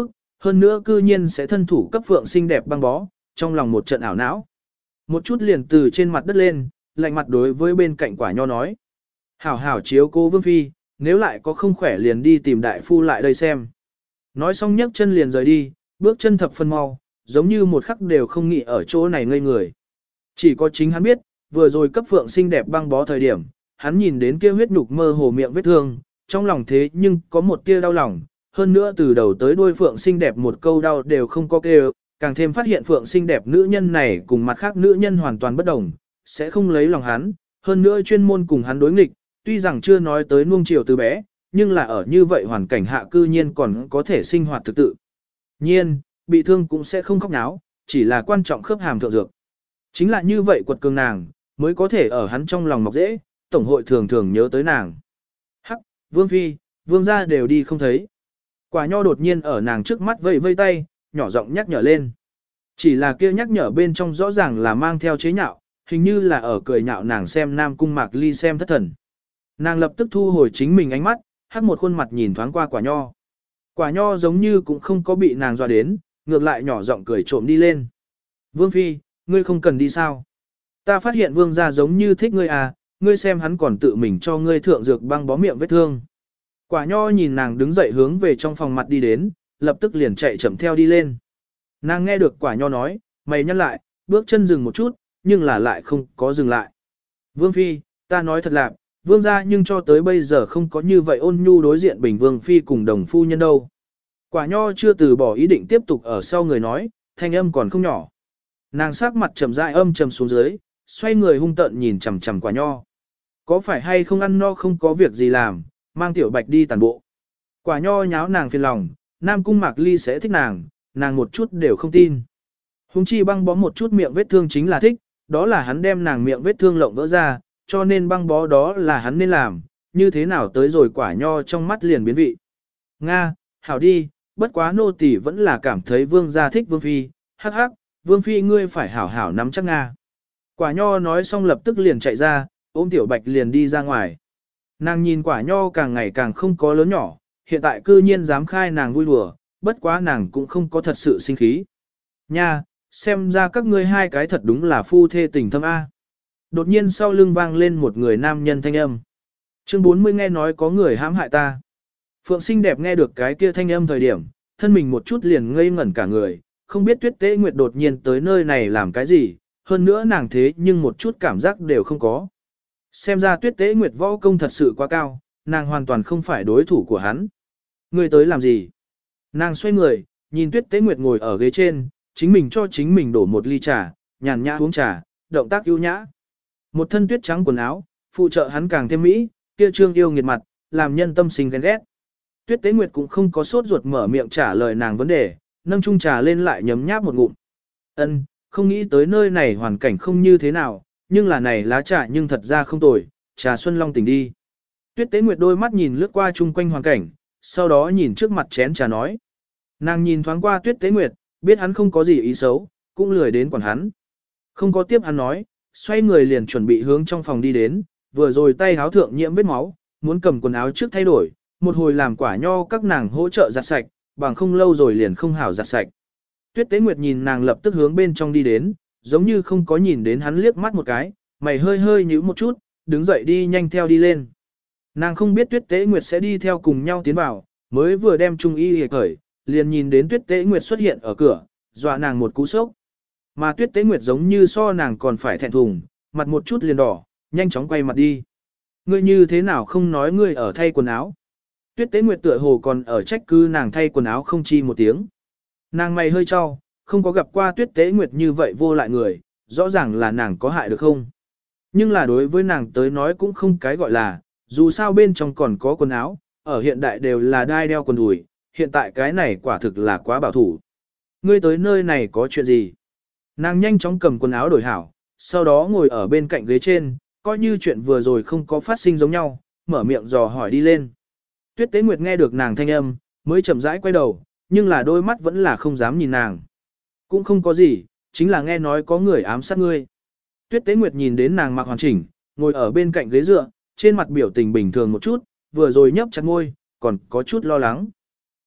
hơn nữa cư nhiên sẽ thân thủ cấp phượng xinh đẹp băng bó, trong lòng một trận ảo não. Một chút liền từ trên mặt đất lên, lạnh mặt đối với bên cạnh quả nho nói. Hảo hảo chiếu cô Vương Phi, nếu lại có không khỏe liền đi tìm đại phu lại đây xem. Nói xong nhấc chân liền rời đi, bước chân thập phân mau, giống như một khắc đều không nghĩ ở chỗ này ngây người. Chỉ có chính hắn biết, vừa rồi cấp phượng xinh đẹp băng bó thời điểm, hắn nhìn đến kia huyết nhục mơ hồ miệng vết thương, trong lòng thế nhưng có một tia đau lòng, hơn nữa từ đầu tới đuôi phượng xinh đẹp một câu đau đều không có kêu, càng thêm phát hiện phượng xinh đẹp nữ nhân này cùng mặt khác nữ nhân hoàn toàn bất đồng, sẽ không lấy lòng hắn, hơn nữa chuyên môn cùng hắn đối nghịch, tuy rằng chưa nói tới nuông chiều từ bé, nhưng là ở như vậy hoàn cảnh hạ cư nhiên còn có thể sinh hoạt thực tự. Nhiên, bị thương cũng sẽ không khóc náo, chỉ là quan trọng khớp hàm thượng dược. Chính là như vậy quật cường nàng, mới có thể ở hắn trong lòng mọc dễ, tổng hội thường thường nhớ tới nàng. Hắc, Vương Phi, Vương gia đều đi không thấy. Quả nho đột nhiên ở nàng trước mắt vây vây tay, nhỏ giọng nhắc nhở lên. Chỉ là kia nhắc nhở bên trong rõ ràng là mang theo chế nhạo, hình như là ở cười nhạo nàng xem Nam Cung Mạc Ly xem thất thần. Nàng lập tức thu hồi chính mình ánh mắt, hắc một khuôn mặt nhìn thoáng qua quả nho. Quả nho giống như cũng không có bị nàng dọa đến, ngược lại nhỏ giọng cười trộm đi lên. Vương Phi, ngươi không cần đi sao? Ta phát hiện vương gia giống như thích ngươi à, ngươi xem hắn còn tự mình cho ngươi thượng dược băng bó miệng vết thương. Quả nho nhìn nàng đứng dậy hướng về trong phòng mặt đi đến, lập tức liền chạy chậm theo đi lên. Nàng nghe được quả nho nói, mày nhăn lại, bước chân dừng một chút, nhưng là lại không có dừng lại. Vương Phi, ta nói thật lạc, vương gia nhưng cho tới bây giờ không có như vậy ôn nhu đối diện Bình Vương Phi cùng đồng phu nhân đâu. Quả nho chưa từ bỏ ý định tiếp tục ở sau người nói, thanh âm còn không nhỏ. Nàng sắc mặt trầm dại âm trầm xuống dưới, xoay người hung tợn nhìn chằm chằm quả nho. Có phải hay không ăn no không có việc gì làm, mang tiểu bạch đi tàn bộ. Quả nho nháo nàng phiền lòng, Nam Cung Mạc Ly sẽ thích nàng, nàng một chút đều không tin. Hùng chi băng bó một chút miệng vết thương chính là thích, đó là hắn đem nàng miệng vết thương lộng vỡ ra, cho nên băng bó đó là hắn nên làm, như thế nào tới rồi quả nho trong mắt liền biến vị. Nga, hảo đi, bất quá nô tỳ vẫn là cảm thấy vương gia thích vương phi, hắc hắc, vương phi ngươi phải hảo hảo nắm chắc Nga. Quả nho nói xong lập tức liền chạy ra, ôm tiểu bạch liền đi ra ngoài. Nàng nhìn quả nho càng ngày càng không có lớn nhỏ, hiện tại cư nhiên dám khai nàng vui đùa, bất quá nàng cũng không có thật sự sinh khí. Nha, xem ra các ngươi hai cái thật đúng là phu thê tình thâm A. Đột nhiên sau lưng vang lên một người nam nhân thanh âm. Chương bốn mươi nghe nói có người hãm hại ta. Phượng xinh đẹp nghe được cái kia thanh âm thời điểm, thân mình một chút liền ngây ngẩn cả người, không biết Tuyết Tế Nguyệt đột nhiên tới nơi này làm cái gì, hơn nữa nàng thế nhưng một chút cảm giác đều không có. Xem ra Tuyết Tế Nguyệt võ công thật sự quá cao, nàng hoàn toàn không phải đối thủ của hắn. Người tới làm gì? Nàng xoay người, nhìn Tuyết Tế Nguyệt ngồi ở ghế trên, chính mình cho chính mình đổ một ly trà, nhàn nhã uống trà, động tác ưu nhã. Một thân tuyết trắng quần áo, phụ trợ hắn càng thêm mỹ, kia trương yêu nghiệt mặt, làm nhân tâm sinh ghen ghét. Tuyết Tế Nguyệt cũng không có sốt ruột mở miệng trả lời nàng vấn đề, nâng chung trà lên lại nhấm nháp một ngụm. Ân, không nghĩ tới nơi này hoàn cảnh không như thế nào, nhưng là này lá trà nhưng thật ra không tồi, trà Xuân Long tỉnh đi. Tuyết Tế Nguyệt đôi mắt nhìn lướt qua chung quanh hoàn cảnh, sau đó nhìn trước mặt chén trà nói. Nàng nhìn thoáng qua Tuyết Tế Nguyệt, biết hắn không có gì ý xấu, cũng lười đến quản hắn. Không có tiếp hắn nói, xoay người liền chuẩn bị hướng trong phòng đi đến, vừa rồi tay háo thượng nhiễm vết máu, muốn cầm quần áo trước thay đổi, một hồi làm quả nho các nàng hỗ trợ giặt sạch, bằng không lâu rồi liền không hảo giặt sạch. Tuyết Tế Nguyệt nhìn nàng lập tức hướng bên trong đi đến, giống như không có nhìn đến hắn liếc mắt một cái, mày hơi hơi nhíu một chút, đứng dậy đi nhanh theo đi lên. Nàng không biết Tuyết Tế Nguyệt sẽ đi theo cùng nhau tiến vào, mới vừa đem trung y hề cởi, liền nhìn đến Tuyết Tế Nguyệt xuất hiện ở cửa, dọa nàng một cú sốc. Mà Tuyết Tế Nguyệt giống như so nàng còn phải thẹn thùng, mặt một chút liền đỏ, nhanh chóng quay mặt đi. Ngươi như thế nào không nói ngươi ở thay quần áo? Tuyết Tế Nguyệt tựa hồ còn ở trách cứ nàng thay quần áo không chi một tiếng. Nàng mày hơi cho, không có gặp qua Tuyết Tế Nguyệt như vậy vô lại người, rõ ràng là nàng có hại được không? Nhưng là đối với nàng tới nói cũng không cái gọi là, dù sao bên trong còn có quần áo, ở hiện đại đều là đai đeo quần đùi, hiện tại cái này quả thực là quá bảo thủ. Ngươi tới nơi này có chuyện gì? Nàng nhanh chóng cầm quần áo đổi hảo, sau đó ngồi ở bên cạnh ghế trên, coi như chuyện vừa rồi không có phát sinh giống nhau, mở miệng dò hỏi đi lên. Tuyết Tế Nguyệt nghe được nàng thanh âm, mới chậm rãi quay đầu, nhưng là đôi mắt vẫn là không dám nhìn nàng. Cũng không có gì, chính là nghe nói có người ám sát ngươi. Tuyết Tế Nguyệt nhìn đến nàng mặc hoàn chỉnh, ngồi ở bên cạnh ghế dựa, trên mặt biểu tình bình thường một chút, vừa rồi nhấp chặt môi, còn có chút lo lắng.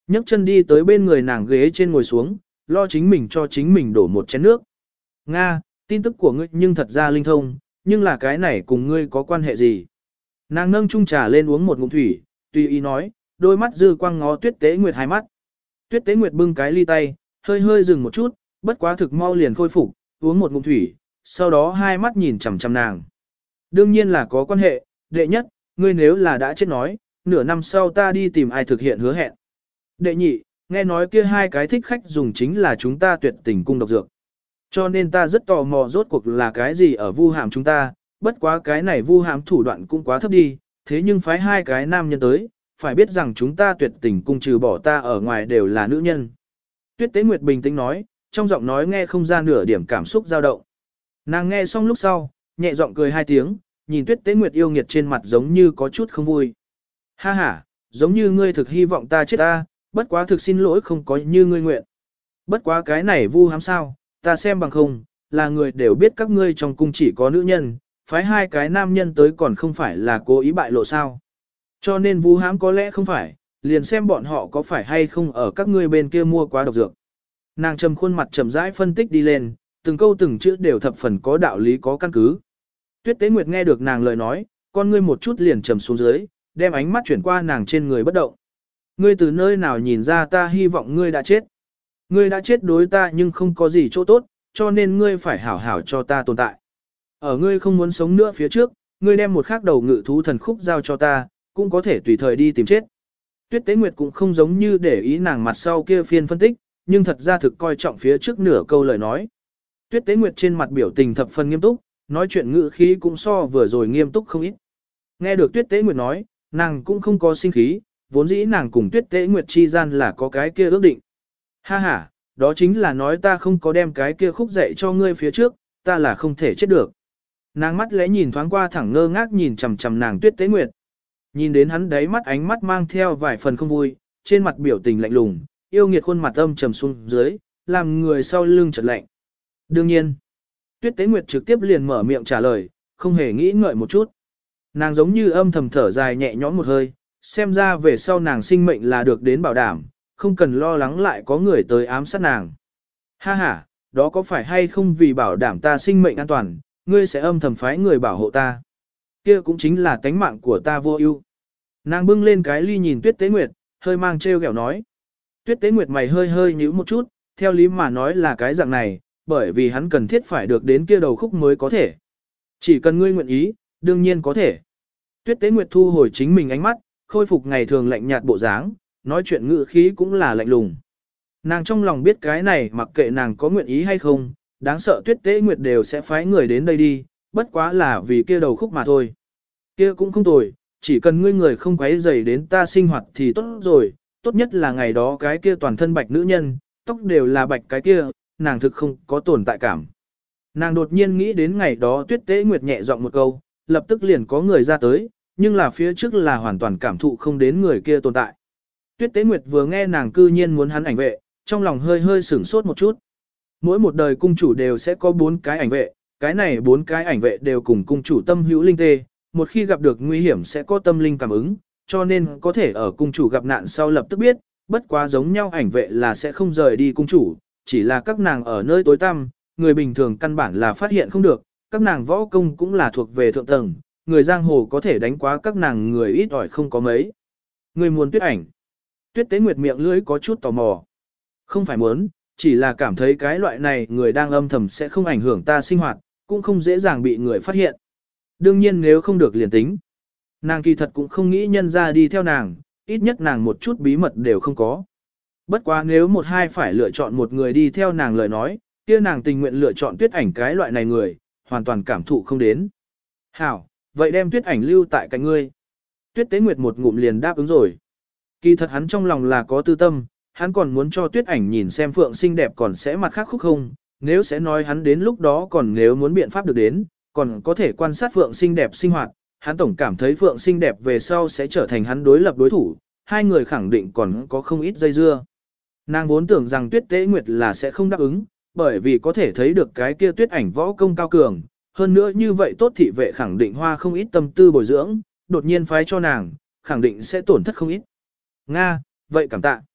nhấc chân đi tới bên người nàng ghế trên ngồi xuống, lo chính mình cho chính mình đổ một chén nước. Nga, tin tức của ngươi nhưng thật ra linh thông, nhưng là cái này cùng ngươi có quan hệ gì? Nàng nâng chung trà lên uống một ngụm thủy, tùy ý nói, đôi mắt dư quang ngó Tuyết Tế Nguyệt hai mắt. Tuyết Tế Nguyệt bưng cái ly tay, hơi hơi dừng một chút, bất quá thực mau liền khôi phục, uống một ngụm thủy, sau đó hai mắt nhìn chằm chằm nàng. Đương nhiên là có quan hệ, đệ nhất, ngươi nếu là đã chết nói, nửa năm sau ta đi tìm ai thực hiện hứa hẹn. Đệ nhị, nghe nói kia hai cái thích khách dùng chính là chúng ta tuyệt tình cung độc dược. Cho nên ta rất tò mò rốt cuộc là cái gì ở vu hàm chúng ta, bất quá cái này vu hàm thủ đoạn cũng quá thấp đi, thế nhưng phái hai cái nam nhân tới, phải biết rằng chúng ta tuyệt tình cung trừ bỏ ta ở ngoài đều là nữ nhân. Tuyết Tế Nguyệt bình tĩnh nói, trong giọng nói nghe không ra nửa điểm cảm xúc dao động. Nàng nghe xong lúc sau, nhẹ giọng cười hai tiếng, nhìn Tuyết Tế Nguyệt yêu nghiệt trên mặt giống như có chút không vui. Ha ha, giống như ngươi thực hy vọng ta chết ta, bất quá thực xin lỗi không có như ngươi nguyện. Bất quá cái này vu hám sao, ta xem bằng không, là người đều biết các ngươi trong cung chỉ có nữ nhân, phái hai cái nam nhân tới còn không phải là cố ý bại lộ sao. Cho nên vu hám có lẽ không phải, liền xem bọn họ có phải hay không ở các ngươi bên kia mua quá độc dược. Nàng trầm khuôn mặt trầm rãi phân tích đi lên, từng câu từng chữ đều thập phần có đạo lý có căn cứ. Tuyết Tế Nguyệt nghe được nàng lời nói, con ngươi một chút liền trầm xuống dưới, đem ánh mắt chuyển qua nàng trên người bất động. Ngươi từ nơi nào nhìn ra ta hy vọng ngươi đã chết. Ngươi đã chết đối ta nhưng không có gì chỗ tốt, cho nên ngươi phải hảo hảo cho ta tồn tại. Ở ngươi không muốn sống nữa phía trước, ngươi đem một khắc đầu ngự thú thần khúc giao cho ta, cũng có thể tùy thời đi tìm chết. Tuyết Tế Nguyệt cũng không giống như để ý nàng mặt sau kia phiên phân tích, nhưng thật ra thực coi trọng phía trước nửa câu lời nói. Tuyết Tế Nguyệt trên mặt biểu tình thập phần nghiêm túc, nói chuyện ngữ khí cũng so vừa rồi nghiêm túc không ít. Nghe được Tuyết Tế Nguyệt nói, nàng cũng không có sinh khí, vốn dĩ nàng cùng Tuyết Tế Nguyệt chi gian là có cái kia ước định. Ha ha, đó chính là nói ta không có đem cái kia khúc dạy cho ngươi phía trước, ta là không thể chết được. Nàng mắt lẽ nhìn thoáng qua thẳng ngơ ngác nhìn chằm chằm nàng Tuyết Tế Nguyệt. Nhìn đến hắn đáy mắt ánh mắt mang theo vài phần không vui, trên mặt biểu tình lạnh lùng, yêu nghiệt khuôn mặt âm trầm xuống dưới, làm người sau lưng chợt lạnh. Đương nhiên, Tuyết Tế Nguyệt trực tiếp liền mở miệng trả lời, không hề nghĩ ngợi một chút. Nàng giống như âm thầm thở dài nhẹ nhõm một hơi, xem ra về sau nàng sinh mệnh là được đến bảo đảm, không cần lo lắng lại có người tới ám sát nàng. Ha ha, đó có phải hay không vì bảo đảm ta sinh mệnh an toàn, ngươi sẽ âm thầm phái người bảo hộ ta. Kia cũng chính là tánh mạng của ta vô ưu. Nàng bưng lên cái ly nhìn Tuyết Tế Nguyệt, hơi mang trêu ghẹo nói. Tuyết Tế Nguyệt mày hơi hơi nhíu một chút, theo lý mà nói là cái dạng này, bởi vì hắn cần thiết phải được đến kia đầu khúc mới có thể. Chỉ cần ngươi nguyện ý, đương nhiên có thể. Tuyết Tế Nguyệt thu hồi chính mình ánh mắt, khôi phục ngày thường lạnh nhạt bộ dáng, nói chuyện ngữ khí cũng là lạnh lùng. Nàng trong lòng biết cái này mặc kệ nàng có nguyện ý hay không, đáng sợ Tuyết Tế Nguyệt đều sẽ phái người đến đây đi, bất quá là vì kia đầu khúc mà thôi. Kia cũng không tồi, chỉ cần ngươi người không quấy rầy đến ta sinh hoạt thì tốt rồi, tốt nhất là ngày đó cái kia toàn thân bạch nữ nhân, tóc đều là bạch cái kia, nàng thực không có tồn tại cảm. Nàng đột nhiên nghĩ đến ngày đó Tuyết Tế Nguyệt nhẹ giọng một câu, lập tức liền có người ra tới, nhưng là phía trước là hoàn toàn cảm thụ không đến người kia tồn tại. Tuyết Tế Nguyệt vừa nghe nàng cư nhiên muốn hắn ảnh vệ, trong lòng hơi hơi sửng sốt một chút. Mỗi một đời cung chủ đều sẽ có bốn cái ảnh vệ, cái này bốn cái ảnh vệ đều cùng cung chủ tâm hữu linh tê, một khi gặp được nguy hiểm sẽ có tâm linh cảm ứng, cho nên có thể ở cung chủ gặp nạn sau lập tức biết, bất quá giống nhau ảnh vệ là sẽ không rời đi cung chủ, chỉ là các nàng ở nơi tối tăm, người bình thường căn bản là phát hiện không được, các nàng võ công cũng là thuộc về thượng tầng, người giang hồ có thể đánh quá các nàng người ít ỏi không có mấy. Người muốn Tuyết ảnh. Tuyết Tế Nguyệt miệng lưỡi có chút tò mò. Không phải muốn, chỉ là cảm thấy cái loại này người đang âm thầm sẽ không ảnh hưởng ta sinh hoạt, cũng không dễ dàng bị người phát hiện. Đương nhiên nếu không được liền tính. Nàng kỳ thật cũng không nghĩ nhân ra đi theo nàng, ít nhất nàng một chút bí mật đều không có. Bất quá nếu một hai phải lựa chọn một người đi theo nàng lời nói, kia nàng tình nguyện lựa chọn Tuyết ảnh cái loại này người, hoàn toàn cảm thụ không đến. Hảo, vậy đem Tuyết ảnh lưu tại cạnh ngươi. Tuyết Tế Nguyệt một ngụm liền đáp ứng rồi. Kỳ thật hắn trong lòng là có tư tâm, hắn còn muốn cho Tuyết ảnh nhìn xem Phượng xinh đẹp còn sẽ mặt khác khúc không, nếu sẽ nói hắn đến lúc đó còn nếu muốn biện pháp được đến, còn có thể quan sát Phượng xinh đẹp sinh hoạt, hắn tổng cảm thấy Phượng xinh đẹp về sau sẽ trở thành hắn đối lập đối thủ, hai người khẳng định còn có không ít dây dưa. Nàng vốn tưởng rằng Tuyết Tế Nguyệt là sẽ không đáp ứng, bởi vì có thể thấy được cái kia Tuyết ảnh võ công cao cường, hơn nữa như vậy tốt thị vệ khẳng định hoa không ít tâm tư bồi dưỡng, đột nhiên phái cho nàng, khẳng định sẽ tổn thất không ít. Nga, vậy cảm tạ.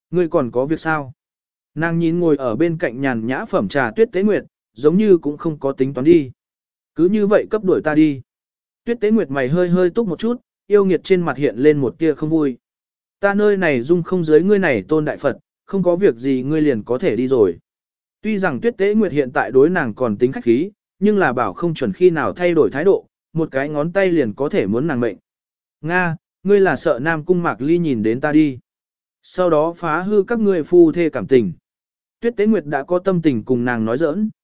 Ngươi còn có việc sao? Nàng nhìn ngồi ở bên cạnh nhàn nhã phẩm trà Tuyết Tế Nguyệt, giống như cũng không có tính toán đi. Cứ như vậy cấp đuổi ta đi. Tuyết Tế Nguyệt mày hơi hơi túc một chút, yêu nghiệt trên mặt hiện lên một tia không vui. Ta nơi này dung không giới ngươi này tôn đại Phật, không có việc gì ngươi liền có thể đi rồi. Tuy rằng Tuyết Tế Nguyệt hiện tại đối nàng còn tính khách khí, nhưng là bảo không chuẩn khi nào thay đổi thái độ, một cái ngón tay liền có thể muốn nàng mệnh. Nga, ngươi là sợ Nam Cung Mạc Ly nhìn đến ta đi. Sau đó phá hư các ngươi phu thê cảm tình. Tuyết Tế Nguyệt đã có tâm tình cùng nàng nói giỡn.